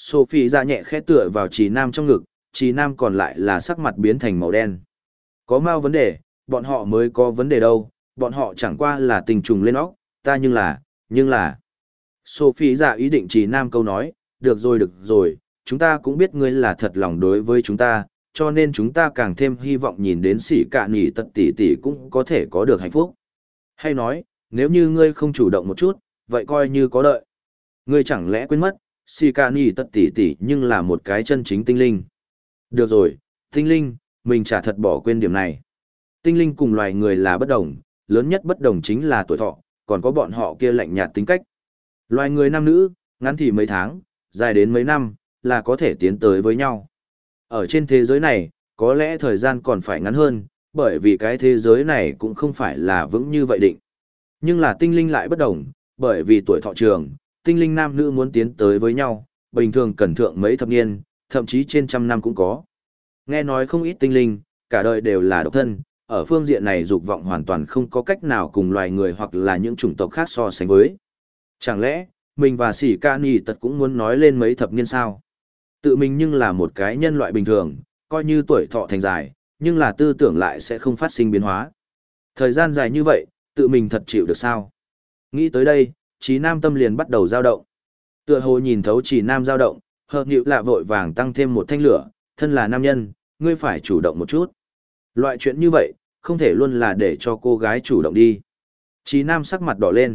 Sophie ra nhẹ khẽ tựa vào Trì Nam trong ngực, Trì Nam còn lại là sắc mặt biến thành màu đen. Có mau vấn đề, bọn họ mới có vấn đề đâu, bọn họ chẳng qua là tình trùng lên óc, ta nhưng là. Sophie ra ý định Trì Nam câu nói, được rồi, chúng ta cũng biết ngươi là thật lòng đối với chúng ta, cho nên chúng ta càng thêm hy vọng nhìn đến sỉ cạ nỉ tật tỷ tỷ cũng có thể có được hạnh phúc. Hay nói, nếu như ngươi không chủ động một chút, vậy coi như có đợi. Ngươi chẳng lẽ quên mất, sỉ cạ nỉ tật tỷ tỷ nhưng là một cái chân chính tinh linh. Được rồi, tinh linh, mình chả thật bỏ quên điểm này. Tinh linh cùng loài người là bất đồng, lớn nhất bất đồng chính là tuổi thọ, còn có bọn họ kia lạnh nhạt tính cách. Loài người nam nữ, ngắn thì mấy tháng, dài đến mấy năm, là có thể tiến tới với nhau. Ở trên thế giới này, có lẽ thời gian còn phải ngắn hơn, bởi vì cái thế giới này cũng không phải là vững như vậy định. Nhưng là tinh linh lại bất đồng, bởi vì tuổi thọ trường, tinh linh nam nữ muốn tiến tới với nhau, bình thường cần thượng mấy thập niên, thậm chí trên trăm năm cũng có. Nghe nói không ít tinh linh, cả đời đều là độc thân, ở phương diện này dục vọng hoàn toàn không có cách nào cùng loài người hoặc là những chủng tộc khác so sánh với. Chẳng lẽ, mình và sỉ ca nì tật cũng muốn nói lên mấy thập niên sao? Tự mình nhưng là một cái nhân loại bình thường, coi như tuổi thọ thành dài, nhưng là tư tưởng lại sẽ không phát sinh biến hóa. Thời gian dài như vậy, tự mình thật chịu được sao? Nghĩ tới đây, Trí Nam tâm liền bắt đầu dao động. Tựa hồ nhìn thấu Trí Nam dao động, Hợp Nhự lạ vội vàng tăng thêm một thanh lửa, thân là nam nhân, ngươi phải chủ động một chút. Loại chuyện như vậy, không thể luôn là để cho cô gái chủ động đi. Trí Nam sắc mặt đỏ lên.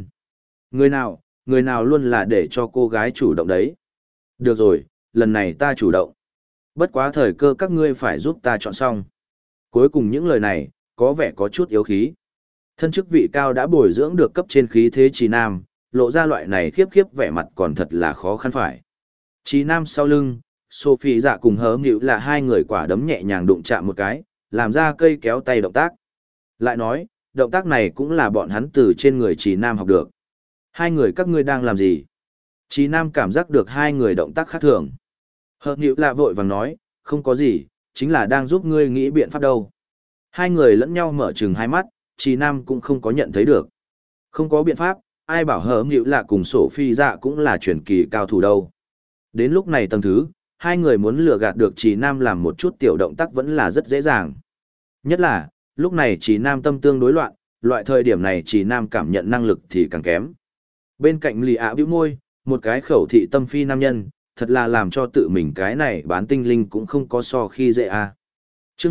Người nào luôn là để cho cô gái chủ động đấy. Được rồi, lần này ta chủ động. Bất quá thời cơ các ngươi phải giúp ta chọn xong. Cuối cùng những lời này, có vẻ có chút yếu khí. Thân chức vị cao đã bồi dưỡng được cấp trên khí thế Trí Nam, lộ ra loại này khiếp khiếp vẻ mặt còn thật là khó khăn phải. Trí Nam sau lưng, Sophie dạ cùng Hớm Nhự là hai người quả đấm nhẹ nhàng đụng chạm một cái, làm ra cây kéo tay động tác. Lại nói, động tác này cũng là bọn hắn từ trên người Trí Nam học được. Hai người các ngươi đang làm gì? Trí Nam cảm giác được hai người động tác khác thường. Hợp Nhự lạ vội vàng nói, không có gì, chính là đang giúp ngươi nghĩ biện pháp đâu. Hai người lẫn nhau mở trừng hai mắt, Trí Nam cũng không có nhận thấy được. Không có biện pháp, ai bảo Hợp Nhự lạ cùng Sophie dạ cũng là truyền kỳ cao thủ đâu. Đến lúc này tầng thứ, hai người muốn lừa gạt được Trí Nam làm một chút tiểu động tác vẫn là rất dễ dàng. Nhất là, lúc này Trí Nam tâm tương đối loạn, loại thời điểm này Trí Nam cảm nhận năng lực thì càng kém. Bên cạnh lì ạ bĩu môi, một cái khẩu thị tâm phi nam nhân, thật là làm cho tự mình cái này bán tinh linh cũng không có so khi dễ à. Trước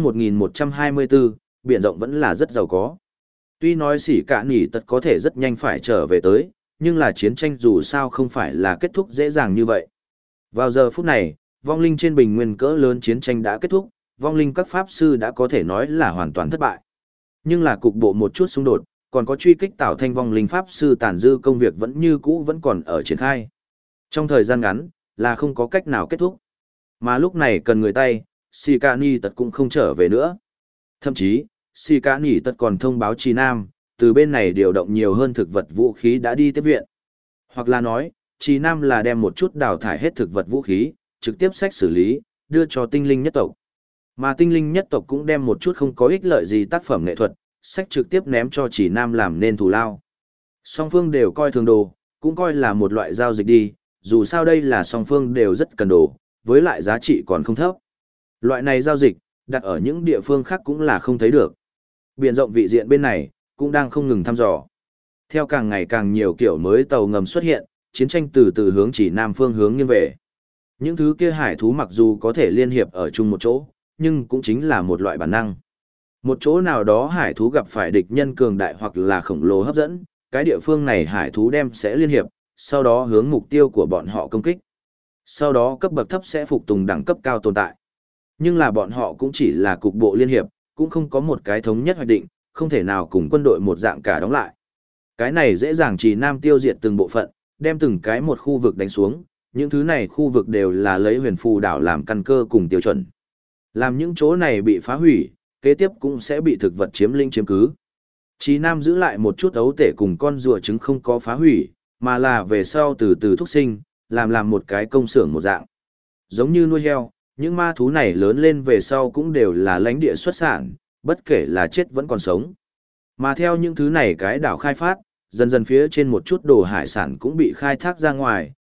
1124, biển rộng vẫn là rất giàu có. Tuy nói sỉ cả nỉ tật có thể rất nhanh phải trở về tới, nhưng là chiến tranh dù sao không phải là kết thúc dễ dàng như vậy. Vào giờ phút này, vong linh trên bình nguyên cỡ lớn chiến tranh đã kết thúc, vong linh các pháp sư đã có thể nói là hoàn toàn thất bại. Nhưng là cục bộ một chút xung đột, còn có truy kích tạo thanh vong linh pháp sư tàn dư công việc vẫn như cũ vẫn còn ở triển khai. Trong thời gian ngắn, là không có cách nào kết thúc. Mà lúc này cần người tay, Sikani tật cũng không trở về nữa. Thậm chí, Sikani tật còn thông báo Trí Nam, từ bên này điều động nhiều hơn thực vật vũ khí đã đi tiếp viện. Hoặc là nói, Trí Nam là đem một chút đào thải hết thực vật vũ khí, trực tiếp sách xử lý, đưa cho tinh linh nhất tộc. Mà tinh linh nhất tộc cũng đem một chút không có ích lợi gì tác phẩm nghệ thuật, sách trực tiếp ném cho Trí Nam làm nên thù lao. Song phương đều coi thường đồ, cũng coi là một loại giao dịch đi, dù sao đây là song phương đều rất cần đồ, với lại giá trị còn không thấp. Loại này giao dịch, đặt ở những địa phương khác cũng là không thấy được. Biển rộng vị diện bên này, cũng đang không ngừng thăm dò. Theo càng ngày càng nhiều kiểu mới tàu ngầm xuất hiện, chiến tranh từ từ hướng chỉ nam phương hướng nghiêng về. Những thứ kia hải thú mặc dù có thể liên hiệp ở chung một chỗ, nhưng cũng chính là một loại bản năng. Một chỗ nào đó hải thú gặp phải địch nhân cường đại hoặc là khổng lồ hấp dẫn, cái địa phương này hải thú đem sẽ liên hiệp, sau đó hướng mục tiêu của bọn họ công kích. Sau đó cấp bậc thấp sẽ phục tùng đẳng cấp cao tồn tại. Nhưng là bọn họ cũng chỉ là cục bộ liên hiệp, cũng không có một cái thống nhất hoạch định, không thể nào cùng quân đội một dạng cả đóng lại. Cái này dễ dàng chỉ nam tiêu diệt từng bộ phận, đem từng cái một khu vực đánh xuống, những thứ này khu vực đều là lấy huyền phù đảo làm căn cơ cùng tiêu chuẩn. Làm những chỗ này bị phá hủy, kế tiếp cũng sẽ bị thực vật chiếm lĩnh chiếm cứ. Chí Nam giữ lại một chút ấu tể cùng con rùa trứng không có phá hủy, mà là về sau từ từ thúc sinh, làm một cái công xưởng một dạng. Giống như nuôi heo, những ma thú này lớn lên về sau cũng đều là lãnh địa xuất sản, bất kể là chết vẫn còn sống. Mà theo những thứ này cái đảo khai phát, dần dần phía trên một chút đồ hải sản cũng bị khai thác ra ngoài,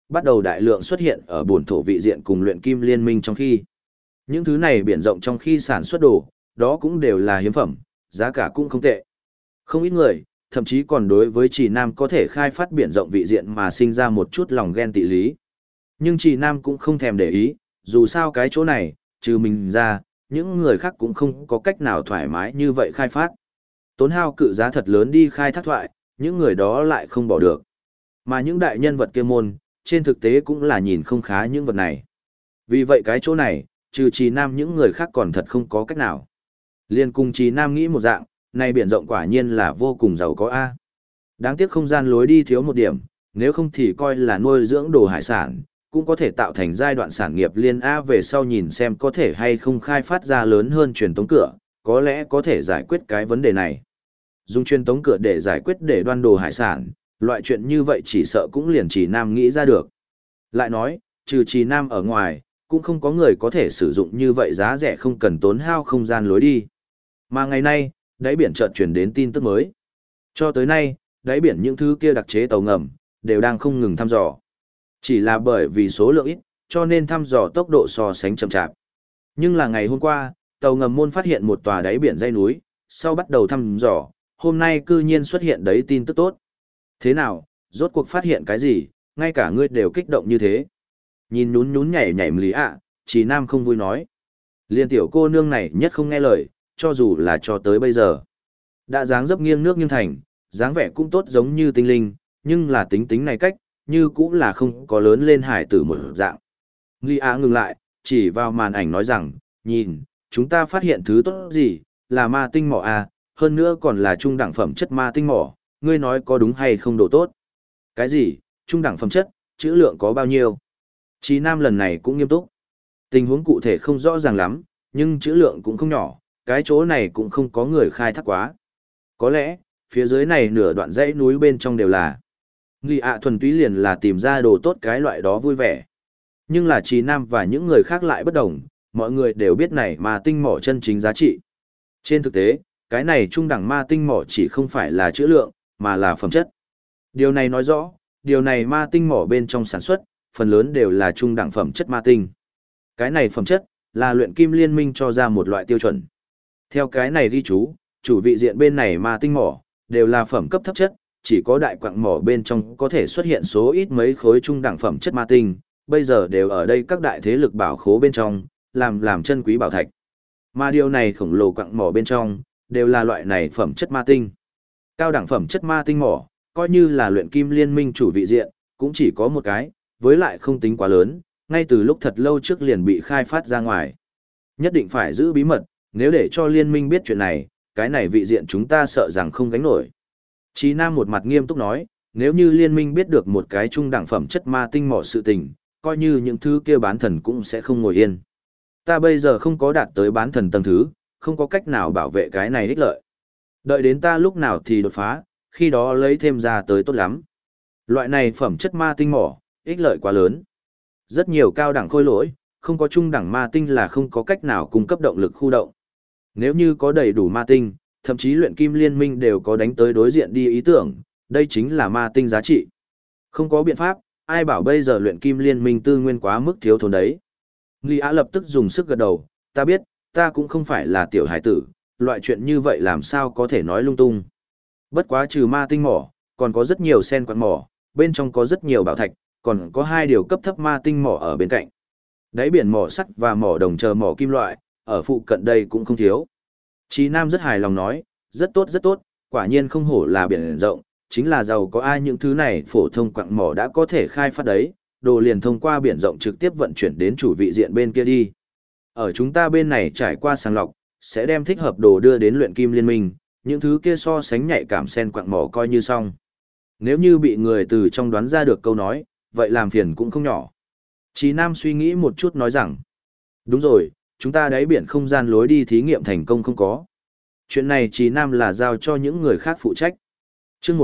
bắt đầu đại lượng xuất hiện ở bổn thổ vị diện cùng luyện kim liên minh trong khi. Những thứ này biển rộng trong khi sản xuất đồ, đó cũng đều là hiếm phẩm, giá cả cũng không tệ. Không ít người, thậm chí còn đối với Trì Nam có thể khai phát biển rộng vị diện mà sinh ra một chút lòng ghen tị lý. Nhưng Trì Nam cũng không thèm để ý, dù sao cái chỗ này, trừ mình ra, những người khác cũng không có cách nào thoải mái như vậy khai phát. Tốn hao cự giá thật lớn đi khai thác thoại, những người đó lại không bỏ được. Mà những đại nhân vật kia môn, trên thực tế cũng là nhìn không khá những vật này. Vì vậy cái chỗ này, trừ Trì Nam những người khác còn thật không có cách nào. Liên cùng Trì Nam nghĩ một dạng, này biển rộng quả nhiên là vô cùng giàu có A. Đáng tiếc không gian lối đi thiếu một điểm, nếu không thì coi là nuôi dưỡng đồ hải sản, cũng có thể tạo thành giai đoạn sản nghiệp liên A về sau nhìn xem có thể hay không khai phát ra lớn hơn truyền tống cửa, có lẽ có thể giải quyết cái vấn đề này. Dùng truyền tống cửa để giải quyết để đoan đồ hải sản, loại chuyện như vậy chỉ sợ cũng liền Trì Nam nghĩ ra được. Lại nói, trừ Trì Nam ở ngoài, cũng không có người có thể sử dụng như vậy giá rẻ không cần tốn hao không gian lối đi. Mà ngày nay, đáy biển chợt truyền đến tin tức mới. Cho tới nay, đáy biển những thứ kia đặc chế tàu ngầm, đều đang không ngừng thăm dò. Chỉ là bởi vì số lượng ít, cho nên thăm dò tốc độ so sánh chậm chạp. Nhưng là ngày hôm qua, tàu ngầm môn phát hiện một tòa đáy biển dãy núi, sau bắt đầu thăm dò, hôm nay cư nhiên xuất hiện đấy tin tức tốt. Thế nào, rốt cuộc phát hiện cái gì, ngay cả ngươi đều kích động như thế. Nhìn nhún nhún nhảy nhảy Lý ạ, Trì Nam không vui nói. Liên tiểu cô nương này nhất không nghe lời, cho dù là cho tới bây giờ. Đã dáng dấp nghiêng nước nghiêng thành, dáng vẻ cũng tốt giống như tinh linh, nhưng là tính tính này cách, như cũng là không có lớn lên hải tử một dạng. Lý ạ ngừng lại, chỉ vào màn ảnh nói rằng, nhìn, chúng ta phát hiện thứ tốt gì, là ma tinh mỏ à, hơn nữa còn là trung đẳng phẩm chất ma tinh mỏ, ngươi nói có đúng hay không độ tốt. Cái gì, trung đẳng phẩm chất, chữ lượng có bao nhiêu? Chí Nam lần này cũng nghiêm túc. Tình huống cụ thể không rõ ràng lắm, nhưng chữ lượng cũng không nhỏ, cái chỗ này cũng không có người khai thác quá. Có lẽ, phía dưới này nửa đoạn dãy núi bên trong đều là. Lý ạ thuần túy liền là tìm ra đồ tốt cái loại đó vui vẻ. Nhưng là Chí Nam và những người khác lại bất đồng, mọi người đều biết này ma tinh mỏ chân chính giá trị. Trên thực tế, cái này trung đẳng ma tinh mỏ chỉ không phải là chữ lượng, mà là phẩm chất. Điều này nói rõ, điều này ma tinh mỏ bên trong sản xuất, phần lớn đều là trung đẳng phẩm chất ma tinh. Cái này phẩm chất, là luyện kim liên minh cho ra một loại tiêu chuẩn. Theo cái này ghi chú, chủ vị diện bên này ma tinh mỏ, đều là phẩm cấp thấp chất, chỉ có đại quặng mỏ bên trong có thể xuất hiện số ít mấy khối trung đẳng phẩm chất ma tinh, bây giờ đều ở đây các đại thế lực bảo khố bên trong, làm chân quý bảo thạch. Mà điều này khổng lồ quặng mỏ bên trong, đều là loại này phẩm chất ma tinh. Cao đẳng phẩm chất ma tinh mỏ, coi như là luyện kim liên minh chủ vị diện, cũng chỉ có một cái, với lại không tính quá lớn, ngay từ lúc thật lâu trước liền bị khai phát ra ngoài. Nhất định phải giữ bí mật, nếu để cho liên minh biết chuyện này, cái này vị diện chúng ta sợ rằng không gánh nổi. Chí Nam một mặt nghiêm túc nói, nếu như liên minh biết được một cái trung đẳng phẩm chất ma tinh mỏ sự tình, coi như những thứ kia bán thần cũng sẽ không ngồi yên. Ta bây giờ không có đạt tới bán thần tầng thứ, không có cách nào bảo vệ cái này ích lợi. Đợi đến ta lúc nào thì đột phá, khi đó lấy thêm ra tới tốt lắm. Loại này phẩm chất ma tinh mỏ, ích lợi quá lớn. Rất nhiều cao đẳng khôi lỗi, không có trung đẳng ma tinh là không có cách nào cung cấp động lực khu động. Nếu như có đầy đủ ma tinh, thậm chí luyện kim liên minh đều có đánh tới đối diện đi ý tưởng, đây chính là ma tinh giá trị. Không có biện pháp, ai bảo bây giờ luyện kim liên minh tư nguyên quá mức thiếu thốn đấy. Lý Á lập tức dùng sức gật đầu, ta biết, ta cũng không phải là tiểu hải tử, loại chuyện như vậy làm sao có thể nói lung tung. Bất quá trừ ma tinh mỏ, còn có rất nhiều sen quặng mỏ, bên trong có rất nhiều bảo thạch, còn có 2 điều cấp thấp ma tinh mỏ ở bên cạnh. Đáy biển mỏ sắt và mỏ đồng chờ mỏ kim loại, ở phụ cận đây cũng không thiếu. Chí Nam rất hài lòng nói, rất tốt, quả nhiên không hổ là biển rộng, chính là giàu có ai những thứ này phổ thông quặng mỏ đã có thể khai phát đấy, đồ liền thông qua biển rộng trực tiếp vận chuyển đến chủ vị diện bên kia đi. Ở chúng ta bên này trải qua sàng lọc, sẽ đem thích hợp đồ đưa đến luyện kim liên minh, những thứ kia so sánh nhạy cảm sen quặng mỏ coi như xong. Nếu như bị người từ trong đoán ra được câu nói, vậy làm phiền cũng không nhỏ. Chí Nam suy nghĩ một chút nói rằng, đúng rồi, chúng ta đáy biển không gian lối đi thí nghiệm thành công không có. Chuyện này Chí Nam là giao cho những người khác phụ trách. Chương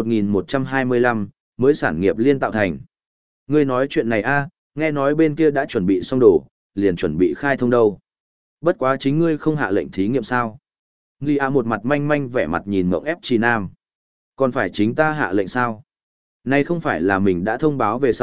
1125, mới sản nghiệp liên tạo thành. Ngươi nói chuyện này a, nghe nói bên kia đã chuẩn bị xong đồ, liền chuẩn bị khai thông đâu. Bất quá chính ngươi không hạ lệnh thí nghiệm sao? Nghi A một mặt manh manh vẻ mặt nhìn ngộng ép Chí Nam. Còn phải chính ta hạ lệnh sao? Này không phải là mình đã thông báo về sau,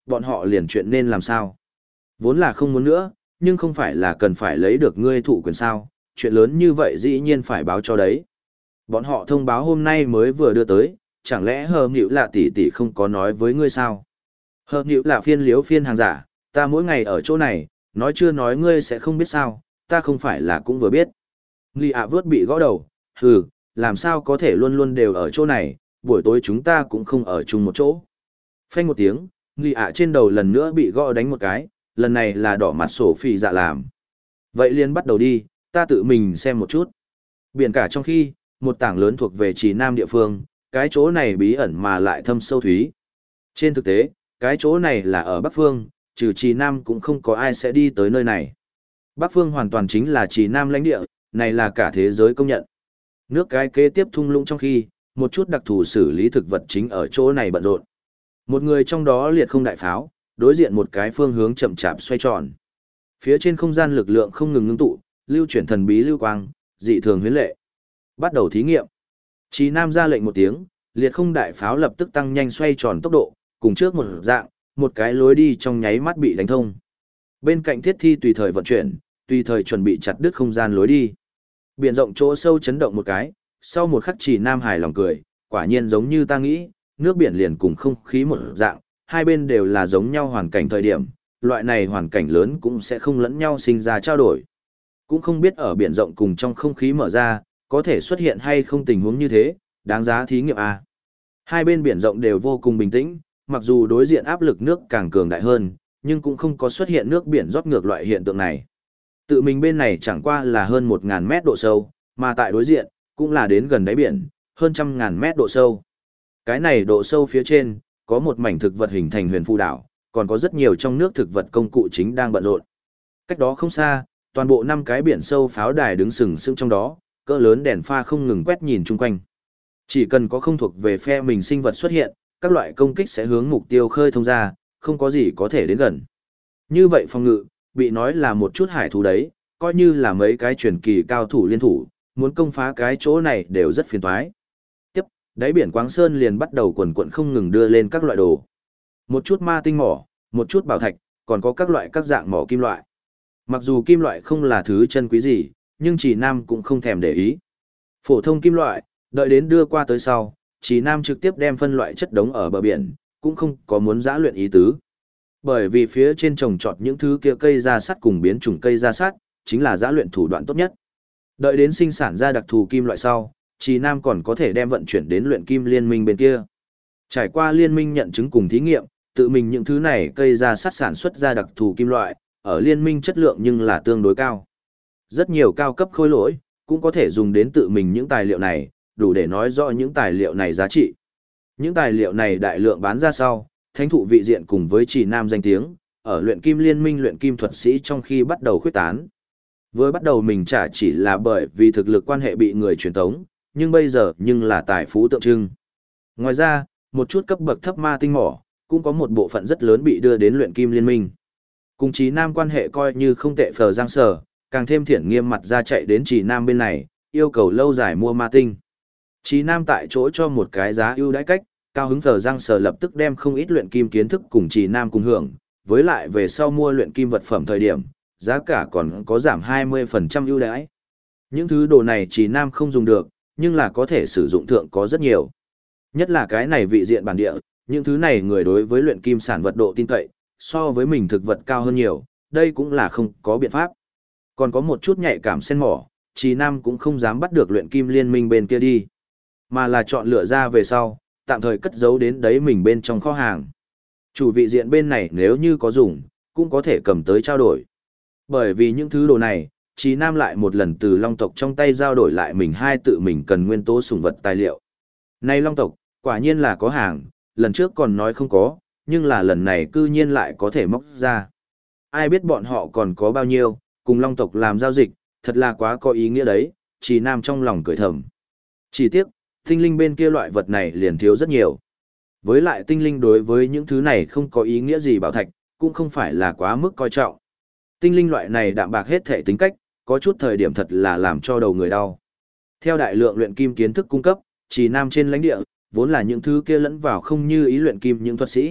bọn họ liền chuyện nên làm sao. Vốn là không muốn nữa, nhưng không phải là cần phải lấy được ngươi thụ quyền sao, chuyện lớn như vậy dĩ nhiên phải báo cho đấy. Bọn họ thông báo hôm nay mới vừa đưa tới, chẳng lẽ hờ nghịu là tỷ tỷ không có nói với ngươi sao? Hờ nghịu là phiên liếu phiên hàng giả, ta mỗi ngày ở chỗ này, nói chưa nói ngươi sẽ không biết sao, ta không phải là cũng vừa biết. Nghi ạ vớt bị gõ đầu, hừ, làm sao có thể luôn luôn đều ở chỗ này, buổi tối chúng ta cũng không ở chung một chỗ. Phanh một tiếng, Nghi ạ trên đầu lần nữa bị gõ đánh một cái, lần này là đỏ mặt sổ phì dạ làm. Vậy liền bắt đầu đi, ta tự mình xem một chút. Biển cả trong khi, một tảng lớn thuộc về Trì Nam địa phương, cái chỗ này bí ẩn mà lại thâm sâu thúy. Trên thực tế, cái chỗ này là ở Bắc Phương, trừ Trì Nam cũng không có ai sẽ đi tới nơi này. Bắc Phương hoàn toàn chính là Trì Nam lãnh địa, này là cả thế giới công nhận. Nước cái kế tiếp thung lũng trong khi, một chút đặc thù xử lý thực vật chính ở chỗ này bận rộn. Một người trong đó liệt không đại pháo, đối diện một cái phương hướng chậm chạp xoay tròn. Phía trên không gian lực lượng không ngừng ngưng tụ, lưu chuyển thần bí lưu quang, dị thường huyễn lệ. Bắt đầu thí nghiệm. Chí Nam ra lệnh một tiếng, liệt không đại pháo lập tức tăng nhanh xoay tròn tốc độ, cùng trước một dạng, một cái lối đi trong nháy mắt bị đánh thông. Bên cạnh thiết thi tùy thời vận chuyển, tùy thời chuẩn bị chặt đứt không gian lối đi. Biển rộng chỗ sâu chấn động một cái, sau một khắc Chí Nam hài lòng cười, quả nhiên giống như ta nghĩ, nước biển liền cùng không khí một dạng, hai bên đều là giống nhau hoàn cảnh thời điểm, loại này hoàn cảnh lớn cũng sẽ không lẫn nhau sinh ra trao đổi. Cũng không biết ở biển rộng cùng trong không khí mở ra, có thể xuất hiện hay không tình huống như thế, đáng giá thí nghiệm à. Hai bên biển rộng đều vô cùng bình tĩnh, mặc dù đối diện áp lực nước càng cường đại hơn, nhưng cũng không có xuất hiện nước biển rót ngược loại hiện tượng này. Tự mình bên này chẳng qua là hơn 1.000 mét độ sâu, mà tại đối diện, cũng là đến gần đáy biển, hơn 100.000 mét độ sâu. Cái này độ sâu phía trên, có một mảnh thực vật hình thành huyền phù đảo, còn có rất nhiều trong nước thực vật công cụ chính đang bận rộn. Cách đó không xa, toàn bộ 5 cái biển sâu pháo đài đứng sừng sững trong đó, cỡ lớn đèn pha không ngừng quét nhìn chung quanh. Chỉ cần có không thuộc về phe mình sinh vật xuất hiện, các loại công kích sẽ hướng mục tiêu khơi thông ra, không có gì có thể đến gần. Như vậy phòng ngự, bị nói là một chút hải thú đấy, coi như là mấy cái truyền kỳ cao thủ liên thủ, muốn công phá cái chỗ này đều rất phiền toái. Tiếp, đáy biển Quáng Sơn liền bắt đầu quần quận không ngừng đưa lên các loại đồ. Một chút ma tinh mỏ, một chút bảo thạch, còn có các loại các dạng mỏ kim loại. Mặc dù kim loại không là thứ chân quý gì, nhưng Trì Nam cũng không thèm để ý. Phổ thông kim loại, đợi đến đưa qua tới sau, Trì Nam trực tiếp đem phân loại chất đống ở bờ biển, cũng không có muốn giã luyện ý tứ. Bởi vì phía trên trồng trọt những thứ kia cây ra sắt cùng biến chủng cây ra sắt, chính là giã luyện thủ đoạn tốt nhất. Đợi đến sinh sản ra đặc thù kim loại sau, Trì Nam còn có thể đem vận chuyển đến luyện kim liên minh bên kia. Trải qua liên minh nhận chứng cùng thí nghiệm, tự mình những thứ này cây ra sắt sản xuất ra đặc thù kim loại, ở liên minh chất lượng nhưng là tương đối cao. Rất nhiều cao cấp khối lỗi, cũng có thể dùng đến tự mình những tài liệu này, đủ để nói rõ những tài liệu này giá trị. Những tài liệu này đại lượng bán ra sau, thánh thụ vị diện cùng với Trì Nam danh tiếng, ở luyện kim liên minh luyện kim thuật sĩ trong khi bắt đầu khuyết tán. Với bắt đầu mình trả chỉ là bởi vì thực lực quan hệ bị người truyền tống, nhưng bây giờ nhưng là tài phú tượng trưng. Ngoài ra, một chút cấp bậc thấp ma tinh mỏ, cũng có một bộ phận rất lớn bị đưa đến luyện kim liên minh. Cùng Trì Nam quan hệ coi như không tệ phờ giang sở, càng thêm thiện nghiêm mặt ra chạy đến Trì Nam bên này, yêu cầu lâu dài mua ma tinh. Trì Nam tại chỗ cho một cái giá ưu đãi cách, cao hứng phờ giang sở lập tức đem không ít luyện kim kiến thức cùng Trì Nam cùng hưởng, với lại về sau mua luyện kim vật phẩm thời điểm, giá cả còn có giảm 20% ưu đãi. Những thứ đồ này Trì Nam không dùng được, nhưng là có thể sử dụng thượng có rất nhiều. Nhất là cái này vị diện bản địa, những thứ này người đối với luyện kim sản vật độ tin cậy, so với mình thực vật cao hơn nhiều, đây cũng là không có biện pháp. Còn có một chút nhạy cảm sen mỏ, Trì Nam cũng không dám bắt được luyện kim liên minh bên kia đi, mà là chọn lựa ra về sau, tạm thời cất giấu đến đấy mình bên trong kho hàng. Chủ vị diện bên này nếu như có dùng, cũng có thể cầm tới trao đổi. Bởi vì những thứ đồ này, Trì Nam lại một lần từ Long tộc trong tay giao đổi lại mình hai tự mình cần nguyên tố sủng vật tài liệu. Nay Long tộc, quả nhiên là có hàng, lần trước còn nói không có, nhưng là lần này cư nhiên lại có thể móc ra. Ai biết bọn họ còn có bao nhiêu, cùng Long tộc làm giao dịch, thật là quá có ý nghĩa đấy, Trì Nam trong lòng cười thầm. Chỉ tiếc, tinh linh bên kia loại vật này liền thiếu rất nhiều. Với lại tinh linh đối với những thứ này không có ý nghĩa gì bảo thạch, cũng không phải là quá mức coi trọng. Tinh linh loại này đạm bạc hết thể tính cách, có chút thời điểm thật là làm cho đầu người đau. Theo đại lượng luyện kim kiến thức cung cấp, Trì Nam trên lãnh địa, vốn là những thứ kia lẫn vào không như ý luyện kim những thuật sĩ,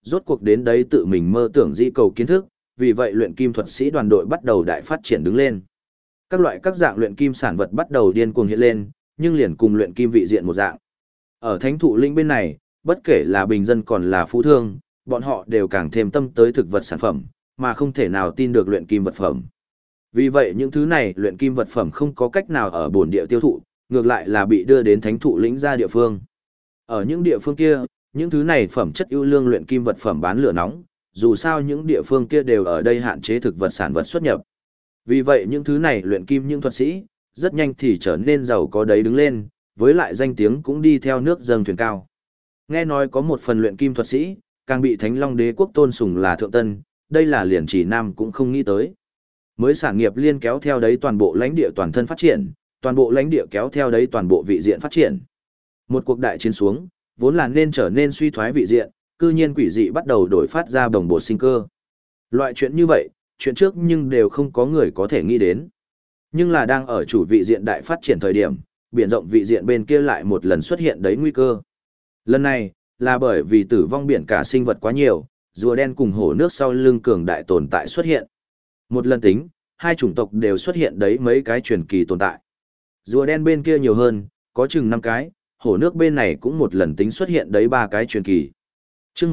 rốt cuộc đến đấy tự mình mơ tưởng dĩ cầu kiến thức, vì vậy luyện kim thuật sĩ đoàn đội bắt đầu đại phát triển đứng lên. Các dạng luyện kim sản vật bắt đầu điên cuồng hiện lên, nhưng liền cùng luyện kim vị diện một dạng. Ở thánh thụ linh bên này, bất kể là bình dân còn là phú thương, bọn họ đều càng thêm tâm tới thực vật sản phẩm, mà không thể nào tin được luyện kim vật phẩm. Vì vậy những thứ này luyện kim vật phẩm không có cách nào ở bổn địa tiêu thụ, ngược lại là bị đưa đến thánh thụ lĩnh ra địa phương. Ở những địa phương kia, những thứ này phẩm chất ưu lương luyện kim vật phẩm bán lửa nóng, dù sao những địa phương kia đều ở đây hạn chế thực vật sản vật xuất nhập. Vì vậy những thứ này luyện kim những thuật sĩ, rất nhanh thì trở nên giàu có đấy đứng lên, với lại danh tiếng cũng đi theo nước dâng thuyền cao. Nghe nói có một phần luyện kim thuật sĩ, càng bị Thánh Long Đế quốc tôn sùng là thượng tân, đây là liền chỉ nam cũng không nghĩ tới. Mới sản nghiệp liên kéo theo đấy toàn bộ lãnh địa toàn thân phát triển, toàn bộ lãnh địa kéo theo đấy toàn bộ vị diện phát triển. Một cuộc đại chiến xuống, vốn là nên trở nên suy thoái vị diện, cư nhiên quỷ dị bắt đầu đổi phát ra bồng bột sinh cơ. Loại chuyện như vậy, chuyện trước nhưng đều không có người có thể nghĩ đến. Nhưng là đang ở chủ vị diện đại phát triển thời điểm, biển rộng vị diện bên kia lại một lần xuất hiện đấy nguy cơ. Lần này, là bởi vì tử vong biển cả sinh vật quá nhiều, rùa đen cùng hổ nước sau lưng cường đại tồn tại xuất hiện. Một lần tính, hai chủng tộc đều xuất hiện đấy mấy cái truyền kỳ tồn tại. Rùa đen bên kia nhiều hơn, có chừng 5 cái, hổ nước bên này cũng một lần tính xuất hiện đấy 3 cái truyền kỳ. Chương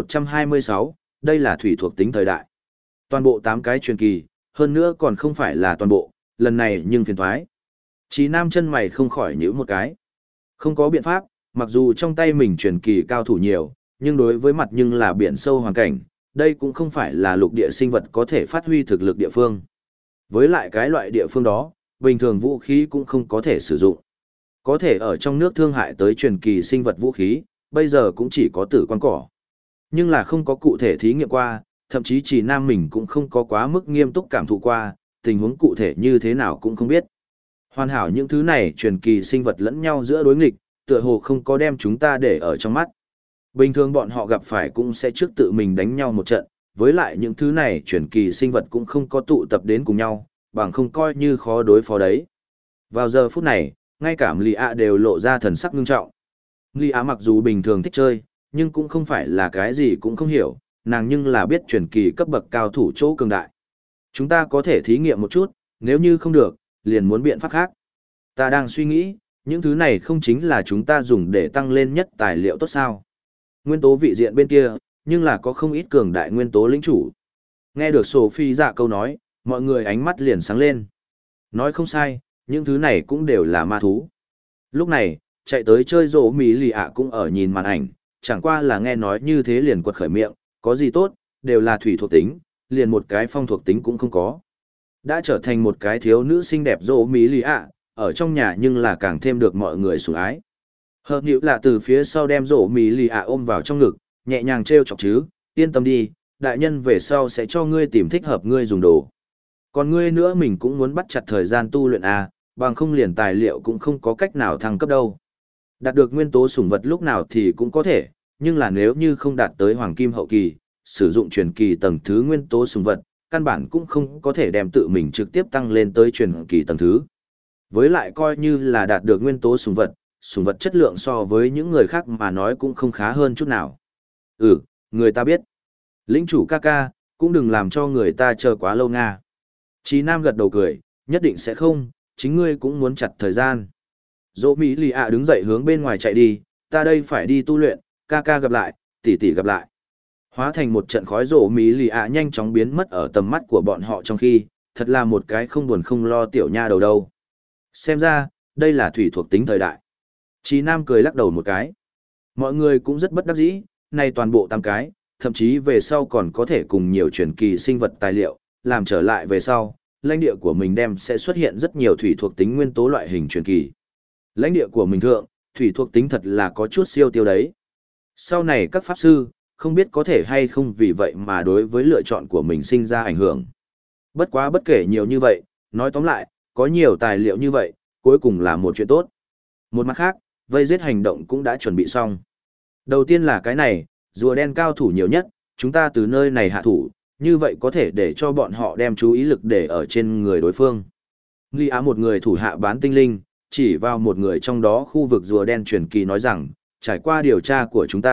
1126, đây là thủy thuộc tính thời đại. Toàn bộ 8 cái truyền kỳ, hơn nữa còn không phải là toàn bộ, lần này nhưng phiền thoái. Chí Nam chân mày không khỏi nhíu một cái. Không có biện pháp, mặc dù trong tay mình truyền kỳ cao thủ nhiều, nhưng đối với mặt nhưng là biển sâu hoàn cảnh, đây cũng không phải là lục địa sinh vật có thể phát huy thực lực địa phương. Với lại cái loại địa phương đó, bình thường vũ khí cũng không có thể sử dụng. Có thể ở trong nước thương hại tới truyền kỳ sinh vật vũ khí, bây giờ cũng chỉ có tử quan cỏ. Nhưng là không có cụ thể thí nghiệm qua, thậm chí chỉ Nam mình cũng không có quá mức nghiêm túc cảm thụ qua, tình huống cụ thể như thế nào cũng không biết. Hoàn hảo những thứ này truyền kỳ sinh vật lẫn nhau giữa đối nghịch, tựa hồ không có đem chúng ta để ở trong mắt. Bình thường bọn họ gặp phải cũng sẽ trước tự mình đánh nhau một trận, với lại những thứ này truyền kỳ sinh vật cũng không có tụ tập đến cùng nhau, bằng không coi như khó đối phó đấy. Vào giờ phút này, ngay cả Mli A đều lộ ra thần sắc ngưng trọng. Mli A mặc dù bình thường thích chơi, nhưng cũng không phải là cái gì cũng không hiểu, nàng nhưng là biết truyền kỳ cấp bậc cao thủ chỗ cường đại. Chúng ta có thể thí nghiệm một chút, nếu như không được, liền muốn biện pháp khác. Ta đang suy nghĩ, những thứ này không chính là chúng ta dùng để tăng lên nhất tài liệu tốt sao. Nguyên tố vị diện bên kia, nhưng là có không ít cường đại nguyên tố lĩnh chủ. Nghe được Sophie dạ câu nói, mọi người ánh mắt liền sáng lên. Nói không sai, những thứ này cũng đều là ma thú. Lúc này, chạy tới chơi rổ Mỹ lì ạ cũng ở nhìn màn ảnh, chẳng qua là nghe nói như thế liền quật khởi miệng, có gì tốt, đều là thủy thuộc tính, liền một cái phong thuộc tính cũng không có. Đã trở thành một cái thiếu nữ xinh đẹp rổ Mỹ lì ạ, ở trong nhà nhưng là càng thêm được mọi người sủng ái. Hợp nhữ là từ phía sau đem rổ Mỹ lì ạ ôm vào trong ngực, nhẹ nhàng trêu chọc chứ, yên tâm đi, đại nhân về sau sẽ cho ngươi tìm thích hợp ngươi dùng đồ. Còn ngươi nữa mình cũng muốn bắt chặt thời gian tu luyện à, bằng không liền tài liệu cũng không có cách nào thăng cấp đâu. Đạt được nguyên tố sủng vật lúc nào thì cũng có thể, nhưng là nếu như không đạt tới hoàng kim hậu kỳ, sử dụng truyền kỳ tầng thứ nguyên tố sủng vật, căn bản cũng không có thể đem tự mình trực tiếp tăng lên tới truyền kỳ tầng thứ. Với lại coi như là đạt được nguyên tố sủng vật chất lượng so với những người khác mà nói cũng không khá hơn chút nào. Ừ, người ta biết. Lĩnh chủ ca ca, cũng đừng làm cho người ta chờ quá lâu nga. Chí Nam gật đầu cười, nhất định sẽ không, chính ngươi cũng muốn chặt thời gian. Dỗ Mỹ lì ạ đứng dậy hướng bên ngoài chạy đi, ta đây phải đi tu luyện, ca ca gặp lại, tỷ tỷ gặp lại. Hóa thành một trận khói rổ Mỹ lì ạ nhanh chóng biến mất ở tầm mắt của bọn họ trong khi, thật là một cái không buồn không lo tiểu nha đầu đâu. Xem ra, đây là thủy thuộc tính thời đại. Chí Nam cười lắc đầu một cái. Mọi người cũng rất bất đắc dĩ, nay toàn bộ 8 cái, thậm chí về sau còn có thể cùng nhiều truyền kỳ sinh vật tài liệu, làm trở lại về sau, lãnh địa của mình đem sẽ xuất hiện rất nhiều thủy thuộc tính nguyên tố loại hình truyền kỳ. Lãnh địa của mình thượng, thủy thuộc tính thật là có chút siêu tiêu đấy. Sau này các pháp sư, không biết có thể hay không vì vậy mà đối với lựa chọn của mình sinh ra ảnh hưởng. Bất quá bất kể nhiều như vậy, nói tóm lại, có nhiều tài liệu như vậy, cuối cùng là một chuyện tốt. Một mặt khác, vây giết hành động cũng đã chuẩn bị xong. Đầu tiên là cái này, rùa đen cao thủ nhiều nhất, chúng ta từ nơi này hạ thủ, như vậy có thể để cho bọn họ đem chú ý lực để ở trên người đối phương. Nghi Á một người thủ hạ bán tinh linh, chỉ vào một người trong đó khu vực rùa đen truyền kỳ nói rằng, trải qua điều tra của chúng ta,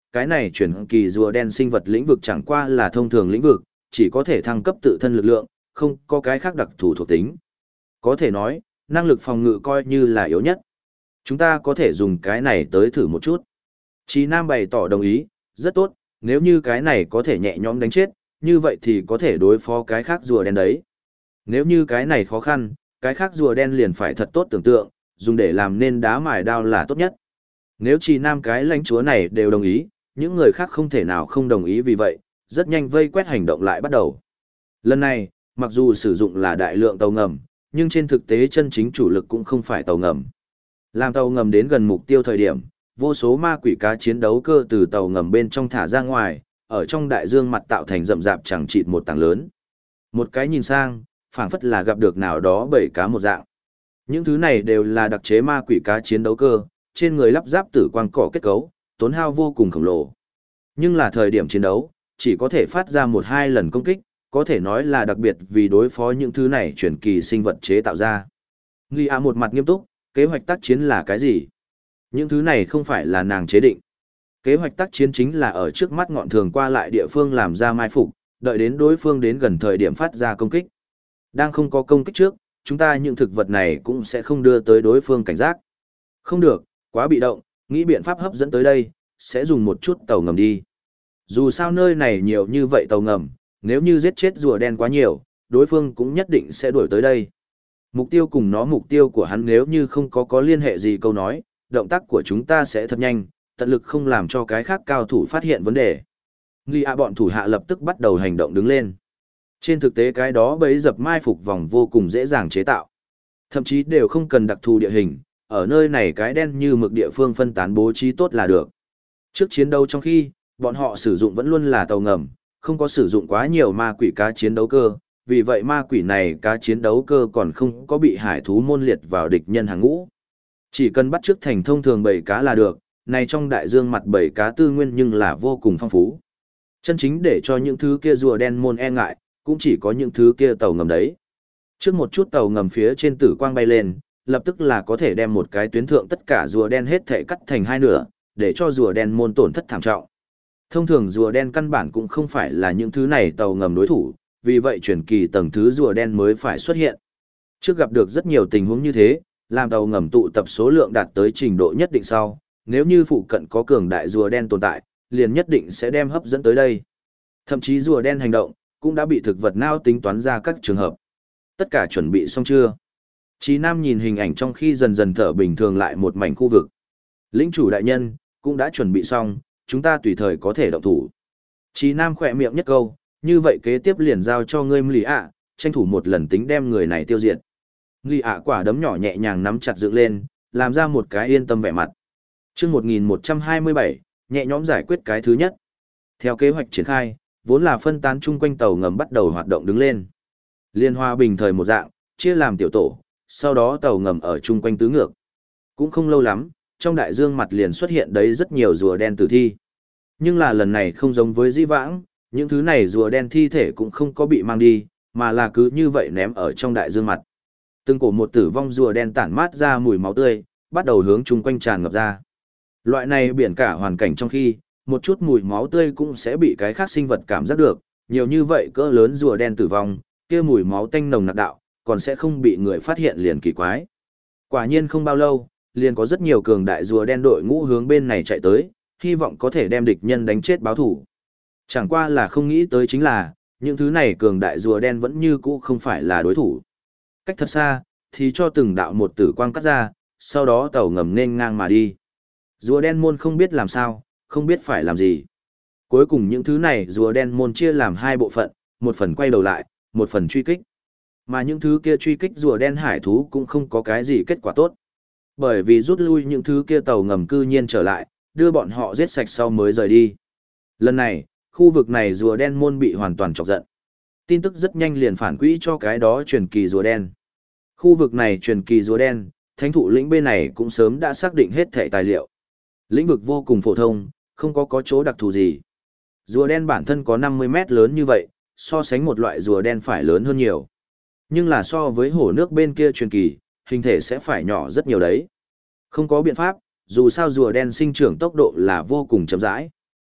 cái này chuyển kỳ rùa đen sinh vật lĩnh vực chẳng qua là thông thường lĩnh vực, chỉ có thể thăng cấp tự thân lực lượng, không có cái khác đặc thù thuộc tính. Có thể nói, năng lực phòng ngự coi như là yếu nhất. Chúng ta có thể dùng cái này tới thử một chút. Chí Nam bày tỏ đồng ý, rất tốt, nếu như cái này có thể nhẹ nhõm đánh chết, như vậy thì có thể đối phó cái khác rùa đen đấy. Nếu như cái này khó khăn, cái khác rùa đen liền phải thật tốt tưởng tượng, dùng để làm nên đá mài đao là tốt nhất. Nếu Chí Nam cái lãnh chúa này đều đồng ý, những người khác không thể nào không đồng ý vì vậy, rất nhanh vây quét hành động lại bắt đầu. Lần này, mặc dù sử dụng là đại lượng tàu ngầm, nhưng trên thực tế chân chính chủ lực cũng không phải tàu ngầm. Làm tàu ngầm đến gần mục tiêu thời điểm, vô số ma quỷ cá chiến đấu cơ từ tàu ngầm bên trong thả ra ngoài, ở trong đại dương mặt tạo thành rậm rạp chẳng chịt một tảng lớn. Một cái nhìn sang, phảng phất là gặp được nào đó bầy cá một dạng. Những thứ này đều là đặc chế ma quỷ cá chiến đấu cơ, trên người lắp ráp tử quang cỏ kết cấu, tốn hao vô cùng khổng lồ. Nhưng là thời điểm chiến đấu, chỉ có thể phát ra một hai lần công kích, có thể nói là đặc biệt vì đối phó những thứ này chuyển kỳ sinh vật chế tạo ra. Nghi A một mặt nghiêm túc, kế hoạch tác chiến là cái gì? Những thứ này không phải là nàng chế định. Kế hoạch tác chiến chính là ở trước mắt ngọn thường qua lại địa phương làm ra mai phục, đợi đến đối phương đến gần thời điểm phát ra công kích. Đang không có công kích trước, chúng ta những thực vật này cũng sẽ không đưa tới đối phương cảnh giác. Không được, quá bị động, nghĩ biện pháp hấp dẫn tới đây, sẽ dùng một chút tàu ngầm đi. Dù sao nơi này nhiều như vậy tàu ngầm, nếu như giết chết rùa đen quá nhiều, đối phương cũng nhất định sẽ đuổi tới đây. Mục tiêu cùng nó mục tiêu của hắn nếu như không có liên hệ gì câu nói, động tác của chúng ta sẽ thật nhanh, tận lực không làm cho cái khác cao thủ phát hiện vấn đề. Nghi ạ bọn thủ hạ lập tức bắt đầu hành động đứng lên. Trên thực tế cái đó bấy dập mai phục vòng vô cùng dễ dàng chế tạo. Thậm chí đều không cần đặc thù địa hình, ở nơi này cái đen như mực địa phương phân tán bố trí tốt là được. Trước chiến đấu trong khi, bọn họ sử dụng vẫn luôn là tàu ngầm, không có sử dụng quá nhiều ma quỷ cá chiến đấu cơ, vì vậy ma quỷ này cá chiến đấu cơ còn không có bị hải thú môn liệt vào địch nhân hàng ngũ. Chỉ cần bắt chước thành thông thường bầy cá là được, này trong đại dương mặt bầy cá tư nguyên nhưng là vô cùng phong phú. Chân chính để cho những thứ kia rùa đen môn e ngại, cũng chỉ có những thứ kia tàu ngầm đấy. Trước một chút tàu ngầm phía trên tử quang bay lên, lập tức là có thể đem một cái tuyến thượng tất cả rùa đen hết thể cắt thành hai nửa, để cho rùa đen môn tổn thất thảm trọng. Thông thường rùa đen căn bản cũng không phải là những thứ này tàu ngầm đối thủ, vì vậy chuyển kỳ tầng thứ rùa đen mới phải xuất hiện. Trước gặp được rất nhiều tình huống như thế, làm tàu ngầm tụ tập số lượng đạt tới trình độ nhất định sau, nếu như phụ cận có cường đại rùa đen tồn tại, liền nhất định sẽ đem hấp dẫn tới đây. Thậm chí rùa đen hành động, cũng đã bị thực vật não tính toán ra các trường hợp. Tất cả chuẩn bị xong chưa? Chí Nam nhìn hình ảnh trong khi dần dần thở bình thường lại một mảnh khu vực. Lĩnh chủ đại nhân, cũng đã chuẩn bị xong, chúng ta tùy thời có thể động thủ. Chí Nam khỏe miệng nhất câu, như vậy kế tiếp liền giao cho ngươi Lì ạ, tranh thủ một lần tính đem người này tiêu diệt. Lì ạ quả đấm nhỏ nhẹ nhàng nắm chặt dựng lên, làm ra một cái yên tâm vẻ mặt. Chương 1127, nhẹ nhõm giải quyết cái thứ nhất. Theo kế hoạch triển khai, vốn là phân tán chung quanh tàu ngầm bắt đầu hoạt động đứng lên. Liên hoa bình thời một dạng, chia làm tiểu tổ, sau đó tàu ngầm ở chung quanh tứ ngược. Cũng không lâu lắm, trong đại dương mặt liền xuất hiện đấy rất nhiều rùa đen tử thi. Nhưng là lần này không giống với dĩ vãng, những thứ này rùa đen thi thể cũng không có bị mang đi, mà là cứ như vậy ném ở trong đại dương mặt. Từng cổ một tử vong rùa đen tản mát ra mùi máu tươi, bắt đầu hướng chung quanh tràn ngập ra. Loại này biển cả hoàn cảnh trong khi, một chút mùi máu tươi cũng sẽ bị cái khác sinh vật cảm giác được, nhiều như vậy cỡ lớn rùa đen tử vong, kia mùi máu tanh nồng nặc đạo, còn sẽ không bị người phát hiện liền kỳ quái. Quả nhiên không bao lâu, liền có rất nhiều cường đại rùa đen đội ngũ hướng bên này chạy tới, hy vọng có thể đem địch nhân đánh chết báo thủ. Chẳng qua là không nghĩ tới chính là, những thứ này cường đại rùa đen vẫn như cũ không phải là đối thủ. Cách thật xa, thì cho từng đạo một tử quang cắt ra, sau đó tàu ngầm nên ngang mà đi. Rùa đen môn không biết làm sao, không biết phải làm gì. Cuối cùng những thứ này rùa đen môn chia làm hai bộ phận, một phần quay đầu lại, một phần truy kích. Mà những thứ kia truy kích rùa đen hải thú cũng không có cái gì kết quả tốt. Bởi vì rút lui những thứ kia tàu ngầm cư nhiên trở lại, đưa bọn họ giết sạch sau mới rời đi. Lần này, khu vực này rùa đen môn bị hoàn toàn chọc giận. Tin tức rất nhanh liền phản quỹ cho cái đó truyền kỳ rùa đen. Khu vực này truyền kỳ rùa đen, thánh thụ lĩnh bên này cũng sớm đã xác định hết thảy tài liệu. Lĩnh vực vô cùng phổ thông, không có chỗ đặc thù gì. Rùa đen bản thân có 50 mét lớn như vậy, so sánh một loại rùa đen phải lớn hơn nhiều. Nhưng là so với hồ nước bên kia truyền kỳ, hình thể sẽ phải nhỏ rất nhiều đấy. Không có biện pháp, dù sao rùa đen sinh trưởng tốc độ là vô cùng chậm rãi.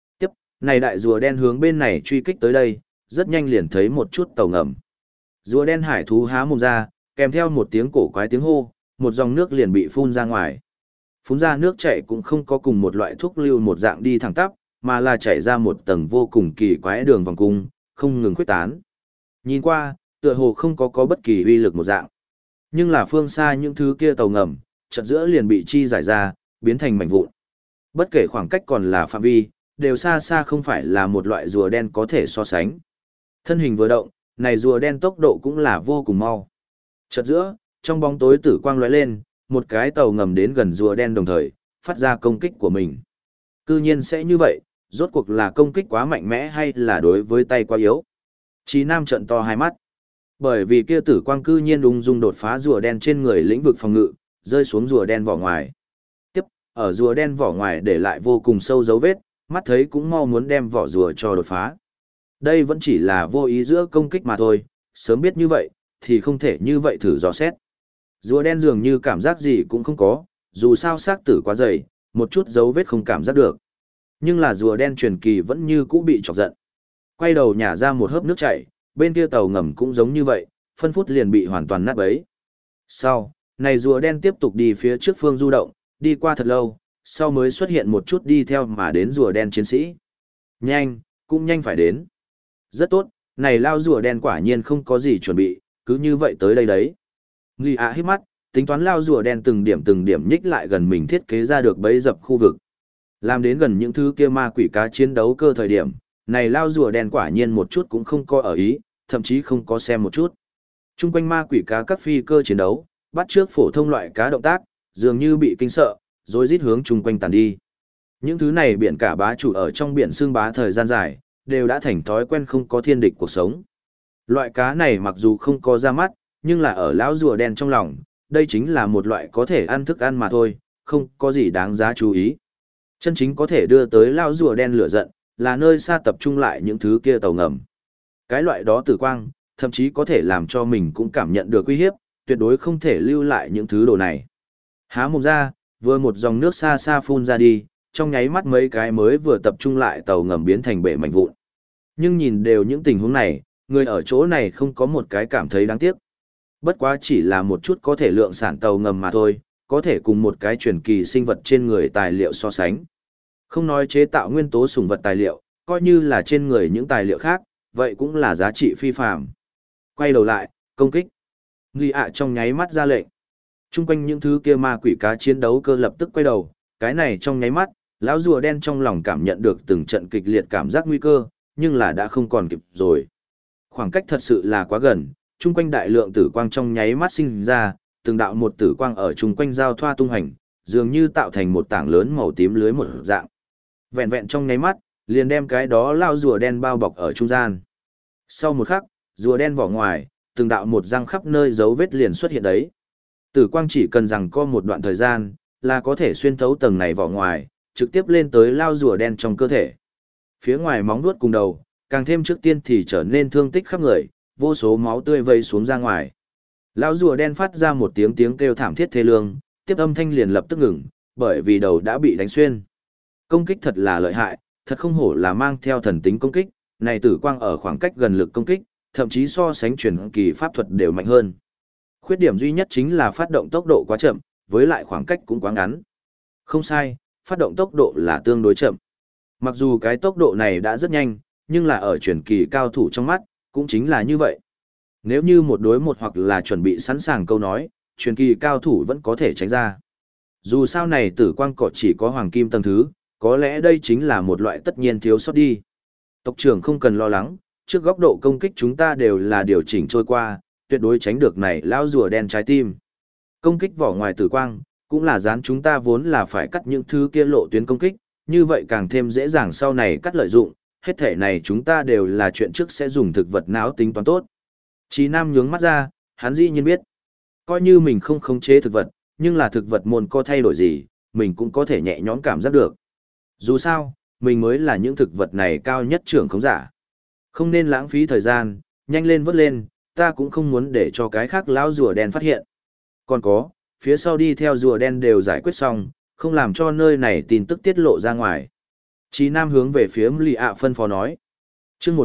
này đại rùa đen hướng bên này truy kích tới đây, rất nhanh liền thấy một chút tàu ngầm. Rùa đen hải thú há mồm ra, kèm theo một tiếng cổ quái tiếng hô, một dòng nước liền bị phun ra ngoài. Phun ra nước chảy cũng không có cùng một loại thuốc lưu một dạng đi thẳng tắp, mà là chảy ra một tầng vô cùng kỳ quái đường vòng cung, không ngừng khuếch tán. Nhìn qua, tựa hồ không có bất kỳ uy lực một dạng. Nhưng là phương xa những thứ kia tàu ngầm, chợt giữa liền bị chi giải ra, biến thành mảnh vụn. Bất kể khoảng cách còn là phạm vi, đều xa xa không phải là một loại rùa đen có thể so sánh. Thân hình vừa động, này rùa đen tốc độ cũng là vô cùng mau. Chợt giữa, trong bóng tối tử quang lóe lên, một cái tàu ngầm đến gần rùa đen đồng thời, phát ra công kích của mình. Cư nhiên sẽ như vậy, rốt cuộc là công kích quá mạnh mẽ hay là đối với tay quá yếu. Chí Nam trợn to hai mắt. Bởi vì kia tử quang cư nhiên ung dung đột phá rùa đen trên người lĩnh vực phòng ngự, rơi xuống rùa đen vỏ ngoài. Tiếp, ở rùa đen vỏ ngoài để lại vô cùng sâu dấu vết, mắt thấy cũng mau muốn đem vỏ rùa cho đột phá. Đây vẫn chỉ là vô ý giữa công kích mà thôi, sớm biết như vậy, thì không thể như vậy thử dò xét. Rùa đen dường như cảm giác gì cũng không có, dù sao xác tử quá dày, một chút dấu vết không cảm giác được. Nhưng là rùa đen truyền kỳ vẫn như cũ bị chọc giận. Quay đầu nhả ra một hớp nước chảy, bên kia tàu ngầm cũng giống như vậy, phân phút liền bị hoàn toàn nát bấy. Sau, này rùa đen tiếp tục đi phía trước phương du động, đi qua thật lâu, sau mới xuất hiện một chút đi theo mà đến rùa đen chiến sĩ. Nhanh, cũng nhanh phải đến. Rất tốt, này lao rùa đen quả nhiên không có gì chuẩn bị, cứ như vậy tới đây đấy. Nghi ạ hít mắt, tính toán lao rùa đen từng điểm nhích lại gần mình thiết kế ra được bẫy dập khu vực. Làm đến gần những thứ kia ma quỷ cá chiến đấu cơ thời điểm, này lao rùa đen quả nhiên một chút cũng không có ở ý, thậm chí không có xem một chút. Trung quanh ma quỷ cá các phi cơ chiến đấu, bắt trước phổ thông loại cá động tác, dường như bị kinh sợ, rồi rít hướng chung quanh tàn đi. Những thứ này biển cả bá chủ ở trong biển xương bá thời gian dài, đều đã thành thói quen không có thiên địch cuộc sống. Loại cá này mặc dù không có ra mắt, nhưng là ở lão rùa đen trong lòng, đây chính là một loại có thể ăn thức ăn mà thôi, không có gì đáng giá chú ý. Chân chính có thể đưa tới lão rùa đen lửa giận, là nơi xa tập trung lại những thứ kia tàu ngầm. Cái loại đó tử quang, thậm chí có thể làm cho mình cũng cảm nhận được uy hiếp, tuyệt đối không thể lưu lại những thứ đồ này. Há mồm ra, vừa một dòng nước xa xa phun ra đi, trong nháy mắt mấy cái mới vừa tập trung lại tàu ngầm biến thành bể mảnh vụn. Nhưng nhìn đều những tình huống này, người ở chỗ này không có một cái cảm thấy đáng tiếc. Bất quá chỉ là một chút có thể lượng sản tàu ngầm mà thôi, có thể cùng một cái truyền kỳ sinh vật trên người tài liệu so sánh. Không nói chế tạo nguyên tố sủng vật tài liệu, coi như là trên người những tài liệu khác, vậy cũng là giá trị phi phàm. Quay đầu lại, công kích. Nghi ạ trong nháy mắt ra lệnh. Trung quanh những thứ kia ma quỷ cá chiến đấu cơ lập tức quay đầu, cái này trong nháy mắt, lão rùa đen trong lòng cảm nhận được từng trận kịch liệt cảm giác nguy cơ, nhưng là đã không còn kịp rồi. Khoảng cách thật sự là quá gần, trung quanh đại lượng tử quang trong nháy mắt sinh ra, từng đạo một tử quang ở trung quanh giao thoa tung hành, dường như tạo thành một tảng lớn màu tím lưới một dạng. Vẹn vẹn trong nháy mắt, liền đem cái đó lao rùa đen bao bọc ở trung gian. Sau một khắc, rùa đen vỏ ngoài, từng đạo một răng khắp nơi dấu vết liền xuất hiện đấy. Tử quang chỉ cần rằng có một đoạn thời gian, là có thể xuyên thấu tầng này vỏ ngoài, trực tiếp lên tới lao rùa đen trong cơ thể. Phía ngoài móng vuốt cùng đầu, càng thêm trước tiên thì trở nên thương tích khắp người, vô số máu tươi vây xuống ra ngoài. Lão rùa đen phát ra một tiếng kêu thảm thiết thê lương, tiếp âm thanh liền lập tức ngừng, bởi vì đầu đã bị đánh xuyên. Công kích thật là lợi hại, thật không hổ là mang theo thần tính công kích, này tử quang ở khoảng cách gần lực công kích, thậm chí so sánh truyền kỳ pháp thuật đều mạnh hơn. Khuyết điểm duy nhất chính là phát động tốc độ quá chậm, với lại khoảng cách cũng quá ngắn. Không sai, phát động tốc độ là tương đối chậm. Mặc dù cái tốc độ này đã rất nhanh, nhưng là ở truyền kỳ cao thủ trong mắt, cũng chính là như vậy. Nếu như một đối một hoặc là chuẩn bị sẵn sàng câu nói, truyền kỳ cao thủ vẫn có thể tránh ra. Dù sao này tử quang cỏ chỉ có hoàng kim tầng thứ, có lẽ đây chính là một loại tất nhiên thiếu sót đi. Tộc trưởng không cần lo lắng, trước góc độ công kích chúng ta đều là điều chỉnh trôi qua, tuyệt đối tránh được này lão rùa đen trái tim. Công kích vỏ ngoài tử quang, cũng là dán chúng ta vốn là phải cắt những thứ kia lộ tuyến công kích, như vậy càng thêm dễ dàng sau này cắt lợi dụng, hết thể này chúng ta đều là chuyện trước sẽ dùng thực vật não tính toán tốt. Chí Nam nhướng mắt ra, hắn dĩ nhiên biết. Coi như mình không khống chế thực vật, nhưng là thực vật môn có thay đổi gì, mình cũng có thể nhẹ nhõm cảm giác được. Dù sao, mình mới là những thực vật này cao nhất trưởng khống giả. Không nên lãng phí thời gian, nhanh lên vớt lên, ta cũng không muốn để cho cái khác lão rùa đen phát hiện. Còn có, phía sau đi theo rùa đen đều giải quyết xong, không làm cho nơi này tin tức tiết lộ ra ngoài. Chí Nam hướng về phía Lì ạ phân phó nói. Chương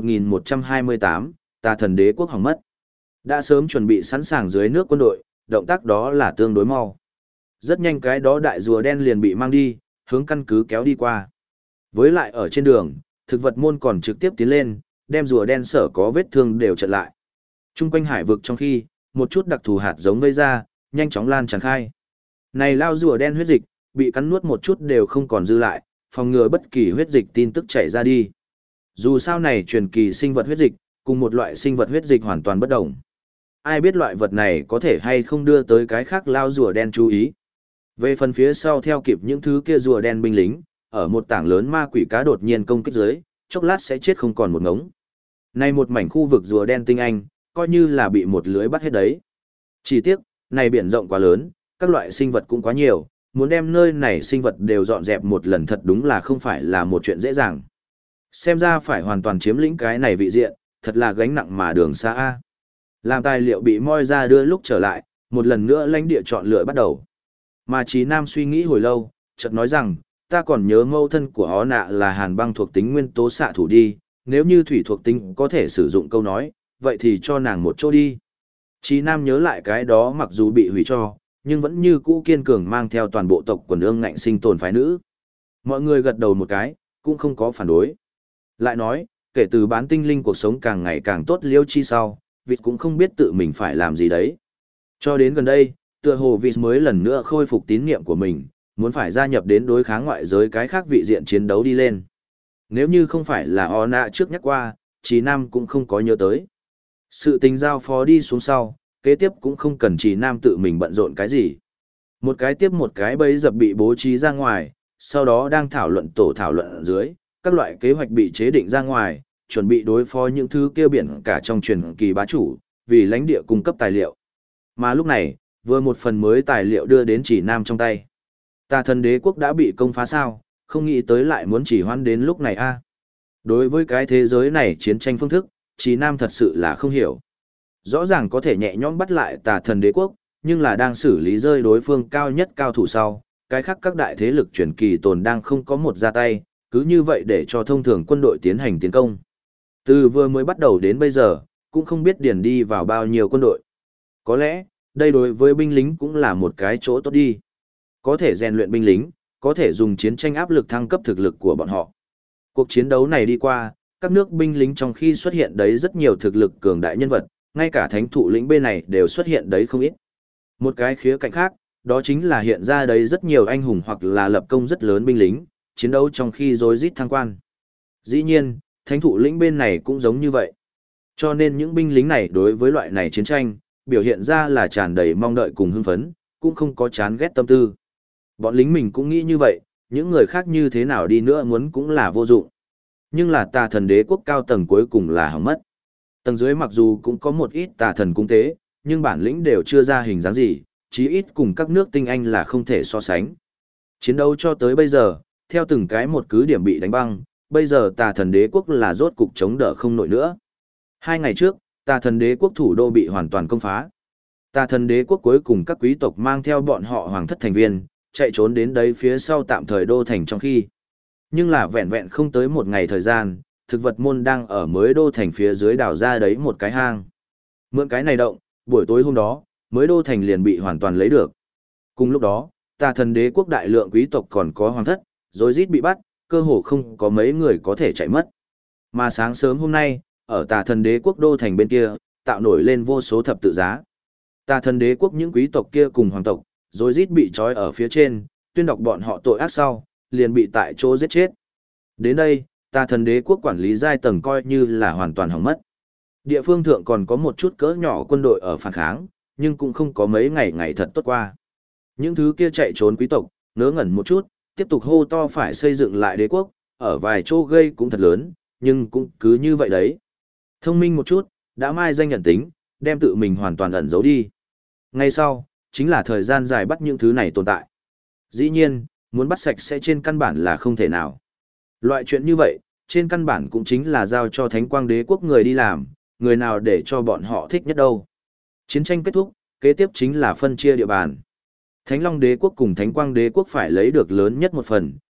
1128, Tà thần đế quốc hỏng mất. Đã sớm chuẩn bị sẵn sàng dưới nước quân đội, động tác đó là tương đối mau. Rất nhanh cái đó đại rùa đen liền bị mang đi, hướng căn cứ kéo đi qua. Với lại ở trên đường, thực vật môn còn trực tiếp tiến lên, đem rùa đen sở có vết thương đều chặn lại. Trung quanh hải vực trong khi, một chút đặc thù hạt giống vây ra, nhanh chóng lan tràn khai. Này lao rùa đen huyết dịch, bị cắn nuốt một chút đều không còn dư lại, phòng ngừa bất kỳ huyết dịch tin tức chảy ra đi. Dù sao này truyền kỳ sinh vật huyết dịch, cùng một loại sinh vật huyết dịch hoàn toàn bất đồng. Ai biết loại vật này có thể hay không đưa tới cái khác lao rùa đen chú ý. Về phần phía sau theo kịp những thứ kia rùa đen binh lính, ở một tảng lớn ma quỷ cá đột nhiên công kích dưới, chốc lát sẽ chết không còn một ngống. Này một mảnh khu vực rùa đen tinh anh, coi như là bị một lưới bắt hết đấy. Chỉ tiếc, này biển rộng quá lớn, các loại sinh vật cũng quá nhiều, muốn đem nơi này sinh vật đều dọn dẹp một lần thật đúng là không phải là một chuyện dễ dàng. Xem ra phải hoàn toàn chiếm lĩnh cái này vị diện, thật là gánh nặng mà đường xa A. Làm tài liệu bị moi ra đưa lúc trở lại, một lần nữa lãnh địa chọn lựa bắt đầu. Mà Chí Nam suy nghĩ hồi lâu, chợt nói rằng, ta còn nhớ mâu thân của họ nạ là hàn băng thuộc tính nguyên tố xạ thủ đi, nếu như thủy thuộc tính có thể sử dụng câu nói, vậy thì cho nàng một chỗ đi. Chí Nam nhớ lại cái đó mặc dù bị hủy cho, nhưng vẫn như cũ kiên cường mang theo toàn bộ tộc quần ương ngạnh sinh tồn phái nữ. Mọi người gật đầu một cái, cũng không có phản đối. Lại nói, kể từ bán tinh linh cuộc sống càng ngày càng tốt liêu chi sau, vịt cũng không biết tự mình phải làm gì đấy. Cho đến gần đây, tựa hồ vịt mới lần nữa khôi phục tín nhiệm của mình, muốn phải gia nhập đến đối kháng ngoại giới cái khác vị diện chiến đấu đi lên. Nếu như không phải là Ona trước nhắc qua, Chí Nam cũng không có nhớ tới. Sự tình giao phó đi xuống sau, kế tiếp cũng không cần Chí Nam tự mình bận rộn cái gì. Một cái tiếp một cái bẫy dập bị bố trí ra ngoài, sau đó đang thảo luận tổ thảo luận ở dưới, các loại kế hoạch bị chế định ra ngoài, chuẩn bị đối phó những thứ kêu biển cả trong truyền kỳ bá chủ, vì lãnh địa cung cấp tài liệu. Mà lúc này, vừa một phần mới tài liệu đưa đến Chí Nam trong tay. Tà thần đế quốc đã bị công phá sao, không nghĩ tới lại muốn chỉ hoãn đến lúc này a. Đối với cái thế giới này chiến tranh phương thức, Chí Nam thật sự là không hiểu. Rõ ràng có thể nhẹ nhõm bắt lại tà thần đế quốc, nhưng là đang xử lý rơi đối phương cao nhất cao thủ sau, cái khác các đại thế lực truyền kỳ tồn đang không có một ra tay, cứ như vậy để cho thông thường quân đội tiến hành tiến công. Từ vừa mới bắt đầu đến bây giờ, cũng không biết điền đi vào bao nhiêu quân đội. Có lẽ, đây đối với binh lính cũng là một cái chỗ tốt đi. Có thể rèn luyện binh lính, có thể dùng chiến tranh áp lực thăng cấp thực lực của bọn họ. Cuộc chiến đấu này đi qua, các nước binh lính trong khi xuất hiện đấy rất nhiều thực lực cường đại nhân vật, ngay cả thánh thụ lĩnh bên này đều xuất hiện đấy không ít. Một cái khía cạnh khác, đó chính là hiện ra đấy rất nhiều anh hùng hoặc là lập công rất lớn binh lính, chiến đấu trong khi rối rít thăng quan. Dĩ nhiên, thánh thụ lĩnh bên này cũng giống như vậy. Cho nên những binh lính này đối với loại này chiến tranh, biểu hiện ra là tràn đầy mong đợi cùng hưng phấn, cũng không có chán ghét tâm tư. Bọn lính mình cũng nghĩ như vậy, những người khác như thế nào đi nữa muốn cũng là vô dụng. Nhưng là tà thần đế quốc cao tầng cuối cùng là hỏng mất. Tầng dưới mặc dù cũng có một ít tà thần cung tế, nhưng bản lĩnh đều chưa ra hình dáng gì, chí ít cùng các nước tinh anh là không thể so sánh. Chiến đấu cho tới bây giờ, theo từng cái một cứ điểm bị đánh băng, bây giờ tà thần đế quốc là rốt cục chống đỡ không nổi nữa. 2 ngày trước, tà thần đế quốc thủ đô bị hoàn toàn công phá. Tà thần đế quốc cuối cùng các quý tộc mang theo bọn họ hoàng thất thành viên, chạy trốn đến đấy phía sau tạm thời đô thành trong khi. Nhưng là vẹn vẹn không tới một ngày thời gian, thực vật môn đang ở mới đô thành phía dưới đào ra đấy một cái hang. Mượn cái này động, buổi tối hôm đó, mới đô thành liền bị hoàn toàn lấy được. Cùng lúc đó, tà thần đế quốc đại lượng quý tộc còn có hoàng thất, rối rít bị bắt, cơ hồ không có mấy người có thể chạy mất. Mà sáng sớm hôm nay, ở tà thần đế quốc đô thành bên kia, tạo nổi lên vô số thập tự giá. Tà thần đế quốc những quý tộc kia cùng hoàng tộc, rối rít bị trói ở phía trên, tuyên đọc bọn họ tội ác sau, liền bị tại chỗ giết chết. Đến đây, tà thần đế quốc quản lý giai tầng coi như là hoàn toàn hỏng mất. Địa phương thượng còn có một chút cỡ nhỏ quân đội ở phản kháng, nhưng cũng không có mấy ngày thật tốt qua. Những thứ kia chạy trốn quý tộc, ngớ ngẩn một chút, tiếp tục hô to phải xây dựng lại đế quốc, ở vài chỗ gây cũng thật lớn, nhưng cũng cứ như vậy đấy. Thông minh một chút, đã mai danh nhận tính, đem tự mình hoàn toàn ẩn giấu đi. Ngay sau, chính là thời gian dài bắt những thứ này tồn tại. Dĩ nhiên, muốn bắt sạch sẽ trên căn bản là không thể nào. Loại chuyện như vậy, trên căn bản cũng chính là giao cho Thánh Quang Đế quốc người đi làm, người nào để cho bọn họ thích nhất đâu. Chiến tranh kết thúc, kế tiếp chính là phân chia địa bàn. Thánh Long Đế quốc cùng Thánh Quang Đế quốc phải lấy được lớn nhất một phần,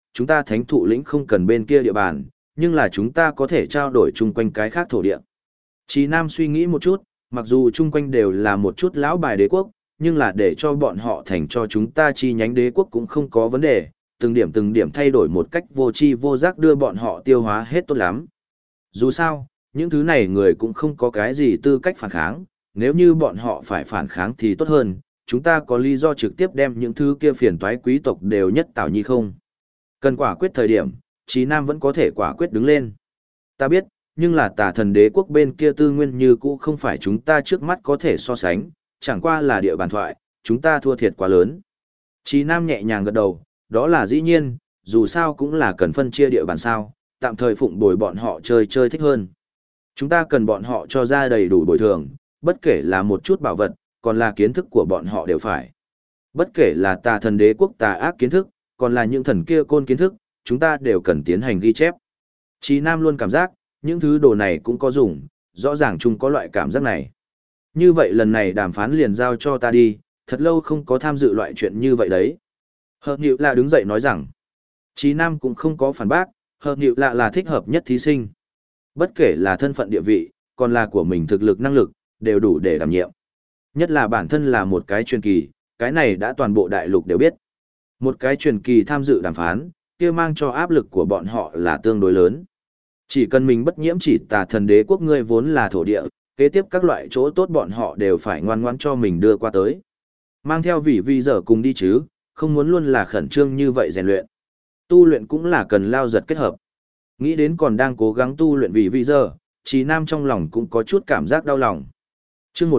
chúng ta thánh thụ lĩnh không cần bên kia địa bàn, nhưng là chúng ta có thể trao đổi chung quanh cái khác thổ địa. Chí Nam suy nghĩ một chút, mặc dù chung quanh đều là một chút lão bài đế quốc, nhưng là để cho bọn họ thành cho chúng ta chi nhánh đế quốc cũng không có vấn đề, từng điểm thay đổi một cách vô tri vô giác đưa bọn họ tiêu hóa hết tốt lắm. Dù sao, những thứ này người cũng không có cái gì tư cách phản kháng, nếu như bọn họ phải phản kháng thì tốt hơn, chúng ta có lý do trực tiếp đem những thứ kia phiền toái quý tộc đều nhất tảo nhi không. Cần quả quyết thời điểm, Chí Nam vẫn có thể quả quyết đứng lên. Ta biết, nhưng là Tà Thần Đế quốc bên kia tư nguyên như cũ không phải chúng ta trước mắt có thể so sánh, chẳng qua là địa bàn thoại, chúng ta thua thiệt quá lớn. Chí Nam nhẹ nhàng gật đầu, đó là dĩ nhiên, dù sao cũng là cần phân chia địa bàn sao, tạm thời phụng bồi bọn họ chơi chơi thích hơn. Chúng ta cần bọn họ cho ra đầy đủ bồi thường, bất kể là một chút bảo vật, còn là kiến thức của bọn họ đều phải. Bất kể là Tà Thần Đế quốc tà ác kiến thức, còn là những thần kia côn kiến thức, chúng ta đều cần tiến hành ghi chép. Chí Nam luôn cảm giác, những thứ đồ này cũng có dùng, rõ ràng chung có loại cảm giác này. Như vậy lần này đàm phán liền giao cho ta đi, thật lâu không có tham dự loại chuyện như vậy đấy. Hợp Nhự Lạ đứng dậy nói rằng, Chí Nam cũng không có phản bác, Hợp Nhự Lạ là thích hợp nhất thí sinh. Bất kể là thân phận địa vị, còn là của mình thực lực năng lực, đều đủ để đảm nhiệm. Nhất là bản thân là một cái truyền kỳ, cái này đã toàn bộ đại lục đều biết. Một cái truyền kỳ tham dự đàm phán, kia mang cho áp lực của bọn họ là tương đối lớn. Chỉ cần mình bất nhiễm chỉ Tà Thần Đế quốc ngươi vốn là thổ địa, kế tiếp các loại chỗ tốt bọn họ đều phải ngoan ngoãn cho mình đưa qua tới. Mang theo vị vi giờ cùng đi chứ, không muốn luôn là khẩn trương như vậy rèn luyện. Tu luyện cũng là cần lao giật kết hợp. Nghĩ đến còn đang cố gắng tu luyện vị vi giờ, Chí Nam trong lòng cũng có chút cảm giác đau lòng. Chương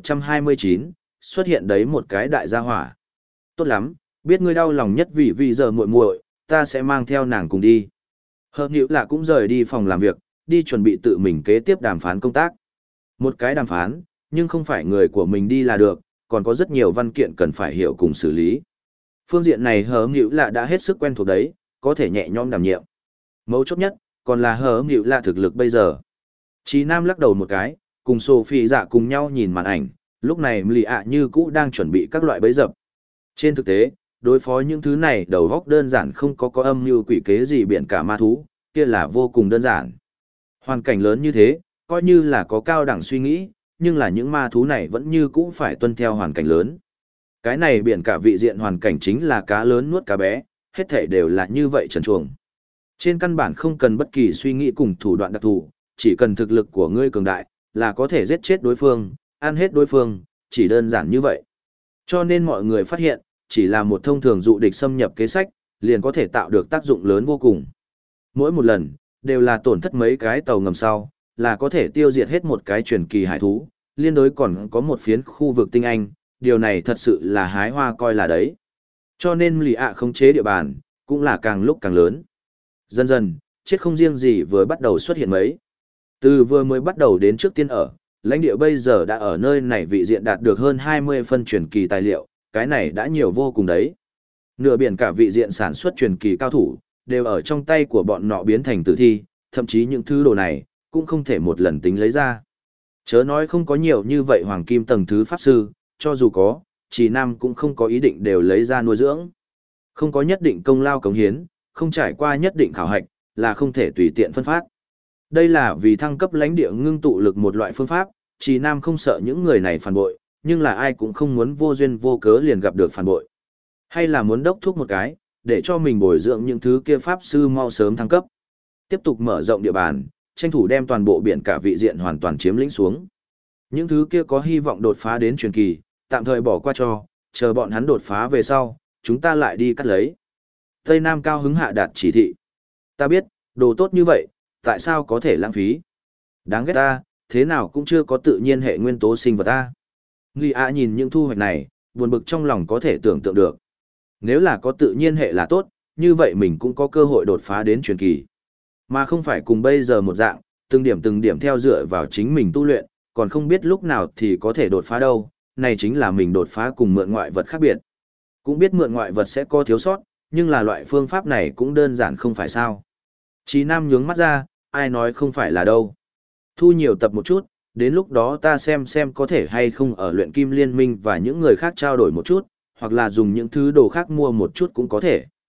1129, xuất hiện đấy một cái đại gia hỏa. Tốt lắm, biết ngươi đau lòng nhất vì vì giờ muội muội, ta sẽ mang theo nàng cùng đi. Hợp Nhự Lạ cũng rời đi phòng làm việc, đi chuẩn bị tự mình kế tiếp đàm phán công tác. Một cái đàm phán, nhưng không phải người của mình đi là được, còn có rất nhiều văn kiện cần phải hiểu cùng xử lý. Phương diện này Hợp Nhự Lạ đã hết sức quen thuộc đấy, có thể nhẹ nhõm đảm nhiệm. Mấu chốt nhất, còn là Hợp Nhự Lạ thực lực bây giờ. Chí Nam lắc đầu một cái, cùng Sophie dạ cùng nhau nhìn màn ảnh, lúc này Mli ạ như cũ đang chuẩn bị các loại bẫy dập. Trên thực tế, đối phó những thứ này đầu góc đơn giản không có âm mưu quỷ kế gì biển cả ma thú, kia là vô cùng đơn giản. Hoàn cảnh lớn như thế, coi như là có cao đẳng suy nghĩ, nhưng là những ma thú này vẫn như cũ phải tuân theo hoàn cảnh lớn. Cái này biển cả vị diện hoàn cảnh chính là cá lớn nuốt cá bé, hết thảy đều là như vậy trần truồng. Trên căn bản không cần bất kỳ suy nghĩ cùng thủ đoạn đặc thù, chỉ cần thực lực của ngươi cường đại, là có thể giết chết đối phương, ăn hết đối phương, chỉ đơn giản như vậy. Cho nên mọi người phát hiện, chỉ là một thông thường dụ địch xâm nhập kế sách, liền có thể tạo được tác dụng lớn vô cùng. Mỗi một lần, đều là tổn thất mấy cái tàu ngầm sau, là có thể tiêu diệt hết một cái truyền kỳ hải thú, liên đối còn có một phiến khu vực tinh anh, điều này thật sự là hái hoa coi là đấy. Cho nên lì ạ khống chế địa bàn, cũng là càng lúc càng lớn. Dần dần, chết không riêng gì vừa bắt đầu xuất hiện mấy. Từ vừa mới bắt đầu đến trước tiên ở, lãnh địa bây giờ đã ở nơi này vị diện đạt được hơn 20 phân truyền kỳ tài liệu, cái này đã nhiều vô cùng đấy. Nửa biển cả vị diện sản xuất truyền kỳ cao thủ, đều ở trong tay của bọn nọ biến thành tử thi, thậm chí những thứ đồ này, cũng không thể một lần tính lấy ra. Chớ nói không có nhiều như vậy hoàng kim tầng thứ pháp sư, cho dù có, Chí Nam cũng không có ý định đều lấy ra nuôi dưỡng. Không có nhất định công lao cống hiến, không trải qua nhất định khảo hạch, là không thể tùy tiện phân phát. Đây là vì thăng cấp lãnh địa ngưng tụ lực một loại phương pháp, Chí Nam không sợ những người này phản bội, nhưng là ai cũng không muốn vô duyên vô cớ liền gặp được phản bội. Hay là muốn đốc thúc một cái, để cho mình bồi dưỡng những thứ kia pháp sư mau sớm thăng cấp. Tiếp tục mở rộng địa bàn, tranh thủ đem toàn bộ biển cả vị diện hoàn toàn chiếm lĩnh xuống. Những thứ kia có hy vọng đột phá đến truyền kỳ, tạm thời bỏ qua cho, chờ bọn hắn đột phá về sau, chúng ta lại đi cắt lấy. Tây Nam cao hứng hạ đạt chỉ thị. Ta biết, đồ tốt như vậy, tại sao có thể lãng phí? Đáng ghét ta, thế nào cũng chưa có tự nhiên hệ nguyên tố sinh vật ta. Nghi ạ nhìn những thu hoạch này, buồn bực trong lòng có thể tưởng tượng được. Nếu là có tự nhiên hệ là tốt, như vậy mình cũng có cơ hội đột phá đến truyền kỳ. Mà không phải cùng bây giờ một dạng, từng điểm theo dựa vào chính mình tu luyện, còn không biết lúc nào thì có thể đột phá đâu, này chính là mình đột phá cùng mượn ngoại vật khác biệt. Cũng biết mượn ngoại vật sẽ có thiếu sót, nhưng là loại phương pháp này cũng đơn giản không phải sao. Chí Nam nhướng mắt ra, ai nói không phải là đâu. Thu nhiều tập một chút, đến lúc đó ta xem có thể hay không ở luyện kim liên minh và những người khác trao đổi một chút, hoặc là dùng những thứ đồ khác mua một chút cũng có thể.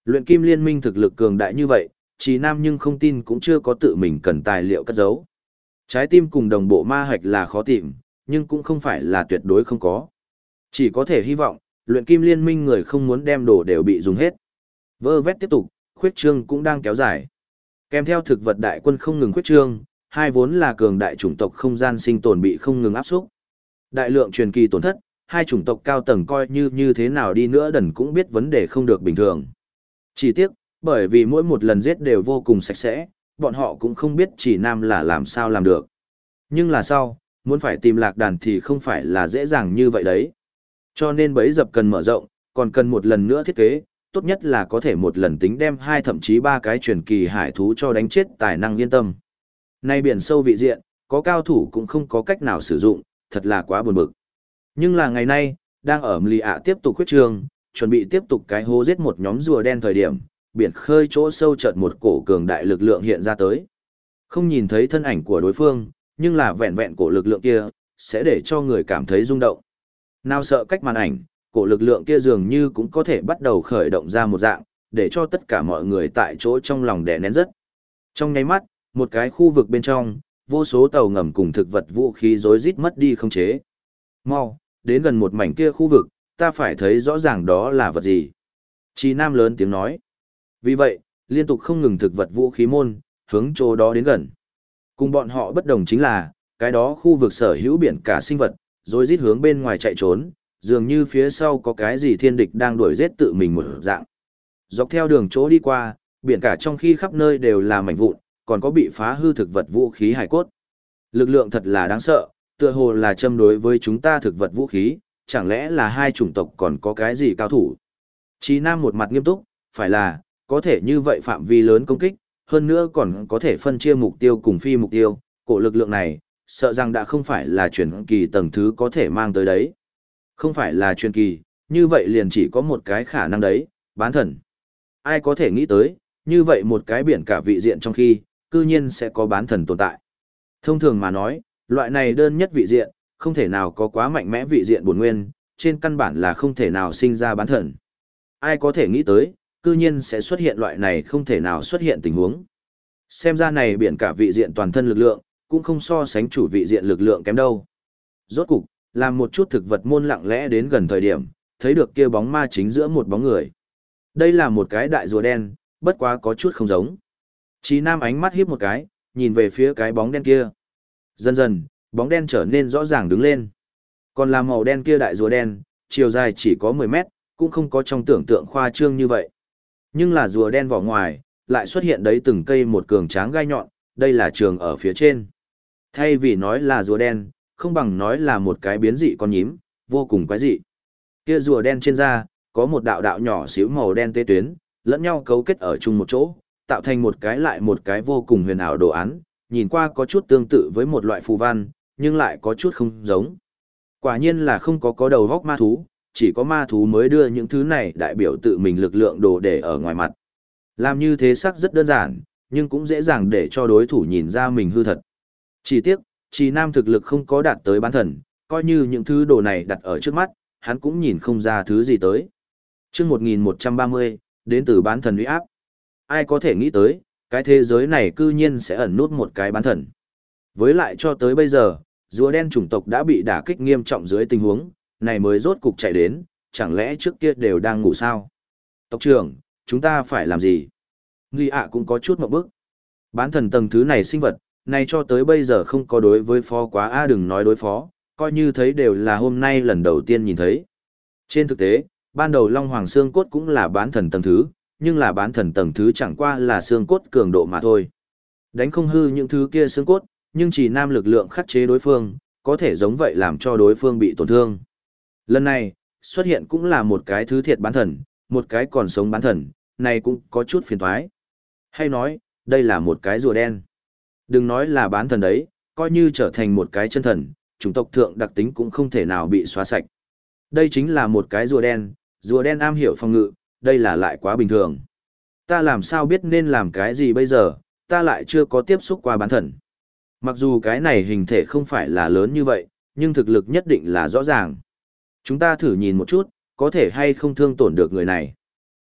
Luyện kim liên minh thực lực cường đại như vậy, Trì Nam nhưng không tin cũng chưa có tự mình cần tài liệu cất giấu. Trái tim cùng đồng bộ ma hạch là khó tìm, nhưng cũng không phải là tuyệt đối không có. Chỉ có thể hy vọng, luyện kim liên minh người không muốn đem đồ đều bị dùng hết. Vơ vét tiếp tục, khuyết trương cũng đang kéo dài. Kèm theo thực vật đại quân không ngừng khuyết trương, hai vốn là cường đại chủng tộc không gian sinh tồn bị không ngừng áp xúc. Đại lượng truyền kỳ tổn thất, hai chủng tộc cao tầng coi như thế nào đi nữa đần cũng biết vấn đề không được bình thường. Chỉ tiếc, bởi vì mỗi một lần giết đều vô cùng sạch sẽ, bọn họ cũng không biết Chỉ Nam là làm sao làm được. Nhưng là sau, muốn phải tìm lạc đàn thì không phải là dễ dàng như vậy đấy. Cho nên bẫy dập cần mở rộng, còn cần một lần nữa thiết kế, tốt nhất là có thể một lần tính đem hai thậm chí ba cái truyền kỳ hải thú cho đánh chết tài năng yên tâm. Nay biển sâu vị diện, có cao thủ cũng không có cách nào sử dụng, thật là quá buồn bực. Nhưng là ngày nay, đang ở Mli ạ tiếp tục khuyết trường, chuẩn bị tiếp tục cái hố giết một nhóm rùa đen thời điểm, biển khơi chỗ sâu chợt một cổ cường đại lực lượng hiện ra tới. Không nhìn thấy thân ảnh của đối phương, nhưng là vẹn vẹn cổ lực lượng kia, sẽ để cho người cảm thấy rung động. Nào sợ cách màn ảnh, cổ lực lượng kia dường như cũng có thể bắt đầu khởi động ra một dạng, để cho tất cả mọi người tại chỗ trong lòng đè nén rất. Trong nháy mắt, một cái khu vực bên trong, vô số tàu ngầm cùng thực vật vũ khí rối rít mất đi không chế. Mau, đến gần một mảnh kia khu vực, ta phải thấy rõ ràng đó là vật gì. Chí Nam lớn tiếng nói. Vì vậy, liên tục không ngừng thực vật vũ khí môn, hướng chỗ đó đến gần. Cùng bọn họ bất đồng chính là, cái đó khu vực sở hữu biển cả sinh vật, rối rít hướng bên ngoài chạy trốn, dường như phía sau có cái gì thiên địch đang đuổi giết tự mình một dạng. Dọc theo đường chỗ đi qua, biển cả trong khi khắp nơi đều là mảnh vụn, còn có bị phá hư thực vật vũ khí hải cốt. Lực lượng thật là đáng sợ, tựa hồ là châm đối với chúng ta thực vật vũ khí, chẳng lẽ là hai chủng tộc còn có cái gì cao thủ. Chí Nam một mặt nghiêm túc, phải là, có thể như vậy phạm vi lớn công kích, hơn nữa còn có thể phân chia mục tiêu cùng phi mục tiêu, cổ lực lượng này, sợ rằng đã không phải là truyền kỳ tầng thứ có thể mang tới đấy. Không phải là truyền kỳ, như vậy liền chỉ có một cái khả năng đấy, bán thần. Ai có thể nghĩ tới, như vậy một cái biển cả vị diện trong khi, cư nhiên sẽ có bán thần tồn tại. Thông thường mà nói, loại này đơn nhất vị diện, không thể nào có quá mạnh mẽ vị diện bổn nguyên, trên căn bản là không thể nào sinh ra bán thần. Ai có thể nghĩ tới, cư nhiên sẽ xuất hiện loại này không thể nào xuất hiện tình huống. Xem ra này biển cả vị diện toàn thân lực lượng, cũng không so sánh chủ vị diện lực lượng kém đâu. Rốt cục, làm một chút thực vật môn lặng lẽ đến gần thời điểm, thấy được kia bóng ma chính giữa một bóng người. Đây là một cái đại rùa đen, bất quá có chút không giống. Chí Nam ánh mắt híp một cái, nhìn về phía cái bóng đen kia. Dần dần, bóng đen trở nên rõ ràng đứng lên. Còn là màu đen kia đại rùa đen, chiều dài chỉ có 10 mét, cũng không có trong tưởng tượng khoa trương như vậy. Nhưng là rùa đen vỏ ngoài, lại xuất hiện đấy từng cây một cường tráng gai nhọn, đây là trường ở phía trên. Thay vì nói là rùa đen, không bằng nói là một cái biến dị con nhím, vô cùng quái dị. Kia rùa đen trên da, có một đạo đạo nhỏ xíu màu đen tê tuyến, lẫn nhau cấu kết ở chung một chỗ, tạo thành một cái lại một cái vô cùng huyền ảo đồ án, nhìn qua có chút tương tự với một loại phù văn, nhưng lại có chút không giống. Quả nhiên là không có đầu vóc ma thú, chỉ có ma thú mới đưa những thứ này đại biểu tự mình lực lượng đồ để ở ngoài mặt. Làm như thế sắc rất đơn giản, nhưng cũng dễ dàng để cho đối thủ nhìn ra mình hư thật. Chỉ tiếc, Chí Nam thực lực không có đạt tới bán thần, coi như những thứ đồ này đặt ở trước mắt, hắn cũng nhìn không ra thứ gì tới. Chương 1130, đến từ bán thần uy áp. Ai có thể nghĩ tới, cái thế giới này cư nhiên sẽ ẩn nút một cái bán thần. Với lại cho tới bây giờ, rùa đen chủng tộc đã bị đả kích nghiêm trọng dưới tình huống, này mới rốt cục chạy đến, chẳng lẽ trước kia đều đang ngủ sao? Tộc trưởng, chúng ta phải làm gì? Nghi ạ cũng có chút một bước. Bán thần tầng thứ này sinh vật, này cho tới bây giờ không có đối với phó quá đừng nói đối phó, coi như thấy đều là hôm nay lần đầu tiên nhìn thấy. Trên thực tế, ban đầu Long Hoàng xương cốt cũng là bán thần tầng thứ, nhưng là bán thần tầng thứ chẳng qua là xương cốt cường độ mà thôi. Đánh không hư những thứ kia xương cốt, nhưng chỉ nam lực lượng khắc chế đối phương, có thể giống vậy làm cho đối phương bị tổn thương. Lần này, xuất hiện cũng là một cái thứ thiệt bán thần, một cái còn sống bán thần, này cũng có chút phiền toái. Hay nói, đây là một cái rùa đen. Đừng nói là bán thần đấy, coi như trở thành một cái chân thần, chủng tộc thượng đặc tính cũng không thể nào bị xóa sạch. Đây chính là một cái rùa đen am hiểu phòng ngự, đây là lại quá bình thường. Ta làm sao biết nên làm cái gì bây giờ, ta lại chưa có tiếp xúc qua bán thần. Mặc dù cái này hình thể không phải là lớn như vậy, nhưng thực lực nhất định là rõ ràng. Chúng ta thử nhìn một chút, có thể hay không thương tổn được người này.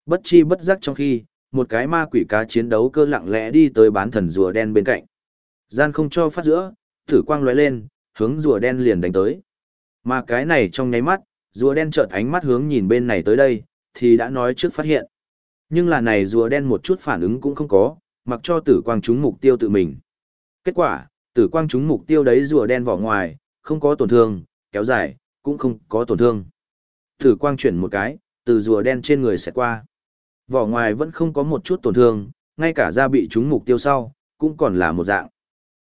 Bất chi bất giác trong khi, một cái ma quỷ cá chiến đấu cơ lặng lẽ đi tới bán thần rùa đen bên cạnh. Gian không cho phát giữa, thử quang lóe lên, hướng rùa đen liền đánh tới. Mà cái này trong nháy mắt, rùa đen chợt ánh mắt hướng nhìn bên này tới đây, thì đã nói trước phát hiện. Nhưng là này rùa đen một chút phản ứng cũng không có, mặc cho tử quang trúng mục tiêu tự mình. Kết quả, tử quang trúng mục tiêu đấy rùa đen vỏ ngoài, không có tổn thương, kéo dài, cũng không có tổn thương. Tử quang chuyển một cái, từ rùa đen trên người xẹt qua. Vỏ ngoài vẫn không có một chút tổn thương, ngay cả da bị trúng mục tiêu sau, cũng còn là một dạng.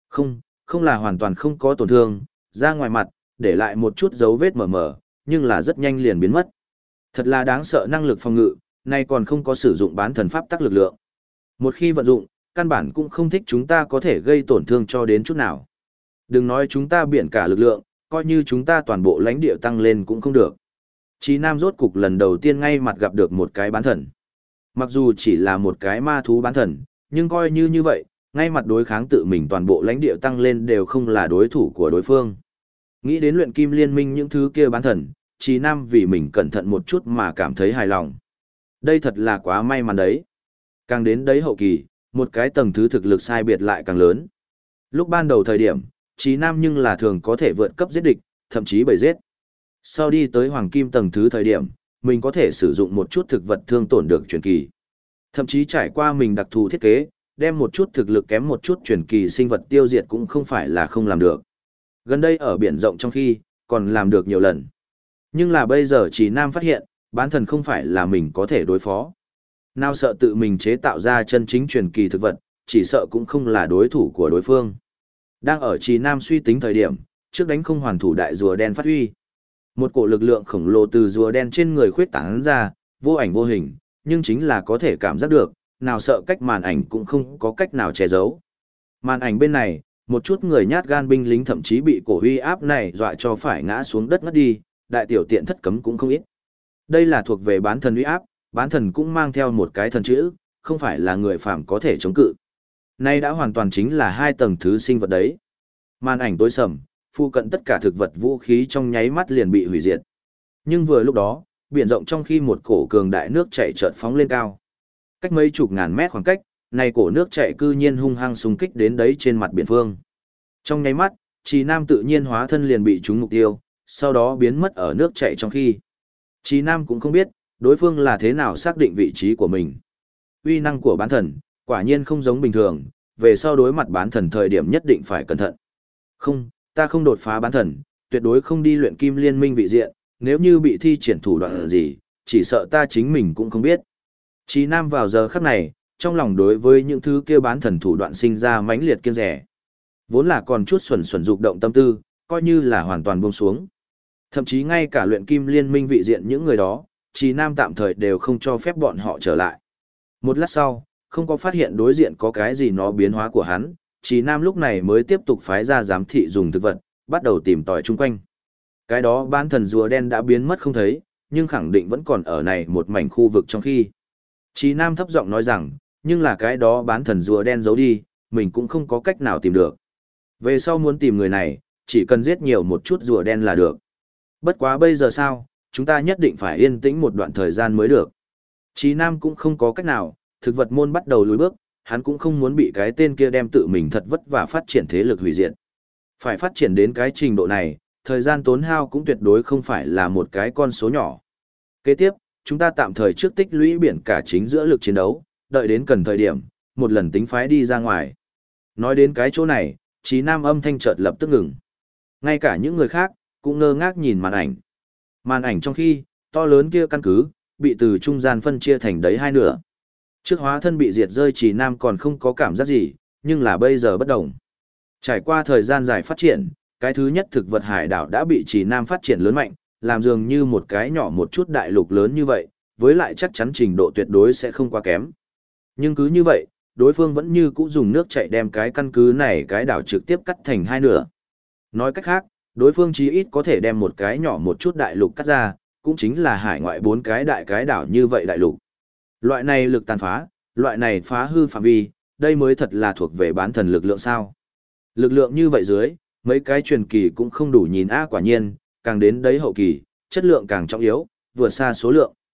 Không là hoàn toàn không có tổn thương, da ngoài mặt, để lại một chút dấu vết mờ mờ, nhưng là rất nhanh liền biến mất. Thật là đáng sợ năng lực phòng ngự, nay còn không có sử dụng bán thần pháp tắc lực lượng. Một khi vận dụng, căn bản cũng không thích chúng ta có thể gây tổn thương cho đến chút nào. Đừng nói chúng ta biển cả lực lượng, coi như chúng ta toàn bộ lãnh địa tăng lên cũng không được. Chí Nam rốt cục lần đầu tiên ngay mặt gặp được một cái bán thần. Mặc dù chỉ là một cái ma thú bán thần, nhưng coi như vậy, ngay mặt đối kháng tự mình toàn bộ lãnh địa tăng lên đều không là đối thủ của đối phương. Nghĩ đến luyện kim liên minh những thứ kia bán thần, Chí Nam vì mình cẩn thận một chút mà cảm thấy hài lòng. Đây thật là quá may mắn đấy. Càng đến đấy hậu kỳ, một cái tầng thứ thực lực sai biệt lại càng lớn. Lúc ban đầu thời điểm, Chí Nam nhưng là thường có thể vượt cấp giết địch, thậm chí bầy giết. Sau đi tới hoàng kim tầng thứ thời điểm, mình có thể sử dụng một chút thực vật thương tổn được truyền kỳ. Thậm chí trải qua mình đặc thù thiết kế, đem một chút thực lực kém một chút truyền kỳ sinh vật tiêu diệt cũng không phải là không làm được. Gần đây ở biển rộng trong khi, còn làm được nhiều lần. Nhưng là bây giờ Chí Nam phát hiện, bán thần không phải là mình có thể đối phó. Nào sợ tự mình chế tạo ra chân chính truyền kỳ thực vật, chỉ sợ cũng không là đối thủ của đối phương. Đang ở Chí Nam suy tính thời điểm, trước đánh không hoàn thủ đại rùa đen phát huy. Một cổ lực lượng khổng lồ từ rùa đen trên người khuyết tán ra, vô ảnh vô hình, nhưng chính là có thể cảm giác được, nào sợ cách màn ảnh cũng không có cách nào che giấu. Màn ảnh bên này, một chút người nhát gan binh lính thậm chí bị cổ uy áp này dọa cho phải ngã xuống đất ngất đi, đại tiểu tiện thất cấm cũng không ít. Đây là thuộc về bán thần uy áp, bán thần cũng mang theo một cái thần chữ, không phải là người phàm có thể chống cự. Nay đã hoàn toàn chính là hai tầng thứ sinh vật đấy. Màn ảnh tối sầm, phụ cận tất cả thực vật vũ khí trong nháy mắt liền bị hủy diệt. Nhưng vừa lúc đó, biển rộng trong khi một cổ cường đại nước chảy chợt phóng lên cao. Cách mấy chục ngàn mét khoảng cách, này cổ nước chảy cư nhiên hung hăng xung kích đến đấy trên mặt biển phương. Trong nháy mắt, Chí Nam tự nhiên hóa thân liền bị trúng mục tiêu, sau đó biến mất ở nước chảy trong khi. Chí Nam cũng không biết, đối phương là thế nào xác định vị trí của mình. Uy năng của bán thần, quả nhiên không giống bình thường, về sau đối mặt bán thần thời điểm nhất định phải cẩn thận. Không, ta không đột phá bán thần, tuyệt đối không đi luyện kim liên minh vị diện, nếu như bị thi triển thủ đoạn gì, chỉ sợ ta chính mình cũng không biết. Chí Nam vào giờ khắc này, trong lòng đối với những thứ kia bán thần thủ đoạn sinh ra mãnh liệt kiêng rẻ. Vốn là còn chút xuẩn xuẩn dục động tâm tư, coi như là hoàn toàn buông xuống. Thậm chí ngay cả luyện kim liên minh vị diện những người đó, Chí Nam tạm thời đều không cho phép bọn họ trở lại. Một lát sau, không có phát hiện đối diện có cái gì nó biến hóa của hắn, Chí Nam lúc này mới tiếp tục phái ra giám thị dùng thực vật, bắt đầu tìm tòi chung quanh. Cái đó bán thần rùa đen đã biến mất không thấy, nhưng khẳng định vẫn còn ở này một mảnh khu vực trong khi. Chí Nam thấp giọng nói rằng, nhưng là cái đó bán thần rùa đen giấu đi, mình cũng không có cách nào tìm được. Về sau muốn tìm người này, chỉ cần giết nhiều một chút rùa đen là được. Bất quá bây giờ sao, chúng ta nhất định phải yên tĩnh một đoạn thời gian mới được. Chí Nam cũng không có cách nào, thực vật môn bắt đầu lùi bước, hắn cũng không muốn bị cái tên kia đem tự mình thật vất vả phát triển thế lực hủy diệt. Phải phát triển đến cái trình độ này, thời gian tốn hao cũng tuyệt đối không phải là một cái con số nhỏ. Kế tiếp, chúng ta tạm thời trước tích lũy biển cả chính giữa lực chiến đấu, đợi đến cần thời điểm, một lần tính phái đi ra ngoài. Nói đến cái chỗ này, Chí Nam âm thanh chợt lập tức ngừng. Ngay cả những người khác, cũng ngơ ngác nhìn màn ảnh. Màn ảnh trong khi, to lớn kia căn cứ, bị từ trung gian phân chia thành đấy hai nửa. Trước hóa thân bị diệt rơi Chí Nam còn không có cảm giác gì, nhưng là bây giờ bất đồng. Trải qua thời gian dài phát triển, cái thứ nhất thực vật hải đảo đã bị Chí Nam phát triển lớn mạnh, làm dường như một cái nhỏ một chút đại lục lớn như vậy, với lại chắc chắn trình độ tuyệt đối sẽ không quá kém. Nhưng cứ như vậy, đối phương vẫn như cũ dùng nước chảy đem cái căn cứ này cái đảo trực tiếp cắt thành hai nửa. Nói cách khác, đối phương chí ít có thể đem một cái nhỏ một chút đại lục cắt ra, cũng chính là hải ngoại bốn cái đại cái đảo như vậy đại lục. Loại này lực tàn phá, loại này phá hư phạm vi, đây mới thật là thuộc về bán thần lực lượng sao. Lực lượng như vậy dưới, mấy cái truyền kỳ cũng không đủ nhìn quả nhiên, càng đến đấy hậu kỳ, chất lượng càng trọng yếu, vượt xa số lượng.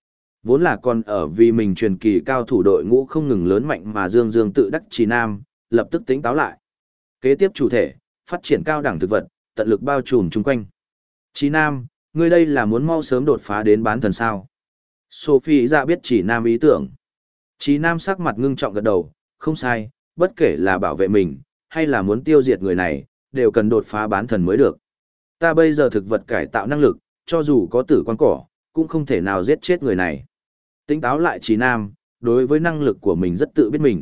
Vốn là còn ở vì mình truyền kỳ cao thủ đội ngũ không ngừng lớn mạnh mà Dương Dương tự đắc Trì Nam, lập tức tỉnh táo lại. Kế tiếp chủ thể, phát triển cao đẳng thực vật, tận lực bao trùm chung quanh. Trì Nam, ngươi đây là muốn mau sớm đột phá đến bán thần sao? Sophie dạ biết Trì Nam ý tưởng. Trì Nam sắc mặt ngưng trọng gật đầu, không sai, bất kể là bảo vệ mình, hay là muốn tiêu diệt người này, đều cần đột phá bán thần mới được. Ta bây giờ thực vật cải tạo năng lực, cho dù có tử quan cỏ, cũng không thể nào giết chết người này. Tỉnh táo lại Trì Nam, đối với năng lực của mình rất tự biết mình.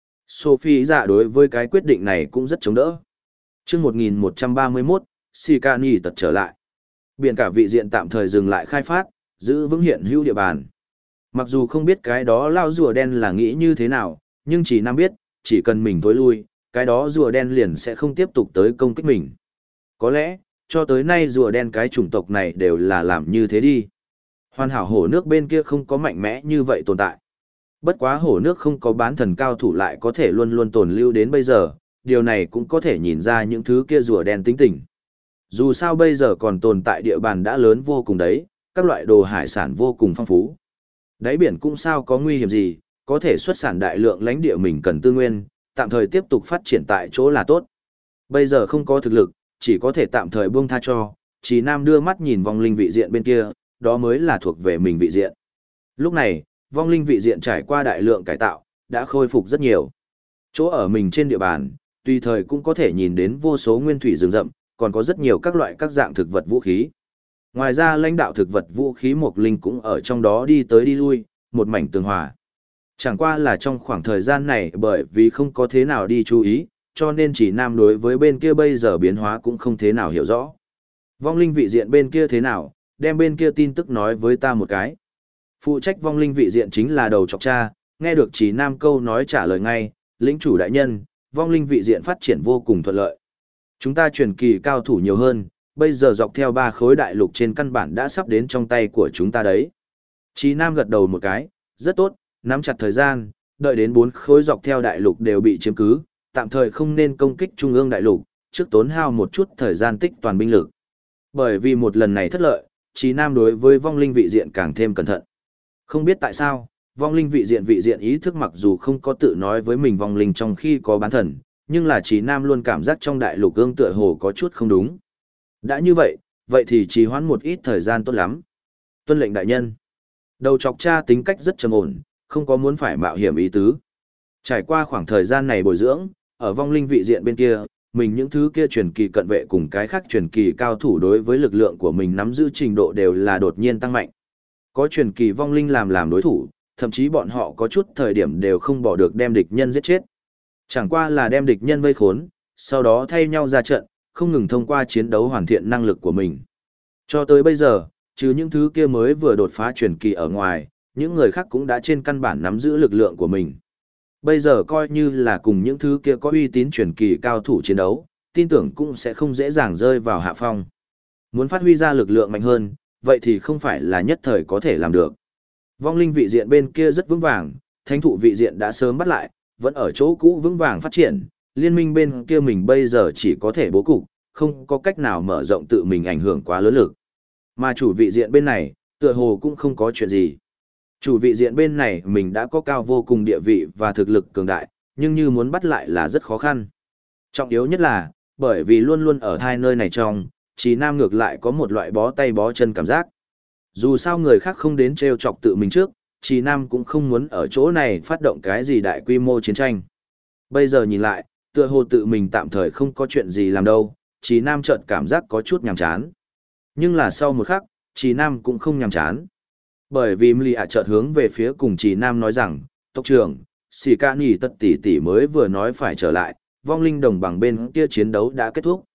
Sophie dạ đối với cái quyết định này cũng rất chống đỡ. Chương 1131, Shikani tật trở lại. Biển cả vị diện tạm thời dừng lại khai phát, giữ vững hiện hữu địa bàn. Mặc dù không biết cái đó lao rùa đen là nghĩ như thế nào, nhưng Trì Nam biết, chỉ cần mình tối lui, cái đó rùa đen liền sẽ không tiếp tục tới công kích mình. Có lẽ, cho tới nay rùa đen cái chủng tộc này đều là làm như thế đi. Hoàn hảo hổ nước bên kia không có mạnh mẽ như vậy tồn tại. Bất quá hổ nước không có bán thần cao thủ lại có thể luôn luôn tồn lưu đến bây giờ, điều này cũng có thể nhìn ra những thứ kia rùa đen tính tình. Dù sao bây giờ còn tồn tại địa bàn đã lớn vô cùng đấy, các loại đồ hải sản vô cùng phong phú. Đáy biển cũng sao có nguy hiểm gì, có thể xuất sản đại lượng lãnh địa mình cần tư nguyên, tạm thời tiếp tục phát triển tại chỗ là tốt. Bây giờ không có thực lực, chỉ có thể tạm thời buông tha cho, Trì Nam đưa mắt nhìn vong linh vị diện bên kia, đó mới là thuộc về mình vị diện. Lúc này, vong linh vị diện trải qua đại lượng cải tạo, đã khôi phục rất nhiều. Chỗ ở mình trên địa bàn, tùy thời cũng có thể nhìn đến vô số nguyên thủy rừng rậm, còn có rất nhiều các loại các dạng thực vật vũ khí. Ngoài ra lãnh đạo thực vật vũ khí Mộc Linh cũng ở trong đó đi tới đi lui, một mảnh tường hòa. Chẳng qua là trong khoảng thời gian này bởi vì không có thế nào đi chú ý, cho nên Trì Nam đối với bên kia bây giờ biến hóa cũng không thế nào hiểu rõ. Vong linh vị diện bên kia thế nào, đem bên kia tin tức nói với ta một cái. Phụ trách vong linh vị diện chính là đầu chọc cha, nghe được Trì Nam câu nói trả lời ngay, lĩnh chủ đại nhân, vong linh vị diện phát triển vô cùng thuận lợi. Chúng ta truyền kỳ cao thủ nhiều hơn, bây giờ dọc theo 3 khối đại lục trên căn bản đã sắp đến trong tay của chúng ta đấy. Trì Nam gật đầu một cái, rất tốt, nắm chặt thời gian, đợi đến 4 khối dọc theo đại lục đều bị chiếm cứ, tạm thời không nên công kích trung ương đại lục, trước tốn hao một chút thời gian tích toàn binh lực. Bởi vì một lần này thất lợi, Trì Nam đối với vong linh vị diện càng thêm cẩn thận. Không biết tại sao, vong linh vị diện ý thức mặc dù không có tự nói với mình vong linh trong khi có bán thần, nhưng là Trì Nam luôn cảm giác trong đại lục ương tựa hồ có chút không đúng. Đã như vậy, vậy thì trì hoãn một ít thời gian tốt lắm. Tuân lệnh đại nhân. Đầu chọc cha tính cách rất trầm ổn, không có muốn phải mạo hiểm ý tứ. Trải qua khoảng thời gian này bồi dưỡng, ở vong linh vị diện bên kia, mình những thứ kia truyền kỳ cận vệ cùng cái khác truyền kỳ cao thủ đối với lực lượng của mình nắm giữ trình độ đều là đột nhiên tăng mạnh. Có truyền kỳ vong linh làm đối thủ, thậm chí bọn họ có chút thời điểm đều không bỏ được đem địch nhân giết chết. Chẳng qua là đem địch nhân vây khốn, sau đó thay nhau ra trận, không ngừng thông qua chiến đấu hoàn thiện năng lực của mình. Cho tới bây giờ, trừ những thứ kia mới vừa đột phá truyền kỳ ở ngoài, những người khác cũng đã trên căn bản nắm giữ lực lượng của mình. Bây giờ coi như là cùng những thứ kia có uy tín truyền kỳ cao thủ chiến đấu, tin tưởng cũng sẽ không dễ dàng rơi vào hạ phong. Muốn phát huy ra lực lượng mạnh hơn, vậy thì không phải là nhất thời có thể làm được. Vong linh vị diện bên kia rất vững vàng, thánh thụ vị diện đã sớm bắt lại, vẫn ở chỗ cũ vững vàng phát triển, liên minh bên kia mình bây giờ chỉ có thể bố cục, không có cách nào mở rộng tự mình ảnh hưởng quá lớn lực. Mà chủ vị diện bên này, tựa hồ cũng không có chuyện gì. Chủ vị diện bên này mình đã có cao vô cùng địa vị và thực lực cường đại, nhưng như muốn bắt lại là rất khó khăn. Trọng yếu nhất là, bởi vì luôn luôn ở hai nơi này trong, Trì Nam ngược lại có một loại bó tay bó chân cảm giác. Dù sao người khác không đến trêu chọc tự mình trước, Trì Nam cũng không muốn ở chỗ này phát động cái gì đại quy mô chiến tranh. Bây giờ nhìn lại, tựa hồ tự mình tạm thời không có chuyện gì làm đâu, Trì Nam chợt cảm giác có chút nhàm chán. Nhưng là sau một khắc, Trì Nam cũng không nhàm chán. Bởi vì Mli ạ chợt hướng về phía cùng Trì Nam nói rằng, tộc trưởng, Sĩ Ca Nì Tật tỷ tỷ mới vừa nói phải trở lại, vong linh đồng bằng bên kia chiến đấu đã kết thúc.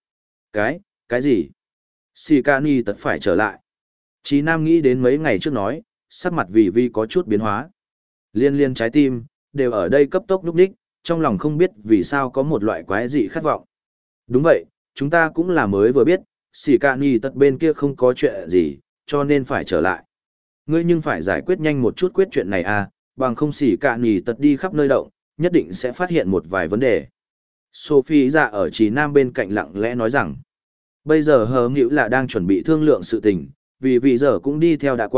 Cái gì? Sĩ Ca Nì Tật phải trở lại. Trì Nam nghĩ đến mấy ngày trước nói, sắc mặt vì có chút biến hóa. Liên trái tim, đều ở đây cấp tốc núp đích, trong lòng không biết vì sao có một loại quái dị khát vọng. Đúng vậy, chúng ta cũng là mới vừa biết, Sĩ Ca Nì Tật bên kia không có chuyện gì, cho nên phải trở lại. Ngươi nhưng phải giải quyết nhanh một chút quyết chuyện này à, bằng không Sĩ Ca Nì Tật đi khắp nơi động, nhất định sẽ phát hiện một vài vấn đề. Sophie ra ở Trì Nam bên cạnh lặng lẽ nói rằng, bây giờ hờ nghĩu là đang chuẩn bị thương lượng sự tình, vì giờ cũng đi theo đã qua,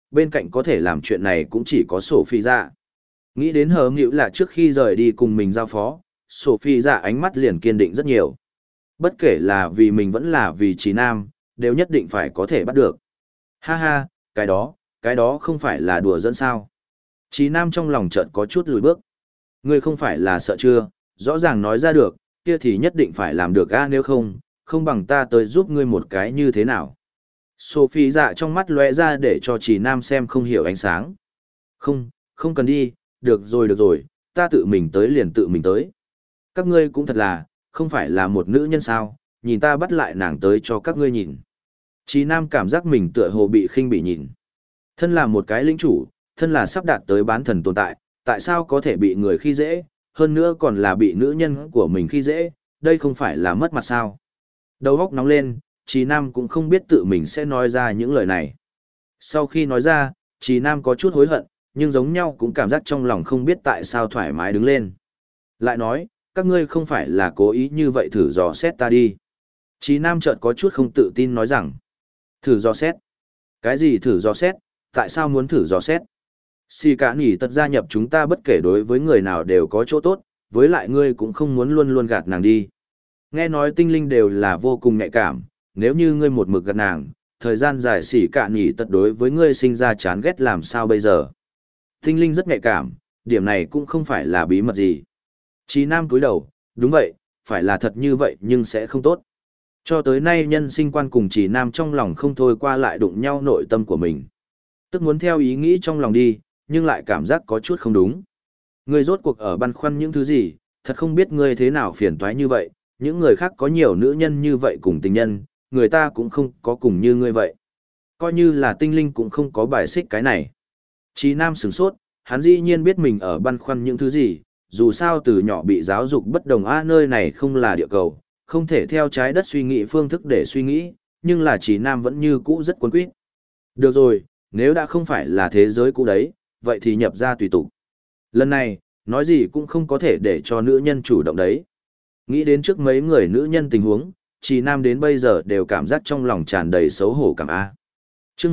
bên cạnh có thể làm chuyện này cũng chỉ có Sophie dạ. Nghĩ đến hờ nghịu là trước khi rời đi cùng mình giao phó, Sophie dạ ánh mắt liền kiên định rất nhiều. Bất kể là vì mình vẫn là vì Trí Nam, đều nhất định phải có thể bắt được. Ha ha, cái đó không phải là đùa dẫn sao. Trí Nam trong lòng chợt có chút lùi bước. Ngươi không phải là sợ chưa, rõ ràng nói ra được, kia thì nhất định phải làm được a, nếu không, không bằng ta tới giúp ngươi một cái như thế nào. Sophie dạ trong mắt lóe ra để cho Trí Nam xem không hiểu ánh sáng. Không, không cần đi, được rồi, ta tự mình tới liền tự mình tới. Các ngươi cũng thật là, không phải là một nữ nhân sao, nhìn ta bắt lại nàng tới cho các ngươi nhìn. Trí Nam cảm giác mình tựa hồ bị khinh bị nhìn. Thân là một cái lĩnh chủ, thân là sắp đạt tới bán thần tồn tại, tại sao có thể bị người khi dễ, hơn nữa còn là bị nữ nhân của mình khi dễ, đây không phải là mất mặt sao. Đầu óc nóng lên, Trí Nam cũng không biết tự mình sẽ nói ra những lời này. Sau khi nói ra, Trí Nam có chút hối hận, nhưng giống nhau cũng cảm giác trong lòng không biết tại sao thoải mái đứng lên. Lại nói, các ngươi không phải là cố ý như vậy thử dò xét ta đi. Trí Nam chợt có chút không tự tin nói rằng, thử dò xét. Cái gì thử dò xét, tại sao muốn thử dò xét? Xì cả nỉ tật gia nhập chúng ta bất kể đối với người nào đều có chỗ tốt, với lại ngươi cũng không muốn luôn luôn gạt nàng đi. Nghe nói tinh linh đều là vô cùng nhạy cảm, nếu như ngươi một mực gạt nàng, thời gian dài xỉ cả nỉ tật đối với ngươi sinh ra chán ghét làm sao bây giờ. Tinh linh rất nhạy cảm, điểm này cũng không phải là bí mật gì. Chí Nam cúi đầu, đúng vậy, phải là thật như vậy nhưng sẽ không tốt. Cho tới nay nhân sinh quan cùng Chí Nam trong lòng không thôi qua lại đụng nhau nội tâm của mình. Tức muốn theo ý nghĩ trong lòng đi, nhưng lại cảm giác có chút không đúng. Ngươi rốt cuộc ở băn khoăn những thứ gì, thật không biết ngươi thế nào phiền toái như vậy, những người khác có nhiều nữ nhân như vậy cùng tình nhân, người ta cũng không có cùng như ngươi vậy. Coi như là tinh linh cũng không có bài xích cái này. Chí Nam sửng sốt, hắn dĩ nhiên biết mình ở băn khoăn những thứ gì, dù sao từ nhỏ bị giáo dục bất đồng nơi này không là địa cầu, không thể theo trái đất suy nghĩ phương thức để suy nghĩ, nhưng là Chí Nam vẫn như cũ rất cuốn quýt. Được rồi, nếu đã không phải là thế giới cũ đấy, vậy thì nhập ra tùy tục. Lần này, nói gì cũng không có thể để cho nữ nhân chủ động đấy. Nghĩ đến trước mấy người nữ nhân tình huống, Chí Nam đến bây giờ đều cảm giác trong lòng tràn đầy xấu hổ cảm a. Chương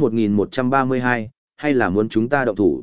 1132, hay là muốn chúng ta động thủ?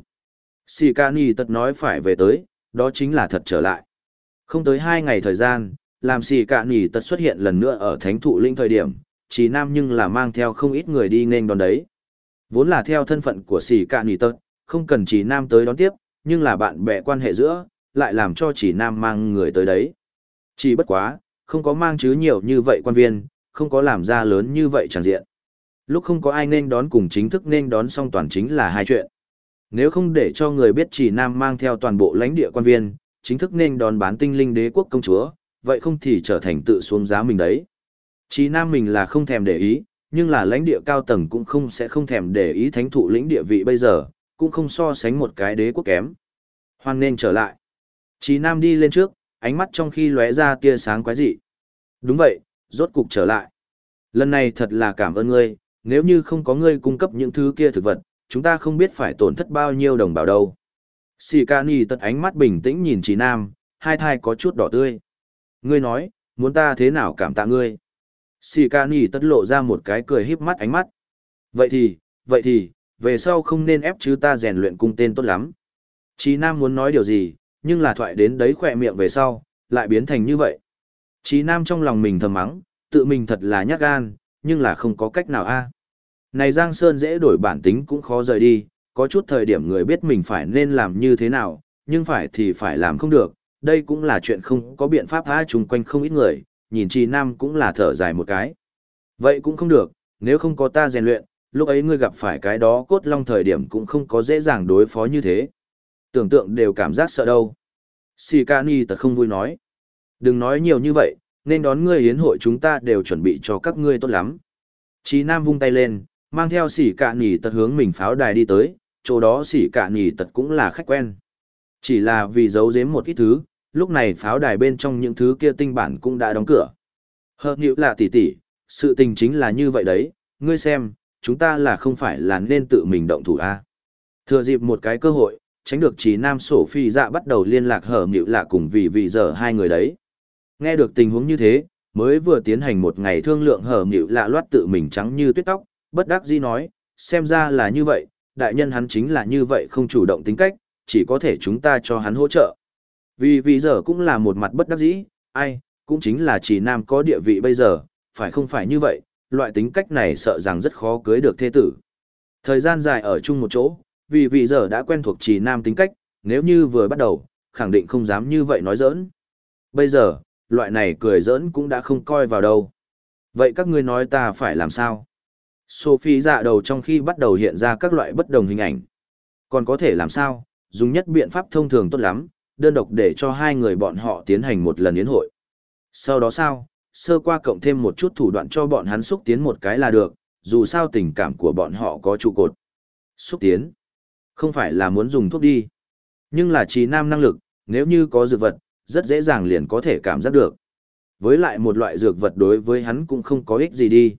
Sikani tật nói phải về tới, đó chính là thật trở lại. Không tới 2 ngày thời gian, làm Sikani tật xuất hiện lần nữa ở Thánh Thụ Linh thời điểm, Chí Nam nhưng là mang theo không ít người đi nên đón đấy. Vốn là theo thân phận của Sikani tật, không cần Chí Nam tới đón tiếp, nhưng là bạn bè quan hệ giữa, lại làm cho Chí Nam mang người tới đấy. Chỉ bất quá, không có mang chứ nhiều như vậy quan viên, không có làm ra lớn như vậy tràn diện. Lúc không có ai nên đón cùng chính thức nên đón xong toàn chính là hai chuyện. Nếu không để cho người biết Chỉ Nam mang theo toàn bộ lãnh địa quan viên, chính thức nên đón bán tinh linh đế quốc công chúa, vậy không thì trở thành tự xuống giá mình đấy. Chỉ Nam mình là không thèm để ý, nhưng là lãnh địa cao tầng cũng không sẽ không thèm để ý thánh thụ lĩnh địa vị bây giờ, cũng không so sánh một cái đế quốc kém. Hoan nên trở lại. Chỉ Nam đi lên trước, ánh mắt trong khi lóe ra tia sáng quái dị. Đúng vậy, rốt cục trở lại. Lần này thật là cảm ơn ngươi, nếu như không có ngươi cung cấp những thứ kia thực vật, chúng ta không biết phải tổn thất bao nhiêu đồng bào đâu. Sikani tật ánh mắt bình tĩnh nhìn Chí Nam, hai thai có chút đỏ tươi. Ngươi nói, muốn ta thế nào cảm tạ ngươi? Sikani tật lộ ra một cái cười híp mắt ánh mắt. Vậy thì, về sau không nên ép chứ ta rèn luyện cung tên tốt lắm. Chí Nam muốn nói điều gì, nhưng là thoại đến đấy khỏe miệng về sau, lại biến thành như vậy. Chí Nam trong lòng mình thầm mắng, tự mình thật là nhát gan, nhưng là không có cách nào a. Này Giang Sơn dễ đổi bản tính cũng khó rời đi, có chút thời điểm người biết mình phải nên làm như thế nào, nhưng phải thì phải làm không được, đây cũng là chuyện không có biện pháp chung quanh không ít người, nhìn Chí Nam cũng là thở dài một cái. Vậy cũng không được, nếu không có ta rèn luyện, lúc ấy ngươi gặp phải cái đó cốt long thời điểm cũng không có dễ dàng đối phó như thế. Tưởng tượng đều cảm giác sợ đâu. Sikani tật không vui nói. Đừng nói nhiều như vậy, nên đón ngươi yến hội chúng ta đều chuẩn bị cho các ngươi tốt lắm. Chí Nam vung tay lên, mang theo sỉ cạ nỉ tật hướng mình pháo đài đi tới, chỗ đó sỉ cạ nỉ tật cũng là khách quen. Chỉ là vì giấu giếm một ít thứ, lúc này pháo đài bên trong những thứ kia tinh bản cũng đã đóng cửa. Hợp nhữ là tỷ tỷ, sự tình chính là như vậy đấy, ngươi xem, chúng ta là không phải là nên tự mình động thủ a. Thừa dịp một cái cơ hội, tránh được Chí Nam sổ phi dạ bắt đầu liên lạc hở nhữ lạ cùng vì giờ hai người đấy. Nghe được tình huống như thế, mới vừa tiến hành một ngày thương lượng hở nhữ lạ loát tự mình trắng như tuyết tóc, bất đắc dĩ nói, xem ra là như vậy, đại nhân hắn chính là như vậy không chủ động tính cách, chỉ có thể chúng ta cho hắn hỗ trợ. Vì giờ cũng là một mặt bất đắc dĩ, ai, cũng chính là chỉ nam có địa vị bây giờ, phải không phải như vậy, loại tính cách này sợ rằng rất khó cưới được thê tử. Thời gian dài ở chung một chỗ, vì giờ đã quen thuộc chỉ nam tính cách, nếu như vừa bắt đầu, khẳng định không dám như vậy nói giỡn. Bây giờ, loại này cười giỡn cũng đã không coi vào đâu. Vậy các ngươi nói ta phải làm sao? Sophie dạ đầu trong khi bắt đầu hiện ra các loại bất đồng hình ảnh. Còn có thể làm sao? Dùng nhất biện pháp thông thường tốt lắm, đơn độc để cho hai người bọn họ tiến hành một lần yến hội. Sau đó sao? Sơ qua cộng thêm một chút thủ đoạn cho bọn hắn xúc tiến một cái là được, dù sao tình cảm của bọn họ có trụ cột. Xúc tiến? Không phải là muốn dùng thuốc đi. Nhưng là trí nam năng lực, nếu như có dược vật, rất dễ dàng liền có thể cảm giác được. Với lại một loại dược vật đối với hắn cũng không có ích gì đi.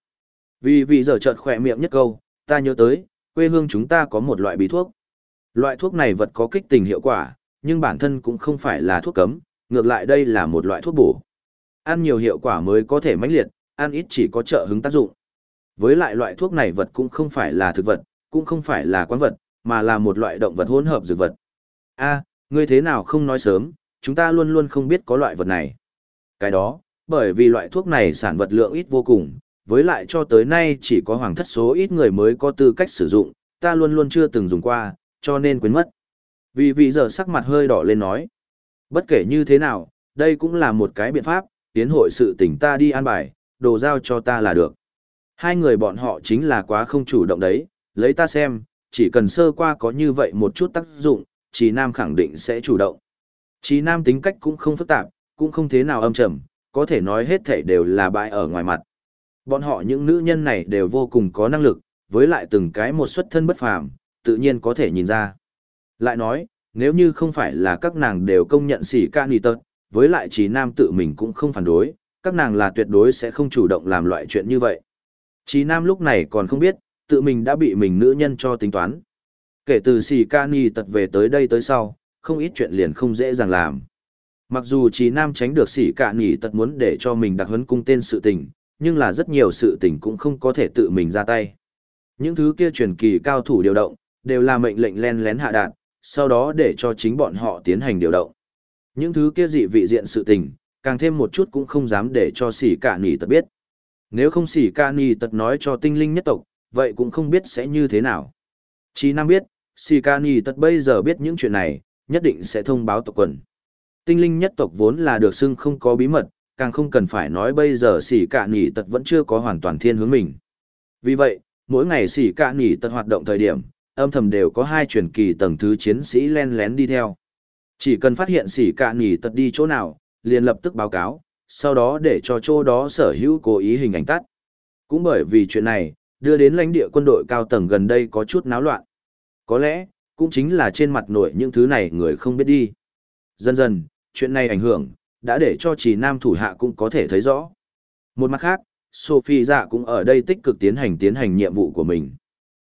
Vì giờ chợt khỏe miệng nhất câu, ta nhớ tới, quê hương chúng ta có một loại bí thuốc. Loại thuốc này vật có kích tình hiệu quả, nhưng bản thân cũng không phải là thuốc cấm, ngược lại đây là một loại thuốc bổ. Ăn nhiều hiệu quả mới có thể mãnh liệt, ăn ít chỉ có trợ hứng tác dụng. Với lại loại thuốc này vật cũng không phải là thực vật, cũng không phải là quán vật, mà là một loại động vật hỗn hợp dược vật. A, ngươi thế nào không nói sớm, chúng ta luôn luôn không biết có loại vật này. Cái đó, bởi vì loại thuốc này sản vật lượng ít vô cùng, với lại cho tới nay chỉ có hoàng thất số ít người mới có tư cách sử dụng, ta luôn luôn chưa từng dùng qua, cho nên quên mất. Vì giờ sắc mặt hơi đỏ lên nói. Bất kể như thế nào, đây cũng là một cái biện pháp, tiến hội sự tỉnh ta đi an bài, đồ giao cho ta là được. Hai người bọn họ chính là quá không chủ động đấy, lấy ta xem, chỉ cần sơ qua có như vậy một chút tác dụng, Trí Nam khẳng định sẽ chủ động. Trí Nam tính cách cũng không phức tạp, cũng không thế nào âm trầm, có thể nói hết thảy đều là bại ở ngoài mặt. Bọn họ những nữ nhân này đều vô cùng có năng lực, với lại từng cái một xuất thân bất phàm, tự nhiên có thể nhìn ra. Lại nói, nếu như không phải là các nàng đều công nhận xỉ ca nì tật, với lại Trí Nam tự mình cũng không phản đối, các nàng là tuyệt đối sẽ không chủ động làm loại chuyện như vậy. Trí Nam lúc này còn không biết, tự mình đã bị mình nữ nhân cho tính toán. Kể từ xỉ ca nì tật về tới đây tới sau, không ít chuyện liền không dễ dàng làm. Mặc dù Trí Nam tránh được xỉ ca nì tật muốn để cho mình đặc huấn cung tên sự tình, nhưng là rất nhiều sự tình cũng không có thể tự mình ra tay. Những thứ kia truyền kỳ cao thủ điều động, đều là mệnh lệnh len lén hạ đạt, sau đó để cho chính bọn họ tiến hành điều động. Những thứ kia dị vị diện sự tình, càng thêm một chút cũng không dám để cho xỉ cả nỉ tật biết. Nếu không xỉ cả nỉ tật nói cho tinh linh nhất tộc, vậy cũng không biết sẽ như thế nào. Chí Nam biết, xỉ cả nỉ tật bây giờ biết những chuyện này, nhất định sẽ thông báo tộc quần. Tinh linh nhất tộc vốn là được xưng không có bí mật, càng không cần phải nói bây giờ xỉ cả nỉ tật vẫn chưa có hoàn toàn thiên hướng mình. Vì vậy, mỗi ngày xỉ cả nỉ tật hoạt động thời điểm, âm thầm đều có hai truyền kỳ tầng thứ chiến sĩ len lén đi theo. Chỉ cần phát hiện xỉ cả nỉ tật đi chỗ nào, liền lập tức báo cáo, sau đó để cho chỗ đó sở hữu cố ý hình ảnh tắt. Cũng bởi vì chuyện này, đưa đến lãnh địa quân đội cao tầng gần đây có chút náo loạn. Có lẽ, cũng chính là trên mặt nổi những thứ này người không biết đi. Dần dần, chuyện này ảnh hưởng, đã để cho Trì Nam thủ hạ cũng có thể thấy rõ. Một mặt khác, Sophie dạ cũng ở đây tích cực tiến hành nhiệm vụ của mình.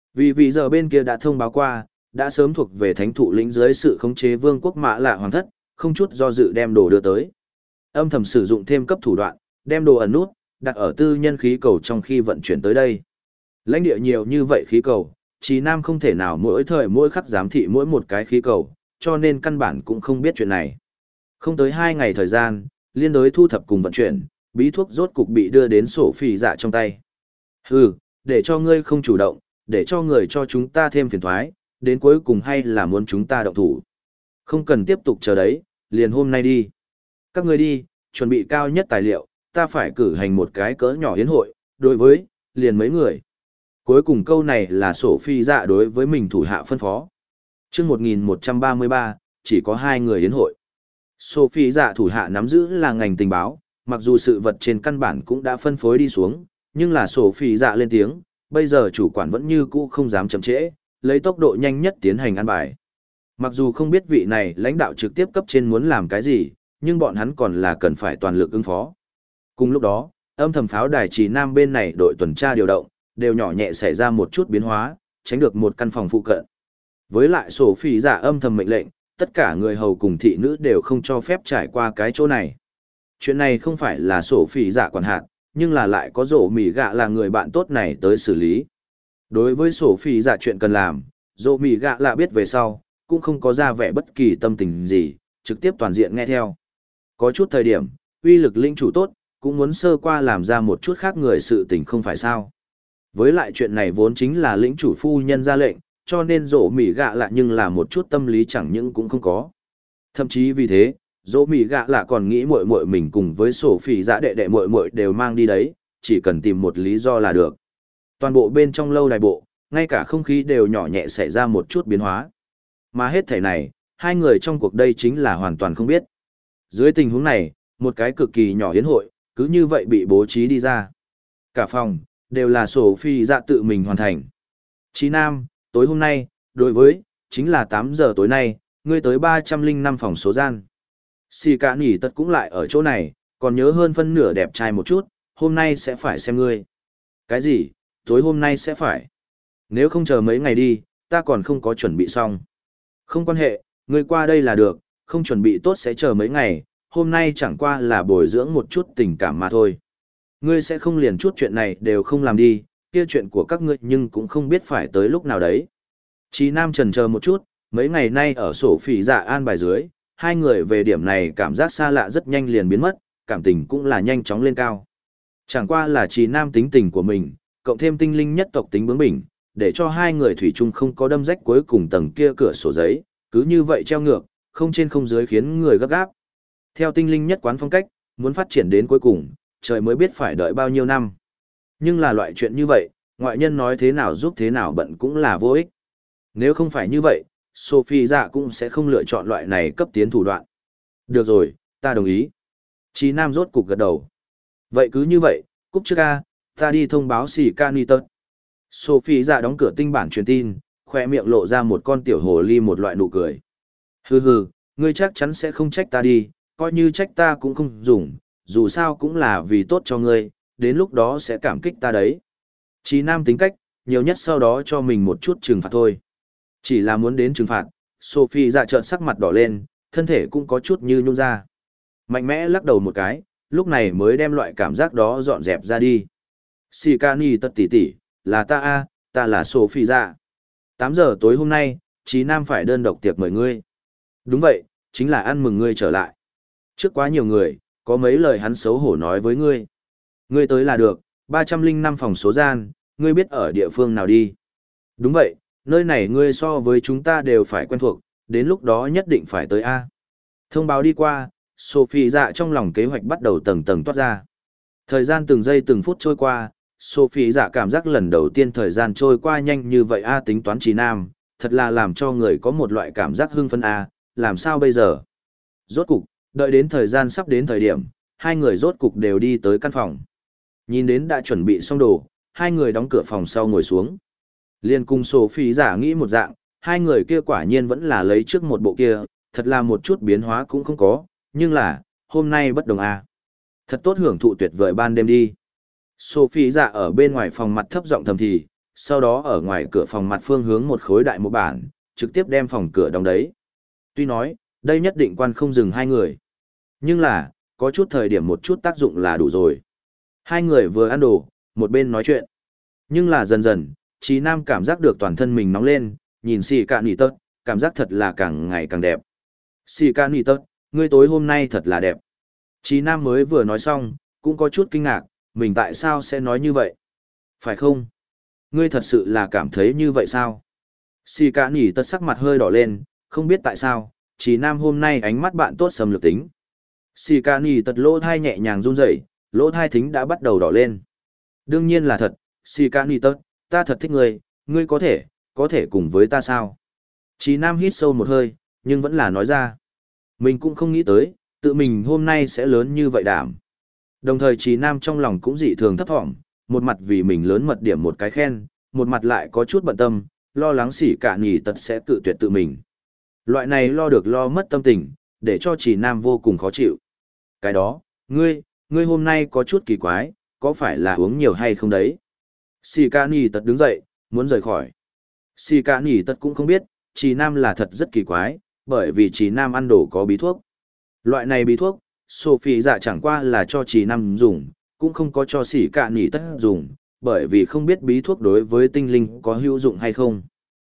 Vì giờ bên kia đã thông báo qua, đã sớm thuộc về thánh thụ lĩnh dưới sự khống chế vương quốc Mã Lạ Hoàng thất, không chút do dự đem đồ đưa tới. Âm thầm sử dụng thêm cấp thủ đoạn, đem đồ ẩn nút, đặt ở tư nhân khí cầu trong khi vận chuyển tới đây. Lãnh địa nhiều như vậy khí cầu, Trì Nam không thể nào mỗi thời mỗi khắc giám thị mỗi một cái khí cầu, cho nên căn bản cũng không biết chuyện này. Không tới 2 ngày thời gian, liên đối thu thập cùng vận chuyển, bí thuốc rốt cục bị đưa đến Sophie dạ trong tay. Hừ, để cho ngươi không chủ động, để cho người cho chúng ta thêm phiền toái, đến cuối cùng hay là muốn chúng ta động thủ. Không cần tiếp tục chờ đấy, liền hôm nay đi. Các ngươi đi, chuẩn bị cao nhất tài liệu, ta phải cử hành một cái cỡ nhỏ yến hội, đối với, liền mấy người. Cuối cùng câu này là Sophie dạ đối với mình thủ hạ phân phó. Chương 1133, chỉ có 2 người yến hội. Sophie dạ thủ hạ nắm giữ là ngành tình báo, mặc dù sự vật trên căn bản cũng đã phân phối đi xuống, nhưng là Sophie dạ lên tiếng, bây giờ chủ quản vẫn như cũ không dám chậm trễ, lấy tốc độ nhanh nhất tiến hành an bài. Mặc dù không biết vị này lãnh đạo trực tiếp cấp trên muốn làm cái gì, nhưng bọn hắn còn là cần phải toàn lực ứng phó. Cùng lúc đó, âm thầm pháo đài Trì Nam bên này đội tuần tra điều động, đều nhỏ nhẹ xảy ra một chút biến hóa, tránh được một căn phòng phụ cận. Với lại Sophie dạ âm thầm mệnh lệnh, tất cả người hầu cùng thị nữ đều không cho phép trải qua cái chỗ này. Chuyện này không phải là Sophie dạ quản hạt, nhưng là lại có rổ mỉ gạ là người bạn tốt này tới xử lý. Đối với Sophie dạ chuyện cần làm, Dỗ mỉ gạ lạ biết về sau, cũng không có ra vẻ bất kỳ tâm tình gì, trực tiếp toàn diện nghe theo. Có chút thời điểm, uy lực linh chủ tốt, cũng muốn sơ qua làm ra một chút khác người sự tình không phải sao. Với lại chuyện này vốn chính là lĩnh chủ phu nhân ra lệnh, cho nên dỗ mỉ gạ lạ nhưng là một chút tâm lý chẳng những cũng không có. Thậm chí vì thế, dỗ mỉ gạ lạ còn nghĩ muội muội mình cùng với sổ phỉ dạ đệ đệ muội muội đều mang đi đấy, chỉ cần tìm một lý do là được. Toàn bộ bên trong lâu đài bộ, ngay cả không khí đều nhỏ nhẹ xảy ra một chút biến hóa. Mà hết thảy này, hai người trong cuộc đây chính là hoàn toàn không biết. Dưới tình huống này, một cái cực kỳ nhỏ hiến hội, cứ như vậy bị bố trí đi ra. Cả phòng, đều là sổ phi dạ tự mình hoàn thành. Chí Nam, tối hôm nay, đối với, chính là 8 giờ tối nay, ngươi tới 305 phòng số gian. Xì cả nỉ tật cũng lại ở chỗ này, còn nhớ hơn phân nửa đẹp trai một chút, hôm nay sẽ phải xem ngươi. Cái gì, tối hôm nay sẽ phải. Nếu không chờ mấy ngày đi, ta còn không có chuẩn bị xong. Không quan hệ, ngươi qua đây là được, không chuẩn bị tốt sẽ chờ mấy ngày, hôm nay chẳng qua là bồi dưỡng một chút tình cảm mà thôi. Ngươi sẽ không liền chút chuyện này đều không làm đi, kia chuyện của các ngươi nhưng cũng không biết phải tới lúc nào đấy. Chí Nam chần chờ một chút, mấy ngày nay ở sổ phỉ dạ an bài dưới, hai người về điểm này cảm giác xa lạ rất nhanh liền biến mất, cảm tình cũng là nhanh chóng lên cao. Chẳng qua là Chí Nam tính tình của mình, cộng thêm tinh linh nhất tộc tính bướng bỉnh, để cho hai người thủy chung không có đâm rách cuối cùng tầng kia cửa sổ giấy, cứ như vậy treo ngược, không trên không dưới khiến người gấp gáp. Theo tinh linh nhất quán phong cách, muốn phát triển đến cuối cùng, trời mới biết phải đợi bao nhiêu năm. Nhưng là loại chuyện như vậy, ngoại nhân nói thế nào giúp thế nào bận cũng là vô ích. Nếu không phải như vậy, Sophie dạ cũng sẽ không lựa chọn loại này cấp tiến thủ đoạn. Được rồi, ta đồng ý. Chí Nam rốt cục gật đầu. Vậy cứ như vậy, cúp trước ca, ta đi thông báo xỉ ca ni tật. Sophie dạ đóng cửa tinh bản truyền tin, khoe miệng lộ ra một con tiểu hồ ly một loại nụ cười. Hừ hừ, ngươi chắc chắn sẽ không trách ta đi, coi như trách ta cũng không dùng, dù sao cũng là vì tốt cho ngươi, đến lúc đó sẽ cảm kích ta đấy. Chí Nam tính cách, nhiều nhất sau đó cho mình một chút trừng phạt thôi. Chỉ là muốn đến trừng phạt, Sophie dạ trợn sắc mặt đỏ lên, thân thể cũng có chút như nhún ra. Mạnh mẽ lắc đầu một cái, lúc này mới đem loại cảm giác đó dọn dẹp ra đi. Sikani tất tỷ tỷ, là ta a, ta là Sophie dạ. 8 giờ tối hôm nay, Chí Nam phải đơn độc tiệc mời ngươi. Đúng vậy, chính là ăn mừng ngươi trở lại. Trước quá nhiều người, có mấy lời hắn xấu hổ nói với ngươi. Ngươi tới là được, 305 phòng số gian, ngươi biết ở địa phương nào đi. Đúng vậy, nơi này ngươi so với chúng ta đều phải quen thuộc, đến lúc đó nhất định phải tới A. Thông báo đi qua, Sophie dạ trong lòng kế hoạch bắt đầu tầng tầng toát ra. Thời gian từng giây từng phút trôi qua, Sophie dạ cảm giác lần đầu tiên thời gian trôi qua nhanh như vậy A, tính toán Chí Nam, thật là làm cho người có một loại cảm giác hưng phấn A, làm sao bây giờ? Rốt cục, đợi đến thời gian sắp đến thời điểm, hai người rốt cục đều đi tới căn phòng. Nhìn đến đã chuẩn bị xong đồ, hai người đóng cửa phòng sau ngồi xuống. Liên cùng Sophie giả nghĩ một dạng, hai người kia quả nhiên vẫn là lấy trước một bộ kia, thật là một chút biến hóa cũng không có, nhưng là, hôm nay bất đồng à. Thật tốt hưởng thụ tuyệt vời ban đêm đi. Sophie giả ở bên ngoài phòng mặt thấp giọng thầm thì, sau đó ở ngoài cửa phòng mặt phương hướng một khối đại một bản, trực tiếp đem phòng cửa đóng đấy. Tuy nói, đây nhất định quan không dừng hai người. Nhưng là, có chút thời điểm một chút tác dụng là đủ rồi. Hai người vừa ăn đồ, một bên nói chuyện. Nhưng là dần dần, Chí Nam cảm giác được toàn thân mình nóng lên, nhìn xì cạn nỉ tớt, cảm giác thật là càng ngày càng đẹp. Xì cạn nỉ tớt, ngươi tối hôm nay thật là đẹp. Chí Nam mới vừa nói xong, cũng có chút kinh ngạc, mình tại sao sẽ nói như vậy? Phải không? Ngươi thật sự là cảm thấy như vậy sao? Xì cạn nỉ tớt sắc mặt hơi đỏ lên, không biết tại sao, Chí Nam hôm nay ánh mắt bạn tốt xâm lược tính. Xì cạn nỉ tớt lỗ thai nhẹ nhàng run rẩy, lỗ thai thính đã bắt đầu đỏ lên. Đương nhiên là thật, xì cạn nỉ tớt, ta thật thích ngươi, ngươi có thể cùng với ta sao? Chí Nam hít sâu một hơi, nhưng vẫn là nói ra. Mình cũng không nghĩ tới, tự mình hôm nay sẽ lớn như vậy đảm. Đồng thời Chí Nam trong lòng cũng dị thường thấp thỏm, một mặt vì mình lớn mật điểm một cái khen, một mặt lại có chút bận tâm, lo lắng xỉ cả nhỉ tật sẽ tự tuyệt tự mình. Loại này lo được lo mất tâm tình, để cho Chí Nam vô cùng khó chịu. Cái đó, ngươi hôm nay có chút kỳ quái, có phải là uống nhiều hay không đấy? Xì ca nỉ tật đứng dậy, muốn rời khỏi. Xì ca nỉ tật cũng không biết, Chí Nam là thật rất kỳ quái, bởi vì Chí Nam ăn đồ có bí thuốc. Loại này bí thuốc, Sophie dạ chẳng qua là cho Chí Nam dùng, cũng không có cho xì ca nỉ tật dùng, bởi vì không biết bí thuốc đối với tinh linh có hữu dụng hay không.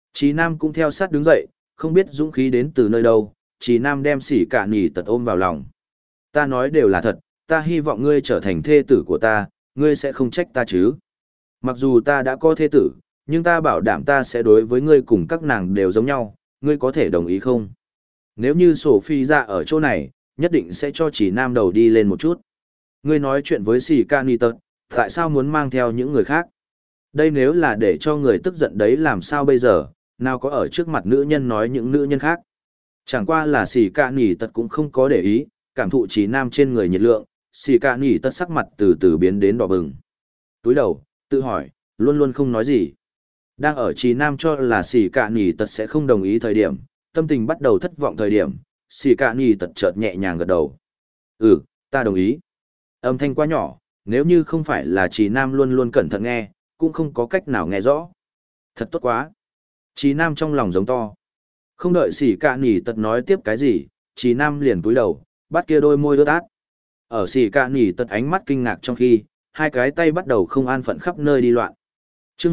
Chí Nam cũng theo sát đứng dậy, không biết dũng khí đến từ nơi đâu, Chí Nam đem Sĩ Cả Nhỉ Tật ôm vào lòng. Ta nói đều là thật, ta hy vọng ngươi trở thành thê tử của ta, ngươi sẽ không trách ta chứ. Mặc dù ta đã có thê tử, nhưng ta bảo đảm ta sẽ đối với ngươi cùng các nàng đều giống nhau, ngươi có thể đồng ý không? Nếu như Sophie ra ở chỗ này, nhất định sẽ cho Chí Nam đầu đi lên một chút. Ngươi nói chuyện với Sĩ Cả Nhỉ Tật, tại sao muốn mang theo những người khác? Đây nếu là để cho người tức giận đấy làm sao bây giờ, nào có ở trước mặt nữ nhân nói những nữ nhân khác. Chẳng qua là Sĩ Cả Nhỉ Tật cũng không có để ý, cảm thụ Chí Nam trên người nhiệt lượng, Sĩ Cả Nhỉ Tật sắc mặt từ từ biến đến đỏ bừng. Túi đầu, tự hỏi, luôn luôn không nói gì. Đang ở Chí Nam cho là Sĩ Cả Nhỉ Tật sẽ không đồng ý thời điểm, tâm tình bắt đầu thất vọng thời điểm, Sĩ Cả Nhỉ Tật chợt nhẹ nhàng gật đầu. Ừ, ta đồng ý. Âm thanh quá nhỏ, nếu như không phải là Chí Nam luôn luôn cẩn thận nghe, cũng không có cách nào nghe rõ. Thật tốt quá. Chí Nam trong lòng giống to. Không đợi Sĩ Cả Nhỉ Tật nói tiếp cái gì, Chí Nam liền cúi đầu, bắt kia đôi môi ướt át. Ở Sĩ Cả Nhỉ Tật ánh mắt kinh ngạc trong khi, hai cái tay bắt đầu không an phận khắp nơi đi loạn. Chương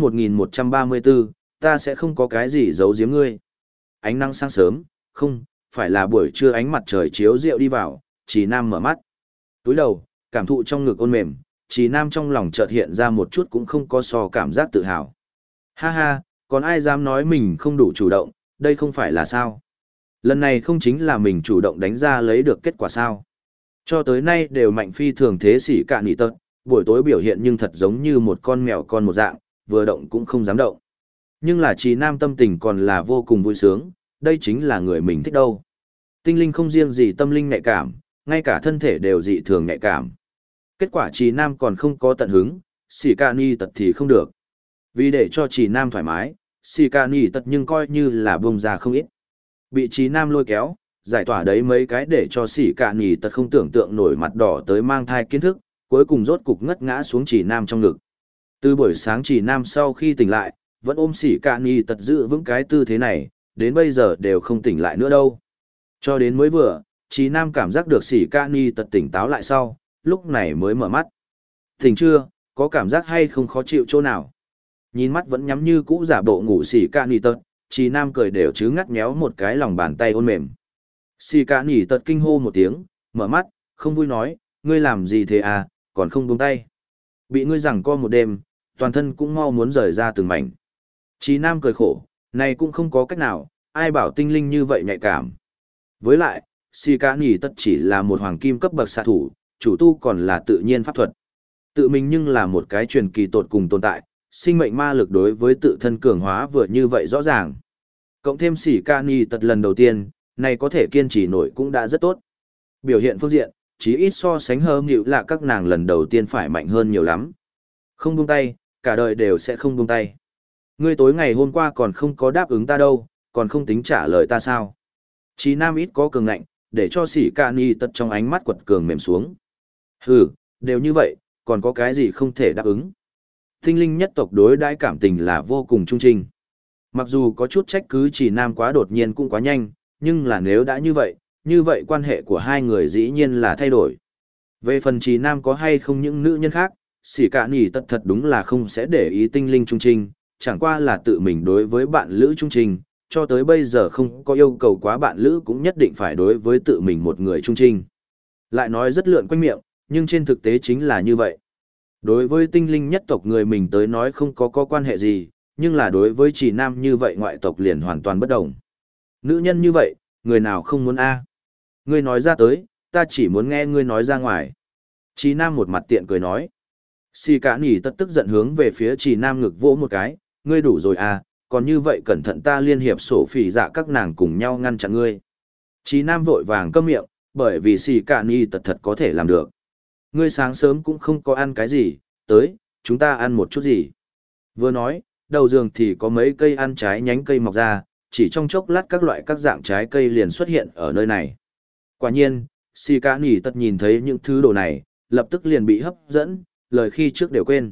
1134, ta sẽ không có cái gì giấu giếm ngươi. Ánh nắng sáng sớm, không, phải là buổi trưa ánh mặt trời chiếu rượu đi vào, Chí Nam mở mắt. Túi đầu, cảm thụ trong ngực ôn mềm, Chí Nam trong lòng chợt hiện ra một chút cũng không có so cảm giác tự hào. Ha ha, còn ai dám nói mình không đủ chủ động, đây không phải là sao. Lần này không chính là mình chủ động đánh ra lấy được kết quả sao. Cho tới nay đều mạnh phi thường thế Sĩ Cả Nhỉ Tật, buổi tối biểu hiện nhưng thật giống như một con mèo con một dạng, vừa động cũng không dám động. Nhưng là Chí Nam tâm tình còn là vô cùng vui sướng, đây chính là người mình thích đâu. Tinh linh không riêng gì tâm linh nhạy cảm, ngay cả thân thể đều dị thường nhạy cảm. Kết quả Chí Nam còn không có tận hứng, Sĩ Cả Nhỉ Tật thì không được. Vì để cho Chí Nam thoải mái, Sĩ Cả Nhỉ Tật nhưng coi như là buông ra không ít. Bị Chí Nam lôi kéo, giải tỏa đấy mấy cái để cho Sĩ Cả Nhỉ Tật không tưởng tượng nổi mặt đỏ tới mang thai kiến thức, cuối cùng rốt cục ngất ngã xuống Chí Nam trong ngực. Từ buổi sáng Chí Nam sau khi tỉnh lại, vẫn ôm Sĩ Cả Nhỉ Tật giữ vững cái tư thế này, đến bây giờ đều không tỉnh lại nữa đâu. Cho đến mới vừa, Chí Nam cảm giác được Sĩ Cả Nhỉ Tật tỉnh táo lại sau, lúc này mới mở mắt. Tỉnh chưa, có cảm giác hay không khó chịu chỗ nào? Nhìn mắt vẫn nhắm như cũ giả bộ ngủ Sĩ Cả Nhỉ Tật, Chí Nam cười đều chứ ngắt méo một cái lòng bàn tay ôn mềm. Sĩ Cả Nhỉ Tật kinh hô một tiếng, mở mắt, không vui nói, ngươi làm gì thế à, còn không buông tay. Bị ngươi giằng co một đêm, toàn thân cũng mau muốn rời ra từng mảnh. Chí Nam cười khổ, này cũng không có cách nào, ai bảo tinh linh như vậy nhạy cảm. Với lại, Sĩ Cả Nhỉ Tật chỉ là một hoàng kim cấp bậc xạ thủ, chủ tu còn là tự nhiên pháp thuật. Tự mình nhưng là một cái truyền kỳ tột cùng tồn tại, sinh mệnh ma lực đối với tự thân cường hóa vừa như vậy rõ ràng. Cộng thêm Sĩ Cả Nhỉ Tật lần đầu tiên, này có thể kiên trì nổi cũng đã rất tốt. Biểu hiện phương diện, chí ít so sánh hơn nhịu là các nàng lần đầu tiên phải mạnh hơn nhiều lắm. Không buông tay, cả đời đều sẽ không buông tay. Ngươi tối ngày hôm qua còn không có đáp ứng ta đâu, còn không tính trả lời ta sao? Chí Nam ít có cường ngạnh, để cho Sĩ Cả Nhỉ Tật trong ánh mắt quật cường mềm xuống. Hừ, đều như vậy, còn có cái gì không thể đáp ứng? Tinh linh nhất tộc đối đãi cảm tình là vô cùng trung trinh. Mặc dù có chút trách cứ Chí Nam quá đột nhiên cũng quá nhanh, nhưng là nếu đã như vậy quan hệ của hai người dĩ nhiên là thay đổi. Về phần Chí Nam có hay không những nữ nhân khác, Sĩ Cả Nhỉ Tật thật đúng là không sẽ để ý tinh linh trung trinh, chẳng qua là tự mình đối với bạn lữ trung trinh, cho tới bây giờ không có yêu cầu quá bạn lữ cũng nhất định phải đối với tự mình một người trung trinh. Lại nói rất lượn quanh miệng, nhưng trên thực tế chính là như vậy. Đối với tinh linh nhất tộc người mình tới nói không có quan hệ gì, nhưng là đối với Chí Nam như vậy ngoại tộc liền hoàn toàn bất đồng. Nữ nhân như vậy, người nào không muốn a? Ngươi nói ra tới, ta chỉ muốn nghe ngươi nói ra ngoài. Chí Nam một mặt tiện cười nói. Sĩ Cả Nhỉ Tật tức giận hướng về phía Chí Nam ngực vỗ một cái, ngươi đủ rồi à, còn như vậy cẩn thận ta liên hiệp sổ phỉ dạ các nàng cùng nhau ngăn chặn ngươi. Chí Nam vội vàng câm miệng, bởi vì Sĩ Cả Nhỉ Tật thật có thể làm được. Ngươi sáng sớm cũng không có ăn cái gì, tới, chúng ta ăn một chút gì. Vừa nói, đầu giường thì có mấy cây ăn trái nhánh cây mọc ra, chỉ trong chốc lát các loại các dạng trái cây liền xuất hiện ở nơi này. Quả nhiên, Sĩ Cả Nhỉ Tật nhìn thấy những thứ đồ này, lập tức liền bị hấp dẫn, lời khi trước đều quên.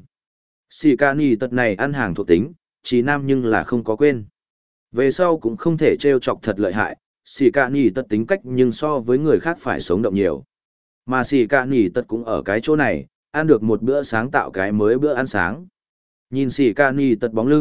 Sĩ Cả Nhỉ Tật này ăn hàng thuộc tính, Chí Nam nhưng là không có quên. Về sau cũng không thể trêu chọc thật lợi hại, Sĩ Cả Nhỉ Tật tính cách nhưng so với người khác phải sống động nhiều. Mà Sĩ Cả Nhỉ Tật cũng ở cái chỗ này, ăn được một bữa sáng tạo cái mới bữa ăn sáng. Nhìn Sĩ Cả Nhỉ Tật bóng lưng,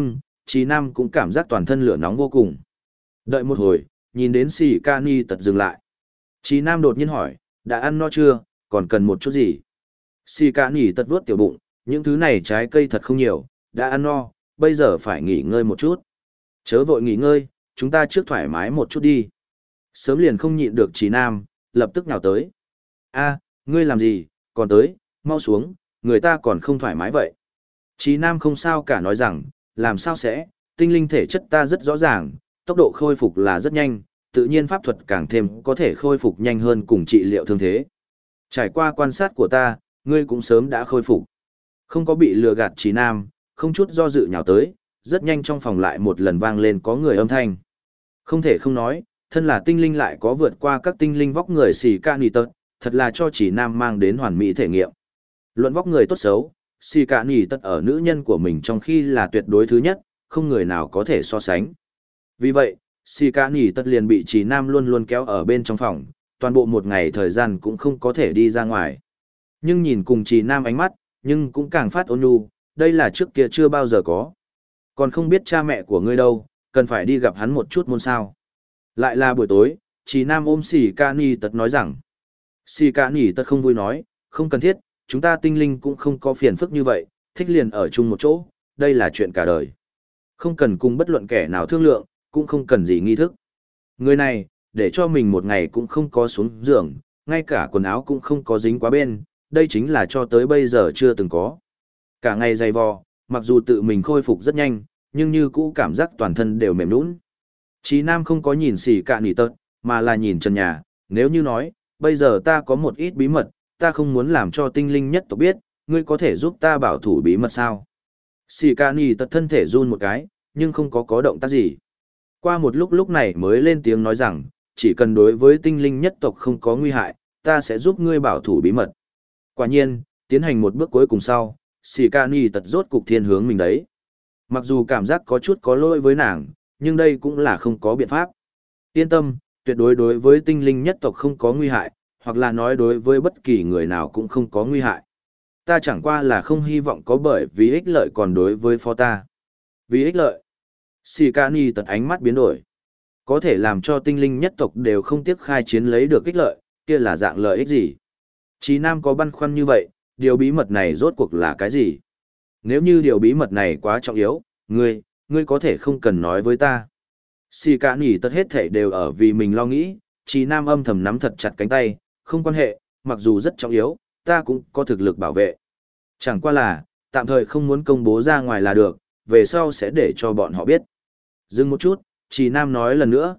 Trí Nam cũng cảm giác toàn thân lửa nóng vô cùng. Đợi một hồi, nhìn đến Sĩ Ca Ni tật dừng lại. Trí Nam đột nhiên hỏi, đã ăn no chưa, còn cần một chút gì? Sĩ Ca Ni tật vuốt tiểu bụng, những thứ này trái cây thật không nhiều, đã ăn no, bây giờ phải nghỉ ngơi một chút. Chớ vội nghỉ ngơi, chúng ta trước thoải mái một chút đi. Sớm liền không nhịn được Trí Nam, lập tức nhào tới. A, ngươi làm gì, còn tới, mau xuống, người ta còn không thoải mái vậy. Trí Nam không sao cả nói rằng, làm sao sẽ, tinh linh thể chất ta rất rõ ràng, tốc độ khôi phục là rất nhanh, tự nhiên pháp thuật càng thêm có thể khôi phục nhanh hơn cùng trị liệu thương thế. Trải qua quan sát của ta, ngươi cũng sớm đã khôi phục. Không có bị lừa gạt Trí Nam, không chút do dự nhào tới, rất nhanh trong phòng lại một lần vang lên có người âm thanh. Không thể không nói, thân là tinh linh lại có vượt qua các tinh linh vóc người xì ca nì tật, thật là cho Trí Nam mang đến hoàn mỹ thể nghiệm. Luận vóc người tốt xấu, xì ca nì tật ở nữ nhân của mình trong khi là tuyệt đối thứ nhất, không người nào có thể so sánh. Vì vậy, xì ca nì tật liền bị Trí Nam luôn luôn kéo ở bên trong phòng, toàn bộ một ngày thời gian cũng không có thể đi ra ngoài. Nhưng nhìn cùng Trí Nam ánh mắt, nhưng cũng càng phát ôn nhu, đây là trước kia chưa bao giờ có. Còn không biết cha mẹ của ngươi đâu, cần phải đi gặp hắn một chút môn sao. Lại là buổi tối, Trí Nam ôm Sĩ Ca Ni tật nói rằng. Sĩ Ca Ni tật không vui nói, không cần thiết, chúng ta tinh linh cũng không có phiền phức như vậy, thích liền ở chung một chỗ, đây là chuyện cả đời. Không cần cùng bất luận kẻ nào thương lượng, cũng không cần gì nghi thức. Người này, để cho mình một ngày cũng không có xuống giường, ngay cả quần áo cũng không có dính quá bên, đây chính là cho tới bây giờ chưa từng có. Cả ngày dày vò, mặc dù tự mình khôi phục rất nhanh, nhưng như cũ cảm giác toàn thân đều mềm nhũn. Chí Nam không có nhìn Sĩ Ca Nỉ tật, mà là nhìn trần nhà, nếu như nói, bây giờ ta có một ít bí mật, ta không muốn làm cho tinh linh nhất tộc biết, ngươi có thể giúp ta bảo thủ bí mật sao? Sĩ Ca Nỉ tật thân thể run một cái, nhưng không có động tác gì. Qua một lúc này mới lên tiếng nói rằng, chỉ cần đối với tinh linh nhất tộc không có nguy hại, ta sẽ giúp ngươi bảo thủ bí mật. Quả nhiên, tiến hành một bước cuối cùng sau, Sĩ Ca Nỉ tật rốt cục thiên hướng mình đấy. Mặc dù cảm giác có chút có lỗi với nàng, nhưng đây cũng là không có biện pháp. Yên tâm, tuyệt đối đối với tinh linh nhất tộc không có nguy hại, hoặc là nói đối với bất kỳ người nào cũng không có nguy hại. Ta chẳng qua là không hy vọng có bởi vì ích lợi còn đối với phó ta. Vì ích lợi, Sĩ Ca Nỉ tật ánh mắt biến đổi. Có thể làm cho tinh linh nhất tộc đều không tiếc khai chiến lấy được ích lợi, kia là dạng lợi ích gì? Chí Nam có băn khoăn như vậy, điều bí mật này rốt cuộc là cái gì? Nếu như điều bí mật này quá trọng yếu, ngươi có thể không cần nói với ta. Sĩ Ca Nỉ tật hết thể đều ở vì mình lo nghĩ, Chí Nam âm thầm nắm thật chặt cánh tay, không quan hệ, mặc dù rất trọng yếu, ta cũng có thực lực bảo vệ. Chẳng qua là, tạm thời không muốn công bố ra ngoài là được, về sau sẽ để cho bọn họ biết. Dừng một chút, Chí Nam nói lần nữa,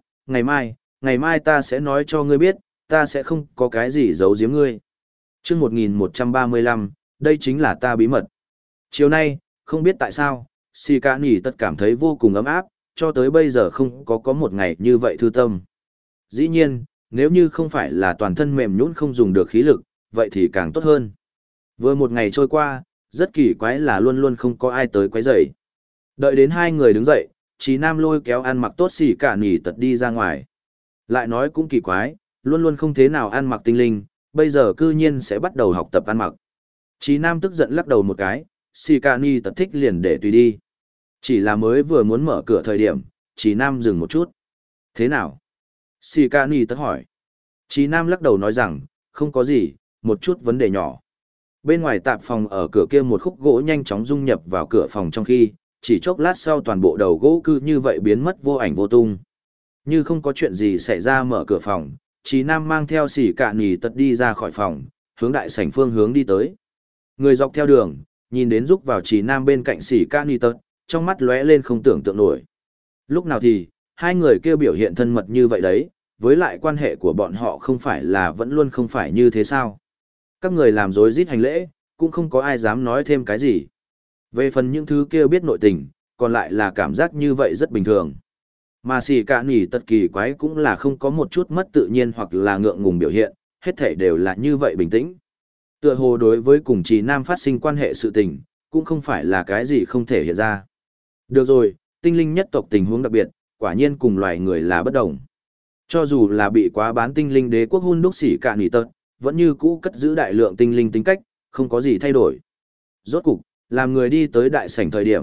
ngày mai ta sẽ nói cho ngươi biết, ta sẽ không có cái gì giấu giếm ngươi. Chương 1135, đây chính là ta bí mật. Chiều nay, không biết tại sao, Sĩ Ca Nỉ tật cảm thấy vô cùng ấm áp, cho tới bây giờ không có một ngày như vậy thư tâm. Dĩ nhiên, nếu như không phải là toàn thân mềm nhũn không dùng được khí lực, vậy thì càng tốt hơn. Vừa một ngày trôi qua, rất kỳ quái là luôn luôn không có ai tới quấy rầy. Đợi đến hai người đứng dậy, Chí Nam lôi kéo ăn mặc tốt Sĩ Ca Nỉ tật đi ra ngoài. Lại nói cũng kỳ quái, luôn luôn không thế nào ăn mặc tinh linh, bây giờ cư nhiên sẽ bắt đầu học tập ăn mặc. Chí Nam tức giận lắc đầu một cái, Sĩ Ca Nỉ tật thích liền để tùy đi. Chỉ là mới vừa muốn mở cửa thời điểm, Chí Nam dừng một chút. Thế nào? Sĩ Ca Nỉ tật hỏi. Chí Nam lắc đầu nói rằng, không có gì, một chút vấn đề nhỏ. Bên ngoài tạp phòng ở cửa kia một khúc gỗ nhanh chóng dung nhập vào cửa phòng trong khi, chỉ chốc lát sau toàn bộ đầu gỗ cứ như vậy biến mất vô ảnh vô tung. Như không có chuyện gì xảy ra mở cửa phòng, Chí Nam mang theo Sĩ Ca Nỉ tật đi ra khỏi phòng, hướng đại sảnh phương hướng đi tới. Người dọc theo đường, nhìn đến rúc vào Chí Nam bên cạnh Sĩ Ca Nỉ tật, trong mắt lóe lên không tưởng tượng nổi. Lúc nào thì, hai người kia biểu hiện thân mật như vậy đấy, với lại quan hệ của bọn họ không phải là vẫn luôn không phải như thế sao. Các người làm rối rít hành lễ, cũng không có ai dám nói thêm cái gì. Về phần những thứ kia biết nội tình, còn lại là cảm giác như vậy rất bình thường. Mà Sĩ Ca Nỉ tật kỳ quái cũng là không có một chút mất tự nhiên hoặc là ngượng ngùng biểu hiện, hết thảy đều là như vậy bình tĩnh. Tựa hồ đối với cùng Chí Nam phát sinh quan hệ sự tình, cũng không phải là cái gì không thể hiện ra. Được rồi, tinh linh nhất tộc tình huống đặc biệt, quả nhiên cùng loài người là bất đồng. Cho dù là bị quá bán tinh linh đế quốc hun đúc Sĩ Ca Nỉ tật, vẫn như cũ cất giữ đại lượng tinh linh tính cách, không có gì thay đổi. Rốt cục, làm người đi tới đại sảnh thời điểm,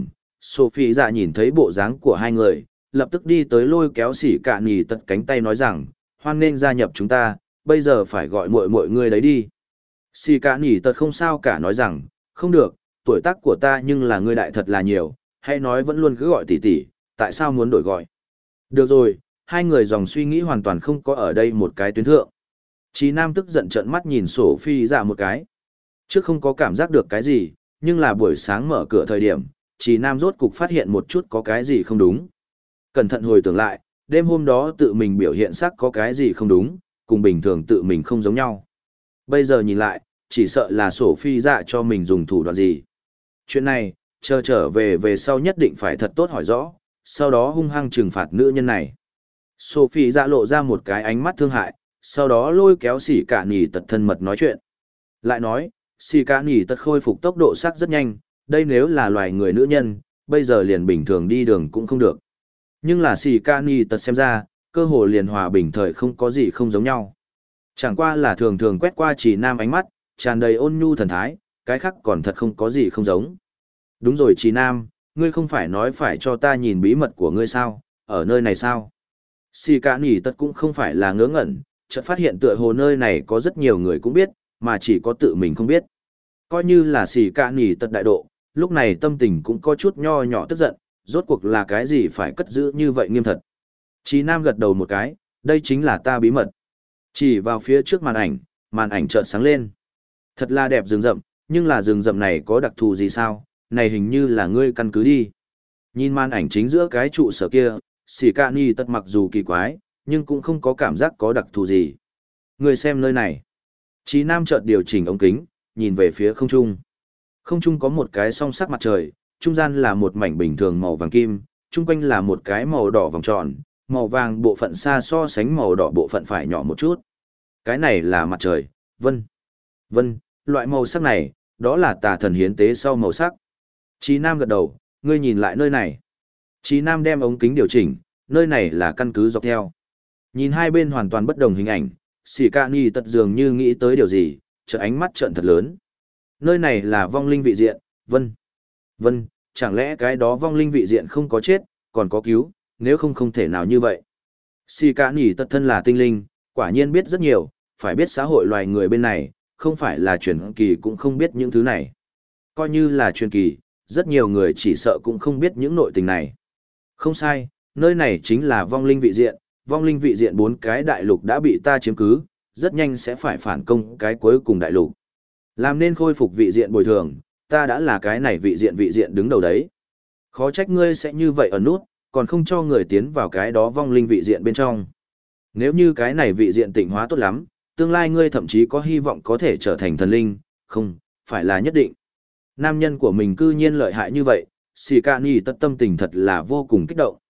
Sophie dạ nhìn thấy bộ dáng của hai người, lập tức đi tới lôi kéo xỉ cả nỉ tật cánh tay nói rằng, hoan nên gia nhập chúng ta, bây giờ phải gọi mọi người đấy đi. Xỉ cả nỉ tật không sao cả nói rằng, không được, tuổi tác của ta nhưng là ngươi đại thật là nhiều, hãy nói vẫn luôn cứ gọi tỷ tỷ, tại sao muốn đổi gọi. Được rồi, hai người dòng suy nghĩ hoàn toàn không có ở đây một cái tuyến thượng. Chí Nam tức giận trợn mắt nhìn Sophie dạ một cái. Trước không có cảm giác được cái gì, nhưng là buổi sáng mở cửa thời điểm, Chí Nam rốt cục phát hiện một chút có cái gì không đúng. Cẩn thận hồi tưởng lại, đêm hôm đó tự mình biểu hiện sắc có cái gì không đúng, cùng bình thường tự mình không giống nhau. Bây giờ nhìn lại, chỉ sợ là Sophie dạ cho mình dùng thủ đoạn gì. Chuyện này, chờ trở về sau nhất định phải thật tốt hỏi rõ, sau đó hung hăng trừng phạt nữ nhân này. Sophie dạ lộ ra một cái ánh mắt thương hại, sau đó lôi kéo xỉ cả nỉ tật thân mật nói chuyện. Lại nói, xỉ cả nỉ tật khôi phục tốc độ sắc rất nhanh, đây nếu là loài người nữ nhân, bây giờ liền bình thường đi đường cũng không được. Nhưng là xỉ cả nỉ tật xem ra, cơ hồ liền hòa bình thời không có gì không giống nhau. Chẳng qua là thường thường quét qua Chỉ Nam ánh mắt, tràn đầy ôn nhu thần thái, cái khác còn thật không có gì không giống. Đúng rồi Chỉ Nam, ngươi không phải nói phải cho ta nhìn bí mật của ngươi sao, ở nơi này sao? Xỉ cả nỉ tật cũng không phải là ngớ ngẩn, chợt phát hiện tựa hồ nơi này có rất nhiều người cũng biết, mà chỉ có tự mình không biết. Coi như là xỉ cả nỉ tật đại độ, lúc này tâm tình cũng có chút nho nhỏ tức giận, rốt cuộc là cái gì phải cất giữ như vậy nghiêm thật. Chí Nam gật đầu một cái, đây chính là ta bí mật. Chỉ vào phía trước màn ảnh chợt sáng lên. Thật là đẹp rừng rậm, nhưng là rừng rậm này có đặc thù gì sao, này hình như là ngươi căn cứ đi. Nhìn màn ảnh chính giữa cái trụ sở kia, xỉ cả nỉ tật mặc dù kỳ quái, nhưng cũng không có cảm giác có đặc thù gì. Ngươi xem nơi này. Chí Nam chợt điều chỉnh ống kính, nhìn về phía không trung. Không trung có một cái song sắc mặt trời, trung gian là một mảnh bình thường màu vàng kim, trung quanh là một cái màu đỏ vòng tròn, màu vàng bộ phận xa so sánh màu đỏ bộ phận phải nhỏ một chút. Cái này là mặt trời, vân. Vân, loại màu sắc này, đó là tà thần hiến tế sau màu sắc. Chí Nam gật đầu, ngươi nhìn lại nơi này. Chí Nam đem ống kính điều chỉnh, nơi này là căn cứ dọc theo. Nhìn hai bên hoàn toàn bất đồng hình ảnh, xỉ cả nỉ tật dường như nghĩ tới điều gì, chợt ánh mắt trợn thật lớn. Nơi này là vong linh vị diện, vân. Vân, chẳng lẽ cái đó vong linh vị diện không có chết, còn có cứu, nếu không không thể nào như vậy. Xỉ cả nỉ tật thân là tinh linh, quả nhiên biết rất nhiều, phải biết xã hội loài người bên này, không phải là truyền kỳ cũng không biết những thứ này. Coi như là truyền kỳ, rất nhiều người chỉ sợ cũng không biết những nội tình này. Không sai, nơi này chính là vong linh vị diện, vong linh vị diện 4 cái đại lục đã bị ta chiếm cứ, rất nhanh sẽ phải phản công cái cuối cùng đại lục. Làm nên khôi phục vị diện bồi thường, ta đã là cái này vị diện đứng đầu đấy. Khó trách ngươi sẽ như vậy ở nút, còn không cho người tiến vào cái đó vong linh vị diện bên trong. Nếu như cái này vị diện tịnh hóa tốt lắm, tương lai ngươi thậm chí có hy vọng có thể trở thành thần linh, không, phải là nhất định. Nam nhân của mình cư nhiên lợi hại như vậy, xỉ cả nỉ tật tâm tình thật là vô cùng kích động.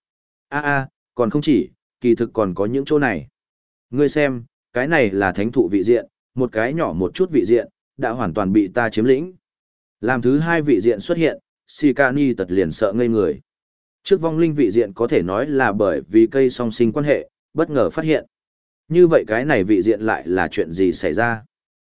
Còn không chỉ, kỳ thực còn có những chỗ này. Ngươi xem, cái này là thánh thụ vị diện, một cái nhỏ một chút vị diện, đã hoàn toàn bị ta chiếm lĩnh. Làm thứ hai vị diện xuất hiện, xỉ cả nỉ tật liền sợ ngây người. Trước vong linh vị diện có thể nói là bởi vì cây song sinh quan hệ, bất ngờ phát hiện. Như vậy cái này vị diện lại là chuyện gì xảy ra?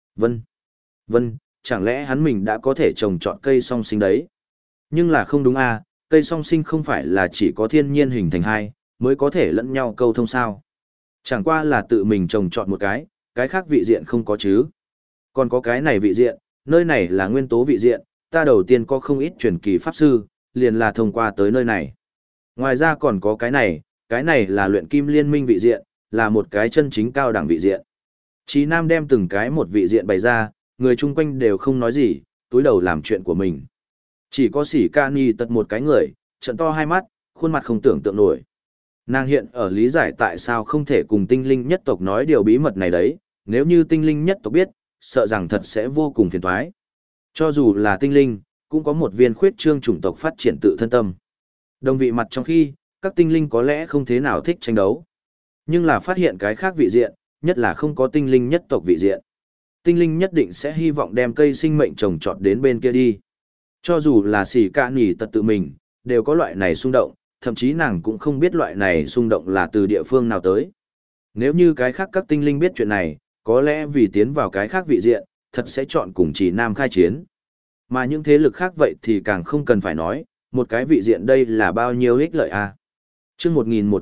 Vân, chẳng lẽ hắn mình đã có thể trồng trọt cây song sinh đấy? Nhưng là không đúng à, cây song sinh không phải là chỉ có thiên nhiên hình thành hai, mới có thể lẫn nhau câu thông sao. Chẳng qua là tự mình trồng trọt một cái khác vị diện không có chứ. Còn có cái này vị diện, nơi này là nguyên tố vị diện, ta đầu tiên có không ít truyền kỳ pháp sư, liền là thông qua tới nơi này. Ngoài ra còn có cái này là luyện kim liên minh vị diện, là một cái chân chính cao đẳng vị diện. Chí Nam đem từng cái một vị diện bày ra, người chung quanh đều không nói gì, túi đầu làm chuyện của mình. Chỉ có xỉ ca nỉ tật một cái người, trận to hai mắt, khuôn mặt không tưởng tượng nổi. Nàng hiện ở lý giải tại sao không thể cùng tinh linh nhất tộc nói điều bí mật này đấy, nếu như tinh linh nhất tộc biết, sợ rằng thật sẽ vô cùng phiền toái. Cho dù là tinh linh, cũng có một viên khuyết trương chủng tộc phát triển tự thân tâm. Đồng vị mặt trong khi, các tinh linh có lẽ không thế nào thích tranh đấu. Nhưng là phát hiện cái khác vị diện, nhất là không có tinh linh nhất tộc vị diện. Tinh linh nhất định sẽ hy vọng đem cây sinh mệnh trồng trọt đến bên kia đi. Cho dù là xỉ cả nỉ tật tự mình, đều có loại này xung động, thậm chí nàng cũng không biết loại này xung động là từ địa phương nào tới. Nếu như cái khác các tinh linh biết chuyện này, có lẽ vì tiến vào cái khác vị diện, thật sẽ chọn cùng Chỉ Nam khai chiến. Mà những thế lực khác vậy thì càng không cần phải nói, một cái vị diện đây là bao nhiêu ích lợi à? Chương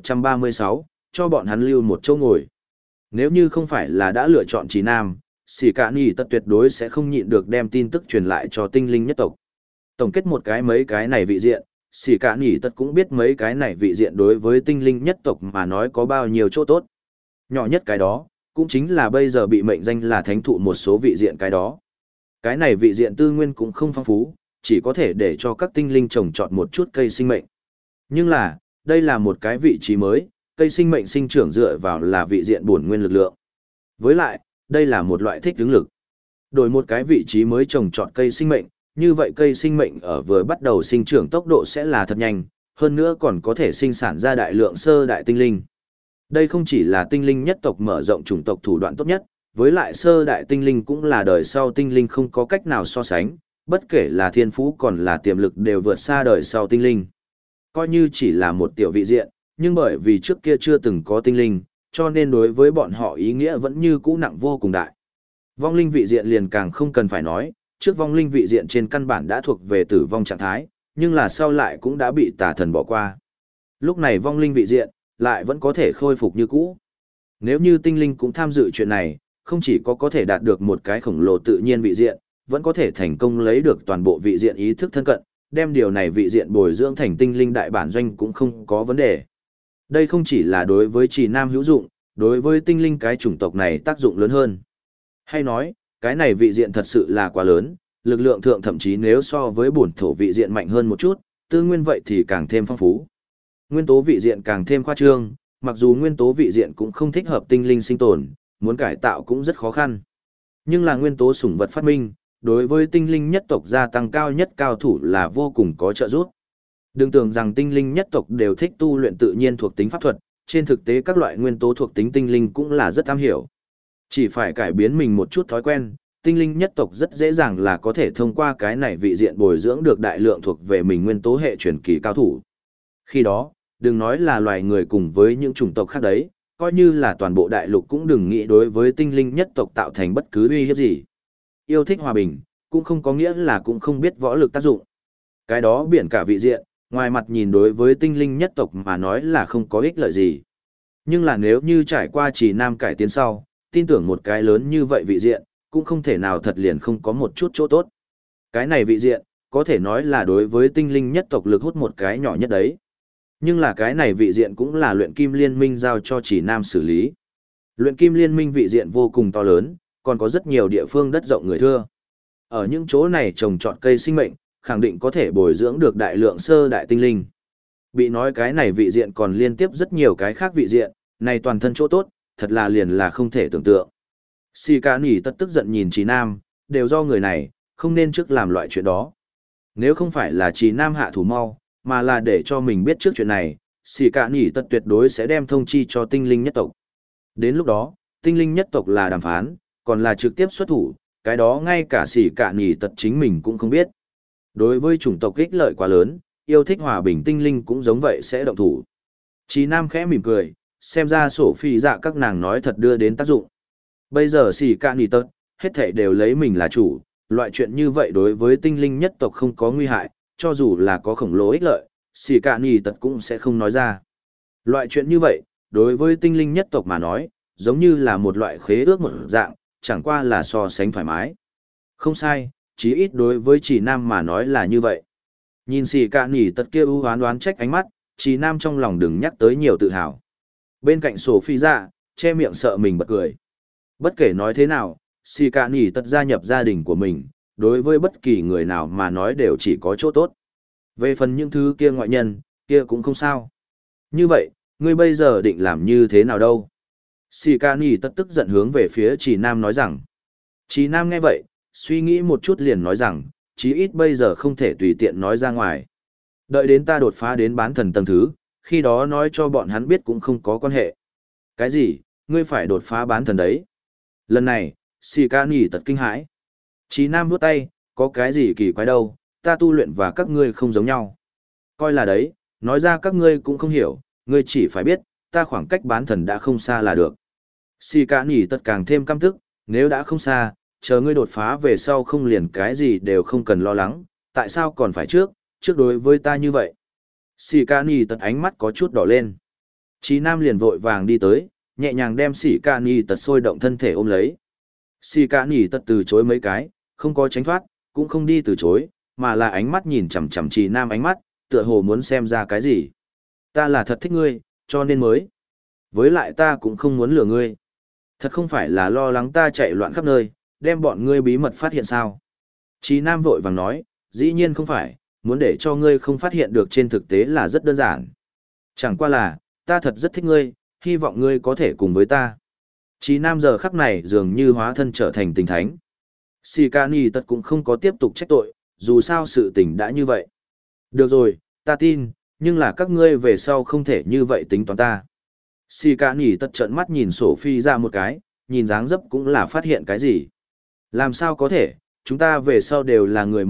1136, cho bọn hắn lưu một chỗ ngồi. Nếu như không phải là đã lựa chọn Chí Nam, Sĩ Cả Nhỉ Tật tuyệt đối sẽ không nhịn được đem tin tức truyền lại cho tinh linh nhất tộc. Tổng kết một cái mấy cái này vị diện, Sĩ Cả Nhỉ Tật cũng biết mấy cái này vị diện đối với tinh linh nhất tộc mà nói có bao nhiêu chỗ tốt. Nhỏ nhất cái đó, cũng chính là bây giờ bị mệnh danh là thánh thụ một số vị diện cái đó. Cái này vị diện tư nguyên cũng không phong phú, chỉ có thể để cho các tinh linh trồng trọt một chút cây sinh mệnh. Nhưng là, đây là một cái vị trí mới, cây sinh mệnh sinh trưởng dựa vào là vị diện bổn nguyên lực lượng. Với lại, đây là một loại thích ứng lực. Đổi một cái vị trí mới trồng trọt cây sinh mệnh, như vậy cây sinh mệnh ở vừa bắt đầu sinh trưởng tốc độ sẽ là thật nhanh, hơn nữa còn có thể sinh sản ra đại lượng sơ đại tinh linh. Đây không chỉ là tinh linh nhất tộc mở rộng chủng tộc thủ đoạn tốt nhất, với lại sơ đại tinh linh cũng là đời sau tinh linh không có cách nào so sánh, bất kể là thiên phú còn là tiềm lực đều vượt xa đời sau tinh linh. Coi như chỉ là một tiểu vị diện, nhưng bởi vì trước kia chưa từng có tinh linh, cho nên đối với bọn họ ý nghĩa vẫn như cũ nặng vô cùng đại. Vong linh vị diện liền càng không cần phải nói, trước vong linh vị diện trên căn bản đã thuộc về tử vong trạng thái, nhưng là sau lại cũng đã bị tà thần bỏ qua. Lúc này vong linh vị diện, lại vẫn có thể khôi phục như cũ. Nếu như tinh linh cũng tham dự chuyện này, không chỉ có thể đạt được một cái khổng lồ tự nhiên vị diện, vẫn có thể thành công lấy được toàn bộ vị diện ý thức thân cận, đem điều này vị diện bồi dưỡng thành tinh linh đại bản doanh cũng không có vấn đề. Đây không chỉ là đối với Trì Nam hữu dụng, đối với tinh linh cái chủng tộc này tác dụng lớn hơn. Hay nói, cái này vị diện thật sự là quá lớn, lực lượng thượng thậm chí nếu so với bổn thổ vị diện mạnh hơn một chút, tư nguyên vậy thì càng thêm phong phú. Nguyên tố vị diện càng thêm khoa trương, mặc dù nguyên tố vị diện cũng không thích hợp tinh linh sinh tồn, muốn cải tạo cũng rất khó khăn. Nhưng là nguyên tố sủng vật phát minh, đối với tinh linh nhất tộc gia tăng cao nhất cao thủ là vô cùng có trợ giúp. Đừng tưởng rằng tinh linh nhất tộc đều thích tu luyện tự nhiên thuộc tính pháp thuật, trên thực tế các loại nguyên tố thuộc tính tinh linh cũng là rất am hiểu. Chỉ phải cải biến mình một chút thói quen, tinh linh nhất tộc rất dễ dàng là có thể thông qua cái này vị diện bồi dưỡng được đại lượng thuộc về mình nguyên tố hệ truyền kỳ cao thủ. Khi đó, đừng nói là loài người cùng với những chủng tộc khác đấy, coi như là toàn bộ đại lục cũng đừng nghĩ đối với tinh linh nhất tộc tạo thành bất cứ uy hiếp gì. Yêu thích hòa bình, cũng không có nghĩa là cũng không biết võ lực tác dụng. Cái đó biển cả vị diện, ngoài mặt nhìn đối với tinh linh nhất tộc mà nói là không có ích lợi gì. Nhưng là nếu như trải qua Trì Nam cải tiến sau, tin tưởng một cái lớn như vậy vị diện, cũng không thể nào thật liền không có một chút chỗ tốt. Cái này vị diện, có thể nói là đối với tinh linh nhất tộc lực hút một cái nhỏ nhất đấy. Nhưng là cái này vị diện cũng là luyện kim liên minh giao cho Trì Nam xử lý. Luyện kim liên minh vị diện vô cùng to lớn, còn có rất nhiều địa phương đất rộng người thưa. Ở những chỗ này trồng trọt cây sinh mệnh, khẳng định có thể bồi dưỡng được đại lượng sơ đại tinh linh. Bị nói cái này vị diện còn liên tiếp rất nhiều cái khác vị diện, này toàn thân chỗ tốt, thật là liền là không thể tưởng tượng. Sĩ Cả Nhỉ Tật tức giận nhìn Trì Nam, đều do người này, không nên trước làm loại chuyện đó. Nếu không phải là Trì Nam hạ thủ mau, mà là để cho mình biết trước chuyện này, Sĩ Cả Nhỉ Tật tuyệt đối sẽ đem thông chi cho tinh linh nhất tộc. Đến lúc đó, tinh linh nhất tộc là đàm phán, còn là trực tiếp xuất thủ, cái đó ngay cả Sĩ Cả Nhỉ Tật chính mình cũng không biết. Đối với chủng tộc ích lợi quá lớn, yêu thích hòa bình tinh linh cũng giống vậy sẽ động thủ. Trì Nam khẽ mỉm cười, xem ra sổ phi dạ các nàng nói thật đưa đến tác dụng. Bây giờ Sĩ Cả Nhỉ Tật, hết thảy đều lấy mình là chủ, loại chuyện như vậy đối với tinh linh nhất tộc không có nguy hại, cho dù là có khổng lồ ích lợi, Sĩ Cả Nhỉ Tật cũng sẽ không nói ra. Loại chuyện như vậy, đối với tinh linh nhất tộc mà nói, giống như là một loại khế ước một dạng, chẳng qua là so sánh thoải mái. Không sai, chí ít đối với Trì Nam mà nói là như vậy. Nhìn Sĩ Cả Nhỉ Tật kia ưu hoán đoán trách ánh mắt, Trì Nam trong lòng đừng nhắc tới nhiều tự hào. Bên cạnh sổ phi dạ, che miệng sợ mình bật cười. Bất kể nói thế nào, Sĩ Cả Nhỉ Tật gia nhập gia đình của mình, đối với bất kỳ người nào mà nói đều chỉ có chỗ tốt. Về phần những thứ kia ngoại nhân, kia cũng không sao. Như vậy, ngươi bây giờ định làm như thế nào đâu? Sĩ Cả Nhỉ Tật tức giận hướng về phía Trì Nam nói rằng. Trì Nam nghe vậy, suy nghĩ một chút liền nói rằng, chí ít bây giờ không thể tùy tiện nói ra ngoài. Đợi đến ta đột phá đến bán thần tầng thứ, khi đó nói cho bọn hắn biết cũng không có quan hệ. Cái gì, ngươi phải đột phá bán thần đấy? Lần này, Sĩ Cả Nhỉ Tật kinh hãi. Trì Nam vuốt tay, có cái gì kỳ quái đâu, ta tu luyện và các ngươi không giống nhau. Coi là đấy, nói ra các ngươi cũng không hiểu, ngươi chỉ phải biết, ta khoảng cách bán thần đã không xa là được. Sĩ Cả Nhỉ Tật càng thêm căm tức, nếu đã không xa, chờ ngươi đột phá về sau không liền cái gì đều không cần lo lắng, tại sao còn phải trước, trước đối với ta như vậy. Sĩ Ca Nì tật ánh mắt có chút đỏ lên. Chí Nam liền vội vàng đi tới, nhẹ nhàng đem Sĩ Ca Nì tật sôi động thân thể ôm lấy. Sĩ Ca Nì tật từ chối mấy cái, không có tránh thoát, cũng không đi từ chối, mà là ánh mắt nhìn chằm chằm Chí Nam ánh mắt, tựa hồ muốn xem ra cái gì. Ta là thật thích ngươi, cho nên mới. Với lại ta cũng không muốn lừa ngươi. Thật không phải là lo lắng ta chạy loạn khắp nơi, đem bọn ngươi bí mật phát hiện sao. Chí Nam vội vàng nói, dĩ nhiên không phải, muốn để cho ngươi không phát hiện được trên thực tế là rất đơn giản. Chẳng qua là, ta thật rất thích ngươi, hy vọng ngươi có thể cùng với ta. Chí Nam giờ khắc này dường như hóa thân trở thành tình thánh. Sikani tất cũng không có tiếp tục trách tội, dù sao sự tình đã như vậy. Được rồi, ta tin, nhưng là các ngươi về sau không thể như vậy tính toán ta. Sikani tất trợn mắt nhìn Sophie ra một cái, nhìn dáng dấp cũng là phát hiện cái gì. Làm sao có thể, chúng ta về sau đều là người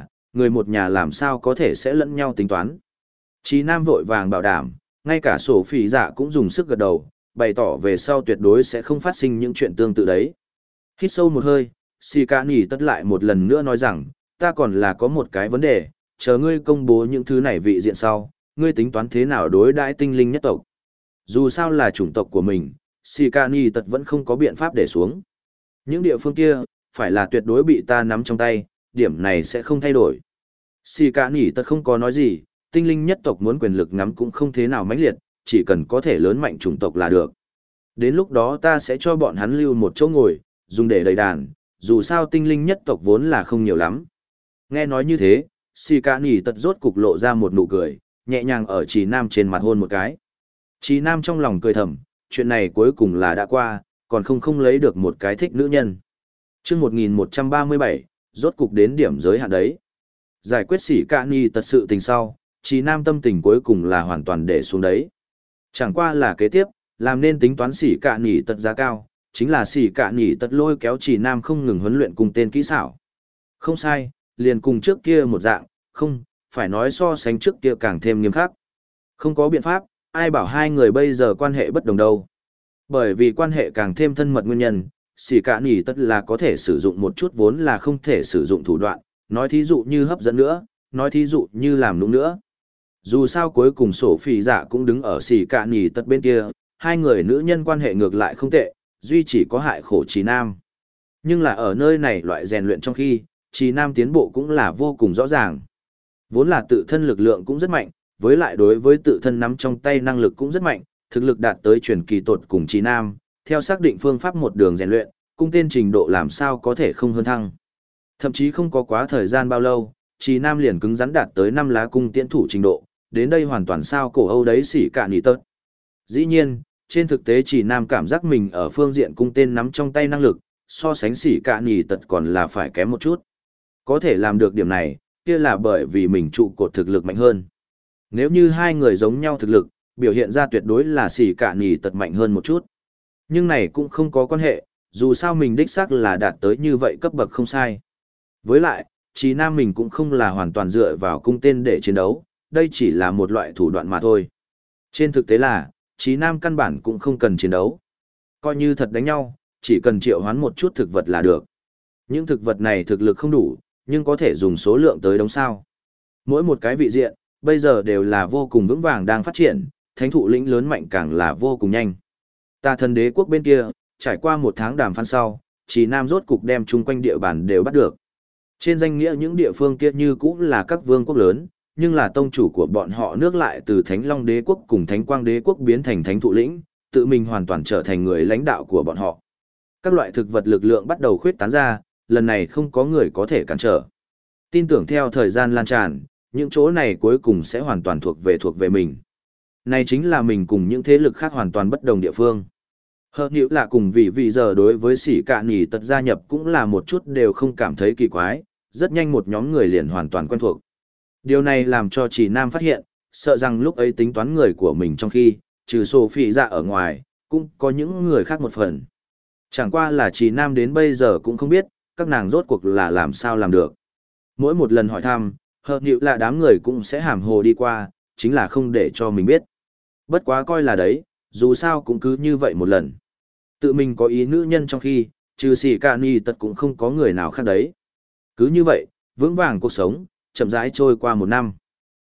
một nhà làm sao có thể sẽ lẫn nhau tính toán. Chí Nam vội vàng bảo đảm, ngay cả Sophie dạ cũng dùng sức gật đầu, bày tỏ về sau tuyệt đối sẽ không phát sinh những chuyện tương tự đấy. Hít sâu một hơi, Sikani tất lại một lần nữa nói rằng, ta còn là có một cái vấn đề, chờ ngươi công bố những thứ này vị diện sau, ngươi tính toán thế nào đối đãi tinh linh nhất tộc. Dù sao là chủng tộc của mình, Sikani tất vẫn không có biện pháp để xuống. Những địa phương kia, phải là tuyệt đối bị ta nắm trong tay, điểm này sẽ không thay đổi. Sikani tất không có nói gì, tinh linh nhất tộc muốn quyền lực nắm cũng không thế nào mãnh liệt, chỉ cần có thể lớn mạnh chủng tộc là được. Đến lúc đó ta sẽ cho bọn hắn lưu một chỗ ngồi, dùng để đầy đàn, dù sao tinh linh nhất tộc vốn là không nhiều lắm. Nghe nói như thế, Sikani tất rốt cục lộ ra một nụ cười, nhẹ nhàng ở Chí Nam trên mặt hôn một cái. Chí Nam trong lòng cười thầm, chuyện này cuối cùng là đã qua, còn không lấy được một cái thích nữ nhân. Chương 1137, rốt cục đến điểm giới hạn đấy. Giải quyết Sikani tất sự tình sau, Chí Nam tâm tình cuối cùng là hoàn toàn để xuống đấy. Chẳng qua là kế tiếp, làm nên tính toán Sikani tất giá cao, chính là Sikani tất lôi kéo Chí Nam không ngừng huấn luyện cùng tên kỹ xảo. Không sai, liền cùng trước kia một dạng, không, phải nói so sánh trước kia càng thêm nghiêm khắc. Không có biện pháp, ai bảo hai người bây giờ quan hệ bất đồng đâu. Bởi vì quan hệ càng thêm thân mật nguyên nhân, Sikani tất là có thể sử dụng một chút vốn là không thể sử dụng thủ đoạn, nói thí dụ như hấp dẫn nữa, nói thí dụ như làm nũng nữa. Dù sao cuối cùng Sophie dạ cũng đứng ở Sikani tất bên kia, hai người nữ nhân quan hệ ngược lại không tệ, duy chỉ có hại khổ Chí Nam. Nhưng là ở nơi này loại rèn luyện trong khi, Chí Nam tiến bộ cũng là vô cùng rõ ràng. Vốn là tự thân lực lượng cũng rất mạnh, với lại đối với tự thân nắm trong tay năng lực cũng rất mạnh, thực lực đạt tới truyền kỳ tột cùng Chí Nam, theo xác định phương pháp một đường rèn luyện, cung tên trình độ làm sao có thể không hơn thăng. Thậm chí không có quá thời gian bao lâu, Chí Nam liền cứng rắn đạt tới 5 lá cung tiễn thủ trình độ, đến đây hoàn toàn sao cổ Âu đấy xỉ cả nỉ tớt. Dĩ nhiên, trên thực tế Chí Nam cảm giác mình ở phương diện cung tên nắm trong tay năng lực, so sánh xỉ cả nỉ tật còn là phải kém một chút. Có thể làm được điểm này, kia là bởi vì mình trụ cột thực lực mạnh hơn. Nếu như hai người giống nhau thực lực, biểu hiện ra tuyệt đối là xỉ cả nỉ tật mạnh hơn một chút. Nhưng này cũng không có quan hệ, dù sao mình đích xác là đạt tới như vậy cấp bậc không sai. Với lại, Chí Nam mình cũng không là hoàn toàn dựa vào cung tên để chiến đấu, đây chỉ là một loại thủ đoạn mà thôi. Trên thực tế là, Chí Nam căn bản cũng không cần chiến đấu. Coi như thật đánh nhau, chỉ cần triệu hoán một chút thực vật là được. Những thực vật này thực lực không đủ, nhưng có thể dùng số lượng tới đống sao. Mỗi một cái vị diện, bây giờ đều là vô cùng vững vàng đang phát triển, thánh thụ lĩnh lớn mạnh càng là vô cùng nhanh. Tà thần đế quốc bên kia, trải qua một tháng đàm phán sau, Chí Nam rốt cục đem chung quanh địa bàn đều bắt được. Trên danh nghĩa những địa phương kia như cũng là các vương quốc lớn, nhưng là tông chủ của bọn họ nước lại từ Thánh Long đế quốc cùng Thánh Quang đế quốc biến thành thánh thụ lĩnh, tự mình hoàn toàn trở thành người lãnh đạo của bọn họ. Các loại thực vật lực lượng bắt đầu khuyết tán ra, lần này không có người có thể cản trở. Tin tưởng theo thời gian lan tràn, những chỗ này cuối cùng sẽ hoàn toàn thuộc về mình. Này chính là mình cùng những thế lực khác hoàn toàn bất đồng địa phương. Hợp nhữ là cùng vì giờ đối với sỉ cạn nỉ tật gia nhập cũng là một chút đều không cảm thấy kỳ quái, rất nhanh một nhóm người liền hoàn toàn quen thuộc. Điều này làm cho Chí Nam phát hiện, sợ rằng lúc ấy tính toán người của mình trong khi, trừ Sophie dạ ở ngoài, cũng có những người khác một phần. Chẳng qua là Chí Nam đến bây giờ cũng không biết, các nàng rốt cuộc là làm sao làm được. Mỗi một lần hỏi thăm, hợp nhữ là đám người cũng sẽ hàm hồ đi qua, chính là không để cho mình biết. Bất quá coi là đấy, dù sao cũng cứ như vậy một lần. Tự mình có ý nữ nhân trong khi, trừ xì ca ni tật cũng không có người nào khác đấy. Cứ như vậy, vững vàng cuộc sống, chậm rãi trôi qua một năm.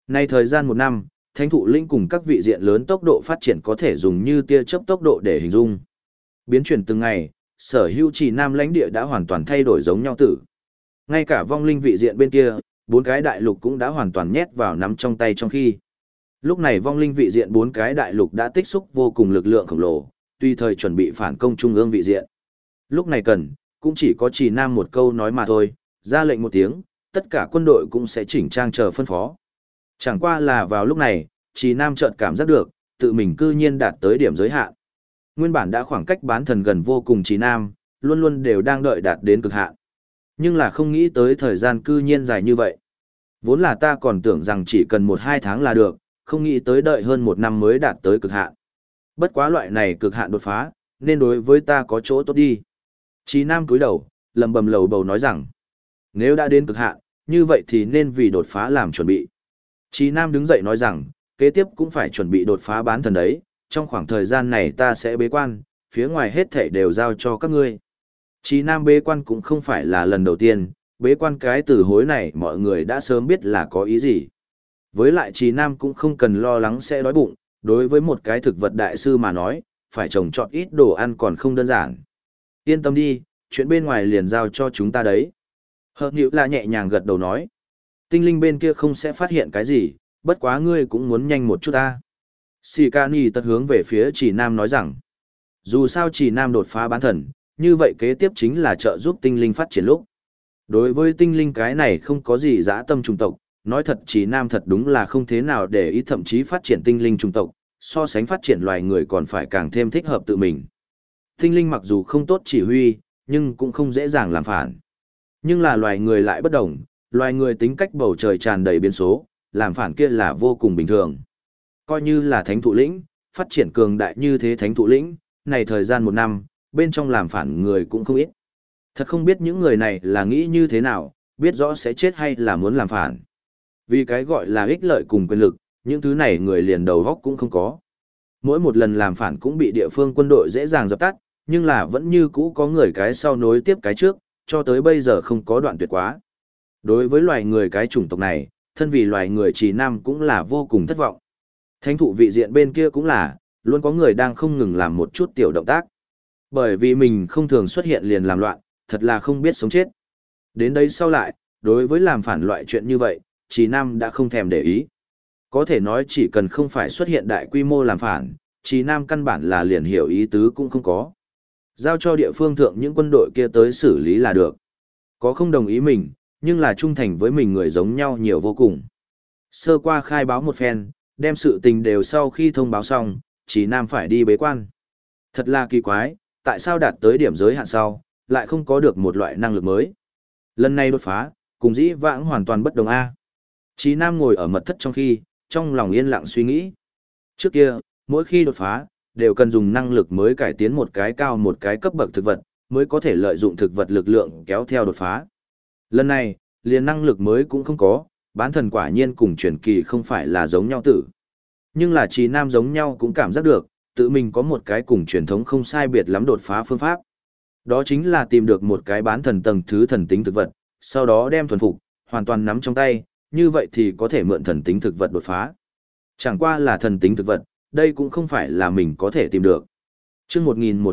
Nay thời gian một năm, thánh thụ lĩnh cùng các vị diện lớn tốc độ phát triển có thể dùng như tia chớp tốc độ để hình dung. Biến chuyển từng ngày, sở hữu Trì Nam lãnh địa đã hoàn toàn thay đổi giống nhau tử. Ngay cả vong linh vị diện bên kia, 4 cái đại lục cũng đã hoàn toàn nhét vào nắm trong tay trong khi. Lúc này vong linh vị diện 4 cái đại lục đã tích xúc vô cùng lực lượng khổng lồ, tùy thời chuẩn bị phản công trung ương vị diện. Lúc này cần, cũng chỉ có Trì Nam một câu nói mà thôi, ra lệnh một tiếng, tất cả quân đội cũng sẽ chỉnh trang chờ phân phó. Chẳng qua là vào lúc này, Trì Nam chợt cảm giác được, tự mình cư nhiên đạt tới điểm giới hạn. Nguyên bản đã khoảng cách bán thần gần vô cùng Trì Nam, luôn luôn đều đang đợi đạt đến cực hạn. Nhưng là không nghĩ tới thời gian cư nhiên dài như vậy. Vốn là ta còn tưởng rằng chỉ cần 1-2 tháng là được, không nghĩ tới đợi hơn 1 năm mới đạt tới cực hạn. Bất quá loại này cực hạn đột phá, nên đối với ta có chỗ tốt đi. Trì Nam cúi đầu, lầm bầm lầu bầu nói rằng, nếu đã đến cực hạn, như vậy thì nên vì đột phá làm chuẩn bị. Trì Nam đứng dậy nói rằng, kế tiếp cũng phải chuẩn bị đột phá bán thần đấy, trong khoảng thời gian này ta sẽ bế quan, phía ngoài hết thảy đều giao cho các ngươi. Trì Nam bế quan cũng không phải là lần đầu tiên, bế quan cái từ hối này mọi người đã sớm biết là có ý gì. Với lại Trì Nam cũng không cần lo lắng sẽ đói bụng, đối với một cái thực vật đại sư mà nói, phải trồng trọt ít đồ ăn còn không đơn giản. Yên tâm đi, chuyện bên ngoài liền giao cho chúng ta đấy. Hợp Nhiễu là nhẹ nhàng gật đầu nói. Tinh linh bên kia không sẽ phát hiện cái gì, bất quá ngươi cũng muốn nhanh một chút ta. Sikani tật hướng về phía Trì Nam nói rằng, dù sao Trì Nam đột phá bán thần, như vậy kế tiếp chính là trợ giúp tinh linh phát triển lúc. Đối với tinh linh cái này không có gì dã tâm chủng tộc, nói thật Trì Nam thật đúng là không thế nào để ý, thậm chí phát triển tinh linh chủng tộc, so sánh phát triển loài người còn phải càng thêm thích hợp tự mình. Tinh linh mặc dù không tốt chỉ huy, nhưng cũng không dễ dàng làm phản. Nhưng là loài người lại bất đồng, loài người tính cách bầu trời tràn đầy biến số, làm phản kia là vô cùng bình thường. Coi như là thánh thụ lĩnh, phát triển cường đại như thế thánh thụ lĩnh, này thời gian 1 năm, bên trong làm phản người cũng không ít. Thật không biết những người này là nghĩ như thế nào, biết rõ sẽ chết hay là muốn làm phản. Vì cái gọi là ích lợi cùng quyền lực, những thứ này người liền đầu góc cũng không có. Mỗi một lần làm phản cũng bị địa phương quân đội dễ dàng dập tắt, nhưng là vẫn như cũ có người cái sau nối tiếp cái trước, cho tới bây giờ không có đoạn tuyệt quá. Đối với loài người cái chủng tộc này, thân vì loài người Trì Nam cũng là vô cùng thất vọng. Thánh thụ vị diện bên kia cũng là, luôn có người đang không ngừng làm một chút tiểu động tác. Bởi vì mình không thường xuất hiện liền làm loạn, thật là không biết sống chết. Đến đây sau lại, đối với làm phản loại chuyện như vậy, Trì Nam đã không thèm để ý. Có thể nói chỉ cần không phải xuất hiện đại quy mô làm phản, Trì Nam căn bản là liền hiểu ý tứ cũng không có. Giao cho địa phương thượng những quân đội kia tới xử lý là được. Có không đồng ý mình, nhưng là trung thành với mình người giống nhau nhiều vô cùng. Sơ qua khai báo một phen, đem sự tình đều sau khi thông báo xong, Trì Nam phải đi bế quan. Thật là kỳ quái, tại sao đạt tới điểm giới hạn sau, lại không có được một loại năng lực mới. Lần này đột phá, cùng dĩ vãng hoàn toàn bất đồng A. Trì Nam ngồi ở mật thất trong khi, trong lòng yên lặng suy nghĩ. Trước kia, mỗi khi đột phá, đều cần dùng năng lực mới cải tiến một cái cao một cái cấp bậc thực vật, mới có thể lợi dụng thực vật lực lượng kéo theo đột phá. Lần này, liền năng lực mới cũng không có, bán thần quả nhiên cùng truyền kỳ không phải là giống nhau tử. Nhưng là Trì Nam giống nhau cũng cảm giác được, tự mình có một cái cùng truyền thống không sai biệt lắm đột phá phương pháp. Đó chính là tìm được một cái bán thần tầng thứ thần tính thực vật, sau đó đem thuần phục, hoàn toàn nắm trong tay, như vậy thì có thể mượn thần tính thực vật đột phá. Chẳng qua là thần tính thực vật, đây cũng không phải là mình có thể tìm được. Chương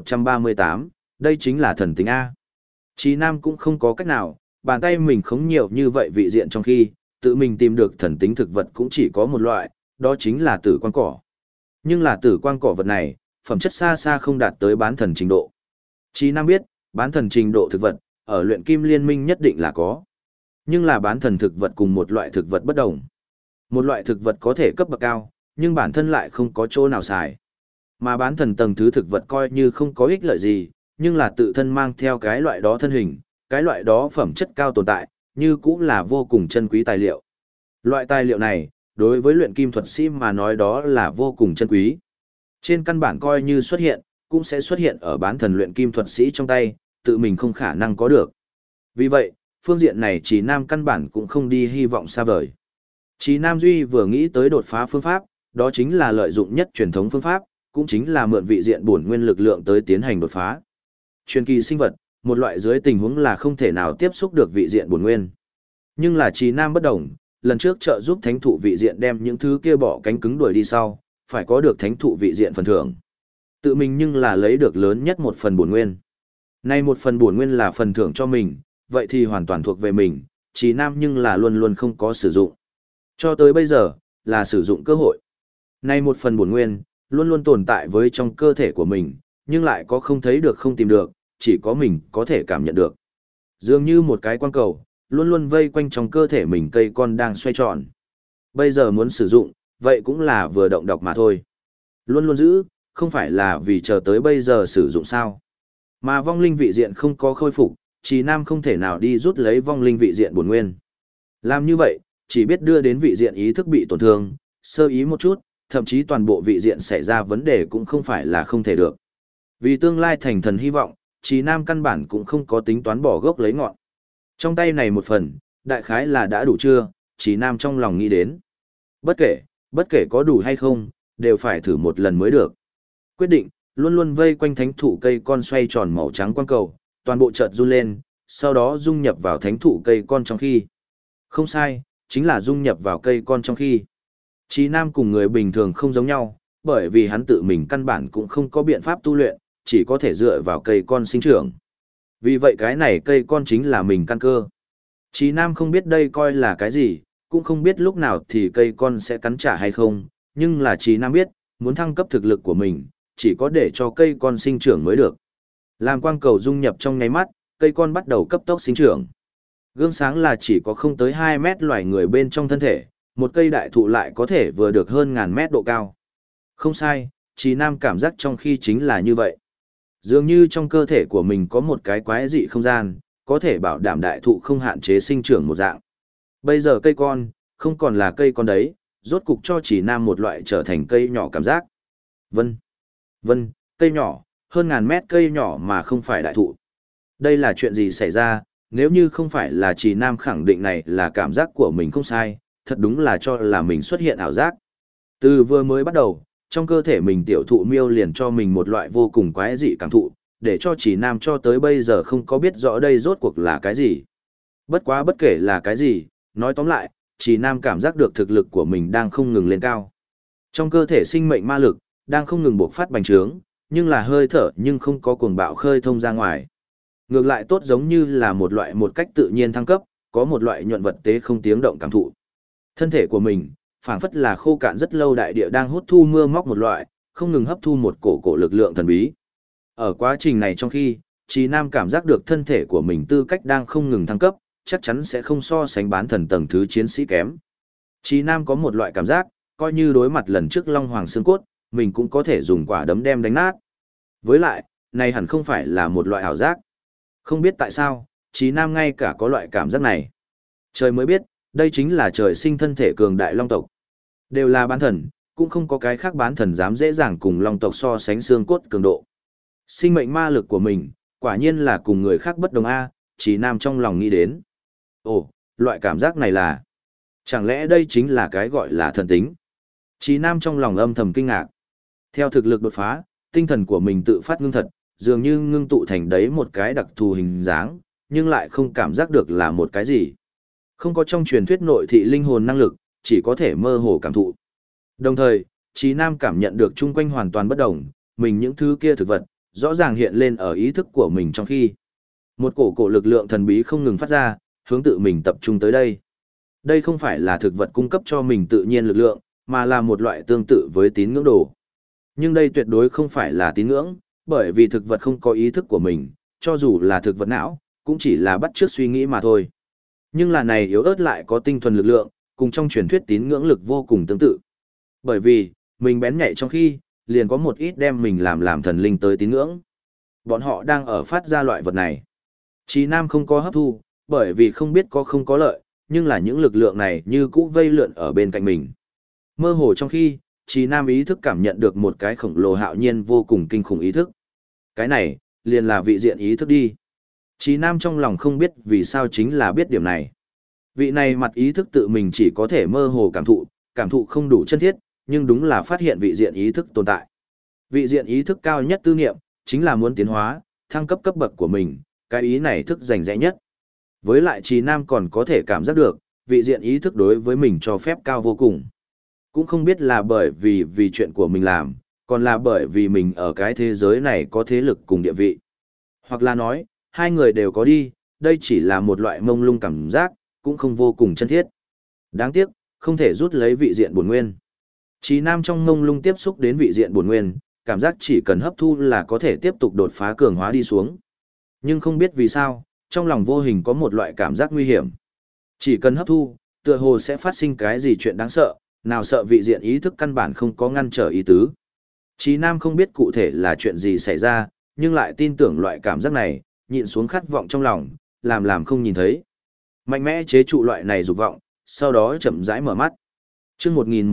1138, đây chính là thần tính A. Trì Nam cũng không có cách nào, bàn tay mình không nhiều như vậy vị diện trong khi, tự mình tìm được thần tính thực vật cũng chỉ có một loại, đó chính là tử quang cỏ. Nhưng là tử quang cỏ vật này, phẩm chất xa xa không đạt tới bán thần trình độ. Trì Nam biết, bán thần trình độ thực vật, ở luyện kim liên minh nhất định là có. Nhưng là bán thần thực vật cùng một loại thực vật bất đồng. Một loại thực vật có thể cấp bậc cao, nhưng bản thân lại không có chỗ nào xài. Mà bán thần tầng thứ thực vật coi như không có ích lợi gì, nhưng là tự thân mang theo cái loại đó thân hình, cái loại đó phẩm chất cao tồn tại, như cũng là vô cùng chân quý tài liệu. Loại tài liệu này, đối với luyện kim thuật sĩ mà nói đó là vô cùng chân quý. Trên căn bản coi như xuất hiện, cũng sẽ xuất hiện ở bán thần luyện kim thuật sĩ trong tay, tự mình không khả năng có được. Vì vậy, phương diện này Trì Nam căn bản cũng không đi hy vọng xa vời. Trì Nam Duy vừa nghĩ tới đột phá phương pháp, đó chính là lợi dụng nhất truyền thống phương pháp, cũng chính là mượn vị diện bổn nguyên lực lượng tới tiến hành đột phá. Truyền kỳ sinh vật, một loại dưới tình huống là không thể nào tiếp xúc được vị diện bổn nguyên. Nhưng là Trì Nam bất đồng, lần trước trợ giúp thánh thụ vị diện đem những thứ kia bỏ cánh cứng đuổi đi sau, phải có được thánh thụ vị diện phần thưởng. Tự mình nhưng là lấy được lớn nhất một phần bổn nguyên. Nay một phần bổn nguyên là phần thưởng cho mình, vậy thì hoàn toàn thuộc về mình, Trì Nam nhưng là luôn luôn không có sử dụng. Cho tới bây giờ, là sử dụng cơ hội. Nay một phần bổn nguyên, luôn luôn tồn tại với trong cơ thể của mình, nhưng lại có không thấy được không tìm được, chỉ có mình có thể cảm nhận được. Dường như một cái quang cầu, luôn luôn vây quanh trong cơ thể mình cây con đang xoay tròn. Bây giờ muốn sử dụng, vậy cũng là vừa động đọc mà thôi. Luôn luôn giữ, không phải là vì chờ tới bây giờ sử dụng sao. Mà vong linh vị diện không có khôi phục, Trì Nam không thể nào đi rút lấy vong linh vị diện bổn nguyên. Làm như vậy, chỉ biết đưa đến vị diện ý thức bị tổn thương, sơ ý một chút, thậm chí toàn bộ vị diện xảy ra vấn đề cũng không phải là không thể được. Vì tương lai thành thần hy vọng, Trì Nam căn bản cũng không có tính toán bỏ gốc lấy ngọn. Trong tay này một phần, đại khái là đã đủ chưa, Trì Nam trong lòng nghĩ đến. Bất kể có đủ hay không, đều phải thử một lần mới được. Quyết định, luôn luôn vây quanh thánh thụ cây con xoay tròn màu trắng quang cầu, toàn bộ chợt run lên, sau đó dung nhập vào thánh thụ cây con trong khi. Không sai, chính là dung nhập vào cây con trong khi. Trì Nam cùng người bình thường không giống nhau, bởi vì hắn tự mình căn bản cũng không có biện pháp tu luyện, chỉ có thể dựa vào cây con sinh trưởng. Vì vậy cái này cây con chính là mình căn cơ. Trì Nam không biết đây coi là cái gì, cũng không biết lúc nào thì cây con sẽ cắn trả hay không, nhưng là Trì Nam biết, muốn thăng cấp thực lực của mình, chỉ có để cho cây con sinh trưởng mới được. Làm quang cầu dung nhập trong nháy mắt, cây con bắt đầu cấp tốc sinh trưởng. Gương sáng là chỉ có không tới 2 mét loài người bên trong thân thể, một cây đại thụ lại có thể vừa được hơn ngàn mét độ cao. Không sai, Trì Nam cảm giác trong khi chính là như vậy. Dường như trong cơ thể của mình có một cái quái dị không gian, có thể bảo đảm đại thụ không hạn chế sinh trưởng một dạng. Bây giờ cây con, không còn là cây con đấy, rốt cục cho Trì Nam một loại trở thành cây nhỏ cảm giác. Vân, cây nhỏ, hơn ngàn mét cây nhỏ mà không phải đại thụ. Đây là chuyện gì xảy ra, nếu như không phải là Trì Nam khẳng định này là cảm giác của mình không sai, thật đúng là cho là mình xuất hiện ảo giác. Từ vừa mới bắt đầu, trong cơ thể mình tiểu thụ miêu liền cho mình một loại vô cùng quái dị cảm thụ, để cho Trì Nam cho tới bây giờ không có biết rõ đây rốt cuộc là cái gì. Bất quá bất kể là cái gì, nói tóm lại, Trì Nam cảm giác được thực lực của mình đang không ngừng lên cao. Trong cơ thể sinh mệnh ma lực, đang không ngừng bộc phát bành trướng, nhưng là hơi thở nhưng không có cuồng bạo khơi thông ra ngoài. Ngược lại tốt giống như là một loại một cách tự nhiên thăng cấp, có một loại nhuận vật tế không tiếng động cảm thụ. Thân thể của mình, phảng phất là khô cạn rất lâu đại địa đang hút thu mưa móc một loại, không ngừng hấp thu một cổ lực lượng thần bí. Ở quá trình này trong khi, Trì Nam cảm giác được thân thể của mình tư cách đang không ngừng thăng cấp, chắc chắn sẽ không so sánh bán thần tầng thứ chiến sĩ kém. Trì Nam có một loại cảm giác, coi như đối mặt lần trước Long Hoàng xương cốt, mình cũng có thể dùng quả đấm đem đánh nát. Với lại, này hẳn không phải là một loại ảo giác. Không biết tại sao, Trì Nam ngay cả có loại cảm giác này. Trời mới biết, đây chính là trời sinh thân thể cường đại long tộc. Đều là bán thần, cũng không có cái khác bán thần dám dễ dàng cùng long tộc so sánh xương cốt cường độ. Sinh mệnh ma lực của mình, quả nhiên là cùng người khác bất đồng a, Trì Nam trong lòng nghĩ đến. Ồ, loại cảm giác này là... Chẳng lẽ đây chính là cái gọi là thần tính? Trì Nam trong lòng âm thầm kinh ngạc. Theo thực lực đột phá, tinh thần của mình tự phát ngưng thật, dường như ngưng tụ thành đấy một cái đặc thù hình dáng, nhưng lại không cảm giác được là một cái gì. Không có trong truyền thuyết nội thị linh hồn năng lực, chỉ có thể mơ hồ cảm thụ. Đồng thời, Trì Nam cảm nhận được chung quanh hoàn toàn bất đồng, mình những thứ kia thực vật, rõ ràng hiện lên ở ý thức của mình trong khi. Một cổ lực lượng thần bí không ngừng phát ra, hướng tự mình tập trung tới đây. Đây không phải là thực vật cung cấp cho mình tự nhiên lực lượng, mà là một loại tương tự với tín ngưỡng đồ. Nhưng đây tuyệt đối không phải là tín ngưỡng, bởi vì thực vật không có ý thức của mình, cho dù là thực vật não, cũng chỉ là bắt chước suy nghĩ mà thôi. Nhưng là này yếu ớt lại có tinh thuần lực lượng, cùng trong truyền thuyết tín ngưỡng lực vô cùng tương tự. Bởi vì, mình bén nhạy trong khi, liền có một ít đem mình làm thần linh tới tín ngưỡng. Bọn họ đang ở phát ra loại vật này. Trì Nam không có hấp thu, bởi vì không biết có không có lợi, nhưng là những lực lượng này như cũ vây lượn ở bên cạnh mình. Mơ hồ trong khi, Trì Nam ý thức cảm nhận được một cái khổng lồ hạo nhiên vô cùng kinh khủng ý thức. Cái này, liền là vị diện ý thức đi. Trì Nam trong lòng không biết vì sao chính là biết điểm này. Vị này mặt ý thức tự mình chỉ có thể mơ hồ cảm thụ không đủ chân thiết, nhưng đúng là phát hiện vị diện ý thức tồn tại. Vị diện ý thức cao nhất tư niệm, chính là muốn tiến hóa, thăng cấp cấp bậc của mình, cái ý này thức rành rẽ nhất. Với lại Trì Nam còn có thể cảm giác được, vị diện ý thức đối với mình cho phép cao vô cùng. Cũng không biết là bởi vì chuyện của mình làm, còn là bởi vì mình ở cái thế giới này có thế lực cùng địa vị. Hoặc là nói, hai người đều có đi, đây chỉ là một loại mông lung cảm giác, cũng không vô cùng chân thiết. Đáng tiếc, không thể rút lấy vị diện bổn nguyên. Trí Nam trong mông lung tiếp xúc đến vị diện bổn nguyên, cảm giác chỉ cần hấp thu là có thể tiếp tục đột phá cường hóa đi xuống. Nhưng không biết vì sao, trong lòng vô hình có một loại cảm giác nguy hiểm. Chỉ cần hấp thu, tựa hồ sẽ phát sinh cái gì chuyện đáng sợ, nào sợ vị diện ý thức căn bản không có ngăn trở ý tứ. Trí Nam không biết cụ thể là chuyện gì xảy ra, nhưng lại tin tưởng loại cảm giác này, nhịn xuống khát vọng trong lòng, làm không nhìn thấy. Mạnh mẽ chế trụ loại này dục vọng, sau đó chậm rãi mở mắt. Chương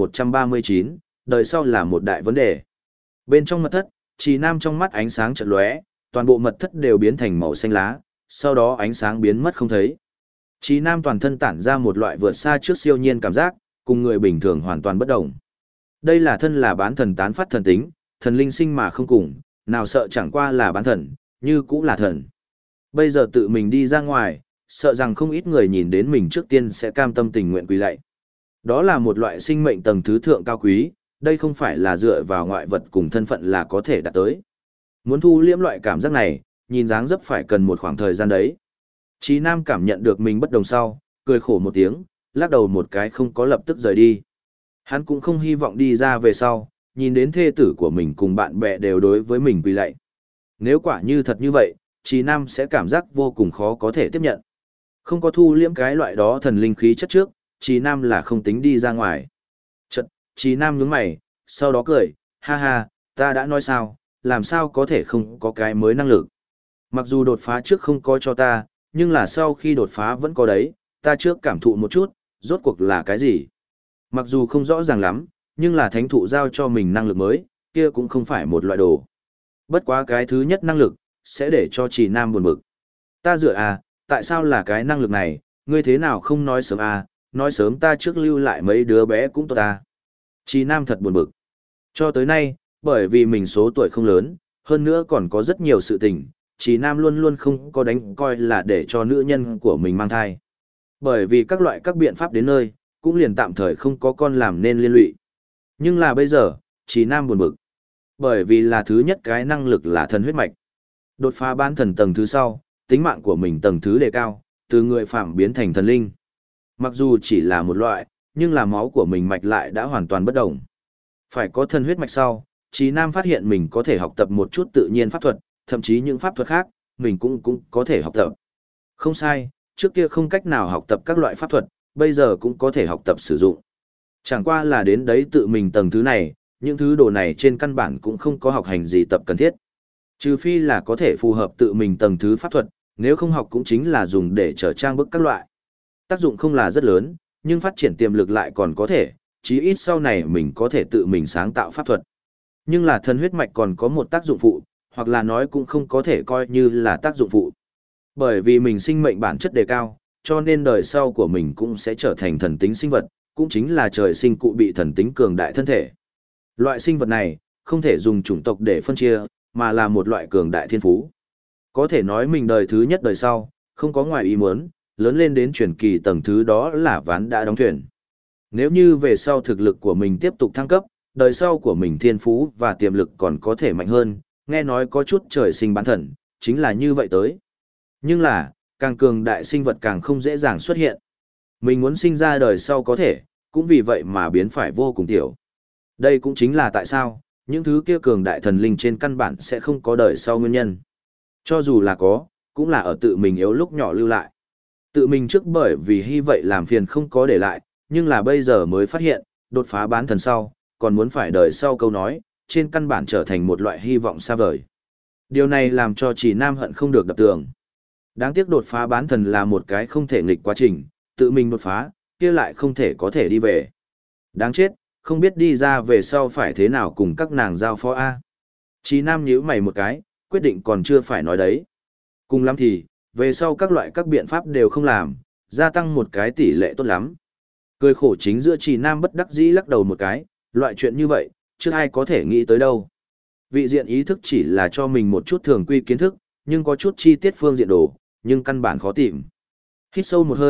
1139, đời sau là một đại vấn đề. Bên trong mật thất, Trí Nam trong mắt ánh sáng chợt lóe, toàn bộ mật thất đều biến thành màu xanh lá, sau đó ánh sáng biến mất không thấy. Trí Nam toàn thân tản ra một loại vượt xa trước siêu nhiên cảm giác, cùng người bình thường hoàn toàn bất động. Đây là thân là bán thần tán phát thần tính, thần linh sinh mà không cùng, nào sợ chẳng qua là bán thần, như cũng là thần. Bây giờ tự mình đi ra ngoài, sợ rằng không ít người nhìn đến mình trước tiên sẽ cam tâm tình nguyện quỳ lạy. Đó là một loại sinh mệnh tầng thứ thượng cao quý, đây không phải là dựa vào ngoại vật cùng thân phận là có thể đạt tới. Muốn thu liễm loại cảm giác này, nhìn dáng dấp phải cần một khoảng thời gian đấy. Chí Nam cảm nhận được mình bất đồng sau, cười khổ một tiếng, lắc đầu một cái không có lập tức rời đi. Hắn cũng không hy vọng đi ra về sau, nhìn đến thê tử của mình cùng bạn bè đều đối với mình quỳ lạy. Nếu quả như thật như vậy, Chí Nam sẽ cảm giác vô cùng khó có thể tiếp nhận. Không có thu liễm cái loại đó thần linh khí chất trước, Chí Nam là không tính đi ra ngoài. Chật, Chí Nam nhướng mày, sau đó cười, ha ha, ta đã nói sao, làm sao có thể không có cái mới năng lực. Mặc dù đột phá trước không có cho ta, nhưng là sau khi đột phá vẫn có đấy, ta trước cảm thụ một chút, rốt cuộc là cái gì. Mặc dù không rõ ràng lắm, nhưng là thánh thụ giao cho mình năng lực mới, kia cũng không phải một loại đồ. Bất quá cái thứ nhất năng lực, sẽ để cho Chí Nam buồn bực. Ta dựa à, tại sao là cái năng lực này, ngươi thế nào không nói sớm à, nói sớm ta trước lưu lại mấy đứa bé cũng tốt ta. Chí Nam thật buồn bực. Cho tới nay, bởi vì mình số tuổi không lớn, hơn nữa còn có rất nhiều sự tình, Chí Nam luôn luôn không có đánh coi là để cho nữ nhân của mình mang thai. Bởi vì các loại các biện pháp đến nơi, cũng liền tạm thời không có con làm nên liên lụy. Nhưng là bây giờ, Chí Nam buồn bực. Bởi vì là thứ nhất cái năng lực là thần huyết mạch. Đột phá bán thần tầng thứ sau, tính mạng của mình tầng thứ đề cao, từ người phạm biến thành thần linh. Mặc dù chỉ là một loại, nhưng là máu của mình mạch lại đã hoàn toàn bất động. Phải có thần huyết mạch sau, Chí Nam phát hiện mình có thể học tập một chút tự nhiên pháp thuật, thậm chí những pháp thuật khác, mình cũng có thể học tập. Không sai, trước kia không cách nào học tập các loại pháp thuật, bây giờ cũng có thể học tập sử dụng. Chẳng qua là đến đấy tự mình tầng thứ này, những thứ đồ này trên căn bản cũng không có học hành gì tập cần thiết. Trừ phi là có thể phù hợp tự mình tầng thứ pháp thuật, nếu không học cũng chính là dùng để trở trang bức các loại. Tác dụng không là rất lớn, nhưng phát triển tiềm lực lại còn có thể, chí ít sau này mình có thể tự mình sáng tạo pháp thuật. Nhưng là thần huyết mạch còn có một tác dụng phụ, hoặc là nói cũng không có thể coi như là tác dụng phụ. Bởi vì mình sinh mệnh bản chất đề cao, cho nên đời sau của mình cũng sẽ trở thành thần tính sinh vật, cũng chính là trời sinh cụ bị thần tính cường đại thân thể. Loại sinh vật này, không thể dùng chủng tộc để phân chia, mà là một loại cường đại thiên phú. Có thể nói mình đời thứ nhất đời sau, không có ngoài ý muốn, lớn lên đến truyền kỳ tầng thứ đó là ván đã đóng thuyền. Nếu như về sau thực lực của mình tiếp tục thăng cấp, đời sau của mình thiên phú và tiềm lực còn có thể mạnh hơn, nghe nói có chút trời sinh bán thần, chính là như vậy tới. Nhưng là, càng cường đại sinh vật càng không dễ dàng xuất hiện. Mình muốn sinh ra đời sau có thể, cũng vì vậy mà biến phải vô cùng tiểu. Đây cũng chính là tại sao, những thứ kia cường đại thần linh trên căn bản sẽ không có đời sau nguyên nhân. Cho dù là có, cũng là ở tự mình yếu lúc nhỏ lưu lại. Tự mình trước bởi vì hy vậy làm phiền không có để lại, nhưng là bây giờ mới phát hiện, đột phá bán thần sau, còn muốn phải đời sau câu nói, trên căn bản trở thành một loại hy vọng xa vời. Điều này làm cho Chỉ Nam hận không được đập tường. Đáng tiếc đột phá bán thần là một cái không thể nghịch quá trình, tự mình đột phá, kia lại không thể có thể đi về. Đáng chết, không biết đi ra về sau phải thế nào cùng các nàng giao phó A. Chỉ Nam nhíu mày một cái, quyết định còn chưa phải nói đấy. Cùng lắm thì, về sau các loại các biện pháp đều không làm, gia tăng một cái tỷ lệ tốt lắm. Cười khổ chính giữa Chỉ Nam bất đắc dĩ lắc đầu một cái, loại chuyện như vậy, chưa ai có thể nghĩ tới đâu. Vị diện ý thức chỉ là cho mình một chút thường quy kiến thức, nhưng có chút chi tiết phương diện đồ, nhưng căn bản khó tìm. Hít sâu một hơi,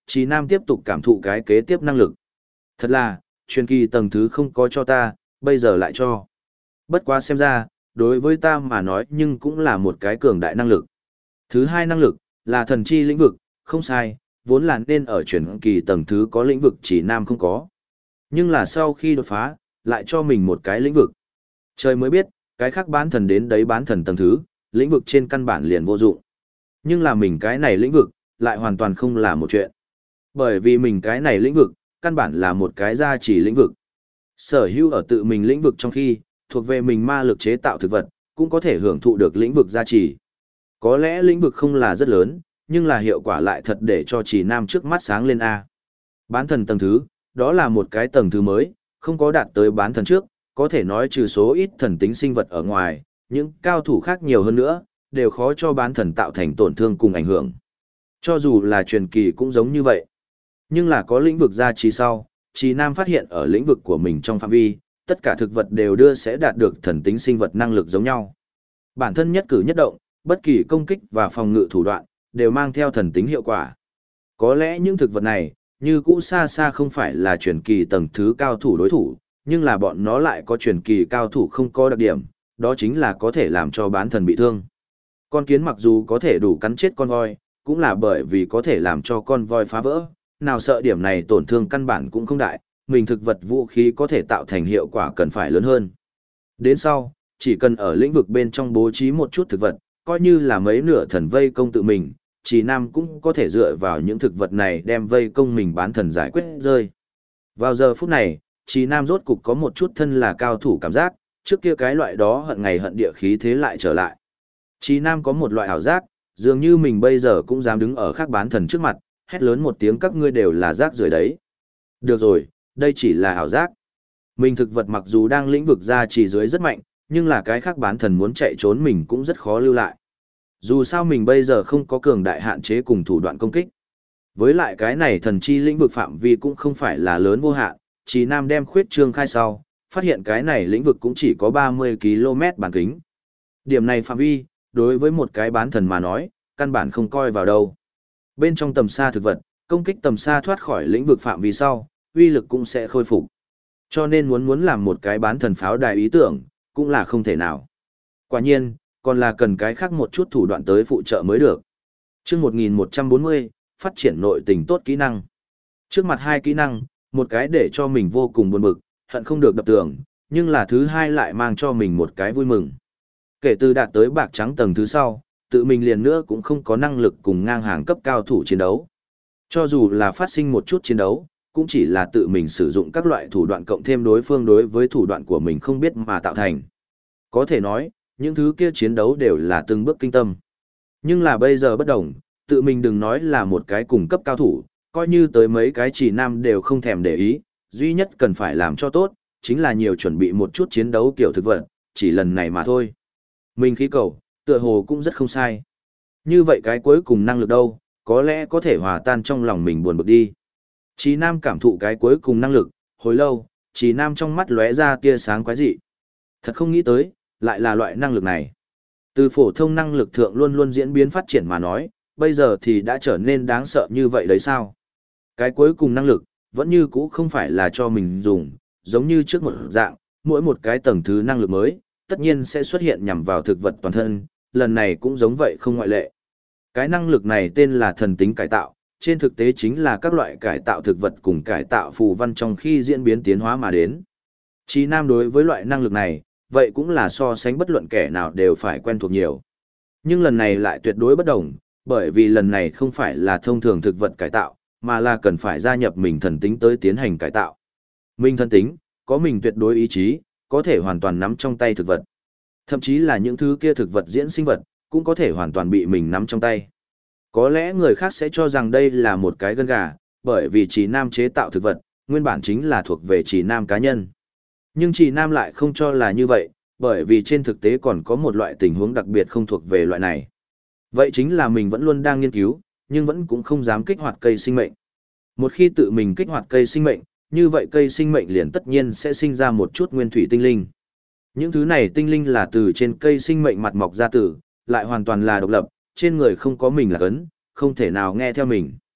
Trì Nam tiếp tục cảm thụ cái kế tiếp năng lực. Thật là, truyền kỳ tầng thứ không có cho ta, bây giờ lại cho. Bất quá xem ra, đối với ta mà nói nhưng cũng là một cái cường đại năng lực. Thứ hai năng lực, là thần chi lĩnh vực, không sai, vốn là nên ở truyền kỳ tầng thứ có lĩnh vực Trì Nam không có. Nhưng là sau khi đột phá, lại cho mình một cái lĩnh vực. Trời mới biết, cái khác bán thần đến đấy bán thần tầng thứ, lĩnh vực trên căn bản liền vô dụng. Nhưng là mình cái này lĩnh vực, lại hoàn toàn không là một chuyện. Bởi vì mình cái này lĩnh vực, căn bản là một cái gia trì lĩnh vực. Sở hữu ở tự mình lĩnh vực trong khi, thuộc về mình ma lực chế tạo thực vật, cũng có thể hưởng thụ được lĩnh vực gia trì. Có lẽ lĩnh vực không là rất lớn, nhưng là hiệu quả lại thật để cho Trì Nam trước mắt sáng lên A. Bán thần tầng thứ, đó là một cái tầng thứ mới, không có đạt tới bán thần trước, có thể nói trừ số ít thần tính sinh vật ở ngoài, những cao thủ khác nhiều hơn nữa, đều khó cho bán thần tạo thành tổn thương cùng ảnh hưởng. Cho dù là truyền kỳ cũng giống như vậy. Nhưng là có lĩnh vực gia trì sau, Trì Nam phát hiện ở lĩnh vực của mình trong phạm vi, tất cả thực vật đều đưa sẽ đạt được thần tính sinh vật năng lực giống nhau. Bản thân nhất cử nhất động, bất kỳ công kích và phòng ngự thủ đoạn, đều mang theo thần tính hiệu quả. Có lẽ những thực vật này, như cũ xa xa không phải là truyền kỳ tầng thứ cao thủ đối thủ, nhưng là bọn nó lại có truyền kỳ cao thủ không có đặc điểm, đó chính là có thể làm cho bán thần bị thương. Con kiến mặc dù có thể đủ cắn chết con voi, cũng là bởi vì có thể làm cho con voi phá vỡ, nào sợ điểm này tổn thương căn bản cũng không đại, mình thực vật vũ khí có thể tạo thành hiệu quả cần phải lớn hơn. Đến sau, chỉ cần ở lĩnh vực bên trong bố trí một chút thực vật, coi như là mấy nửa thần vây công tự mình, Trì Nam cũng có thể dựa vào những thực vật này đem vây công mình bán thần giải quyết rơi. Vào giờ phút này, Trì Nam rốt cục có một chút thân là cao thủ cảm giác, trước kia cái loại đó hận ngày hận địa khí thế lại trở lại. Trì Nam có một loại ảo giác, dường như mình bây giờ cũng dám đứng ở khác bán thần trước mặt, hét lớn một tiếng các ngươi đều là rác rưởi đấy. Được rồi, đây chỉ là ảo giác. Mình thực vật mặc dù đang lĩnh vực ra chỉ dưới rất mạnh, nhưng là cái khác bán thần muốn chạy trốn mình cũng rất khó lưu lại. Dù sao mình bây giờ không có cường đại hạn chế cùng thủ đoạn công kích. Với lại cái này thần chi lĩnh vực phạm vi cũng không phải là lớn vô hạn, Trì Nam đem khuyết trương khai sau, phát hiện cái này lĩnh vực cũng chỉ có 30 km bán kính. Điểm này phạm vi, đối với một cái bán thần mà nói, căn bản không coi vào đâu. Bên trong tầm xa thực vật, công kích tầm xa thoát khỏi lĩnh vực phạm vi sau, uy lực cũng sẽ khôi phục. Cho nên muốn làm một cái bán thần pháo đài ý tưởng, cũng là không thể nào. Quả nhiên, còn là cần cái khác một chút thủ đoạn tới phụ trợ mới được. Chương 1140, phát triển nội tình tốt kỹ năng. Trước mặt hai kỹ năng, một cái để cho mình vô cùng buồn bực, hận không được đập tường, nhưng là thứ hai lại mang cho mình một cái vui mừng. Kể từ đạt tới bạc trắng tầng thứ sau, tự mình liền nữa cũng không có năng lực cùng ngang hàng cấp cao thủ chiến đấu. Cho dù là phát sinh một chút chiến đấu, cũng chỉ là tự mình sử dụng các loại thủ đoạn cộng thêm đối phương đối với thủ đoạn của mình không biết mà tạo thành. Có thể nói, những thứ kia chiến đấu đều là từng bước kinh tâm. Nhưng là bây giờ bất đồng, tự mình đừng nói là một cái cùng cấp cao thủ, coi như tới mấy cái Trì Nam đều không thèm để ý, duy nhất cần phải làm cho tốt, chính là nhiều chuẩn bị một chút chiến đấu kiểu thực vật, chỉ lần này mà thôi. Mình khí cầu, tựa hồ cũng rất không sai. Như vậy cái cuối cùng năng lực đâu, có lẽ có thể hòa tan trong lòng mình buồn bực đi. Trì Nam cảm thụ cái cuối cùng năng lực, hồi lâu, Trì Nam trong mắt lóe ra tia sáng quái dị. Thật không nghĩ tới, lại là loại năng lực này. Từ phổ thông năng lực thượng luôn luôn diễn biến phát triển mà nói, bây giờ thì đã trở nên đáng sợ như vậy đấy sao? Cái cuối cùng năng lực, vẫn như cũ không phải là cho mình dùng, giống như trước một dạng, mỗi một cái tầng thứ năng lực mới, tất nhiên sẽ xuất hiện nhằm vào thực vật toàn thân, lần này cũng giống vậy không ngoại lệ. Cái năng lực này tên là thần tính cải tạo, trên thực tế chính là các loại cải tạo thực vật cùng cải tạo phù văn trong khi diễn biến tiến hóa mà đến. Chí Nam đối với loại năng lực này, vậy cũng là so sánh bất luận kẻ nào đều phải quen thuộc nhiều. Nhưng lần này lại tuyệt đối bất đồng, bởi vì lần này không phải là thông thường thực vật cải tạo, mà là cần phải gia nhập mình thần tính tới tiến hành cải tạo. Mình thần tính, có mình tuyệt đối ý chí, có thể hoàn toàn nắm trong tay thực vật. Thậm chí là những thứ kia thực vật diễn sinh vật, cũng có thể hoàn toàn bị mình nắm trong tay. Có lẽ người khác sẽ cho rằng đây là một cái gân gà, bởi vì Trì Nam chế tạo thực vật, nguyên bản chính là thuộc về Trì Nam cá nhân. Nhưng Trì Nam lại không cho là như vậy, bởi vì trên thực tế còn có một loại tình huống đặc biệt không thuộc về loại này. Vậy chính là mình vẫn luôn đang nghiên cứu, nhưng vẫn cũng không dám kích hoạt cây sinh mệnh. Một khi tự mình kích hoạt cây sinh mệnh, như vậy cây sinh mệnh liền tất nhiên sẽ sinh ra một chút nguyên thủy tinh linh. Những thứ này tinh linh là từ trên cây sinh mệnh mặt mọc ra từ, lại hoàn toàn là độc lập, trên người không có mình là cấn, không thể nào nghe theo mình.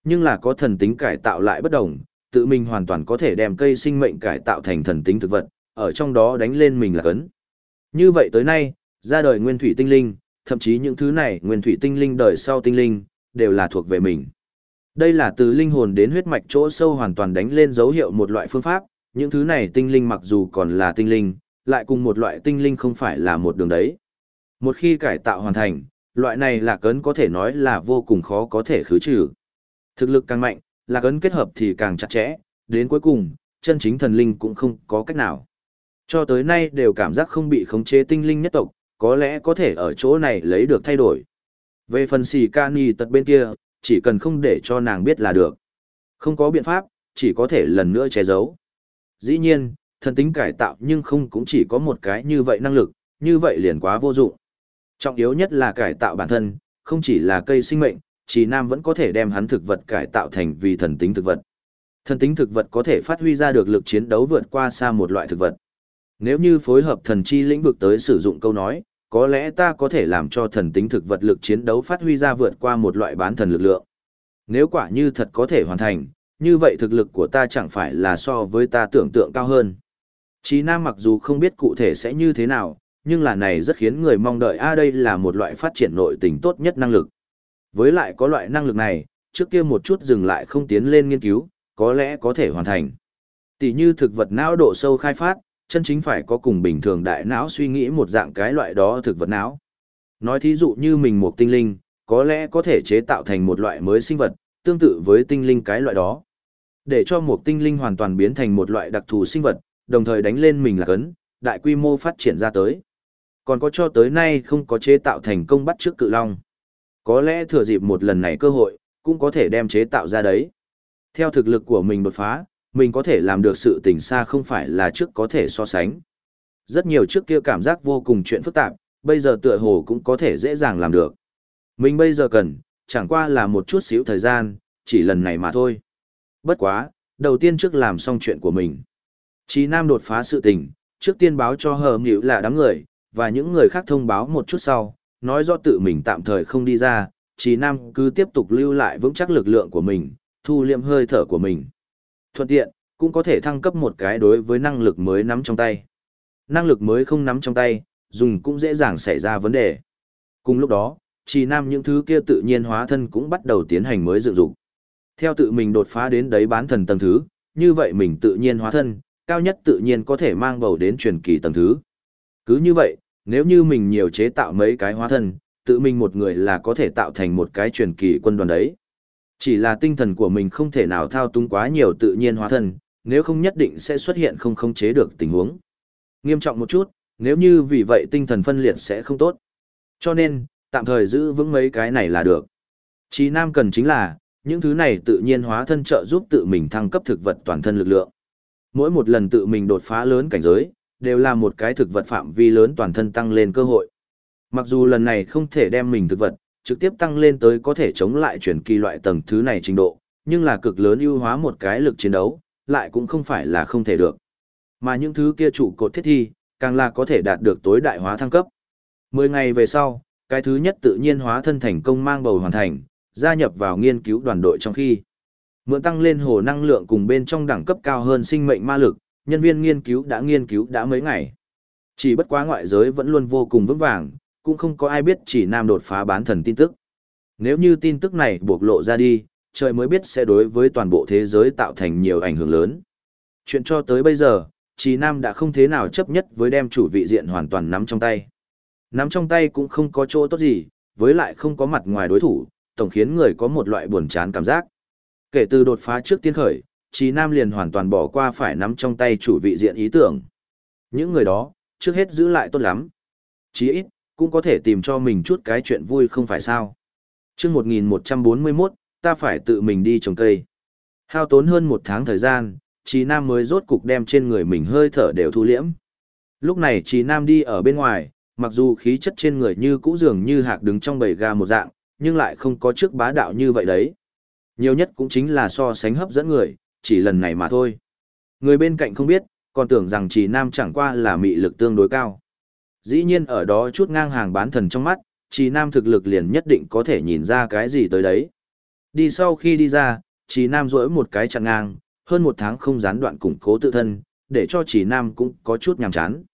Nhưng là có thần tính cải tạo lại bất đồng, tự mình hoàn toàn có thể đem cây sinh mệnh cải tạo thành thần tính thực vật, ở trong đó đánh lên mình là cấn. Như vậy tới nay, ra đời nguyên thủy tinh linh, thậm chí những thứ này nguyên thủy tinh linh đời sau tinh linh, đều là thuộc về mình. Đây là từ linh hồn đến huyết mạch chỗ sâu hoàn toàn đánh lên dấu hiệu một loại phương pháp, những thứ này tinh linh mặc dù còn là tinh linh, lại cùng một loại tinh linh không phải là một đường đấy. Một khi cải tạo hoàn thành, loại này lạc ấn có thể nói là vô cùng khó có thể khứ trừ. Thực lực càng mạnh, lạc ấn kết hợp thì càng chặt chẽ, đến cuối cùng, chân chính thần linh cũng không có cách nào. Cho tới nay đều cảm giác không bị khống chế tinh linh nhất tộc, có lẽ có thể ở chỗ này lấy được thay đổi. Về phần xì ca ni tật bên kia, chỉ cần không để cho nàng biết là được. Không có biện pháp, chỉ có thể lần nữa che giấu. Dĩ nhiên, thần tính cải tạo nhưng không cũng chỉ có một cái như vậy năng lực, như vậy liền quá vô dụng. Trọng yếu nhất là cải tạo bản thân, không chỉ là cây sinh mệnh, Trì Nam vẫn có thể đem hắn thực vật cải tạo thành vì thần tính thực vật. Thần tính thực vật có thể phát huy ra được lực chiến đấu vượt qua xa một loại thực vật. Nếu như phối hợp thần chi lĩnh vực tới sử dụng câu nói, có lẽ ta có thể làm cho thần tính thực vật lực chiến đấu phát huy ra vượt qua một loại bán thần lực lượng. Nếu quả như thật có thể hoàn thành, như vậy thực lực của ta chẳng phải là so với ta tưởng tượng cao hơn. Chí Nam mặc dù không biết cụ thể sẽ như thế nào, nhưng là này rất khiến người mong đợi đây là một loại phát triển nội tình tốt nhất năng lực. Với lại có loại năng lực này, trước kia một chút dừng lại không tiến lên nghiên cứu, có lẽ có thể hoàn thành. Tỷ như thực vật não độ sâu khai phát, chân chính phải có cùng bình thường đại não suy nghĩ một dạng cái loại đó thực vật não. Nói thí dụ như mình một tinh linh, có lẽ có thể chế tạo thành một loại mới sinh vật, tương tự với tinh linh cái loại đó. Để cho một tinh linh hoàn toàn biến thành một loại đặc thù sinh vật, đồng thời đánh lên mình là cấn, đại quy mô phát triển ra tới. Còn có cho tới nay không có chế tạo thành công bắt trước cự long. Có lẽ thừa dịp một lần này cơ hội, cũng có thể đem chế tạo ra đấy. Theo thực lực của mình đột phá, mình có thể làm được sự tình xa không phải là trước có thể so sánh. Rất nhiều trước kia cảm giác vô cùng chuyện phức tạp, bây giờ tựa hồ cũng có thể dễ dàng làm được. Mình bây giờ cần, chẳng qua là một chút xíu thời gian, chỉ lần này mà thôi. Bất quá, đầu tiên trước làm xong chuyện của mình. Chí Nam đột phá sự tình, trước tiên báo cho hờ nghịu là đám người, và những người khác thông báo một chút sau, nói do tự mình tạm thời không đi ra, Chí Nam cứ tiếp tục lưu lại vững chắc lực lượng của mình, thu liệm hơi thở của mình. Thuận tiện, cũng có thể thăng cấp một cái đối với năng lực mới nắm trong tay. Năng lực mới không nắm trong tay, dùng cũng dễ dàng xảy ra vấn đề. Cùng lúc đó, Chí Nam những thứ kia tự nhiên hóa thân cũng bắt đầu tiến hành mới dựng dục. Theo tự mình đột phá đến đấy bán thần tầng thứ, như vậy mình tự nhiên hóa thân, cao nhất tự nhiên có thể mang bầu đến truyền kỳ tầng thứ. Cứ như vậy, nếu như mình nhiều chế tạo mấy cái hóa thân, tự mình một người là có thể tạo thành một cái truyền kỳ quân đoàn đấy. Chỉ là tinh thần của mình không thể nào thao túng quá nhiều tự nhiên hóa thân, nếu không nhất định sẽ xuất hiện không khống chế được tình huống. Nghiêm trọng một chút, nếu như vì vậy tinh thần phân liệt sẽ không tốt. Cho nên, tạm thời giữ vững mấy cái này là được. Chí Nam cần chính là, những thứ này tự nhiên hóa thân trợ giúp tự mình thăng cấp thực vật toàn thân lực lượng. Mỗi một lần tự mình đột phá lớn cảnh giới, đều là một cái thực vật phạm vi lớn toàn thân tăng lên cơ hội. Mặc dù lần này không thể đem mình thực vật, trực tiếp tăng lên tới có thể chống lại chuyển kỳ loại tầng thứ này trình độ, nhưng là cực lớn ưu hóa một cái lực chiến đấu, lại cũng không phải là không thể được. Mà những thứ kia trụ cột thiết thi, càng là có thể đạt được tối đại hóa thăng cấp. 10 ngày về sau, cái thứ nhất tự nhiên hóa thân thành công mang bầu hoàn thành, gia nhập vào nghiên cứu đoàn đội trong khi mượn tăng lên hồ năng lượng cùng bên trong đẳng cấp cao hơn sinh mệnh ma lực, nhân viên nghiên cứu đã mấy ngày. Chỉ bất quá ngoại giới vẫn luôn vô cùng vững vàng, cũng không có ai biết Chỉ Nam đột phá bán thần tin tức. Nếu như tin tức này bộc lộ ra đi, trời mới biết sẽ đối với toàn bộ thế giới tạo thành nhiều ảnh hưởng lớn. Chuyện cho tới bây giờ, Chỉ Nam đã không thế nào chấp nhất với đem chủ vị diện hoàn toàn nắm trong tay. Nắm trong tay cũng không có chỗ tốt gì, với lại không có mặt ngoài đối thủ, tổng khiến người có một loại buồn chán cảm giác. Kể từ đột phá trước tiên khởi, Chí Nam liền hoàn toàn bỏ qua phải nắm trong tay chủ vị diện ý tưởng. Những người đó, trước hết giữ lại tốt lắm. Chí ít, cũng có thể tìm cho mình chút cái chuyện vui không phải sao. Chương 1141, ta phải tự mình đi trồng cây. Hao tốn hơn 1 tháng thời gian, Chí Nam mới rốt cục đem trên người mình hơi thở đều thu liễm. Lúc này Chí Nam đi ở bên ngoài, mặc dù khí chất trên người như cũ dường như hạc đứng trong bầy gà một dạng, nhưng lại không có trước bá đạo như vậy đấy. Nhiều nhất cũng chính là so sánh hấp dẫn người, chỉ lần này mà thôi. Người bên cạnh không biết, còn tưởng rằng Chí Nam chẳng qua là mị lực tương đối cao. Dĩ nhiên ở đó chút ngang hàng bán thần trong mắt, Chí Nam thực lực liền nhất định có thể nhìn ra cái gì tới đấy. Đi sau khi đi ra, Trì Nam duỗi một cái chặn ngang, hơn một tháng không gián đoạn củng cố tự thân, để cho Trì Nam cũng có chút nhàm chán.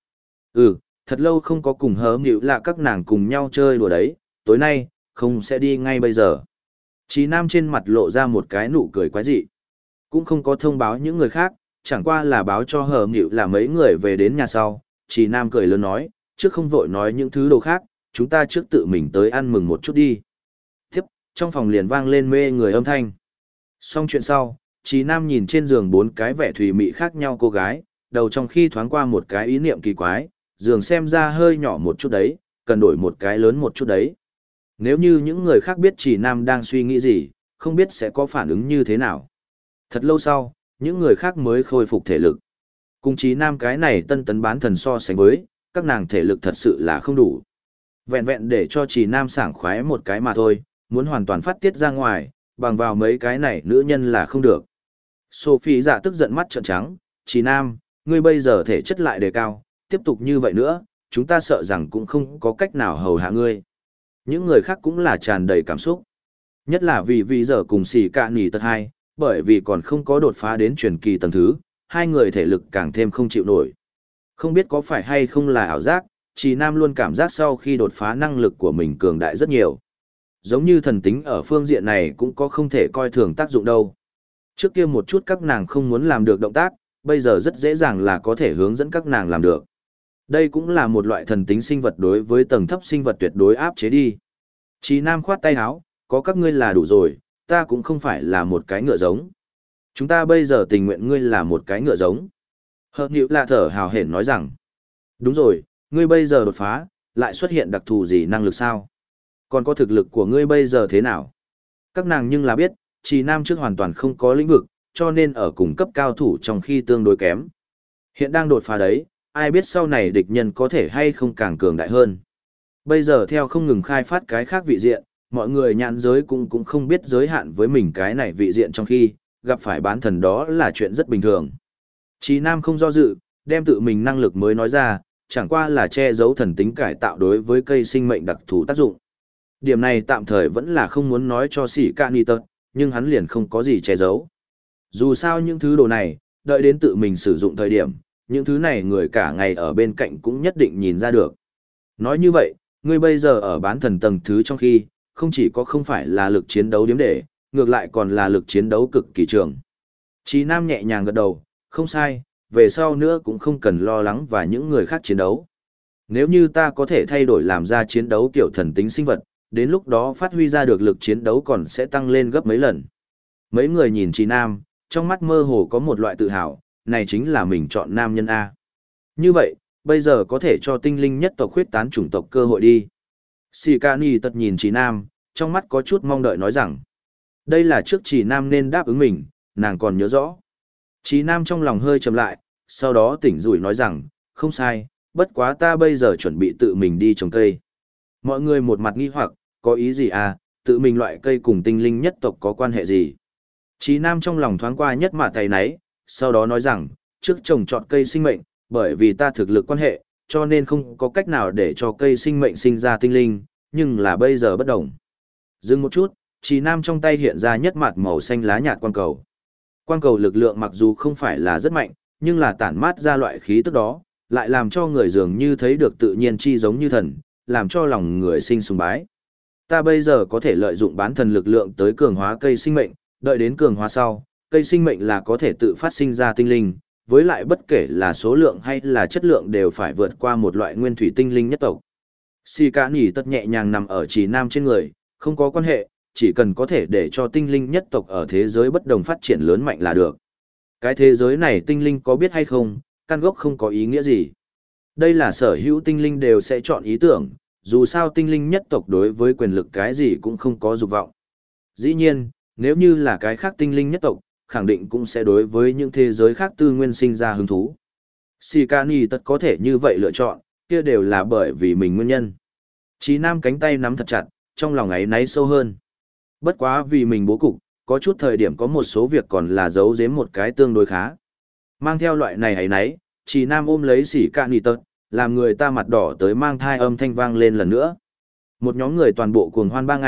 Thật lâu không có cùng hớm nhịu là các nàng cùng nhau chơi đùa đấy, tối nay, không sẽ đi ngay bây giờ. Trì Nam trên mặt lộ ra một cái nụ cười quái dị. Cũng không có thông báo những người khác, chẳng qua là báo cho hớm nhịu là mấy người về đến nhà sau. Trì Nam cười lớn nói, trước không vội nói những thứ đồ khác, chúng ta trước tự mình tới ăn mừng một chút đi. Tiếp, trong phòng liền vang lên mê người âm thanh. Xong chuyện sau, Trì Nam nhìn trên giường bốn cái vẻ thùy mị khác nhau cô gái, đầu trong khi thoáng qua một cái ý niệm kỳ quái, giường xem ra hơi nhỏ một chút đấy, cần đổi một cái lớn một chút đấy. Nếu như những người khác biết Trì Nam đang suy nghĩ gì, không biết sẽ có phản ứng như thế nào. Thật lâu sau, những người khác mới khôi phục thể lực. Cùng Trì Nam cái này tân tấn bán thần so sánh với, các nàng thể lực thật sự là không đủ. Vẹn vẹn để cho Trì Nam sảng khoái một cái mà thôi, muốn hoàn toàn phát tiết ra ngoài, bằng vào mấy cái này nữ nhân là không được. Sophie dạ tức giận mắt trợn trắng, Trì Nam, ngươi bây giờ thể chất lại đề cao, tiếp tục như vậy nữa, chúng ta sợ rằng cũng không có cách nào hầu hạ ngươi. Những người khác cũng là tràn đầy cảm xúc. Nhất là vì giờ cùng xì cạn nỉ tật hai, bởi vì còn không có đột phá đến truyền kỳ tầng thứ, hai người thể lực càng thêm không chịu nổi. Không biết có phải hay không là ảo giác, Trì Nam luôn cảm giác sau khi đột phá năng lực của mình cường đại rất nhiều. Giống như thần tính ở phương diện này cũng có không thể coi thường tác dụng đâu. Trước kia một chút các nàng không muốn làm được động tác, bây giờ rất dễ dàng là có thể hướng dẫn các nàng làm được. Đây cũng là một loại thần tính sinh vật đối với tầng thấp sinh vật tuyệt đối áp chế đi. Trì Nam khoát tay áo, có các ngươi là đủ rồi, ta cũng không phải là một cái ngựa giống. Chúng ta bây giờ tình nguyện ngươi là một cái ngựa giống. Hợp Nhiễu là thở hào hển nói rằng, đúng rồi, ngươi bây giờ đột phá, lại xuất hiện đặc thù gì năng lực sao? Còn có thực lực của ngươi bây giờ thế nào? Các nàng nhưng là biết, Trì Nam trước hoàn toàn không có lĩnh vực, cho nên ở cùng cấp cao thủ trong khi tương đối kém. Hiện đang đột phá đấy, ai biết sau này địch nhân có thể hay không càng cường đại hơn. Bây giờ theo không ngừng khai phát cái khác vị diện, mọi người nhãn giới cũng không biết giới hạn với mình cái này vị diện trong khi, gặp phải bán thần đó là chuyện rất bình thường. Trì Nam không do dự, đem tự mình năng lực mới nói ra, chẳng qua là che giấu thần tính cải tạo đối với cây sinh mệnh đặc thù tác dụng. Điểm này tạm thời vẫn là không muốn nói cho Sĩ Cạn Nỉ Tật, nhưng hắn liền không có gì che giấu. Dù sao những thứ đồ này, đợi đến tự mình sử dụng thời điểm, những thứ này người cả ngày ở bên cạnh cũng nhất định nhìn ra được. Nói như vậy, ngươi bây giờ ở bán thần tầng thứ trong khi, không chỉ có không phải là lực chiến đấu điếm để, ngược lại còn là lực chiến đấu cực kỳ trường. Chí Nam nhẹ nhàng gật đầu, không sai, về sau nữa cũng không cần lo lắng và những người khác chiến đấu. Nếu như ta có thể thay đổi làm ra chiến đấu kiểu thần tính sinh vật, đến lúc đó phát huy ra được lực chiến đấu còn sẽ tăng lên gấp mấy lần. Mấy người nhìn Chí Nam, trong mắt mơ hồ có một loại tự hào, này chính là mình chọn nam nhân A. Như vậy, bây giờ có thể cho tinh linh nhất tộc khuyết tán chủng tộc cơ hội đi. Sĩ Cạn Nỉ Tật nhìn Chí Nam, trong mắt có chút mong đợi nói rằng, đây là trước Chí Nam nên đáp ứng mình, nàng còn nhớ rõ. Chí Nam trong lòng hơi trầm lại, sau đó tỉnh rủi nói rằng, không sai, bất quá ta bây giờ chuẩn bị tự mình đi trồng cây. Mọi người một mặt nghi hoặc, có ý gì à, tự mình loại cây cùng tinh linh nhất tộc có quan hệ gì? Chí Nam trong lòng thoáng qua nhất mà tay nấy, sau đó nói rằng, trước trồng trọt cây sinh mệnh, bởi vì ta thực lực quan hệ, cho nên không có cách nào để cho cây sinh mệnh sinh ra tinh linh, nhưng là bây giờ bất đồng. Dừng một chút, Chí Nam trong tay hiện ra nhất mặt màu xanh lá nhạt quang cầu. Quang cầu lực lượng mặc dù không phải là rất mạnh, nhưng là tản mát ra loại khí tức đó, lại làm cho người dường như thấy được tự nhiên chi giống như thần, làm cho lòng người sinh sùng bái. Ta bây giờ có thể lợi dụng bán thần lực lượng tới cường hóa cây sinh mệnh, đợi đến cường hóa sau, cây sinh mệnh là có thể tự phát sinh ra tinh linh, với lại bất kể là số lượng hay là chất lượng đều phải vượt qua một loại nguyên thủy tinh linh nhất tộc. Sĩ Cạn Nỉ Tật nhẹ nhàng nằm ở Chí Nam trên người, không có quan hệ, chỉ cần có thể để cho tinh linh nhất tộc ở thế giới bất đồng phát triển lớn mạnh là được. Cái thế giới này tinh linh có biết hay không, căn gốc không có ý nghĩa gì. Đây là sở hữu tinh linh đều sẽ chọn ý tưởng, dù sao tinh linh nhất tộc đối với quyền lực cái gì cũng không có dục vọng. Dĩ nhiên, nếu như là cái khác tinh linh nhất tộc, khẳng định cũng sẽ đối với những thế giới khác tư nguyên sinh ra hứng thú. Sĩ Cạn Nỉ Tật có thể như vậy lựa chọn, kia đều là bởi vì mình nguyên nhân. Chí Nam cánh tay nắm thật chặt, trong lòng ấy náy sâu hơn. Bất quá vì mình bố cục, có chút thời điểm có một số việc còn là giấu giếm một cái tương đối khá. Mang theo loại này ấy náy, Chí Nam ôm lấy Sĩ Cạn Nỉ Tật, làm người ta mặt đỏ tới mang thai âm thanh vang lên lần nữa. Một nhóm người toàn bộ cuồng hoan 3 ngày,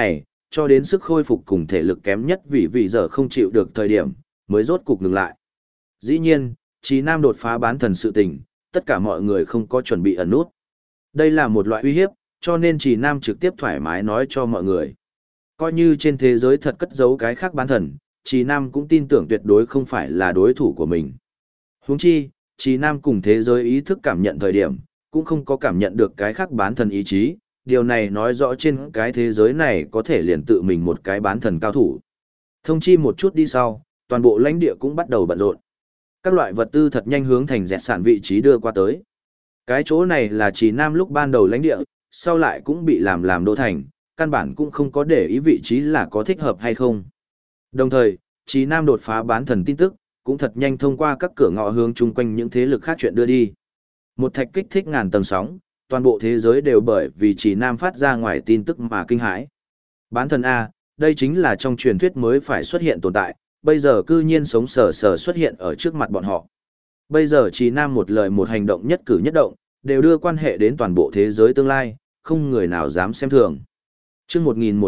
cho đến sức khôi phục cùng thể lực kém nhất vì giờ không chịu được thời điểm, mới rốt cục ngừng lại. Dĩ nhiên, Trì Nam đột phá bán thần sự tình, tất cả mọi người không có chuẩn bị ẩn nút. Đây là một loại uy hiếp, cho nên Trì Nam trực tiếp thoải mái nói cho mọi người. Coi như trên thế giới thật cất giấu cái khác bán thần, Trì Nam cũng tin tưởng tuyệt đối không phải là đối thủ của mình. Huống chi, Trì Nam cùng thế giới ý thức cảm nhận thời điểm, cũng không có cảm nhận được cái khác bán thần ý chí, điều này nói rõ trên cái thế giới này có thể liền tự mình một cái bán thần cao thủ. Thông chi một chút đi sau, toàn bộ lãnh địa cũng bắt đầu bận rộn. Các loại vật tư thật nhanh hướng thành dẹt sản vị trí đưa qua tới. Cái chỗ này là Trì Nam lúc ban đầu lãnh địa, sau lại cũng bị làm đô thành, căn bản cũng không có để ý vị trí là có thích hợp hay không. Đồng thời, Trì Nam đột phá bán thần tin tức, cũng thật nhanh thông qua các cửa ngõ hướng chung quanh những thế lực khác chuyện đưa đi. Một thạch kích thích ngàn tầng sóng, toàn bộ thế giới đều bởi vì Trì Nam phát ra ngoài tin tức mà kinh hãi. Bán thần A, đây chính là trong truyền thuyết mới phải xuất hiện tồn tại, bây giờ cư nhiên sống sờ sờ xuất hiện ở trước mặt bọn họ. Bây giờ Trì Nam một lời một hành động nhất cử nhất động, đều đưa quan hệ đến toàn bộ thế giới tương lai, không người nào dám xem thường. Chương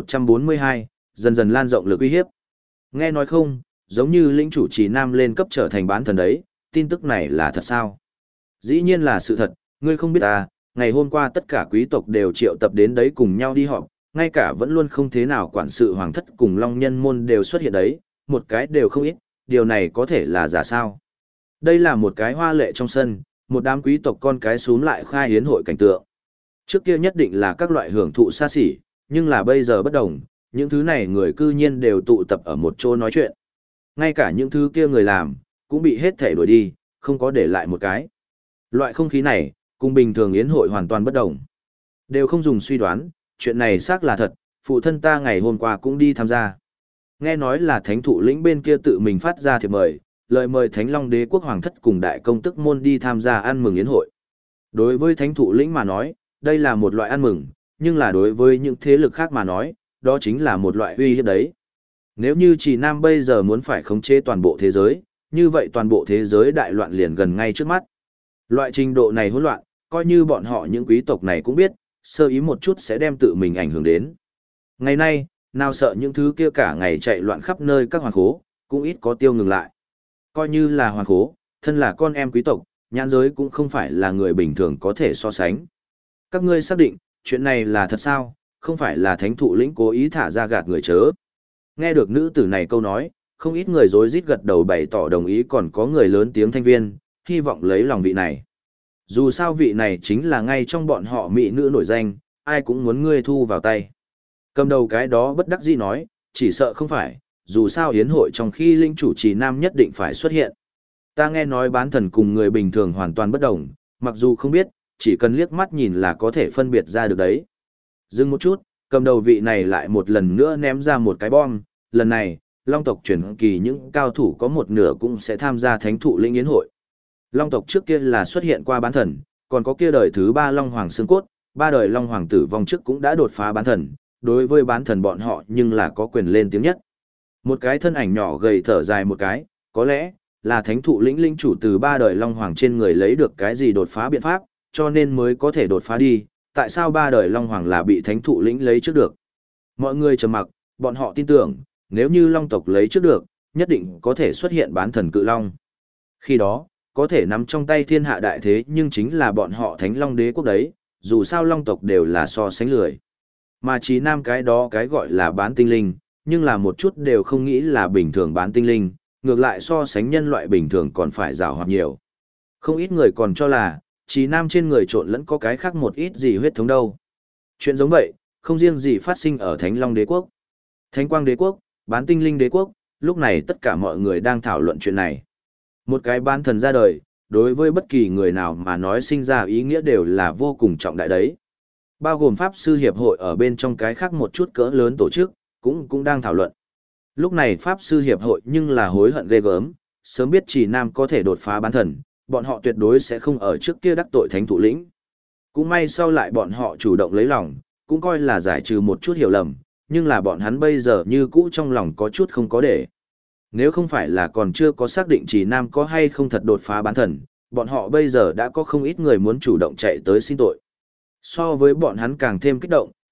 1142, dần dần lan rộng lực uy hiếp. Nghe nói không, giống như lĩnh chủ Trì Nam lên cấp trở thành bán thần đấy, tin tức này là thật sao? Dĩ nhiên là sự thật, ngươi không biết à, ngày hôm qua tất cả quý tộc đều triệu tập đến đấy cùng nhau đi họp, ngay cả vẫn luôn không thế nào quản sự hoàng thất cùng long nhân môn đều xuất hiện đấy, một cái đều không ít, điều này có thể là giả sao? Đây là một cái hoa lệ trong sân, một đám quý tộc con cái xúm lại khai hiến hội cảnh tượng. Trước kia nhất định là các loại hưởng thụ xa xỉ, nhưng là bây giờ bất đồng, những thứ này người cư nhiên đều tụ tập ở một chỗ nói chuyện. Ngay cả những thứ kia người làm, cũng bị hết thể đuổi đi, không có để lại một cái. Loại không khí này, cùng bình thường yến hội hoàn toàn bất đồng. Đều không dùng suy đoán, chuyện này xác là thật, phụ thân ta ngày hôm qua cũng đi tham gia. Nghe nói là thánh thụ lĩnh bên kia tự mình phát ra thiệp mời, lời mời Thánh Long Đế quốc hoàng thất cùng đại công tức môn đi tham gia ăn mừng yến hội. Đối với thánh thụ lĩnh mà nói, đây là một loại ăn mừng, nhưng là đối với những thế lực khác mà nói, đó chính là một loại uy hiếp đấy. Nếu như Trì Nam bây giờ muốn phải khống chế toàn bộ thế giới, như vậy toàn bộ thế giới đại loạn liền gần ngay trước mắt. Loại trình độ này hỗn loạn, coi như bọn họ những quý tộc này cũng biết, sơ ý một chút sẽ đem tự mình ảnh hưởng đến. Ngày nay, nào sợ những thứ kia cả ngày chạy loạn khắp nơi các hoàng khố, cũng ít có tiêu ngừng lại. Coi như là hoàng khố, thân là con em quý tộc, nhãn giới cũng không phải là người bình thường có thể so sánh. Các ngươi xác định, chuyện này là thật sao, không phải là thánh thụ lĩnh cố ý thả ra gạt người chớ. Nghe được nữ tử này câu nói, không ít người rối rít gật đầu bày tỏ đồng ý, còn có người lớn tiếng thanh viên, hy vọng lấy lòng vị này. Dù sao vị này chính là ngay trong bọn họ mỹ nữ nổi danh, ai cũng muốn ngươi thu vào tay. Cầm đầu cái đó bất đắc dĩ nói, chỉ sợ không phải, dù sao hiến hội trong khi linh chủ Trì Nam nhất định phải xuất hiện. Ta nghe nói bán thần cùng người bình thường hoàn toàn bất đồng, mặc dù không biết, chỉ cần liếc mắt nhìn là có thể phân biệt ra được đấy. Dừng một chút, cầm đầu vị này lại một lần nữa ném ra một cái bom, lần này, Long tộc chuyển kỳ những cao thủ có một nửa cũng sẽ tham gia thánh thụ lĩnh yến hội. Long tộc trước kia là xuất hiện qua bán thần, còn có kia đời thứ 3 Long Hoàng xương cốt, 3 đời Long Hoàng tử vong trước cũng đã đột phá bán thần, đối với bán thần bọn họ nhưng là có quyền lên tiếng nhất. Một cái thân ảnh nhỏ gầy thở dài một cái, có lẽ là thánh thụ lĩnh linh chủ từ 3 đời Long Hoàng trên người lấy được cái gì đột phá biện pháp, cho nên mới có thể đột phá đi, tại sao 3 đời Long Hoàng là bị thánh thụ lĩnh lấy trước được. Mọi người trầm mặc, bọn họ tin tưởng, nếu như Long tộc lấy trước được, nhất định có thể xuất hiện bán thần cự Long. Khi đó, có thể nắm trong tay thiên hạ đại thế nhưng chính là bọn họ Thánh Long Đế quốc đấy, dù sao Long tộc đều là so sánh lười. Mà Trì Nam cái đó cái gọi là bán tinh linh, nhưng là một chút đều không nghĩ là bình thường bán tinh linh, ngược lại so sánh nhân loại bình thường còn phải rào hoạt nhiều. Không ít người còn cho là, Trì Nam trên người trộn lẫn có cái khác một ít gì huyết thống đâu. Chuyện giống vậy, không riêng gì phát sinh ở Thánh Long Đế quốc, Thánh Quang Đế quốc, bán tinh linh đế quốc, lúc này tất cả mọi người đang thảo luận chuyện này. Một cái bán thần ra đời, đối với bất kỳ người nào mà nói sinh ra ý nghĩa đều là vô cùng trọng đại đấy. Bao gồm Pháp Sư Hiệp hội ở bên trong cái khác một chút cỡ lớn tổ chức, cũng đang thảo luận. Lúc này Pháp Sư Hiệp hội nhưng là hối hận ghê gớm, sớm biết Trì Nam có thể đột phá bán thần, bọn họ tuyệt đối sẽ không ở trước kia đắc tội thánh thủ lĩnh. Cũng may sau lại bọn họ chủ động lấy lòng, cũng coi là giải trừ một chút hiểu lầm, nhưng là bọn hắn bây giờ như cũ trong lòng có chút không có để. Nếu không phải là còn chưa có xác định Trì Nam có hay không thật đột phá bán thần, bọn họ bây giờ đã có không ít người muốn chủ động chạy tới xin tội. So với bọn hắn càng thêm kích động,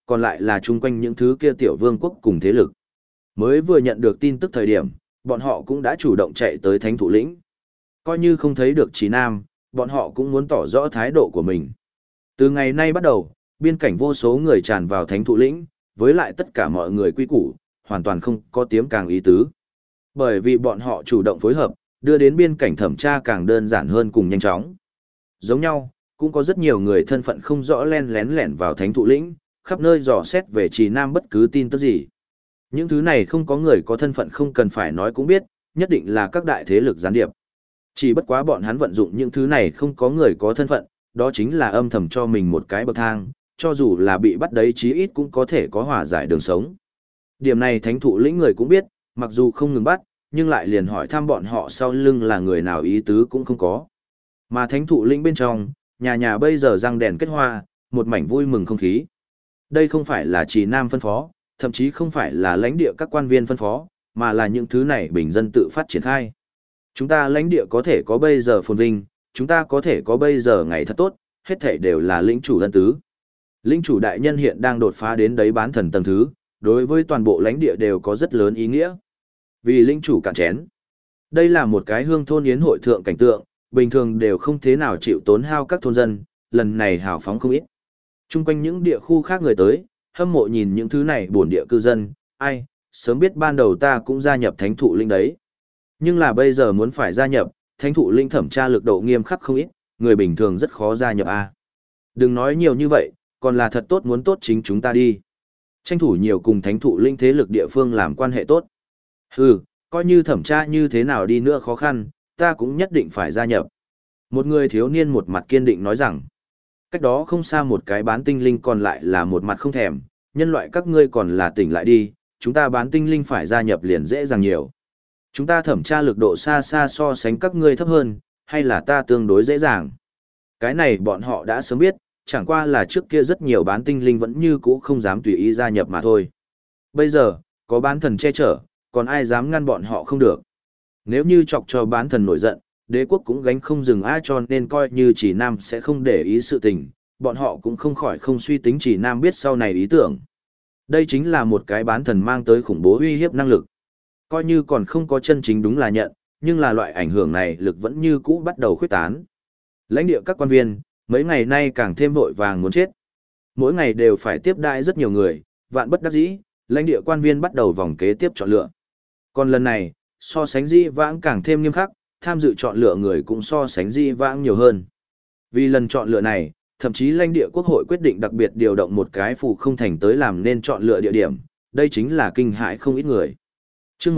còn lại là chung quanh những thứ kia tiểu vương quốc cùng thế lực. Mới vừa nhận được tin tức thời điểm, bọn họ cũng đã chủ động chạy tới thánh thủ lĩnh. Coi như không thấy được Trí Nam, bọn họ cũng muốn tỏ rõ thái độ của mình. Từ ngày nay bắt đầu, biên cảnh vô số người tràn vào thánh thủ lĩnh, với lại tất cả mọi người quy củ, hoàn toàn không có tiếm càng ý tứ. Bởi vì bọn họ chủ động phối hợp, đưa đến biên cảnh thẩm tra càng đơn giản hơn cùng nhanh chóng. Giống nhau, cũng có rất nhiều người thân phận không rõ lén lẻn vào thánh thụ lĩnh, khắp nơi dò xét về Trì Nam bất cứ tin tức gì. Những thứ này không có người có thân phận không cần phải nói cũng biết, nhất định là các đại thế lực gián điệp. Chỉ bất quá bọn hắn vận dụng những thứ này không có người có thân phận, đó chính là âm thầm cho mình một cái bậc thang, cho dù là bị bắt đấy chí ít cũng có thể có hòa giải đường sống. Điểm này thánh thụ lĩnh người cũng biết, mặc dù không ngừng bắt, nhưng lại liền hỏi thăm bọn họ sau lưng là người nào ý tứ cũng không có. Mà thánh thụ lĩnh bên trong, nhà nhà bây giờ răng đèn kết hoa, một mảnh vui mừng không khí. Đây không phải là Trì Nam phân phó, thậm chí không phải là lãnh địa các quan viên phân phó, mà là những thứ này bình dân tự phát triển khai. Chúng ta lãnh địa có thể có bây giờ phồn vinh, chúng ta có thể có bây giờ ngày thật tốt, hết thảy đều là lĩnh chủ ân tứ. Lĩnh chủ đại nhân hiện đang đột phá đến đấy bán thần tầng thứ, đối với toàn bộ lãnh địa đều có rất lớn ý nghĩa. Vì lĩnh chủ cạn chén. Đây là một cái hương thôn yến hội thượng cảnh tượng, bình thường đều không thế nào chịu tốn hao các thôn dân, lần này hào phóng không ít. Trung quanh những địa khu khác người tới, hâm mộ nhìn những thứ này buồn địa cư dân, ai, sớm biết ban đầu ta cũng gia nhập thánh thụ linh đấy. Nhưng là bây giờ muốn phải gia nhập, thánh thụ linh thẩm tra lực độ nghiêm khắc không ít, người bình thường rất khó gia nhập a. Đừng nói nhiều như vậy, còn là thật tốt muốn tốt chính chúng ta đi. Tranh thủ nhiều cùng thánh thụ linh thế lực địa phương làm quan hệ tốt. Hừ, coi như thẩm tra như thế nào đi nữa khó khăn, ta cũng nhất định phải gia nhập. Một người thiếu niên một mặt kiên định nói rằng, cách đó không xa một cái bán tinh linh còn lại là một mặt không thèm, nhân loại các ngươi còn là tỉnh lại đi, chúng ta bán tinh linh phải gia nhập liền dễ dàng nhiều. Chúng ta thẩm tra lực độ xa xa so sánh các ngươi thấp hơn, hay là ta tương đối dễ dàng. Cái này bọn họ đã sớm biết, chẳng qua là trước kia rất nhiều bán tinh linh vẫn như cũ không dám tùy ý gia nhập mà thôi. Bây giờ, có bán thần che chở, còn ai dám ngăn bọn họ không được. Nếu như chọc cho bán thần nổi giận, đế quốc cũng gánh không dừng ai cho nên coi như chỉ Nam sẽ không để ý sự tình, bọn họ cũng không khỏi không suy tính chỉ Nam biết sau này ý tưởng. Đây chính là một cái bán thần mang tới khủng bố uy hiếp năng lực. Coi như còn không có chân chính đúng là nhận, nhưng là loại ảnh hưởng này lực vẫn như cũ bắt đầu khuyết tán. Lãnh địa các quan viên, mấy ngày nay càng thêm vội vàng muốn chết. Mỗi ngày đều phải tiếp đãi rất nhiều người, vạn bất đắc dĩ, lãnh địa quan viên bắt đầu vòng kế tiếp chọn lựa. Còn lần này, so sánh dĩ vãng càng thêm nghiêm khắc, tham dự chọn lựa người cũng so sánh dĩ vãng nhiều hơn. Vì lần chọn lựa này, thậm chí lãnh địa quốc hội quyết định đặc biệt điều động một cái phù không thành tới làm nên chọn lựa địa điểm, đây chính là kinh hãi không ít người. Chương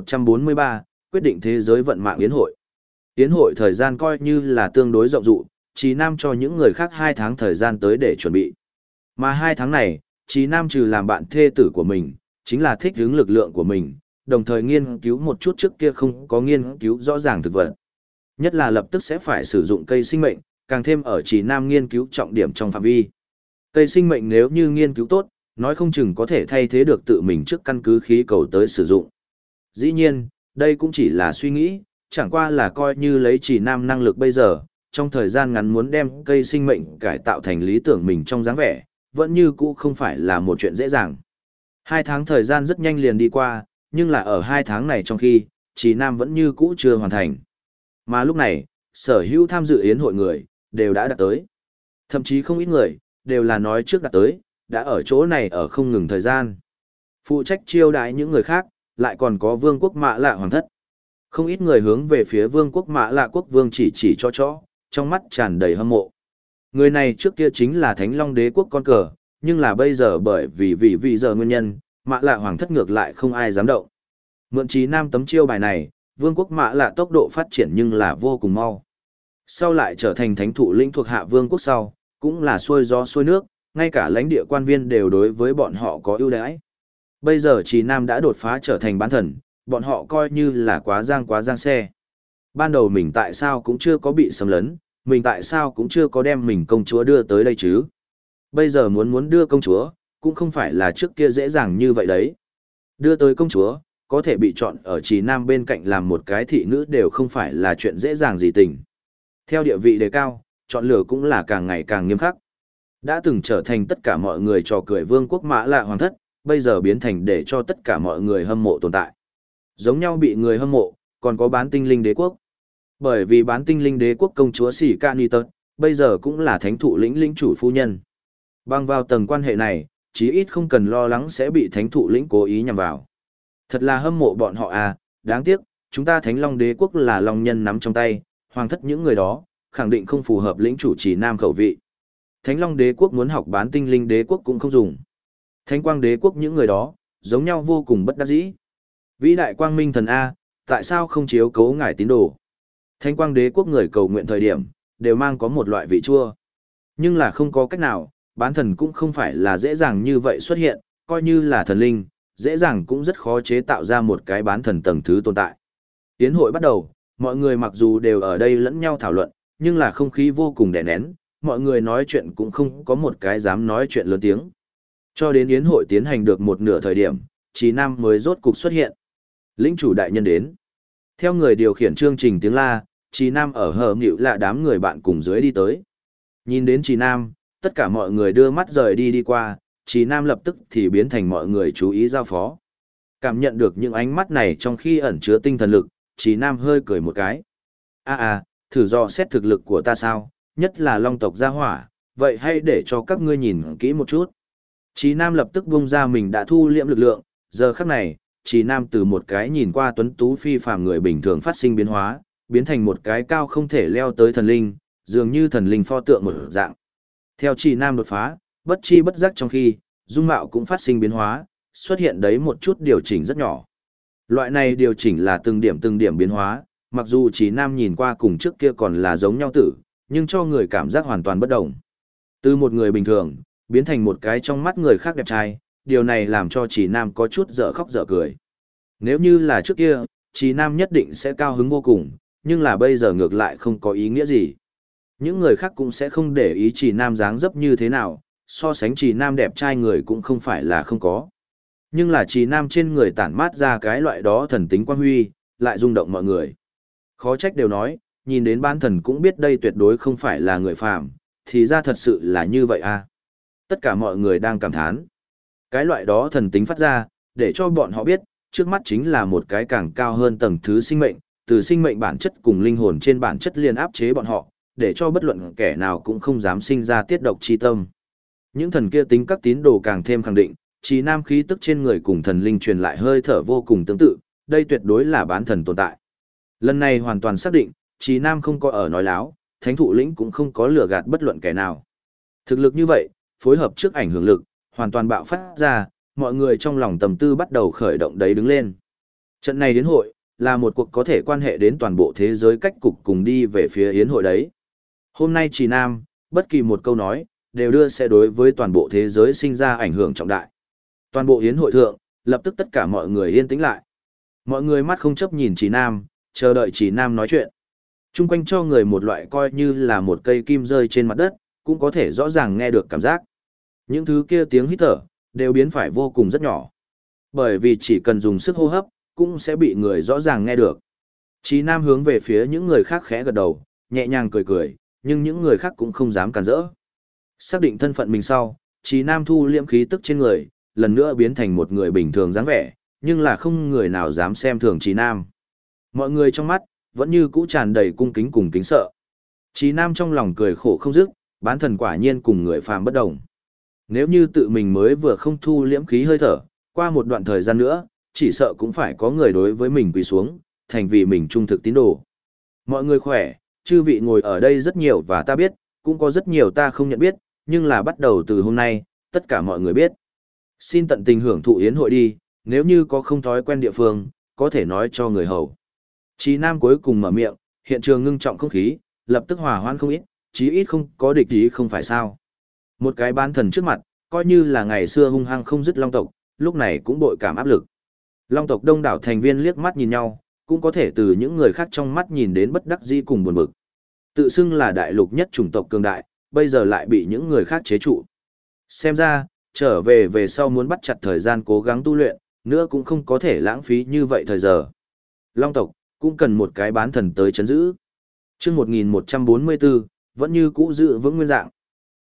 1143, quyết định thế giới vận mạng yến hội. Yến hội thời gian coi như là tương đối rộng rụ, Chí Nam cho những người khác 2 tháng thời gian tới để chuẩn bị. Mà 2 tháng này, Chí Nam trừ làm bạn thê tử của mình, chính là thích ứng lực lượng của mình, đồng thời nghiên cứu một chút trước kia không có nghiên cứu rõ ràng thực vật. Nhất là lập tức sẽ phải sử dụng cây sinh mệnh, càng thêm ở Chí Nam nghiên cứu trọng điểm trong phạm vi. Cây sinh mệnh nếu như nghiên cứu tốt, nói không chừng có thể thay thế được tự mình trước căn cứ khí cầu tới sử dụng. Dĩ nhiên, đây cũng chỉ là suy nghĩ, chẳng qua là coi như lấy Chí Nam năng lực bây giờ, trong thời gian ngắn muốn đem cây sinh mệnh cải tạo thành lý tưởng mình trong dáng vẻ, vẫn như cũ không phải là một chuyện dễ dàng. 2 tháng thời gian rất nhanh liền đi qua, nhưng là ở 2 tháng này trong khi, Chí Nam vẫn như cũ chưa hoàn thành. Mà lúc này, sở hữu tham dự yến hội người, đều đã đạt tới. Thậm chí không ít người, đều là nói trước đạt tới, đã ở chỗ này ở không ngừng thời gian. Phụ trách chiêu đãi những người khác, lại còn có vương quốc Mạ Lạ Hoàng thất. Không ít người hướng về phía vương quốc Mạ Lạ quốc vương chỉ cho, trong mắt tràn đầy hâm mộ. Người này trước kia chính là Thánh Long đế quốc con cờ, nhưng là bây giờ bởi vì giờ nguyên nhân, Mạ Lạ Hoàng thất ngược lại không ai dám động. Mượn Chí Nam tấm chiêu bài này, vương quốc Mạ Lạ tốc độ phát triển nhưng là vô cùng mau. Sau lại trở thành thánh thụ lĩnh thuộc hạ vương quốc sau, cũng là xuôi gió xuôi nước, ngay cả lãnh địa quan viên đều đối với bọn họ có ưu đãi. Bây giờ Chí Nam đã đột phá trở thành bán thần, bọn họ coi như là quá giang xe. Ban đầu mình tại sao cũng chưa có bị xâm lấn, mình tại sao cũng chưa có đem mình công chúa đưa tới đây chứ. Bây giờ muốn đưa công chúa, cũng không phải là trước kia dễ dàng như vậy đấy. Đưa tới công chúa, có thể bị chọn ở Chí Nam bên cạnh làm một cái thị nữ đều không phải là chuyện dễ dàng gì tình. Theo địa vị đề cao, chọn lựa cũng là càng ngày càng nghiêm khắc. Đã từng trở thành tất cả mọi người trò cười vương quốc Mã Lạ Hoàng thất, bây giờ biến thành để cho tất cả mọi người hâm mộ tồn tại. Giống nhau bị người hâm mộ, còn có bán tinh linh đế quốc. Bởi vì bán tinh linh đế quốc công chúa Sĩ Ca Ni Tật, bây giờ cũng là thánh thụ lĩnh lĩnh chủ phu nhân. Bằng vào tầng quan hệ này, chí ít không cần lo lắng sẽ bị thánh thụ lĩnh cố ý nhằm vào. Thật là hâm mộ bọn họ à, đáng tiếc, chúng ta Thánh Long đế quốc là long nhân nắm trong tay, hoàng thất những người đó, khẳng định không phù hợp lĩnh chủ trì nam khẩu vị. Thánh Long đế quốc muốn học bán tinh linh đế quốc cũng không dùng. Thánh Quang đế quốc những người đó, giống nhau vô cùng bất đắc dĩ. Vĩ đại quang minh thần A, tại sao không chiếu cố ngài tín đồ? Thánh Quang đế quốc người cầu nguyện thời điểm, đều mang có một loại vị chua. Nhưng là không có cách nào, bán thần cũng không phải là dễ dàng như vậy xuất hiện, coi như là thần linh, dễ dàng cũng rất khó chế tạo ra một cái bán thần tầng thứ tồn tại. Yến hội bắt đầu, mọi người mặc dù đều ở đây lẫn nhau thảo luận, nhưng là không khí vô cùng đè nén, mọi người nói chuyện cũng không có một cái dám nói chuyện lớn tiếng. Cho đến yến hội tiến hành được một nửa thời điểm, Trí Nam mới rốt cục xuất hiện. Lĩnh chủ đại nhân đến. Theo người điều khiển chương trình tiếng la, Trí Nam ở hờ nghịu là đám người bạn cùng dưới đi tới. Nhìn đến Trí Nam, tất cả mọi người đưa mắt rời đi qua, Trí Nam lập tức thì biến thành mọi người chú ý giao phó. Cảm nhận được những ánh mắt này trong khi ẩn chứa tinh thần lực, Trí Nam hơi cười một cái. Thử dò xét thực lực của ta sao, nhất là long tộc gia hỏa, vậy hay để cho các ngươi nhìn kỹ một chút. Trí Nam lập tức bung ra mình đã thu liễm lực lượng, giờ khắc này, Trí Nam từ một cái nhìn qua tuấn tú phi phàm người bình thường phát sinh biến hóa, biến thành một cái cao không thể leo tới thần linh, dường như thần linh pho tượng một dạng. Theo Trí Nam đột phá, bất chi bất giác trong khi, dung mạo cũng phát sinh biến hóa, xuất hiện đấy một chút điều chỉnh rất nhỏ. Loại này điều chỉnh là từng điểm biến hóa, mặc dù Trí Nam nhìn qua cùng trước kia còn là giống nhau tử, nhưng cho người cảm giác hoàn toàn bất đồng. Từ một người bình thường, biến thành một cái trong mắt người khác đẹp trai, điều này làm cho Trí Nam có chút dở khóc dở cười. Nếu như là trước kia, Trí Nam nhất định sẽ cao hứng vô cùng, nhưng là bây giờ ngược lại không có ý nghĩa gì. Những người khác cũng sẽ không để ý Trí Nam dáng dấp như thế nào, so sánh Trí Nam đẹp trai người cũng không phải là không có. Nhưng là Trí Nam trên người tản mát ra cái loại đó thần tính quang huy, lại rung động mọi người. Khó trách đều nói, nhìn đến bán thần cũng biết đây tuyệt đối không phải là người phàm, thì ra thật sự là như vậy à. Tất cả mọi người đang cảm thán. Cái loại đó thần tính phát ra, để cho bọn họ biết, trước mắt chính là một cái càng cao hơn tầng thứ sinh mệnh, từ sinh mệnh bản chất cùng linh hồn trên bản chất liên áp chế bọn họ, để cho bất luận kẻ nào cũng không dám sinh ra tiết độc chi tâm. Những thần kia tính các tín đồ càng thêm khẳng định, Trí Nam khí tức trên người cùng thần linh truyền lại hơi thở vô cùng tương tự, đây tuyệt đối là bán thần tồn tại. Lần này hoàn toàn xác định, Trí Nam không có ở nói láo, thánh thụ lĩnh cũng không có lừa gạt bất luận kẻ nào. Thực lực như vậy, phối hợp trước ảnh hưởng lực, hoàn toàn bạo phát ra, mọi người trong lòng tầm tư bắt đầu khởi động đấy đứng lên. Trận này đến hội, là một cuộc có thể quan hệ đến toàn bộ thế giới cách cục cùng đi về phía yến hội đấy. Hôm nay Trí Nam, bất kỳ một câu nói, đều đưa sẽ đối với toàn bộ thế giới sinh ra ảnh hưởng trọng đại. Toàn bộ yến hội thượng, lập tức tất cả mọi người yên tĩnh lại. Mọi người mắt không chấp nhìn Trí Nam, chờ đợi Trí Nam nói chuyện. Trung quanh cho người một loại coi như là một cây kim rơi trên mặt đất, cũng có thể rõ ràng nghe được cảm giác. Những thứ kia tiếng hít thở, đều biến phải vô cùng rất nhỏ. Bởi vì chỉ cần dùng sức hô hấp, cũng sẽ bị người rõ ràng nghe được. Trí Nam hướng về phía những người khác khẽ gật đầu, nhẹ nhàng cười cười, nhưng những người khác cũng không dám cản rỡ. Xác định thân phận mình sau, Trí Nam thu liễm khí tức trên người, lần nữa biến thành một người bình thường dáng vẻ, nhưng là không người nào dám xem thường Trí Nam. Mọi người trong mắt, vẫn như cũ tràn đầy cung kính cùng kính sợ. Trí Nam trong lòng cười khổ không dứt, bán thần quả nhiên cùng người phàm bất đồng. Nếu như tự mình mới vừa không thu liễm khí hơi thở, qua một đoạn thời gian nữa, chỉ sợ cũng phải có người đối với mình quỳ xuống, thành vì mình trung thực tín đồ. Mọi người khỏe, chư vị ngồi ở đây rất nhiều và ta biết, cũng có rất nhiều ta không nhận biết, nhưng là bắt đầu từ hôm nay, tất cả mọi người biết. Xin tận tình hưởng thụ yến hội đi, nếu như có không thói quen địa phương, có thể nói cho người hầu. Trí Nam cuối cùng mở miệng, hiện trường ngưng trọng không khí, lập tức hòa hoãn không ít, chí ít không có địch ý không phải sao. Một cái bán thần trước mặt, coi như là ngày xưa hung hăng không dứt long tộc, lúc này cũng bội cảm áp lực. Long tộc đông đảo thành viên liếc mắt nhìn nhau, cũng có thể từ những người khác trong mắt nhìn đến bất đắc dĩ cùng buồn bực. Tự xưng là đại lục nhất chủng tộc cường đại, bây giờ lại bị những người khác chế trụ. Xem ra, trở về sau muốn bắt chặt thời gian cố gắng tu luyện, nữa cũng không có thể lãng phí như vậy thời giờ. Long tộc, cũng cần một cái bán thần tới chấn giữ. Chương 1144, vẫn như cũ giữ vững nguyên dạng.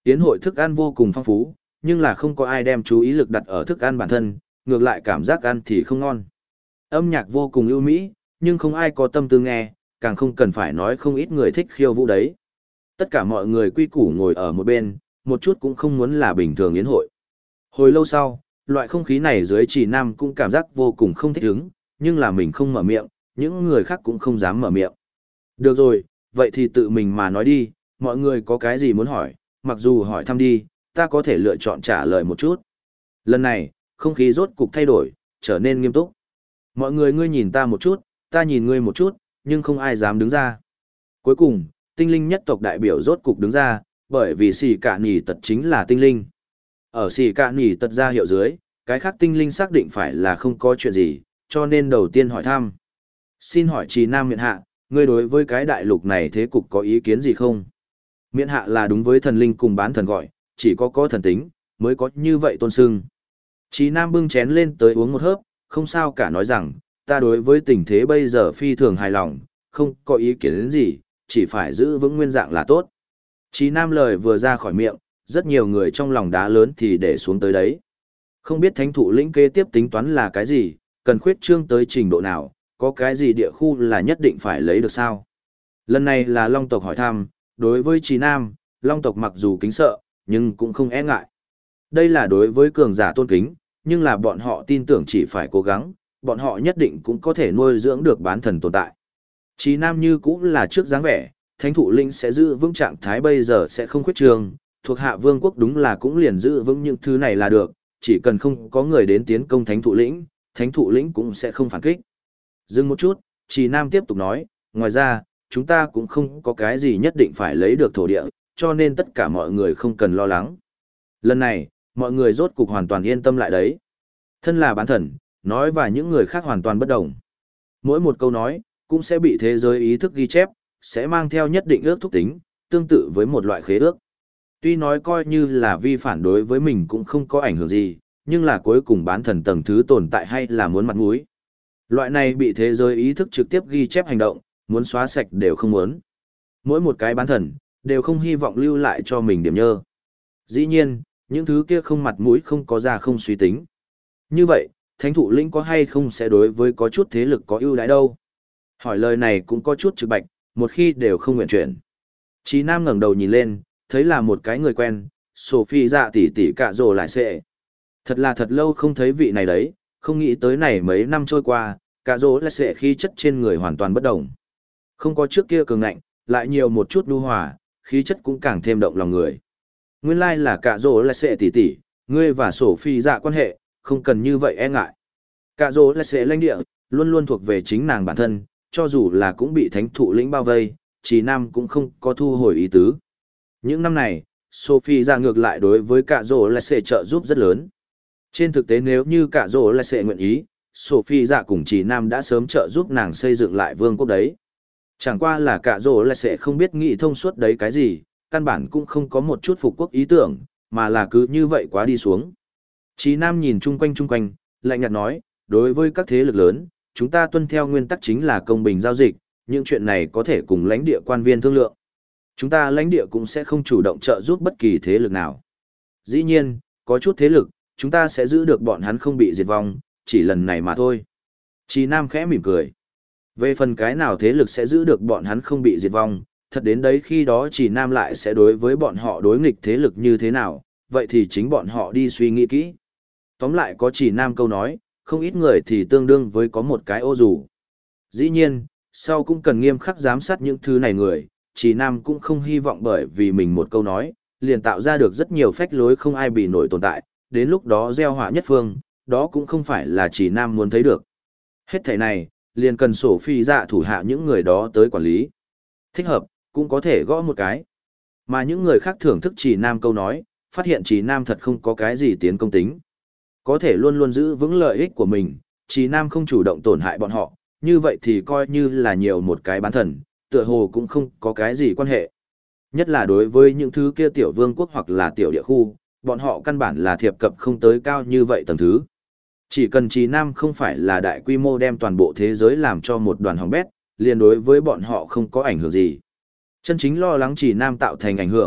Yến hội thức ăn vô cùng phong phú, nhưng là không có ai đem chú ý lực đặt ở thức ăn bản thân, ngược lại cảm giác ăn thì không ngon. Âm nhạc vô cùng ưu mỹ, nhưng không ai có tâm tư nghe, càng không cần phải nói không ít người thích khiêu vũ đấy. Tất cả mọi người quy củ ngồi ở một bên, một chút cũng không muốn là bình thường yến hội. Hồi lâu sau, loại không khí này dưới Trì Nam cũng cảm giác vô cùng không thích ứng, nhưng là mình không mở miệng, những người khác cũng không dám mở miệng. Được rồi, vậy thì tự mình mà nói đi, mọi người có cái gì muốn hỏi, mặc dù hỏi thăm đi, ta có thể lựa chọn trả lời một chút. Lần này, không khí rốt cục thay đổi, trở nên nghiêm túc. Mọi người ngươi nhìn ta một chút, ta nhìn ngươi một chút, nhưng không ai dám đứng ra. Cuối cùng, tinh linh nhất tộc đại biểu rốt cục đứng ra, bởi vì xì cả nỉ tật chính là tinh linh. Ở xì cả nỉ tật ra hiệu dưới, cái khác tinh linh xác định phải là không có chuyện gì, cho nên đầu tiên hỏi thăm. Xin hỏi Trì Nam miện hạ, ngươi đối với cái đại lục này thế cục có ý kiến gì không? Miện hạ là đúng với thần linh cùng bán thần gọi, chỉ có thần tính, mới có như vậy tôn sưng. Trì Nam bưng chén lên tới uống một hớp, không sao cả nói rằng, ta đối với tình thế bây giờ phi thường hài lòng, không có ý kiến đến gì, chỉ phải giữ vững nguyên dạng là tốt. Trì Nam lời vừa ra khỏi miệng, rất nhiều người trong lòng đá lớn thì để xuống tới đấy. Không biết thánh thụ lĩnh kế tiếp tính toán là cái gì, cần khuyết trương tới trình độ nào, có cái gì địa khu là nhất định phải lấy được sao. Lần này là Long tộc hỏi thăm, đối với Trì Nam, Long tộc mặc dù kính sợ, nhưng cũng không e ngại. Đây là đối với cường giả tôn kính, nhưng là bọn họ tin tưởng chỉ phải cố gắng, bọn họ nhất định cũng có thể nuôi dưỡng được bán thần tồn tại. Trì Nam như cũng là trước dáng vẻ, thánh thụ linh sẽ giữ vững trạng thái bây giờ sẽ không khuyết trường, thuộc hạ vương quốc đúng là cũng liền giữ vững những thứ này là được, chỉ cần không có người đến tiến công thánh thụ lĩnh cũng sẽ không phản kích. Dừng một chút, Trì Nam tiếp tục nói, ngoài ra, chúng ta cũng không có cái gì nhất định phải lấy được thổ địa, cho nên tất cả mọi người không cần lo lắng. Lần này, mọi người rốt cục hoàn toàn yên tâm lại đấy. Thân là bán thần, nói và những người khác hoàn toàn bất đồng. Mỗi một câu nói, cũng sẽ bị thế giới ý thức ghi chép, sẽ mang theo nhất định ước thúc tính, tương tự với một loại khế ước. Tuy nói coi như là vi phản đối với mình cũng không có ảnh hưởng gì, nhưng là cuối cùng bán thần tầng thứ tồn tại hay là muốn mặt mũi. Loại này bị thế giới ý thức trực tiếp ghi chép hành động, muốn xóa sạch đều không muốn. Mỗi một cái bán thần, đều không hy vọng lưu lại cho mình điểm nhơ. Dĩ nhiên, những thứ kia không mặt mũi không có ra không suy tính. Như vậy, thánh thụ lĩnh có hay không sẽ đối với có chút thế lực có ưu đãi đâu? Hỏi lời này cũng có chút trực bạch, một khi đều không nguyện chuyển. Chí Nam ngẩng đầu nhìn lên, thấy là một cái người quen, Sophie dạ tỷ tỷ cạ rồ lại xệ. Thật là thật lâu không thấy vị này đấy, không nghĩ tới này mấy năm trôi qua, cạ rồ lại xệ khí chất trên người hoàn toàn bất động. Không có trước kia cường ngạnh, lại nhiều một chút nhu hòa, khí chất cũng càng thêm động lòng người. Nguyên lai là cạ rồ lại xệ tỷ tỷ, ngươi và Sophie dạ quan hệ, không cần như vậy e ngại. Cạ rồ lại xệ lãnh địa, luôn luôn thuộc về chính nàng bản thân, cho dù là cũng bị thánh thụ lĩnh bao vây, Trì Nam cũng không có thu hồi ý tứ. Những năm này, Sophie ra ngược lại đối với cả rổ lại sẽ trợ giúp rất lớn. Trên thực tế nếu như cả rổ lại sẽ nguyện ý, Sophie ra cùng Trì Nam đã sớm trợ giúp nàng xây dựng lại vương quốc đấy. Chẳng qua là cả rổ lại sẽ không biết nghĩ thông suốt đấy cái gì, căn bản cũng không có một chút phục quốc ý tưởng, mà là cứ như vậy quá đi xuống. Trì Nam nhìn chung quanh, lạnh nhạt nói, đối với các thế lực lớn, chúng ta tuân theo nguyên tắc chính là công bình giao dịch, những chuyện này có thể cùng lãnh địa quan viên thương lượng. Chúng ta lãnh địa cũng sẽ không chủ động trợ giúp bất kỳ thế lực nào. Dĩ nhiên, có chút thế lực, chúng ta sẽ giữ được bọn hắn không bị diệt vong, chỉ lần này mà thôi. Trì Nam khẽ mỉm cười. Về phần cái nào thế lực sẽ giữ được bọn hắn không bị diệt vong, thật đến đấy khi đó Trì Nam lại sẽ đối với bọn họ đối nghịch thế lực như thế nào, vậy thì chính bọn họ đi suy nghĩ kỹ. Tóm lại có Trì Nam câu nói, không ít người thì tương đương với có một cái ô dù. Dĩ nhiên, sau cũng cần nghiêm khắc giám sát những thứ này người, Trì Nam cũng không hy vọng bởi vì mình một câu nói, liền tạo ra được rất nhiều phách lối không ai bị nổi tồn tại, đến lúc đó gieo họa nhất phương, đó cũng không phải là Trì Nam muốn thấy được. Hết thảy này, liền cần sổ phi dạ thủ hạ những người đó tới quản lý. Thích hợp, cũng có thể gõ một cái. Mà những người khác thưởng thức Trì Nam câu nói, phát hiện Trì Nam thật không có cái gì tiến công tính. Có thể luôn luôn giữ vững lợi ích của mình, Trì Nam không chủ động tổn hại bọn họ, như vậy thì coi như là nhiều một cái bán thần, tựa hồ cũng không có cái gì quan hệ. Nhất là đối với những thứ kia tiểu vương quốc hoặc là tiểu địa khu, bọn họ căn bản là thiệp cập không tới cao như vậy tầng thứ. Chỉ cần Trì Nam không phải là đại quy mô đem toàn bộ thế giới làm cho một đoàn hỏng bét, liền đối với bọn họ không có ảnh hưởng gì. Chân chính lo lắng Trì Nam tạo thành ảnh hưởng,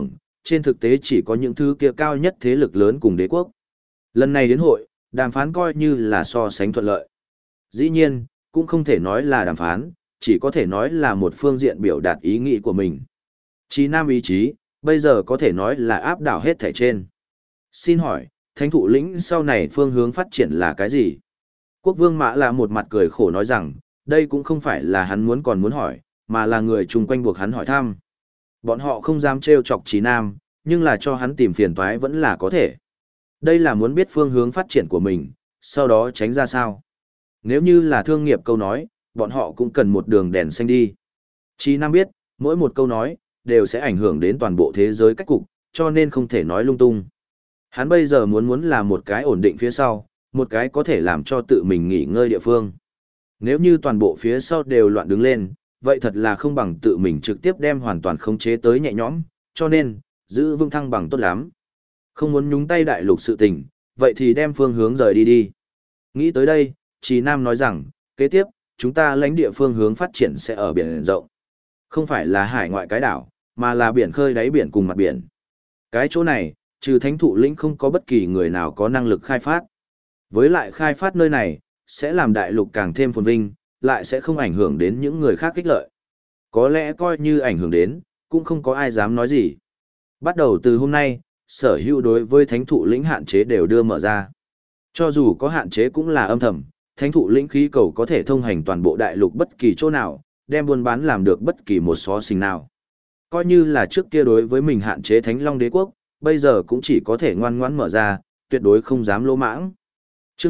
trên thực tế chỉ có những thứ kia cao nhất thế lực lớn cùng đế quốc. Lần này đến hội, đàm phán coi như là so sánh thuận lợi. Dĩ nhiên, cũng không thể nói là đàm phán, chỉ có thể nói là một phương diện biểu đạt ý nghĩ của mình. Chí Nam ý chí, bây giờ có thể nói là áp đảo hết thảy trên. Xin hỏi, thánh thụ lĩnh sau này phương hướng phát triển là cái gì? Quốc vương Mã là một mặt cười khổ nói rằng, đây cũng không phải là hắn muốn hỏi, mà là người chung quanh buộc hắn hỏi thăm. Bọn họ không dám trêu chọc Chí Nam, nhưng là cho hắn tìm phiền toái vẫn là có thể. Đây là muốn biết phương hướng phát triển của mình, sau đó tránh ra sao. Nếu như là thương nghiệp câu nói, bọn họ cũng cần một đường đèn xanh đi. Chí Nam biết, mỗi một câu nói, đều sẽ ảnh hưởng đến toàn bộ thế giới cách cục, cho nên không thể nói lung tung. Hắn bây giờ muốn là một cái ổn định phía sau, một cái có thể làm cho tự mình nghỉ ngơi địa phương. Nếu như toàn bộ phía sau đều loạn đứng lên, vậy thật là không bằng tự mình trực tiếp đem hoàn toàn khống chế tới nhẹ nhõm, cho nên, giữ vững thăng bằng tốt lắm. Không muốn nhúng tay đại lục sự tình, vậy thì đem phương hướng rời đi đi. Nghĩ tới đây, Chí Nam nói rằng, kế tiếp, chúng ta lãnh địa phương hướng phát triển sẽ ở biển rộng. Không phải là hải ngoại cái đảo, mà là biển khơi đáy biển cùng mặt biển. Cái chỗ này, trừ thánh thụ lĩnh không có bất kỳ người nào có năng lực khai phát. Với lại khai phát nơi này, sẽ làm đại lục càng thêm phồn vinh, lại sẽ không ảnh hưởng đến những người khác ích lợi. Có lẽ coi như ảnh hưởng đến, cũng không có ai dám nói gì. Bắt đầu từ hôm nay, sở hữu đối với thánh thụ lĩnh hạn chế đều đưa mở ra. Cho dù có hạn chế cũng là âm thầm, thánh thụ lĩnh khí cầu có thể thông hành toàn bộ đại lục bất kỳ chỗ nào, đem buôn bán làm được bất kỳ một xó xỉnh nào. Coi như là trước kia đối với mình hạn chế Thánh Long Đế quốc, bây giờ cũng chỉ có thể ngoan ngoãn mở ra, tuyệt đối không dám lỗ mãng. Chương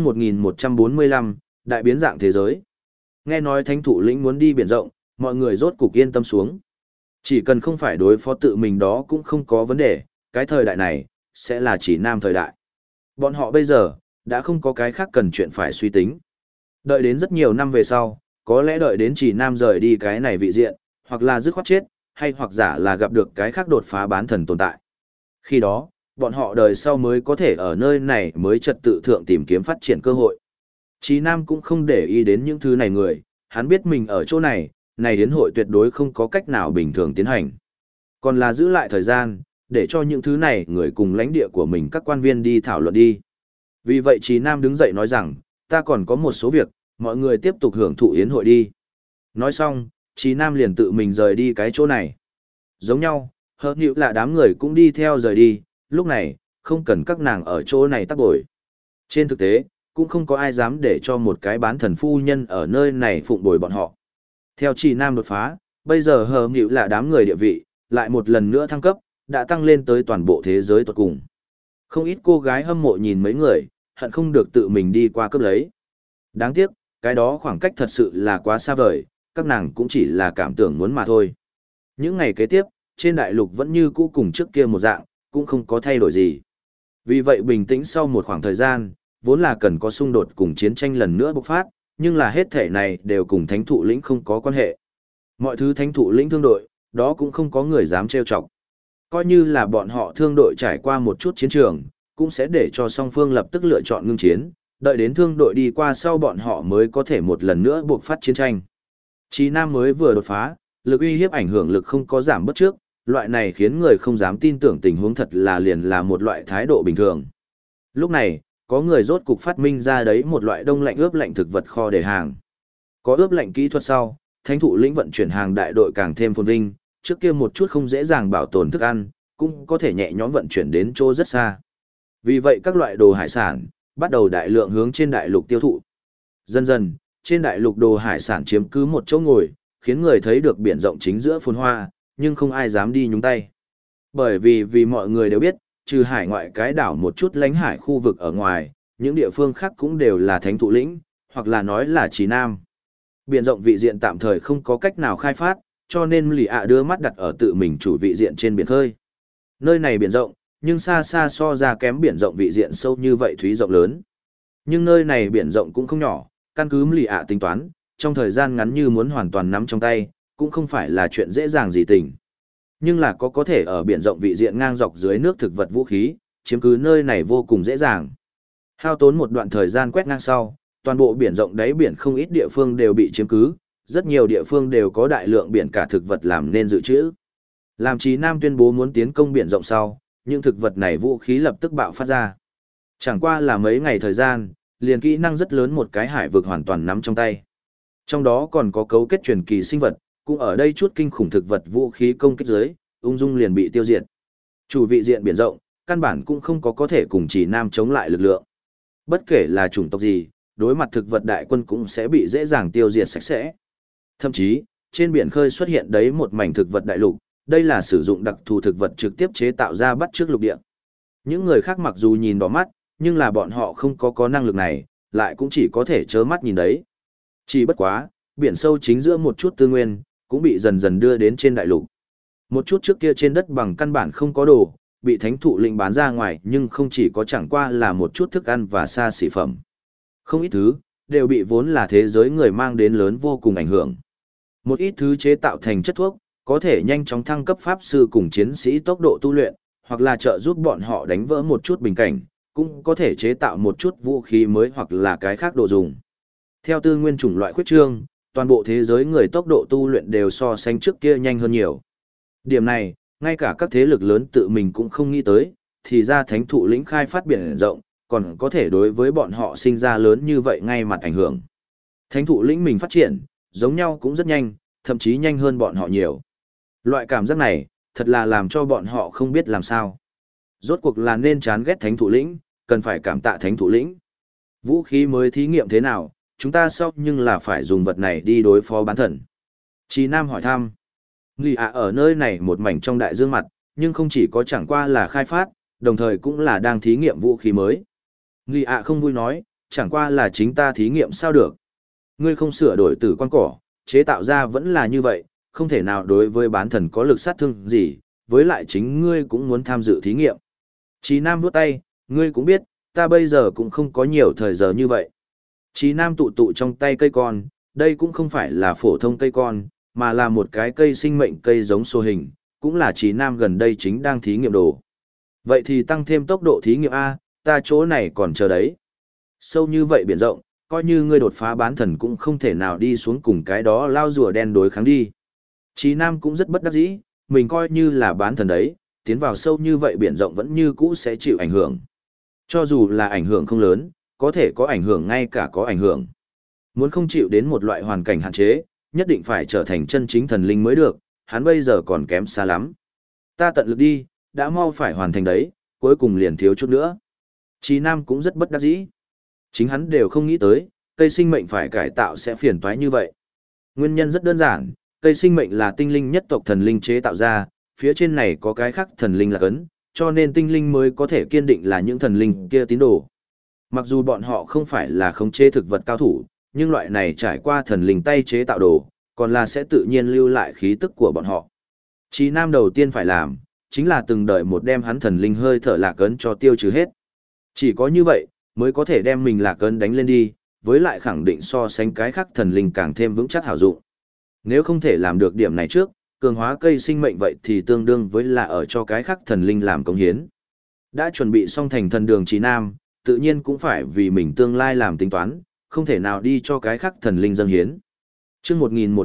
1145, đại biến dạng thế giới. Nghe nói thánh thụ lĩnh muốn đi biển rộng, mọi người rốt cục yên tâm xuống. Chỉ cần không phải đối phó tự mình đó cũng không có vấn đề, cái thời đại này, sẽ là chỉ Nam thời đại. Bọn họ bây giờ, đã không có cái khác cần chuyện phải suy tính. Đợi đến rất nhiều năm về sau, có lẽ đợi đến chỉ Nam rời đi cái này vị diện, hoặc là dứt khoát chết, hay hoặc giả là gặp được cái khác đột phá bán thần tồn tại. Khi đó, bọn họ đời sau mới có thể ở nơi này mới trật tự thượng tìm kiếm phát triển cơ hội. Chí Nam cũng không để ý đến những thứ này người, hắn biết mình ở chỗ này, này đến hội tuyệt đối không có cách nào bình thường tiến hành. Còn là giữ lại thời gian, để cho những thứ này người cùng lãnh địa của mình các quan viên đi thảo luận đi. Vì vậy Chí Nam đứng dậy nói rằng, ta còn có một số việc, mọi người tiếp tục hưởng thụ yến hội đi. Nói xong, Chí Nam liền tự mình rời đi cái chỗ này. Giống nhau, hơn hữu là đám người cũng đi theo rời đi, lúc này, không cần các nàng ở chỗ này tác bồi. Trên thực tế, cũng không có ai dám để cho một cái bán thần phu nhân ở nơi này phụng bồi bọn họ. Theo Chí Nam đột phá, bây giờ hờ hữu là đám người địa vị, lại một lần nữa thăng cấp, đã tăng lên tới toàn bộ thế giới tuột cùng. Không ít cô gái hâm mộ nhìn mấy người, hận không được tự mình đi qua cướp lấy. Đáng tiếc, cái đó khoảng cách thật sự là quá xa vời, các nàng cũng chỉ là cảm tưởng muốn mà thôi. Những ngày kế tiếp, trên đại lục vẫn như cũ cùng trước kia một dạng, cũng không có thay đổi gì. Vì vậy bình tĩnh sau một khoảng thời gian, vốn là cần có xung đột cùng chiến tranh lần nữa bộc phát, nhưng là hết thể này đều cùng thánh thụ lĩnh không có quan hệ. Mọi thứ thánh thụ lĩnh thương đội, đó cũng không có người dám trêu chọc. Coi như là bọn họ thương đội trải qua một chút chiến trường, cũng sẽ để cho song phương lập tức lựa chọn ngưng chiến, đợi đến thương đội đi qua sau bọn họ mới có thể một lần nữa buộc phát chiến tranh. Chí Nam mới vừa đột phá, lực uy hiếp ảnh hưởng lực không có giảm bất trước, loại này khiến người không dám tin tưởng tình huống thật là liền là một loại thái độ bình thường. Lúc này, có người rốt cục phát minh ra đấy một loại đông lạnh ướp lạnh thực vật kho để hàng. Có ướp lạnh kỹ thuật sau, thánh thụ lĩnh vận chuyển hàng đại đội càng thêm phồn vinh, trước kia một chút không dễ dàng bảo tồn thức ăn, cũng có thể nhẹ nhõm vận chuyển đến chỗ rất xa. Vì vậy các loại đồ hải sản, bắt đầu đại lượng hướng trên đại lục tiêu thụ. Dần dần, trên đại lục đồ hải sản chiếm cứ một chỗ ngồi, khiến người thấy được biển rộng chính giữa phồn hoa, nhưng không ai dám đi nhúng tay. Bởi vì mọi người đều biết, trừ hải ngoại cái đảo một chút lánh hải khu vực ở ngoài, những địa phương khác cũng đều là thánh thụ lĩnh, hoặc là nói là Chí Nam. Biển rộng vị diện tạm thời không có cách nào khai phát, cho nên Lì ạ đưa mắt đặt ở tự mình chủ vị diện trên biển khơi. Nơi này biển rộng, nhưng xa xa so ra kém biển rộng vị diện sâu như vậy thúy rộng lớn. Nhưng nơi này biển rộng cũng không nhỏ, căn cứ Lì ạ tính toán, trong thời gian ngắn như muốn hoàn toàn nắm trong tay, cũng không phải là chuyện dễ dàng gì tình. Nhưng là có thể ở biển rộng vị diện ngang dọc dưới nước thực vật vũ khí, chiếm cứ nơi này vô cùng dễ dàng. Hao tốn một đoạn thời gian quét ngang sau, toàn bộ biển rộng đáy biển không ít địa phương đều bị chiếm cứ, rất nhiều địa phương đều có đại lượng biển cả thực vật làm nên dự trữ. Làm Chí Nam tuyên bố muốn tiến công biển rộng sau, những thực vật này vũ khí lập tức bạo phát ra. Chẳng qua là mấy ngày thời gian, liền kỹ năng rất lớn một cái hải vực hoàn toàn nắm trong tay. Trong đó còn có cấu kết truyền kỳ sinh vật, cũng ở đây chút kinh khủng thực vật vũ khí công kích dưới, ung dung liền bị tiêu diệt. Chủ vị diện biển rộng, căn bản cũng không có thể cùng Chỉ Nam chống lại lực lượng. Bất kể là chủng tộc gì, đối mặt thực vật đại quân cũng sẽ bị dễ dàng tiêu diệt sạch sẽ. Thậm chí, trên biển khơi xuất hiện đấy một mảnh thực vật đại lục, đây là sử dụng đặc thù thực vật trực tiếp chế tạo ra bắt trước lục địa. Những người khác mặc dù nhìn đỏ mắt, nhưng là bọn họ không có năng lực này, lại cũng chỉ có thể trơ mắt nhìn đấy. Chỉ bất quá, biển sâu chính giữa một chút tư nguyên, cũng bị dần dần đưa đến trên đại lục. Một chút trước kia trên đất bằng căn bản không có đồ, bị thánh thụ lĩnh bán ra ngoài nhưng không chỉ có chẳng qua là một chút thức ăn và xa xỉ phẩm. Không ít thứ, đều bị vốn là thế giới người mang đến lớn vô cùng ảnh hưởng. Một ít thứ chế tạo thành chất thuốc, có thể nhanh chóng thăng cấp pháp sư cùng chiến sĩ tốc độ tu luyện, hoặc là trợ giúp bọn họ đánh vỡ một chút bình cảnh, cũng có thể chế tạo một chút vũ khí mới hoặc là cái khác đồ dùng. Theo tư nguyên chủng loại khuyết trương, toàn bộ thế giới người tốc độ tu luyện đều so sánh trước kia nhanh hơn nhiều. Điểm này, ngay cả các thế lực lớn tự mình cũng không nghĩ tới, thì ra thánh thụ lĩnh khai phát biển rộng, còn có thể đối với bọn họ sinh ra lớn như vậy ngay mặt ảnh hưởng. Thánh thụ lĩnh mình phát triển, giống nhau cũng rất nhanh, thậm chí nhanh hơn bọn họ nhiều. Loại cảm giác này, thật là làm cho bọn họ không biết làm sao. Rốt cuộc là nên chán ghét thánh thụ lĩnh, cần phải cảm tạ thánh thụ lĩnh. Vũ khí mới thí nghiệm thế nào, chúng ta sau nhưng là phải dùng vật này đi đối phó bán thần. Chí Nam hỏi thăm. Lì ạ ở nơi này một mảnh trong đại dương mặt, nhưng không chỉ có chẳng qua là khai phát, đồng thời cũng là đang thí nghiệm vũ khí mới. Lì ạ không vui nói, chẳng qua là chính ta thí nghiệm sao được. Ngươi không sửa đổi tử quan cỏ, chế tạo ra vẫn là như vậy, không thể nào đối với bán thần có lực sát thương gì, với lại chính ngươi cũng muốn tham dự thí nghiệm. Chí Nam vuốt tay, ngươi cũng biết, ta bây giờ cũng không có nhiều thời giờ như vậy. Chí Nam tụ tụ trong tay cây con, đây cũng không phải là phổ thông cây con, mà là một cái cây sinh mệnh cây giống xô hình, cũng là Chí Nam gần đây chính đang thí nghiệm đồ. Vậy thì tăng thêm tốc độ thí nghiệm A, ta chỗ này còn chờ đấy. Sâu như vậy biển rộng, coi như ngươi đột phá bán thần cũng không thể nào đi xuống cùng cái đó lao rùa đen đối kháng đi. Chí Nam cũng rất bất đắc dĩ, mình coi như là bán thần đấy, tiến vào sâu như vậy biển rộng vẫn như cũ sẽ chịu ảnh hưởng. Cho dù là ảnh hưởng không lớn, có thể có ảnh hưởng ngay cả có ảnh hưởng. Muốn không chịu đến một loại hoàn cảnh hạn chế, nhất định phải trở thành chân chính thần linh mới được, hắn bây giờ còn kém xa lắm. Ta tận lực đi, đã mau phải hoàn thành đấy, cuối cùng liền thiếu chút nữa. Chí Nam cũng rất bất đắc dĩ. Chính hắn đều không nghĩ tới, cây sinh mệnh phải cải tạo sẽ phiền toái như vậy. Nguyên nhân rất đơn giản, cây sinh mệnh là tinh linh nhất tộc thần linh chế tạo ra, phía trên này có cái khác thần linh là cấn, cho nên tinh linh mới có thể kiên định là những thần linh kia tín đồ. Mặc dù bọn họ không phải là khống chế thực vật cao thủ, nhưng loại này trải qua thần linh tay chế tạo đồ, còn là sẽ tự nhiên lưu lại khí tức của bọn họ. Chí Nam đầu tiên phải làm, chính là từng đợi một đem hắn thần linh hơi thở lạc ấn cho tiêu trừ hết. Chỉ có như vậy, mới có thể đem mình lạc ấn đánh lên đi, với lại khẳng định so sánh cái khác thần linh càng thêm vững chắc hảo dụng. Nếu không thể làm được điểm này trước, cường hóa cây sinh mệnh vậy thì tương đương với là ở cho cái khác thần linh làm công hiến. Đã chuẩn bị xong thành thần đường Chí Nam, tự nhiên cũng phải vì mình tương lai làm tính toán, không thể nào đi cho cái khác thần linh dâng hiến. Chương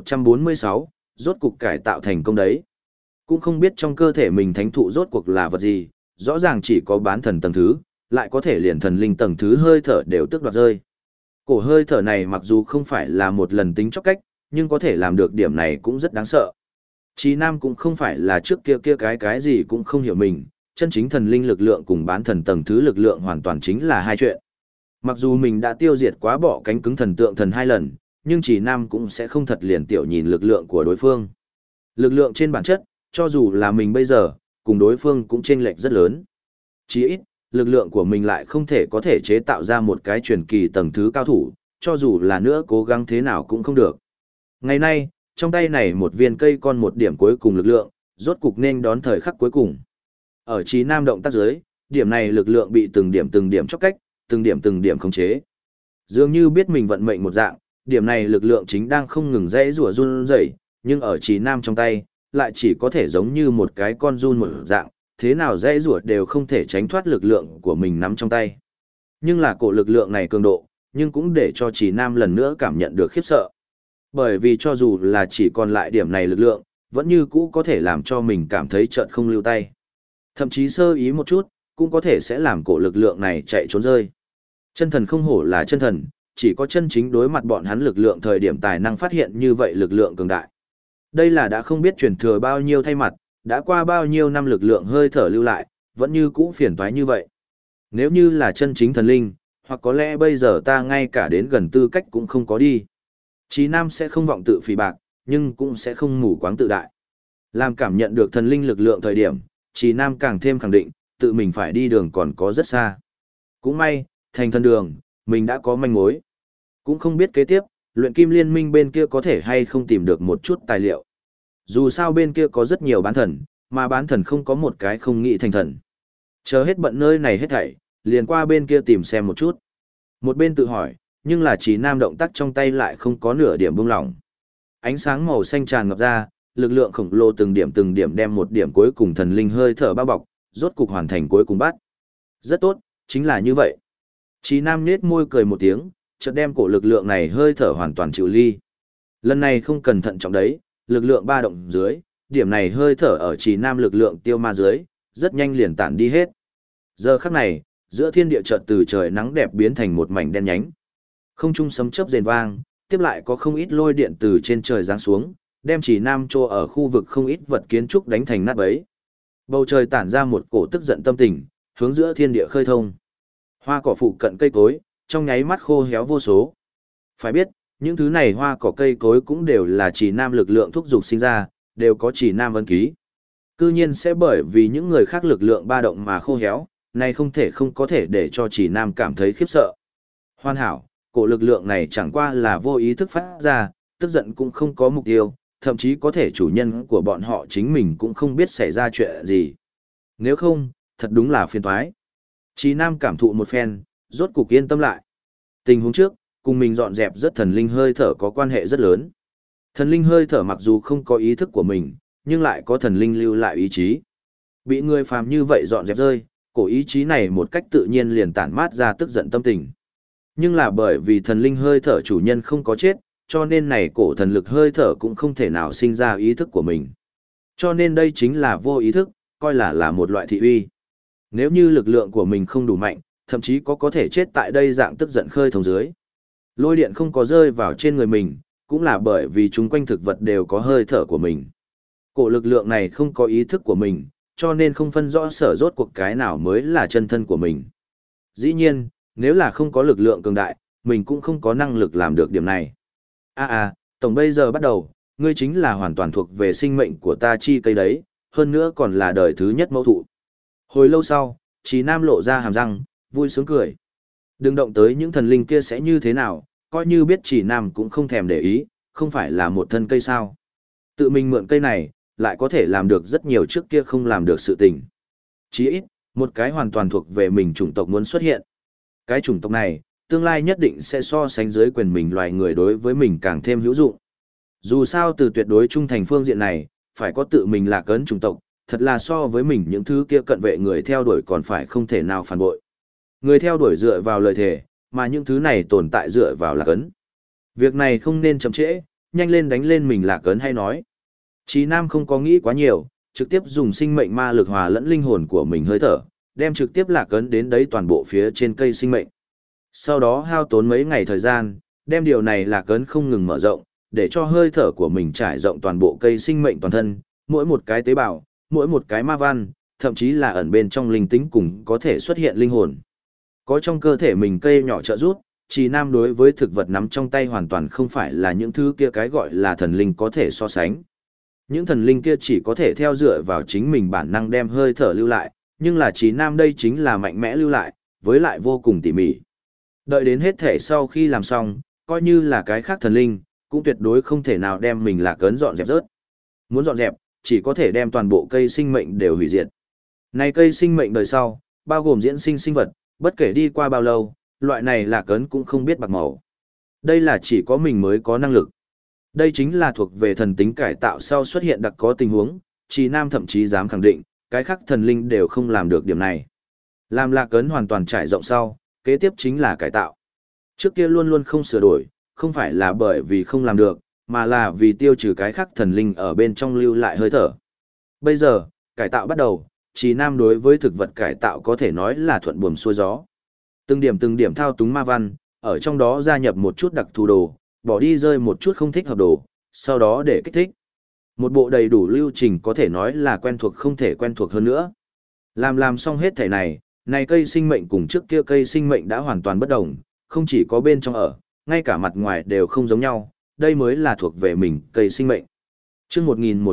1146, rốt cục cải tạo thành công đấy. Cũng không biết trong cơ thể mình thánh thụ rốt cuộc là vật gì, rõ ràng chỉ có bán thần tầng thứ, lại có thể liền thần linh tầng thứ hơi thở đều tước đoạt rơi. Cổ hơi thở này mặc dù không phải là một lần tính chóc cách, nhưng có thể làm được điểm này cũng rất đáng sợ. Chí Nam cũng không phải là trước kia cái gì cũng không hiểu mình, chân chính thần linh lực lượng cùng bán thần tầng thứ lực lượng hoàn toàn chính là hai chuyện. Mặc dù mình đã tiêu diệt quá bỏ cánh cứng thần tượng thần 2 lần, nhưng Chí Nam cũng sẽ không thật liền tiểu nhìn lực lượng của đối phương. Lực lượng trên bản chất, cho dù là mình bây giờ, cùng đối phương cũng chênh lệch rất lớn. Chỉ ít, lực lượng của mình lại không thể có thể chế tạo ra một cái truyền kỳ tầng thứ cao thủ, cho dù là nữa cố gắng thế nào cũng không được. Ngày nay, trong tay này một viên cây con một điểm cuối cùng lực lượng, rốt cục nên đón thời khắc cuối cùng. Ở Chí Nam động tác dưới, điểm này lực lượng bị từng điểm chóc cách, từng điểm khống chế. Dường như biết mình vận mệnh một dạng, điểm này lực lượng chính đang không ngừng rẽ rủa run rẩy, nhưng ở Chí Nam trong tay, lại chỉ có thể giống như một cái con run một dạng, thế nào rẽ rủa đều không thể tránh thoát lực lượng của mình nắm trong tay. Nhưng là cổ lực lượng này cường độ, nhưng cũng để cho Chí Nam lần nữa cảm nhận được khiếp sợ. Bởi vì cho dù là chỉ còn lại điểm này lực lượng, vẫn như cũ có thể làm cho mình cảm thấy chợt không lưu tay. Thậm chí sơ ý một chút, cũng có thể sẽ làm cổ lực lượng này chạy trốn rơi. Chân thần không hổ là chân thần, chỉ có chân chính đối mặt bọn hắn lực lượng thời điểm tài năng phát hiện như vậy lực lượng cường đại. Đây là đã không biết truyền thừa bao nhiêu thay mặt, đã qua bao nhiêu năm lực lượng hơi thở lưu lại, vẫn như cũ phiền toái như vậy. Nếu như là chân chính thần linh, hoặc có lẽ bây giờ ta ngay cả đến gần tư cách cũng không có đi. Chí Nam sẽ không vọng tự phỉ bạc, nhưng cũng sẽ không mù quáng tự đại. Làm cảm nhận được thần linh lực lượng thời điểm, Chí Nam càng thêm khẳng định, tự mình phải đi đường còn có rất xa. Cũng may, thành thần đường, mình đã có manh mối. Cũng không biết kế tiếp, luyện kim liên minh bên kia có thể hay không tìm được một chút tài liệu. Dù sao bên kia có rất nhiều bán thần, mà bán thần không có một cái không nghĩ thành thần. Chờ hết bận nơi này hết thảy, liền qua bên kia tìm xem một chút. Một bên tự hỏi, nhưng là Chí Nam động tác trong tay lại không có nửa điểm buông lỏng. Ánh sáng màu xanh tràn ngập ra, lực lượng khổng lồ từng điểm đem một điểm cuối cùng thần linh hơi thở bao bọc, rốt cục hoàn thành cuối cùng bắt. Rất tốt, chính là như vậy. Chí Nam nhếch môi cười một tiếng, chợt đem cổ lực lượng này hơi thở hoàn toàn chịu ly. Lần này không cần thận trọng đấy, lực lượng ba động dưới, điểm này hơi thở ở Chí Nam lực lượng tiêu ma dưới, rất nhanh liền tản đi hết. Giờ khắc này, giữa thiên địa chợt từ trời nắng đẹp biến thành một mảnh đen nhánh. Không trung sấm chớp rền vang, tiếp lại có không ít lôi điện từ trên trời giáng xuống, đem Chí Nam trô ở khu vực không ít vật kiến trúc đánh thành nát bấy. Bầu trời tản ra một cổ tức giận tâm tình, hướng giữa thiên địa khơi thông. Hoa cỏ phụ cận cây cối, trong nháy mắt khô héo vô số. Phải biết, những thứ này hoa cỏ cây cối cũng đều là Chí Nam lực lượng thúc dục sinh ra, đều có Chí Nam ấn ký. Cư nhiên sẽ bởi vì những người khác lực lượng ba động mà khô héo, này không có thể để cho Chí Nam cảm thấy khiếp sợ. Hoàn hảo, cổ lực lượng này chẳng qua là vô ý thức phát ra, tức giận cũng không có mục tiêu, thậm chí có thể chủ nhân của bọn họ chính mình cũng không biết xảy ra chuyện gì. Nếu không, thật đúng là phiền toái. Chí Nam cảm thụ một phen, rốt cục yên tâm lại. Tình huống trước, cùng mình dọn dẹp rất thần linh hơi thở có quan hệ rất lớn. Thần linh hơi thở mặc dù không có ý thức của mình, nhưng lại có thần linh lưu lại ý chí. Bị người phàm như vậy dọn dẹp rơi, cổ ý chí này một cách tự nhiên liền tản mát ra tức giận tâm tình. Nhưng là bởi vì thần linh hơi thở chủ nhân không có chết, cho nên này cổ thần lực hơi thở cũng không thể nào sinh ra ý thức của mình. Cho nên đây chính là vô ý thức, coi là một loại thị uy. Nếu như lực lượng của mình không đủ mạnh, thậm chí có thể chết tại đây dạng tức giận khơi thông dưới. Lôi điện không có rơi vào trên người mình, cũng là bởi vì chúng quanh thực vật đều có hơi thở của mình. Cổ lực lượng này không có ý thức của mình, cho nên không phân rõ sở rốt cuộc cái nào mới là chân thân của mình. Dĩ nhiên, nếu là không có lực lượng cường đại, mình cũng không có năng lực làm được điểm này. Tổng bây giờ bắt đầu, ngươi chính là hoàn toàn thuộc về sinh mệnh của ta chi cây đấy, hơn nữa còn là đời thứ nhất mẫu thụ. Hồi lâu sau, Chí Nam lộ ra hàm răng, vui sướng cười. Đừng động tới những thần linh kia sẽ như thế nào, coi như biết Chí Nam cũng không thèm để ý, không phải là một thân cây sao. Tự mình mượn cây này, lại có thể làm được rất nhiều trước kia không làm được sự tình. Chí ít, một cái hoàn toàn thuộc về mình chủng tộc muốn xuất hiện. Cái chủng tộc này, tương lai nhất định sẽ so sánh dưới quyền mình loài người đối với mình càng thêm hữu dụng. Dù sao từ tuyệt đối trung thành phương diện này, phải có tự mình là cấn chủng tộc, thật là so với mình những thứ kia cận vệ người theo đuổi còn phải không thể nào phản bội. Người theo đuổi dựa vào lời thề, mà những thứ này tồn tại dựa vào là cấn. Việc này không nên chậm trễ, nhanh lên đánh lên mình là cấn hay nói. Chí Nam không có nghĩ quá nhiều, trực tiếp dùng sinh mệnh ma lực hòa lẫn linh hồn của mình hơi thở, đem trực tiếp lạc ấn đến đấy toàn bộ phía trên cây sinh mệnh. Sau đó hao tốn mấy ngày thời gian, đem điều này lạc ấn không ngừng mở rộng, để cho hơi thở của mình trải rộng toàn bộ cây sinh mệnh toàn thân, mỗi một cái tế bào, mỗi một cái ma văn, thậm chí là ẩn bên trong linh tính cùng có thể xuất hiện linh hồn. Có trong cơ thể mình cây nhỏ trợ giúp, Chí Nam đối với thực vật nắm trong tay hoàn toàn không phải là những thứ kia cái gọi là thần linh có thể so sánh. Những thần linh kia chỉ có thể theo dựa vào chính mình bản năng đem hơi thở lưu lại, nhưng là Chí Nam đây chính là mạnh mẽ lưu lại, với lại vô cùng tỉ mỉ. Đợi đến hết thể sau khi làm xong, coi như là cái khác thần linh, cũng tuyệt đối không thể nào đem mình lạc ấn dọn dẹp rớt. Muốn dọn dẹp, chỉ có thể đem toàn bộ cây sinh mệnh đều hủy diệt. Này cây sinh mệnh đời sau, bao gồm diễn sinh sinh vật, bất kể đi qua bao lâu, loại này lạc ấn cũng không biết bạc màu. Đây là chỉ có mình mới có năng lực. Đây chính là thuộc về thần tính cải tạo sau xuất hiện đặc có tình huống, Chí Nam thậm chí dám khẳng định, cái khác thần linh đều không làm được điểm này. Làm lạc ấn hoàn toàn trải rộng sau, kế tiếp chính là cải tạo. Trước kia luôn luôn không sửa đổi, không phải là bởi vì không làm được, mà là vì tiêu trừ cái khắc thần linh ở bên trong lưu lại hơi thở. Bây giờ, cải tạo bắt đầu, Trì Nam đối với thực vật cải tạo có thể nói là thuận buồm xuôi gió. Từng điểm thao túng ma văn, ở trong đó gia nhập một chút đặc thù đồ, bỏ đi rơi một chút không thích hợp đồ, sau đó để kích thích. Một bộ đầy đủ lưu trình có thể nói là quen thuộc không thể quen thuộc hơn nữa. Làm xong hết thể này cây sinh mệnh cùng trước kia cây sinh mệnh đã hoàn toàn bất đồng, không chỉ có bên trong ở, ngay cả mặt ngoài đều không giống nhau, đây mới là thuộc về mình cây sinh mệnh. Chương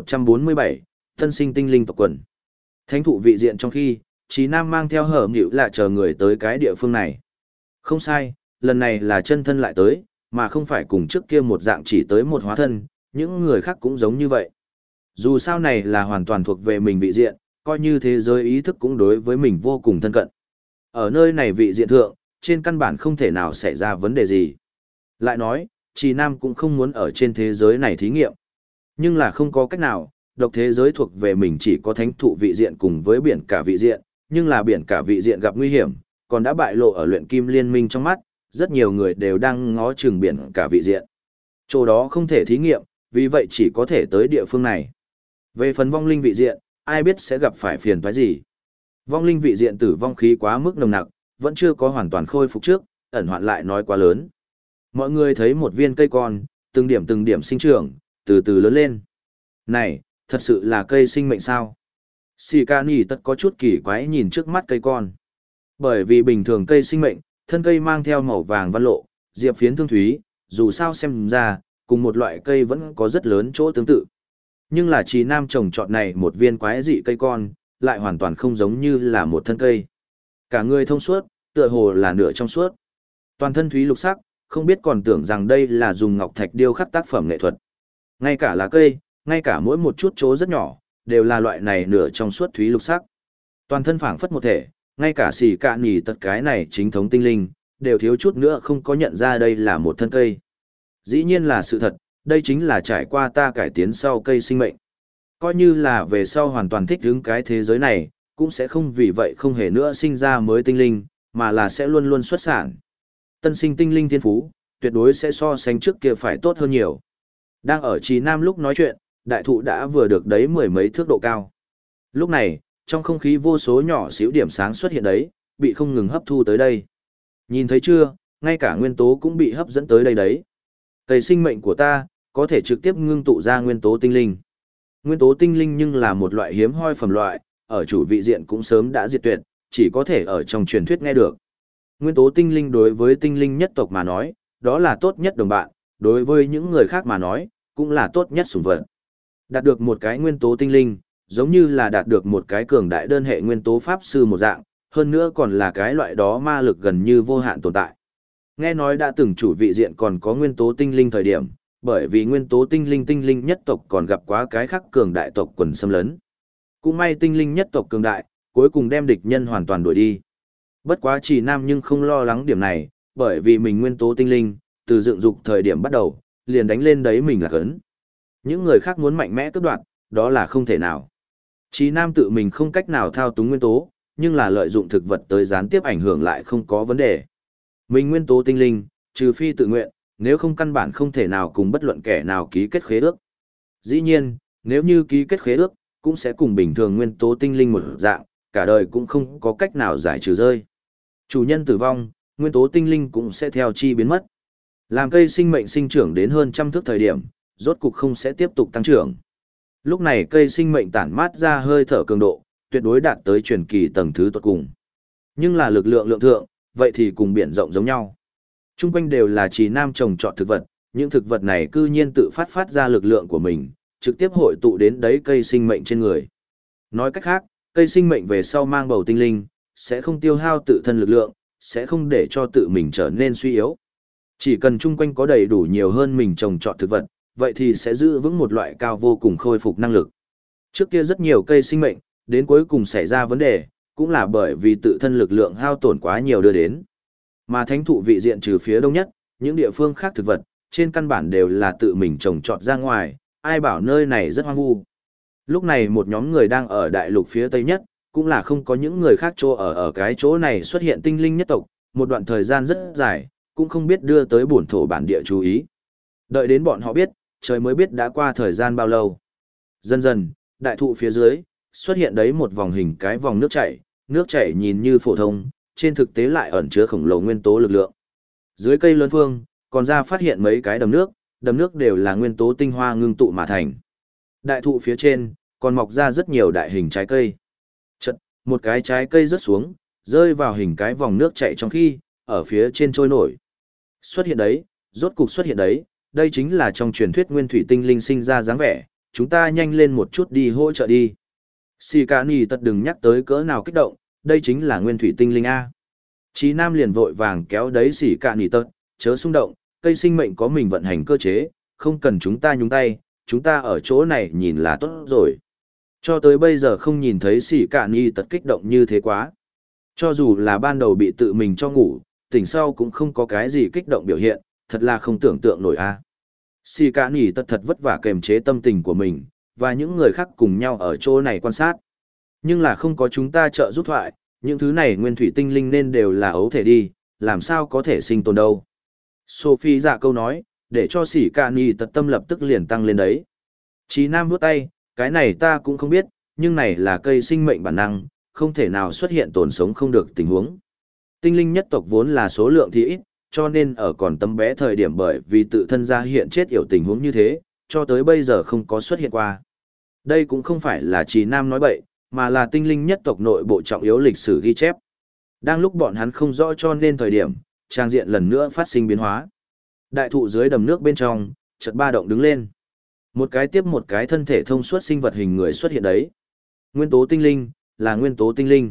1147, Tân sinh tinh linh tộc quần. Thánh thụ vị diện trong khi, Chí Nam mang theo Hở Nhựu là chờ người tới cái địa phương này. Không sai, lần này là chân thân lại tới, mà không phải cùng trước kia một dạng chỉ tới một hóa thân, những người khác cũng giống như vậy. Dù sao này là hoàn toàn thuộc về mình vị diện, coi như thế giới ý thức cũng đối với mình vô cùng thân cận. Ở nơi này vị diện thượng, trên căn bản không thể nào xảy ra vấn đề gì. Lại nói, Trì Nam cũng không muốn ở trên thế giới này thí nghiệm. Nhưng là không có cách nào, độc thế giới thuộc về mình chỉ có thánh thụ vị diện cùng với biển cả vị diện, nhưng là biển cả vị diện gặp nguy hiểm, còn đã bại lộ ở luyện kim liên minh trong mắt, rất nhiều người đều đang ngó chừng biển cả vị diện. Chỗ đó không thể thí nghiệm, vì vậy chỉ có thể tới địa phương này. Về phần vong linh vị diện, ai biết sẽ gặp phải phiền toái gì. Vong linh vị diện tử vong khí quá mức nồng nặc, vẫn chưa có hoàn toàn khôi phục trước, ẩn hoạn lại nói quá lớn. Mọi người thấy một viên cây con, từng điểm sinh trưởng, từ từ lớn lên. Này, thật sự là cây sinh mệnh sao? Shikani tất có chút kỳ quái nhìn trước mắt cây con. Bởi vì bình thường cây sinh mệnh, thân cây mang theo màu vàng văn lộ, diệp phiến thương thúy, dù sao xem ra, cùng một loại cây vẫn có rất lớn chỗ tương tự. Nhưng là Trì Nam trồng trọt này một viên quái dị cây con, lại hoàn toàn không giống như là một thân cây. Cả người thông suốt, tựa hồ là nửa trong suốt. Toàn thân thúy lục sắc, không biết còn tưởng rằng đây là dùng ngọc thạch điêu khắc tác phẩm nghệ thuật. Ngay cả lá cây, ngay cả mỗi một chút chỗ rất nhỏ, đều là loại này nửa trong suốt thúy lục sắc. Toàn thân phảng phất một thể, ngay cả xì cạn nhì tật cái này chính thống tinh linh, đều thiếu chút nữa không có nhận ra đây là một thân cây. Dĩ nhiên là sự thật, đây chính là trải qua ta cải tiến sau cây sinh mệnh. Coi như là về sau hoàn toàn thích ứng cái thế giới này, cũng sẽ không vì vậy không hề nữa sinh ra mới tinh linh, mà là sẽ luôn luôn xuất sản. Tân sinh tinh linh thiên phú, tuyệt đối sẽ so sánh trước kia phải tốt hơn nhiều. Đang ở Trì Nam lúc nói chuyện, đại thụ đã vừa được đấy mười mấy thước độ cao. Lúc này, trong không khí vô số nhỏ xíu điểm sáng xuất hiện đấy, bị không ngừng hấp thu tới đây. Nhìn thấy chưa, ngay cả nguyên tố cũng bị hấp dẫn tới đây đấy. Cây sinh mệnh của ta, có thể trực tiếp ngưng tụ ra nguyên tố tinh linh. Nguyên tố tinh linh nhưng là một loại hiếm hoi phẩm loại, ở chủ vị diện cũng sớm đã diệt tuyệt, chỉ có thể ở trong truyền thuyết nghe được. Nguyên tố tinh linh đối với tinh linh nhất tộc mà nói, đó là tốt nhất đồng bạn, đối với những người khác mà nói, cũng là tốt nhất sủng vật. Đạt được một cái nguyên tố tinh linh, giống như là đạt được một cái cường đại đơn hệ nguyên tố pháp sư một dạng, hơn nữa còn là cái loại đó ma lực gần như vô hạn tồn tại. Nghe nói đã từng chủ vị diện còn có nguyên tố tinh linh thời điểm, bởi vì nguyên tố tinh linh nhất tộc còn gặp quá cái khác cường đại tộc quần xâm lấn. Cũng may tinh linh nhất tộc cường đại, cuối cùng đem địch nhân hoàn toàn đuổi đi. Bất quá Trì Nam nhưng không lo lắng điểm này, bởi vì mình nguyên tố tinh linh, từ dựng dục thời điểm bắt đầu, liền đánh lên đấy mình là cấn. Những người khác muốn mạnh mẽ cướp đoạt, đó là không thể nào. Trì Nam tự mình không cách nào thao túng nguyên tố, nhưng là lợi dụng thực vật tới gián tiếp ảnh hưởng lại không có vấn đề. Mình nguyên tố tinh linh, trừ phi tự nguyện, nếu không căn bản không thể nào cùng bất luận kẻ nào ký kết khế ước. Dĩ nhiên, nếu như ký kết khế ước, cũng sẽ cùng bình thường nguyên tố tinh linh một dạng, cả đời cũng không có cách nào giải trừ rơi. Chủ nhân tử vong, nguyên tố tinh linh cũng sẽ theo chi biến mất. Làm cây sinh mệnh sinh trưởng đến hơn trăm thước thời điểm, rốt cục không sẽ tiếp tục tăng trưởng. Lúc này cây sinh mệnh tản mát ra hơi thở cường độ, tuyệt đối đạt tới truyền kỳ tầng thứ tuyệt cùng. Nhưng là lực lượng lượng thượng, vậy thì cùng biển rộng giống nhau. Trung quanh đều là Trì Nam trồng trọt thực vật, những thực vật này cư nhiên tự phát ra lực lượng của mình, trực tiếp hội tụ đến đấy cây sinh mệnh trên người. Nói cách khác, cây sinh mệnh về sau mang bầu tinh linh, sẽ không tiêu hao tự thân lực lượng, sẽ không để cho tự mình trở nên suy yếu. Chỉ cần chung quanh có đầy đủ nhiều hơn mình trồng trọt thực vật, vậy thì sẽ giữ vững một loại cao vô cùng khôi phục năng lực. Trước kia rất nhiều cây sinh mệnh, đến cuối cùng xảy ra vấn đề, cũng là bởi vì tự thân lực lượng hao tổn quá nhiều đưa đến. Mà thánh thụ vị diện trừ phía đông nhất, những địa phương khác thực vật, trên căn bản đều là tự mình trồng trọt ra ngoài, ai bảo nơi này rất hoang vu. Lúc này một nhóm người đang ở đại lục phía tây nhất, cũng là không có những người khác chỗ ở cái chỗ này xuất hiện tinh linh nhất tộc, một đoạn thời gian rất dài, cũng không biết đưa tới bổn thổ bản địa chú ý. Đợi đến bọn họ biết, trời mới biết đã qua thời gian bao lâu. Dần dần, đại thụ phía dưới, xuất hiện đấy một vòng hình cái vòng nước chảy nhìn như phổ thông, trên thực tế lại ẩn chứa khổng lồ nguyên tố lực lượng. Dưới cây lớn phương, còn ra phát hiện mấy cái đầm nước đều là nguyên tố tinh hoa ngưng tụ mà thành. Đại thụ phía trên, còn mọc ra rất nhiều đại hình trái cây. Chật, một cái trái cây rớt xuống, rơi vào hình cái vòng nước chảy trong khi, ở phía trên trôi nổi. Xuất hiện đấy, rốt cục xuất hiện đấy, đây chính là trong truyền thuyết nguyên thủy tinh linh sinh ra dáng vẻ, chúng ta nhanh lên một chút đi hỗ trợ đi. Xì cả nì tật đừng nhắc tới cỡ nào kích động, đây chính là nguyên thủy tinh linh A. Chí Nam liền vội vàng kéo đấy xì cả nì tật, chớ xung động, cây sinh mệnh có mình vận hành cơ chế, không cần chúng ta nhúng tay, chúng ta ở chỗ này nhìn là tốt rồi. Cho tới bây giờ không nhìn thấy xì cả nì tật kích động như thế quá. Cho dù là ban đầu bị tự mình cho ngủ, tỉnh sau cũng không có cái gì kích động biểu hiện, thật là không tưởng tượng nổi a. Xì cả nỉ tật thật vất vả kềm chế tâm tình của mình, và những người khác cùng nhau ở chỗ này quan sát. Nhưng là không có chúng ta trợ giúp thoại, những thứ này nguyên thủy tinh linh nên đều là ấu thể đi, làm sao có thể sinh tồn đâu. Sophie dạ câu nói, để cho xì cả nỉ tật tâm lập tức liền tăng lên đấy. Chí Nam vuốt tay, cái này ta cũng không biết, nhưng này là cây sinh mệnh bản năng, không thể nào xuất hiện tồn sống không được tình huống. Tinh linh nhất tộc vốn là số lượng thì ít, cho nên ở còn tấm bé thời điểm bởi vì tự thân ra hiện chết yểu tình huống như thế, cho tới bây giờ không có xuất hiện qua. Đây cũng không phải là Chí Nam nói bậy, mà là tinh linh nhất tộc nội bộ trọng yếu lịch sử ghi chép. Đang lúc bọn hắn không rõ cho nên thời điểm, trang diện lần nữa phát sinh biến hóa. Đại thụ dưới đầm nước bên trong, chợt ba động đứng lên. Một cái tiếp một cái thân thể thông suốt sinh vật hình người xuất hiện đấy. Nguyên tố tinh linh, là nguyên tố tinh linh.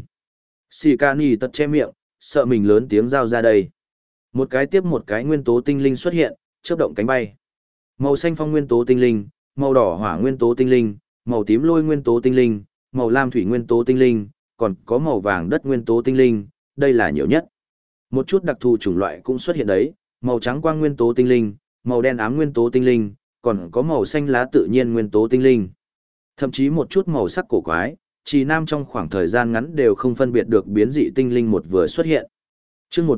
Sikani tật che miệng, sợ mình lớn tiếng giao ra đây. Một cái tiếp một cái nguyên tố tinh linh xuất hiện, chớp động cánh bay. Màu xanh phong nguyên tố tinh linh, màu đỏ hỏa nguyên tố tinh linh, màu tím lôi nguyên tố tinh linh, màu lam thủy nguyên tố tinh linh, còn có màu vàng đất nguyên tố tinh linh, đây là nhiều nhất. Một chút đặc thù chủng loại cũng xuất hiện đấy, màu trắng quang nguyên tố tinh linh, màu đen ám nguyên tố tinh linh, còn có màu xanh lá tự nhiên nguyên tố tinh linh. Thậm chí một chút màu sắc cổ quái, Chí Nam trong khoảng thời gian ngắn đều không phân biệt được biến dị tinh linh một vừa xuất hiện. Chương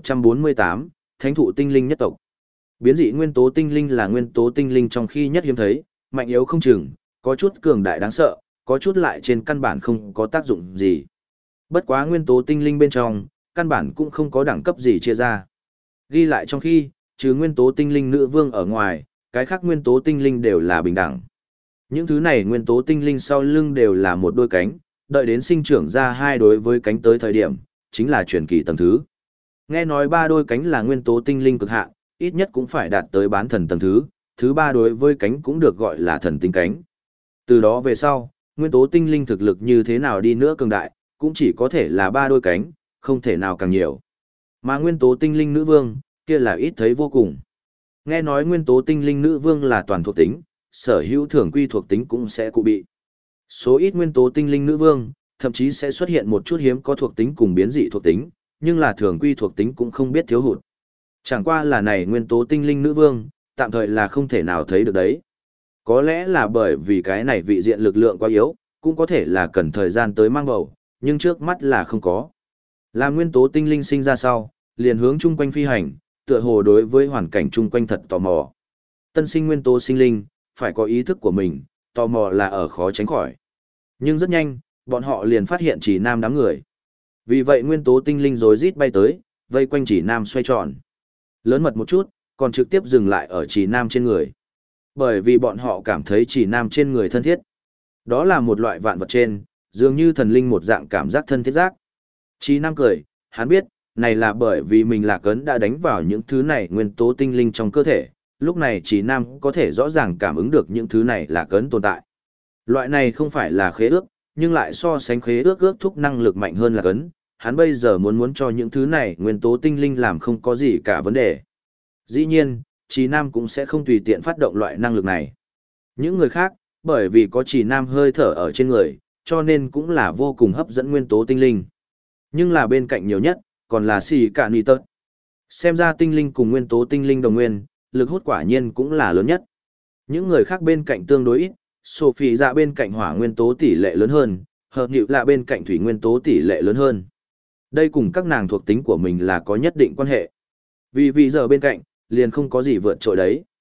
1148, Thánh thụ tinh linh nhất tộc. Biến dị nguyên tố tinh linh là nguyên tố tinh linh trong khi nhất hiếm thấy, mạnh yếu không chừng, có chút cường đại đáng sợ, có chút lại trên căn bản không có tác dụng gì. Bất quá nguyên tố tinh linh bên trong, căn bản cũng không có đẳng cấp gì chia ra. Ghi lại trong khi, trừ nguyên tố tinh linh nữ vương ở ngoài, cái khác nguyên tố tinh linh đều là bình đẳng. Những thứ này nguyên tố tinh linh sau lưng đều là một đôi cánh, đợi đến sinh trưởng ra hai đối với cánh tới thời điểm, chính là truyền kỳ tầng thứ. Nghe nói ba đôi cánh là nguyên tố tinh linh cực hạn, ít nhất cũng phải đạt tới bán thần tầng thứ ba đối với cánh cũng được gọi là thần tinh cánh. Từ đó về sau, nguyên tố tinh linh thực lực như thế nào đi nữa cường đại, cũng chỉ có thể là ba đôi cánh, không thể nào càng nhiều. Mà nguyên tố tinh linh nữ vương, kia là ít thấy vô cùng. Nghe nói nguyên tố tinh linh nữ vương là toàn thuộc tính, sở hữu thường quy thuộc tính cũng sẽ cụ bị. Số ít nguyên tố tinh linh nữ vương, thậm chí sẽ xuất hiện một chút hiếm có thuộc tính cùng biến dị thuộc tính, nhưng là thường quy thuộc tính cũng không biết thiếu hụt. Chẳng qua là này nguyên tố tinh linh nữ vương, tạm thời là không thể nào thấy được đấy. Có lẽ là bởi vì cái này vị diện lực lượng quá yếu, cũng có thể là cần thời gian tới mang bầu, nhưng trước mắt là không có. Là nguyên tố tinh linh sinh ra sau, liền hướng chung quanh phi hành, tựa hồ đối với hoàn cảnh chung quanh thật tò mò. Tân sinh nguyên tố sinh linh, phải có ý thức của mình, tò mò là ở khó tránh khỏi. Nhưng rất nhanh, bọn họ liền phát hiện Chỉ Nam đám người. Vì vậy nguyên tố tinh linh rối rít bay tới, vây quanh Chỉ Nam xoay tròn. Lớn mật một chút, còn trực tiếp dừng lại ở Chỉ Nam trên người. Bởi vì bọn họ cảm thấy Chỉ Nam trên người thân thiết. Đó là một loại vạn vật trên, dường như thần linh một dạng cảm giác thân thiết giác. Chỉ Nam cười, hắn biết, này là bởi vì mình lạc ấn đã đánh vào những thứ này nguyên tố tinh linh trong cơ thể, lúc này Chỉ Nam có thể rõ ràng cảm ứng được những thứ này là cấn tồn tại. Loại này không phải là khế ước, nhưng lại so sánh khế ước ước thúc năng lực mạnh hơn là cấn, hắn bây giờ muốn cho những thứ này nguyên tố tinh linh làm không có gì cả vấn đề. Dĩ nhiên, Chỉ Nam cũng sẽ không tùy tiện phát động loại năng lực này. Những người khác, bởi vì có Chỉ Nam hơi thở ở trên người, cho nên cũng là vô cùng hấp dẫn nguyên tố tinh linh. Nhưng là bên cạnh nhiều nhất, còn là xì cả nì tớt. Xem ra tinh linh cùng nguyên tố tinh linh đồng nguyên, lực hút quả nhiên cũng là lớn nhất. Những người khác bên cạnh tương đối ít, Sophie dạ bên cạnh hỏa nguyên tố tỷ lệ lớn hơn, hợp nhịu là bên cạnh thủy nguyên tố tỷ lệ lớn hơn. Đây cùng các nàng thuộc tính của mình là có nhất định quan hệ. Vì giờ bên cạnh, liền không có gì vượt trội đấy.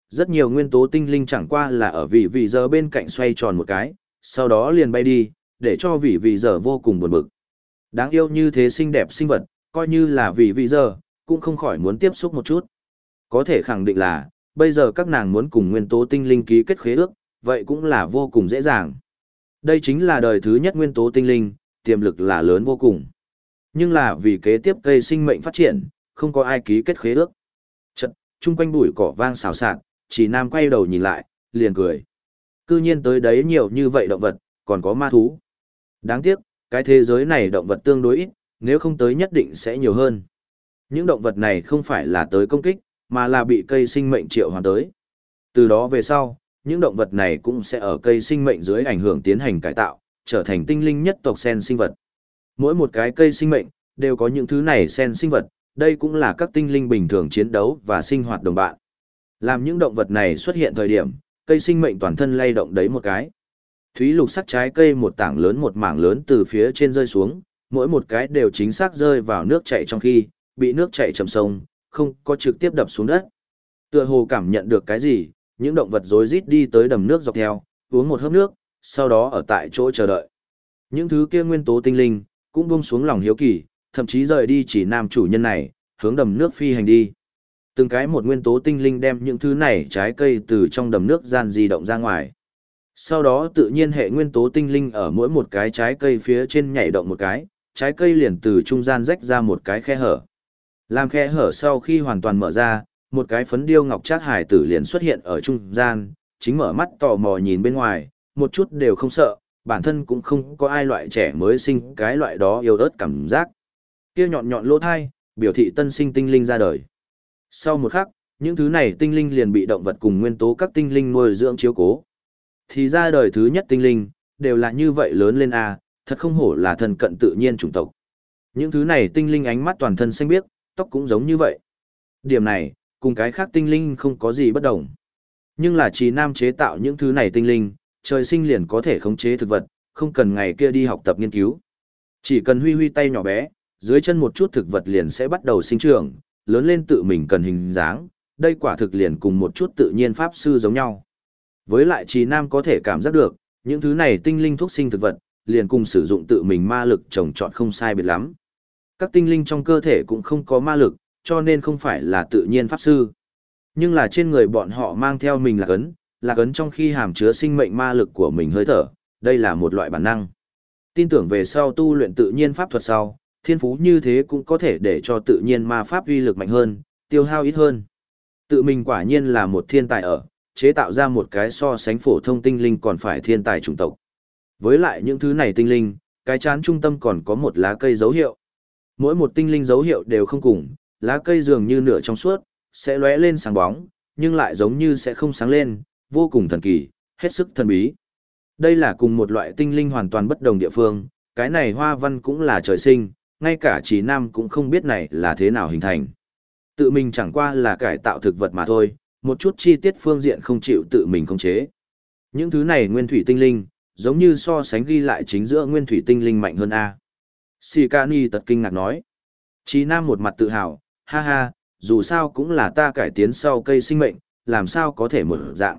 Rất nhiều nguyên tố tinh linh chẳng qua là ở vị giờ bên cạnh xoay tròn một cái, sau đó liền bay đi, để cho vị giờ vô cùng buồn bực. Đáng yêu như thế xinh đẹp sinh vật, coi như là vị giờ, cũng không khỏi muốn tiếp xúc một chút. Có thể khẳng định là, bây giờ các nàng muốn cùng nguyên tố tinh linh ký kết khế ước, vậy cũng là vô cùng dễ dàng. Đây chính là đời thứ nhất nguyên tố tinh linh, tiềm lực là lớn vô cùng. Nhưng là vì kế tiếp cây sinh mệnh phát triển, không có ai ký kết khế ước. Chật, chung quanh bụi cỏ vang xào xạc, chỉ Nam quay đầu nhìn lại, liền cười. Cư nhiên tới đấy nhiều như vậy động vật, còn có ma thú. Đáng tiếc, cái thế giới này động vật tương đối ít, nếu không tới nhất định sẽ nhiều hơn. Những động vật này không phải là tới công kích, mà là bị cây sinh mệnh triệu hoán tới. Từ đó về sau, những động vật này cũng sẽ ở cây sinh mệnh dưới ảnh hưởng tiến hành cải tạo, trở thành tinh linh nhất tộc sen sinh vật. Mỗi một cái cây sinh mệnh, đều có những thứ này sen sinh vật, đây cũng là các tinh linh bình thường chiến đấu và sinh hoạt đồng bạn. Làm những động vật này xuất hiện thời điểm, cây sinh mệnh toàn thân lay động đấy một cái. Thúy lục sắc trái cây một mảng lớn từ phía trên rơi xuống, mỗi một cái đều chính xác rơi vào nước chảy trong khi, bị nước chảy chầm sông, không có trực tiếp đập xuống đất. Tựa hồ cảm nhận được cái gì, những động vật rối rít đi tới đầm nước dọc theo, uống một hớp nước, sau đó ở tại chỗ chờ đợi. Những thứ kia nguyên tố tinh linh, cũng buông xuống lòng hiếu kỳ, thậm chí rời đi chỉ nam chủ nhân này, hướng đầm nước phi hành đi. Từng cái một nguyên tố tinh linh đem những thứ này trái cây từ trong đầm nước gian di động ra ngoài. Sau đó tự nhiên hệ nguyên tố tinh linh ở mỗi một cái trái cây phía trên nhảy động một cái, trái cây liền từ trung gian rách ra một cái khe hở. Làm khe hở sau khi hoàn toàn mở ra, một cái phấn điêu ngọc trác hải tử liền xuất hiện ở trung gian, chính mở mắt tò mò nhìn bên ngoài, một chút đều không sợ, bản thân cũng không có ai loại trẻ mới sinh cái loại đó yêu ớt cảm giác. Kia nhọn nhọn lỗ thai, biểu thị tân sinh tinh linh ra đời. Sau một khắc, những thứ này tinh linh liền bị động vật cùng nguyên tố các tinh linh nuôi dưỡng chiếu cố. Thì ra đời thứ nhất tinh linh, đều là như vậy lớn lên a, thật không hổ là thân cận tự nhiên chủng tộc. Những thứ này tinh linh ánh mắt toàn thân xanh biếc, tóc cũng giống như vậy. Điểm này, cùng cái khác tinh linh không có gì bất đồng. Nhưng là Trì Nam chế tạo những thứ này tinh linh, trời sinh liền có thể khống chế thực vật, không cần ngày kia đi học tập nghiên cứu. Chỉ cần huy huy tay nhỏ bé, dưới chân một chút thực vật liền sẽ bắt đầu sinh trưởng, lớn lên tự mình cần hình dáng, đây quả thực liền cùng một chút tự nhiên pháp sư giống nhau. Với lại Trì Nam có thể cảm giác được, những thứ này tinh linh thuốc sinh thực vật, liền cùng sử dụng tự mình ma lực trồng trọt không sai biệt lắm. Các tinh linh trong cơ thể cũng không có ma lực, cho nên không phải là tự nhiên pháp sư. Nhưng là trên người bọn họ mang theo mình lạc ấn trong khi hàm chứa sinh mệnh ma lực của mình hơi thở, đây là một loại bản năng. Tin tưởng về sau tu luyện tự nhiên pháp thuật sau, thiên phú như thế cũng có thể để cho tự nhiên ma pháp uy lực mạnh hơn, tiêu hao ít hơn. Tự mình quả nhiên là một thiên tài ở, chế tạo ra một cái so sánh phổ thông tinh linh còn phải thiên tài chủng tộc. Với lại những thứ này tinh linh, cái chán trung tâm còn có một lá cây dấu hiệu. Mỗi một tinh linh dấu hiệu đều không cùng, lá cây dường như nửa trong suốt, sẽ lóe lên sáng bóng, nhưng lại giống như sẽ không sáng lên, vô cùng thần kỳ, hết sức thần bí. Đây là cùng một loại tinh linh hoàn toàn bất đồng địa phương, cái này hoa văn cũng là trời sinh, ngay cả Trì Nam cũng không biết này là thế nào hình thành. Tự mình chẳng qua là cải tạo thực vật mà thôi, một chút chi tiết phương diện không chịu tự mình khống chế. Những thứ này nguyên thủy tinh linh, giống như so sánh ghi lại chính giữa nguyên thủy tinh linh mạnh hơn A. Sikani tật kinh ngạc nói. Trì Nam một mặt tự hào, ha ha, dù sao cũng là ta cải tiến sau cây sinh mệnh, làm sao có thể một dạng.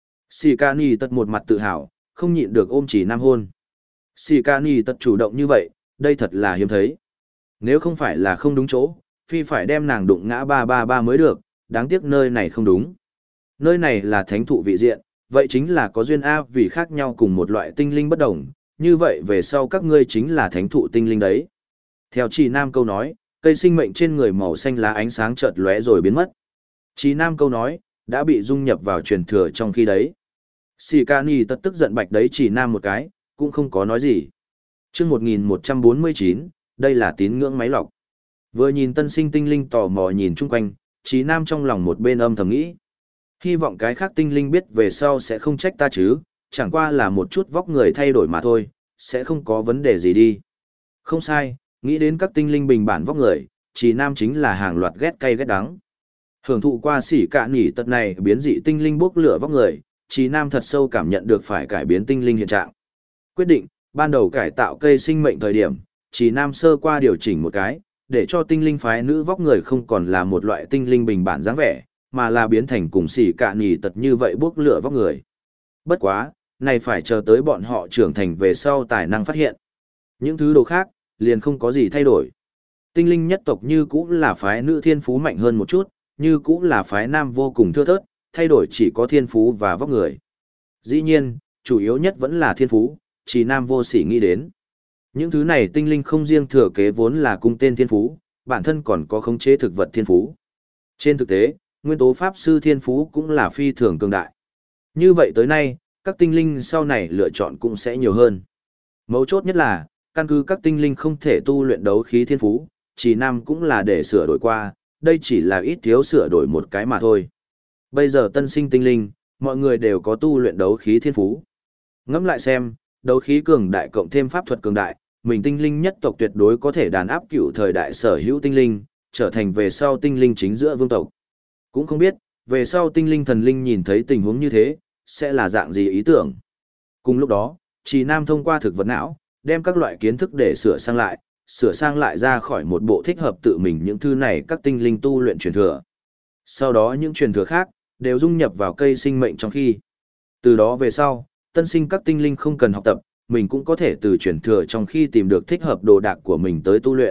Sikani tật một mặt tự hào, không nhịn được ôm Trì Nam hôn. Sikani tật chủ động như vậy, đây thật là hiếm thấy. Nếu không phải là không đúng chỗ, phi phải đem nàng đụng ngã 333 mới được, đáng tiếc nơi này không đúng. Nơi này là thánh thụ vị diện, vậy chính là có duyên A vì khác nhau cùng một loại tinh linh bất đồng, như vậy về sau các ngươi chính là thánh thụ tinh linh đấy. Theo Trì Nam câu nói, cây sinh mệnh trên người màu xanh lá ánh sáng chợt lóe rồi biến mất. Trì Nam câu nói, đã bị dung nhập vào truyền thừa trong khi đấy. Sikani tất tức giận bạch đấy Trì Nam một cái, cũng không có nói gì. Chương 1149, đây là tín ngưỡng máy lọc. Vừa nhìn tân sinh tinh linh tò mò nhìn chung quanh, Trì Nam trong lòng một bên âm thầm nghĩ. Hy vọng cái khác tinh linh biết về sau sẽ không trách ta chứ, chẳng qua là một chút vóc người thay đổi mà thôi, sẽ không có vấn đề gì đi. Không sai, nghĩ đến các tinh linh bình bản vóc người, Trì Nam chính là hàng loạt ghét cay ghét đắng. Hưởng thụ qua sỉ cạn nhỉ tật này biến dị tinh linh bốc lửa vóc người, Trì Nam thật sâu cảm nhận được phải cải biến tinh linh hiện trạng. Quyết định, ban đầu cải tạo cây sinh mệnh thời điểm, Trì Nam sơ qua điều chỉnh một cái, để cho tinh linh phái nữ vóc người không còn là một loại tinh linh bình bản dáng vẻ, mà là biến thành cùng xỉ cả nhì tật như vậy bốc lửa vóc người. Bất quá, này phải chờ tới bọn họ trưởng thành về sau tài năng phát hiện. Những thứ đồ khác, liền không có gì thay đổi. Tinh linh nhất tộc như cũ là phái nữ thiên phú mạnh hơn một chút, như cũ là phái nam vô cùng thưa thớt, thay đổi chỉ có thiên phú và vóc người. Dĩ nhiên, chủ yếu nhất vẫn là thiên phú, chỉ nam vô sỉ nghĩ đến. Những thứ này tinh linh không riêng thừa kế vốn là cung tên thiên phú, bản thân còn có khống chế thực vật thiên phú. Trên thực tế, nguyên tố pháp sư thiên phú cũng là phi thường cường đại. Như vậy tới nay, các tinh linh sau này lựa chọn cũng sẽ nhiều hơn. Mấu chốt nhất là, căn cứ các tinh linh không thể tu luyện đấu khí thiên phú, chỉ nam cũng là để sửa đổi qua, đây chỉ là ít thiếu sửa đổi một cái mà thôi. Bây giờ tân sinh tinh linh, mọi người đều có tu luyện đấu khí thiên phú. Ngẫm lại xem, đấu khí cường đại cộng thêm pháp thuật cường đại, mình tinh linh nhất tộc tuyệt đối có thể đàn áp cựu thời đại sở hữu tinh linh, trở thành về sau tinh linh chính giữa vương tộc. Cũng không biết, về sau tinh linh thần linh nhìn thấy tình huống như thế, sẽ là dạng gì ý tưởng. Cùng lúc đó, Trì Nam thông qua thực vật não, đem các loại kiến thức để sửa sang lại ra khỏi một bộ thích hợp tự mình những thứ này các tinh linh tu luyện truyền thừa. Sau đó những truyền thừa khác, đều dung nhập vào cây sinh mệnh trong khi. Từ đó về sau, tân sinh các tinh linh không cần học tập, mình cũng có thể từ truyền thừa trong khi tìm được thích hợp đồ đạc của mình tới tu luyện.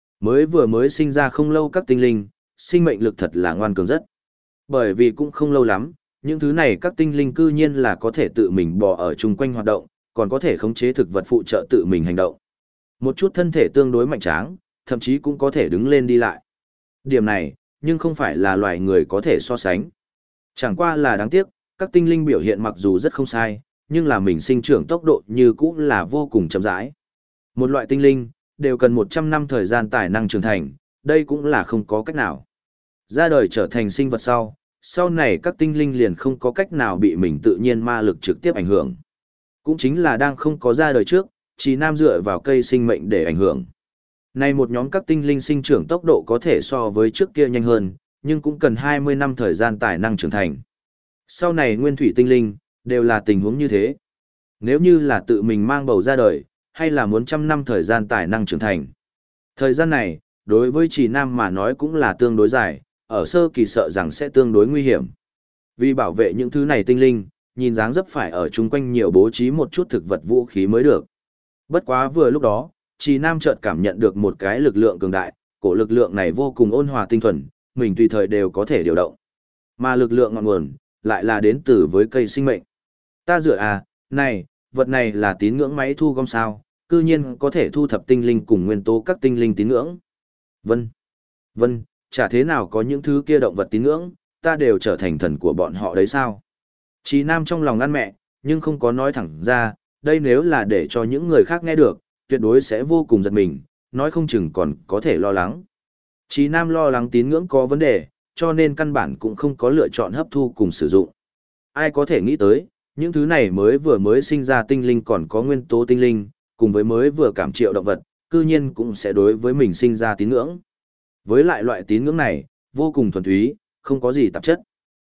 Mới sinh ra không lâu các tinh linh, sinh mệnh lực thật là ngoan cường rất. Bởi vì cũng không lâu lắm, những thứ này các tinh linh cư nhiên là có thể tự mình bò ở chung quanh hoạt động, còn có thể khống chế thực vật phụ trợ tự mình hành động. Một chút thân thể tương đối mạnh tráng, thậm chí cũng có thể đứng lên đi lại. Điểm này, nhưng không phải là loài người có thể so sánh. Chẳng qua là đáng tiếc, các tinh linh biểu hiện mặc dù rất không sai, nhưng là mình sinh trưởng tốc độ như cũ là vô cùng chậm rãi. Một loại tinh linh, đều cần 100 năm thời gian tài năng trưởng thành, đây cũng là không có cách nào. Ra đời trở thành sinh vật sau này các tinh linh liền không có cách nào bị mình tự nhiên ma lực trực tiếp ảnh hưởng. Cũng chính là đang không có ra đời trước, chỉ nam dựa vào cây sinh mệnh để ảnh hưởng. Này một nhóm các tinh linh sinh trưởng tốc độ có thể so với trước kia nhanh hơn, nhưng cũng cần 20 năm thời gian tài năng trưởng thành. Sau này nguyên thủy tinh linh, đều là tình huống như thế. Nếu như là tự mình mang bầu ra đời, hay là muốn 100 năm thời gian tài năng trưởng thành. Thời gian này, đối với chỉ nam mà nói cũng là tương đối dài, ở sơ kỳ sợ rằng sẽ tương đối nguy hiểm. Vì bảo vệ những thứ này tinh linh, nhìn dáng dấp phải ở chung quanh nhiều bố trí một chút thực vật vũ khí mới được. Bất quá vừa lúc đó, chỉ nam chợt cảm nhận được một cái lực lượng cường đại, cổ lực lượng này vô cùng ôn hòa tinh thuần, mình tùy thời đều có thể điều động. Mà lực lượng ngọn nguồn, lại là đến từ với cây sinh mệnh. Ta dựa này, vật này là tín ngưỡng máy thu gom sao, cư nhiên có thể thu thập tinh linh cùng nguyên tố các tinh linh tín ngưỡng. Vân, chả thế nào có những thứ kia động vật tín ngưỡng, ta đều trở thành thần của bọn họ đấy sao. Chí Nam trong lòng ngăn mẹ, nhưng không có nói thẳng ra, đây nếu là để cho những người khác nghe được, tuyệt đối sẽ vô cùng giật mình, nói không chừng còn có thể lo lắng. Chí Nam lo lắng tín ngưỡng có vấn đề, cho nên căn bản cũng không có lựa chọn hấp thu cùng sử dụng. Ai có thể nghĩ tới, những thứ này mới sinh ra tinh linh còn có nguyên tố tinh linh, cùng với mới vừa cảm triệu động vật, cư nhiên cũng sẽ đối với mình sinh ra tín ngưỡng. Với lại loại tín ngưỡng này, vô cùng thuần túy, không có gì tạp chất.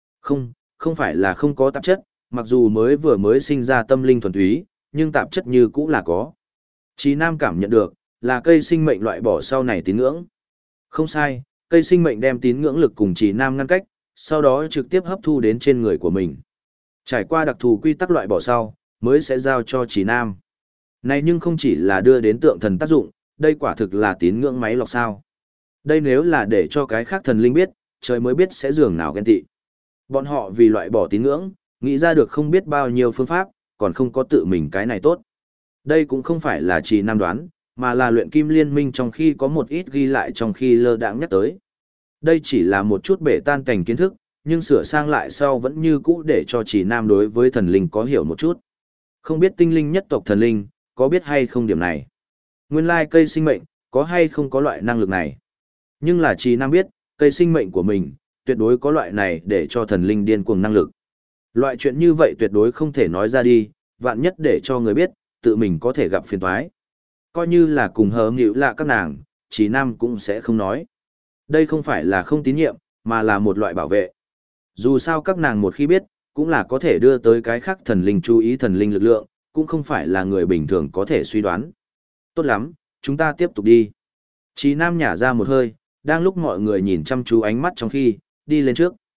Không phải là không có tạp chất, mặc dù mới sinh ra tâm linh thuần túy, nhưng tạp chất như cũ là có. Chí Nam cảm nhận được, là cây sinh mệnh loại bỏ sau này tín ngưỡng. Không sai, cây sinh mệnh đem tín ngưỡng lực cùng Chí Nam ngăn cách, sau đó trực tiếp hấp thu đến trên người của mình. Trải qua đặc thù quy tắc loại bỏ sau, mới sẽ giao cho Chí Nam. Này nhưng không chỉ là đưa đến tượng thần tác dụng, đây quả thực là tín ngưỡng máy lọc sao. Đây nếu là để cho cái khác thần linh biết, trời mới biết sẽ dường nào ghen tị. Bọn họ vì loại bỏ tín ngưỡng, nghĩ ra được không biết bao nhiêu phương pháp, còn không có tự mình cái này tốt. Đây cũng không phải là chỉ nam đoán, mà là luyện kim liên minh trong khi có một ít ghi lại trong khi lơ đãng nhắc tới. Đây chỉ là một chút bể tan cảnh kiến thức, nhưng sửa sang lại sau vẫn như cũ để cho chỉ nam đối với thần linh có hiểu một chút. Không biết tinh linh nhất tộc thần linh, có biết hay không điểm này. Nguyên lai cây sinh mệnh, có hay không có loại năng lực này. Nhưng là chỉ nam biết, cây sinh mệnh của mình, tuyệt đối có loại này để cho thần linh điên cuồng năng lực. Loại chuyện như vậy tuyệt đối không thể nói ra đi, vạn nhất để cho người biết, tự mình có thể gặp phiền toái. Coi như là cùng hờ nghịu lạ các nàng, chỉ nam cũng sẽ không nói. Đây không phải là không tín nhiệm, mà là một loại bảo vệ. Dù sao các nàng một khi biết, cũng là có thể đưa tới cái khác thần linh chú ý thần linh lực lượng, cũng không phải là người bình thường có thể suy đoán. Tốt lắm, chúng ta tiếp tục đi. Chí Nam nhả ra một hơi, đang lúc mọi người nhìn chăm chú ánh mắt trong khi, đi lên trước.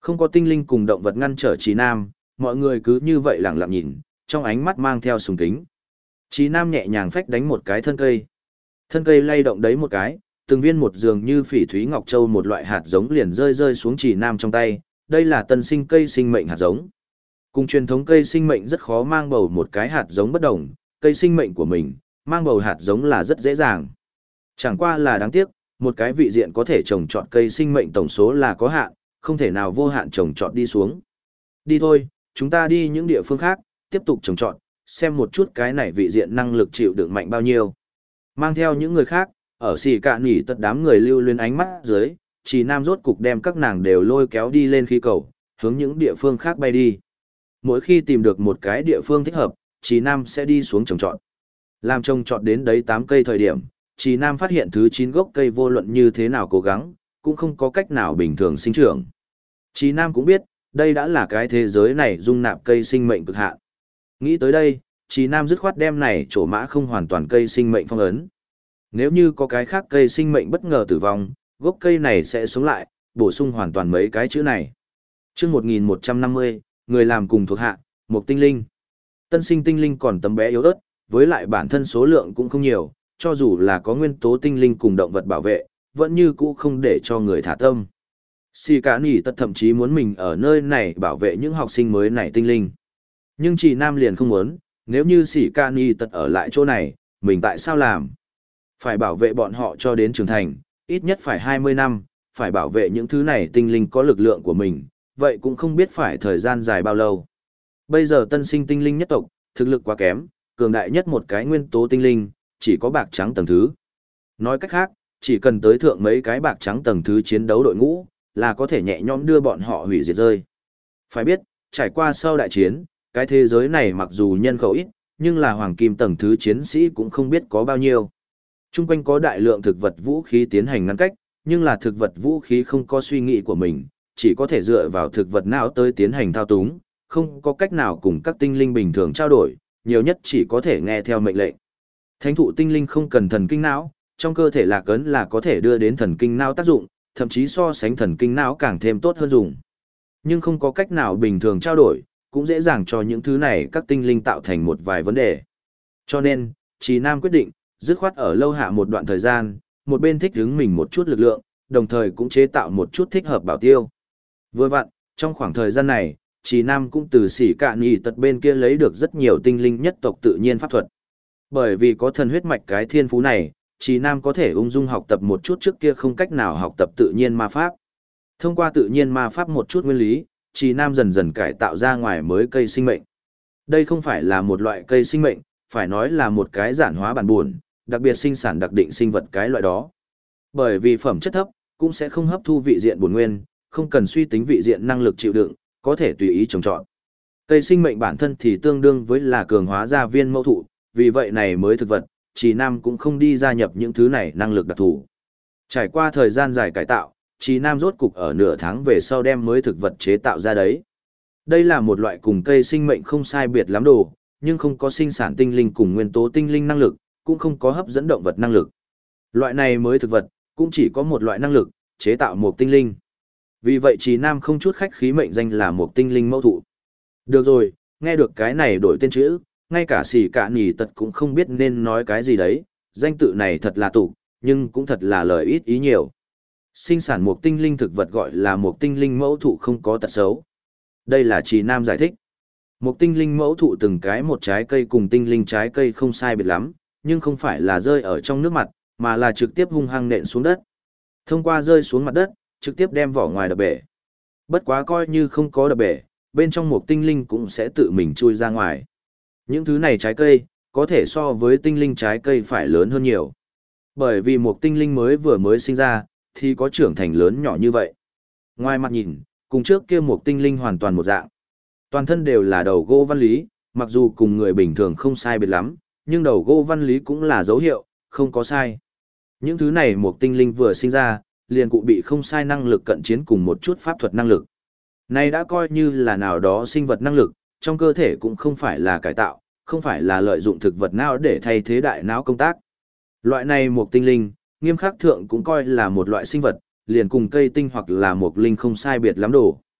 Không có tinh linh cùng động vật ngăn trở Trí Nam, mọi người cứ như vậy lặng lặng nhìn, trong ánh mắt mang theo sùng kính. Trí Nam nhẹ nhàng phách đánh một cái thân cây. Thân cây lay động đấy một cái, từng viên một dường như phỉ thúy ngọc châu một loại hạt giống liền rơi rơi xuống Trí Nam trong tay, đây là tân sinh cây sinh mệnh hạt giống. Cùng truyền thống cây sinh mệnh rất khó mang bầu một cái hạt giống bất đồng, cây sinh mệnh của mình, mang bầu hạt giống là rất dễ dàng. Chẳng qua là đáng tiếc, một cái vị diện có thể trồng trọt cây sinh mệnh tổng số là có hạn, không thể nào vô hạn trồng trọt đi xuống. Đi thôi, chúng ta đi những địa phương khác, tiếp tục trồng trọt, xem một chút cái này vị diện năng lực chịu đựng mạnh bao nhiêu. Mang theo những người khác, ở xì cạn nghỉ tất đám người lưu luyến ánh mắt dưới, Trì Nam rốt cục đem các nàng đều lôi kéo đi lên khí cầu, hướng những địa phương khác bay đi. Mỗi khi tìm được một cái địa phương thích hợp, Trì Nam sẽ đi xuống trồng trọt. Làm trồng trọt đến đấy 8 cây thời điểm, Trì Nam phát hiện thứ 9 gốc cây vô luận như thế nào cố gắng, cũng không có cách nào bình thường sinh trưởng. Trì Nam cũng biết, đây đã là cái thế giới này dung nạp cây sinh mệnh cực hạn. Nghĩ tới đây, Trì Nam dứt khoát đem này chỗ mã không hoàn toàn cây sinh mệnh phong ấn. Nếu như có cái khác cây sinh mệnh bất ngờ tử vong, gốc cây này sẽ sống lại, bổ sung hoàn toàn mấy cái chữ này. Chương 1150, người làm cùng thuộc hạ, một tinh linh. Tân sinh tinh linh còn tấm bé yếu ớt, với lại bản thân số lượng cũng không nhiều, cho dù là có nguyên tố tinh linh cùng động vật bảo vệ, vẫn như cũ không để cho người thả tâm. Xì cả nỉ tật thậm chí muốn mình ở nơi này bảo vệ những học sinh mới này tinh linh. Nhưng chị Nam liền không muốn, nếu như xì cả nỉ tật ở lại chỗ này, mình tại sao làm? Phải bảo vệ bọn họ cho đến trưởng thành, ít nhất phải 20 năm, phải bảo vệ những thứ này tinh linh có lực lượng của mình, vậy cũng không biết phải thời gian dài bao lâu. Bây giờ tân sinh tinh linh nhất tộc, thực lực quá kém, cường đại nhất một cái nguyên tố tinh linh, chỉ có bạc trắng tầng thứ. Nói cách khác, chỉ cần tới thượng mấy cái bạc trắng tầng thứ chiến đấu đội ngũ, là có thể nhẹ nhõm đưa bọn họ hủy diệt rơi. Phải biết, trải qua sau đại chiến, cái thế giới này mặc dù nhân khẩu ít, nhưng là hoàng kim tầng thứ chiến sĩ cũng không biết có bao nhiêu. Trung quanh có đại lượng thực vật vũ khí tiến hành ngăn cách, nhưng là thực vật vũ khí không có suy nghĩ của mình, chỉ có thể dựa vào thực vật não tới tiến hành thao túng, không có cách nào cùng các tinh linh bình thường trao đổi, nhiều nhất chỉ có thể nghe theo mệnh lệnh. Thánh thụ tinh linh không cần thần kinh não, trong cơ thể lạc ấn là có thể đưa đến thần kinh não tác dụng, thậm chí so sánh thần kinh não càng thêm tốt hơn dùng. Nhưng không có cách nào bình thường trao đổi, cũng dễ dàng cho những thứ này các tinh linh tạo thành một vài vấn đề. Cho nên, Trì Nam quyết định, dứt khoát ở lâu hạ một đoạn thời gian, một bên thích hứng mình một chút lực lượng, đồng thời cũng chế tạo một chút thích hợp bảo tiêu. Vừa vặn, trong khoảng thời gian này, Trì Nam cũng từ xỉ cạn nhì tật bên kia lấy được rất nhiều tinh linh nhất tộc tự nhiên pháp thuật. Bởi vì có thần huyết mạch cái thiên phú này, Trì Nam có thể ung dung học tập một chút trước kia không cách nào học tập tự nhiên ma pháp. Thông qua tự nhiên ma pháp một chút nguyên lý, Trì Nam dần dần cải tạo ra ngoài mới cây sinh mệnh. Đây không phải là một loại cây sinh mệnh, phải nói là một cái giản hóa bản buồn, đặc biệt sinh sản đặc định sinh vật cái loại đó. Bởi vì phẩm chất thấp, cũng sẽ không hấp thu vị diện bổn nguyên, không cần suy tính vị diện năng lực chịu đựng, có thể tùy ý trồng trọt. Cây sinh mệnh bản thân thì tương đương với là cường hóa ra viên mẫu thụ, vì vậy này mới thực vật, Trì Nam cũng không đi gia nhập những thứ này năng lực đặc thù. Trải qua thời gian dài cải tạo, Trì Nam rốt cục ở nửa tháng về sau đem mới thực vật chế tạo ra đấy. Đây là một loại cùng cây sinh mệnh không sai biệt lắm đồ, nhưng không có sinh sản tinh linh cùng nguyên tố tinh linh năng lực, cũng không có hấp dẫn động vật năng lực. Loại này mới thực vật, cũng chỉ có một loại năng lực, chế tạo một tinh linh. Vì vậy Trì Nam không chút khách khí mệnh danh là một tinh linh mẫu thụ. Được rồi, nghe được cái này đổi tên chữ, ngay cả xì cả nhì tật cũng không biết nên nói cái gì đấy, danh tự này thật là tục, nhưng cũng thật là lời ít ý nhiều. Sinh sản một tinh linh thực vật gọi là một tinh linh mẫu thụ không có tật xấu. Đây là Trì Nam giải thích. Một tinh linh mẫu thụ từng cái một trái cây cùng tinh linh trái cây không sai biệt lắm, nhưng không phải là rơi ở trong nước mặt, mà là trực tiếp hung hăng nện xuống đất. Thông qua rơi xuống mặt đất, trực tiếp đem vỏ ngoài đập bể. Bất quá coi như không có đập bể, bên trong một tinh linh cũng sẽ tự mình chui ra ngoài. Những thứ này trái cây, có thể so với tinh linh trái cây phải lớn hơn nhiều. Bởi vì một tinh linh mới sinh ra, thì có trưởng thành lớn nhỏ như vậy. Ngoài mặt nhìn, cùng trước kia một tinh linh hoàn toàn một dạng. Toàn thân đều là đầu gỗ văn lý, mặc dù cùng người bình thường không sai biệt lắm, nhưng đầu gỗ văn lý cũng là dấu hiệu, không có sai. Những thứ này một tinh linh vừa sinh ra, liền cụ bị không sai năng lực cận chiến cùng một chút pháp thuật năng lực. Này đã coi như là nào đó sinh vật năng lực, trong cơ thể cũng không phải là cải tạo, không phải là lợi dụng thực vật não để thay thế đại não công tác. Loại này một tinh linh, nghiêm khắc thượng cũng coi là một loại sinh vật, liền cùng cây tinh hoặc là một linh không sai biệt lắm đồ.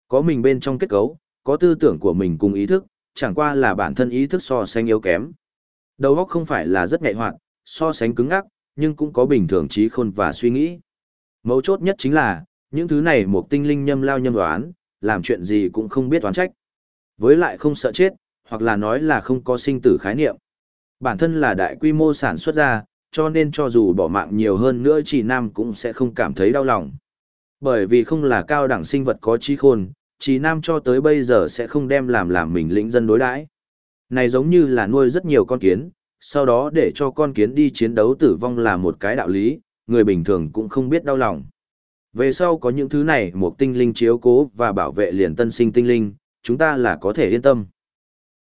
Có mình bên trong kết cấu, có tư tưởng của mình cùng ý thức, chẳng qua là bản thân ý thức so sánh yếu kém. Đầu óc không phải là rất nhạy hoạt, so sánh cứng ngắc, nhưng cũng có bình thường trí khôn và suy nghĩ. Mấu chốt nhất chính là, những thứ này một tinh linh nhâm lao nhâm đoán, làm chuyện gì cũng không biết đoán trách. Với lại không sợ chết, hoặc là nói là không có sinh tử khái niệm. Bản thân là đại quy mô sản xuất ra, cho nên cho dù bỏ mạng nhiều hơn nữa chỉ nam cũng sẽ không cảm thấy đau lòng. Bởi vì không là cao đẳng sinh vật có trí khôn, chỉ nam cho tới bây giờ sẽ không đem làm mình lĩnh dân đối đãi. Này giống như là nuôi rất nhiều con kiến, sau đó để cho con kiến đi chiến đấu tử vong là một cái đạo lý, người bình thường cũng không biết đau lòng. Về sau có những thứ này một tinh linh chiếu cố và bảo vệ liền tân sinh tinh linh, chúng ta là có thể yên tâm.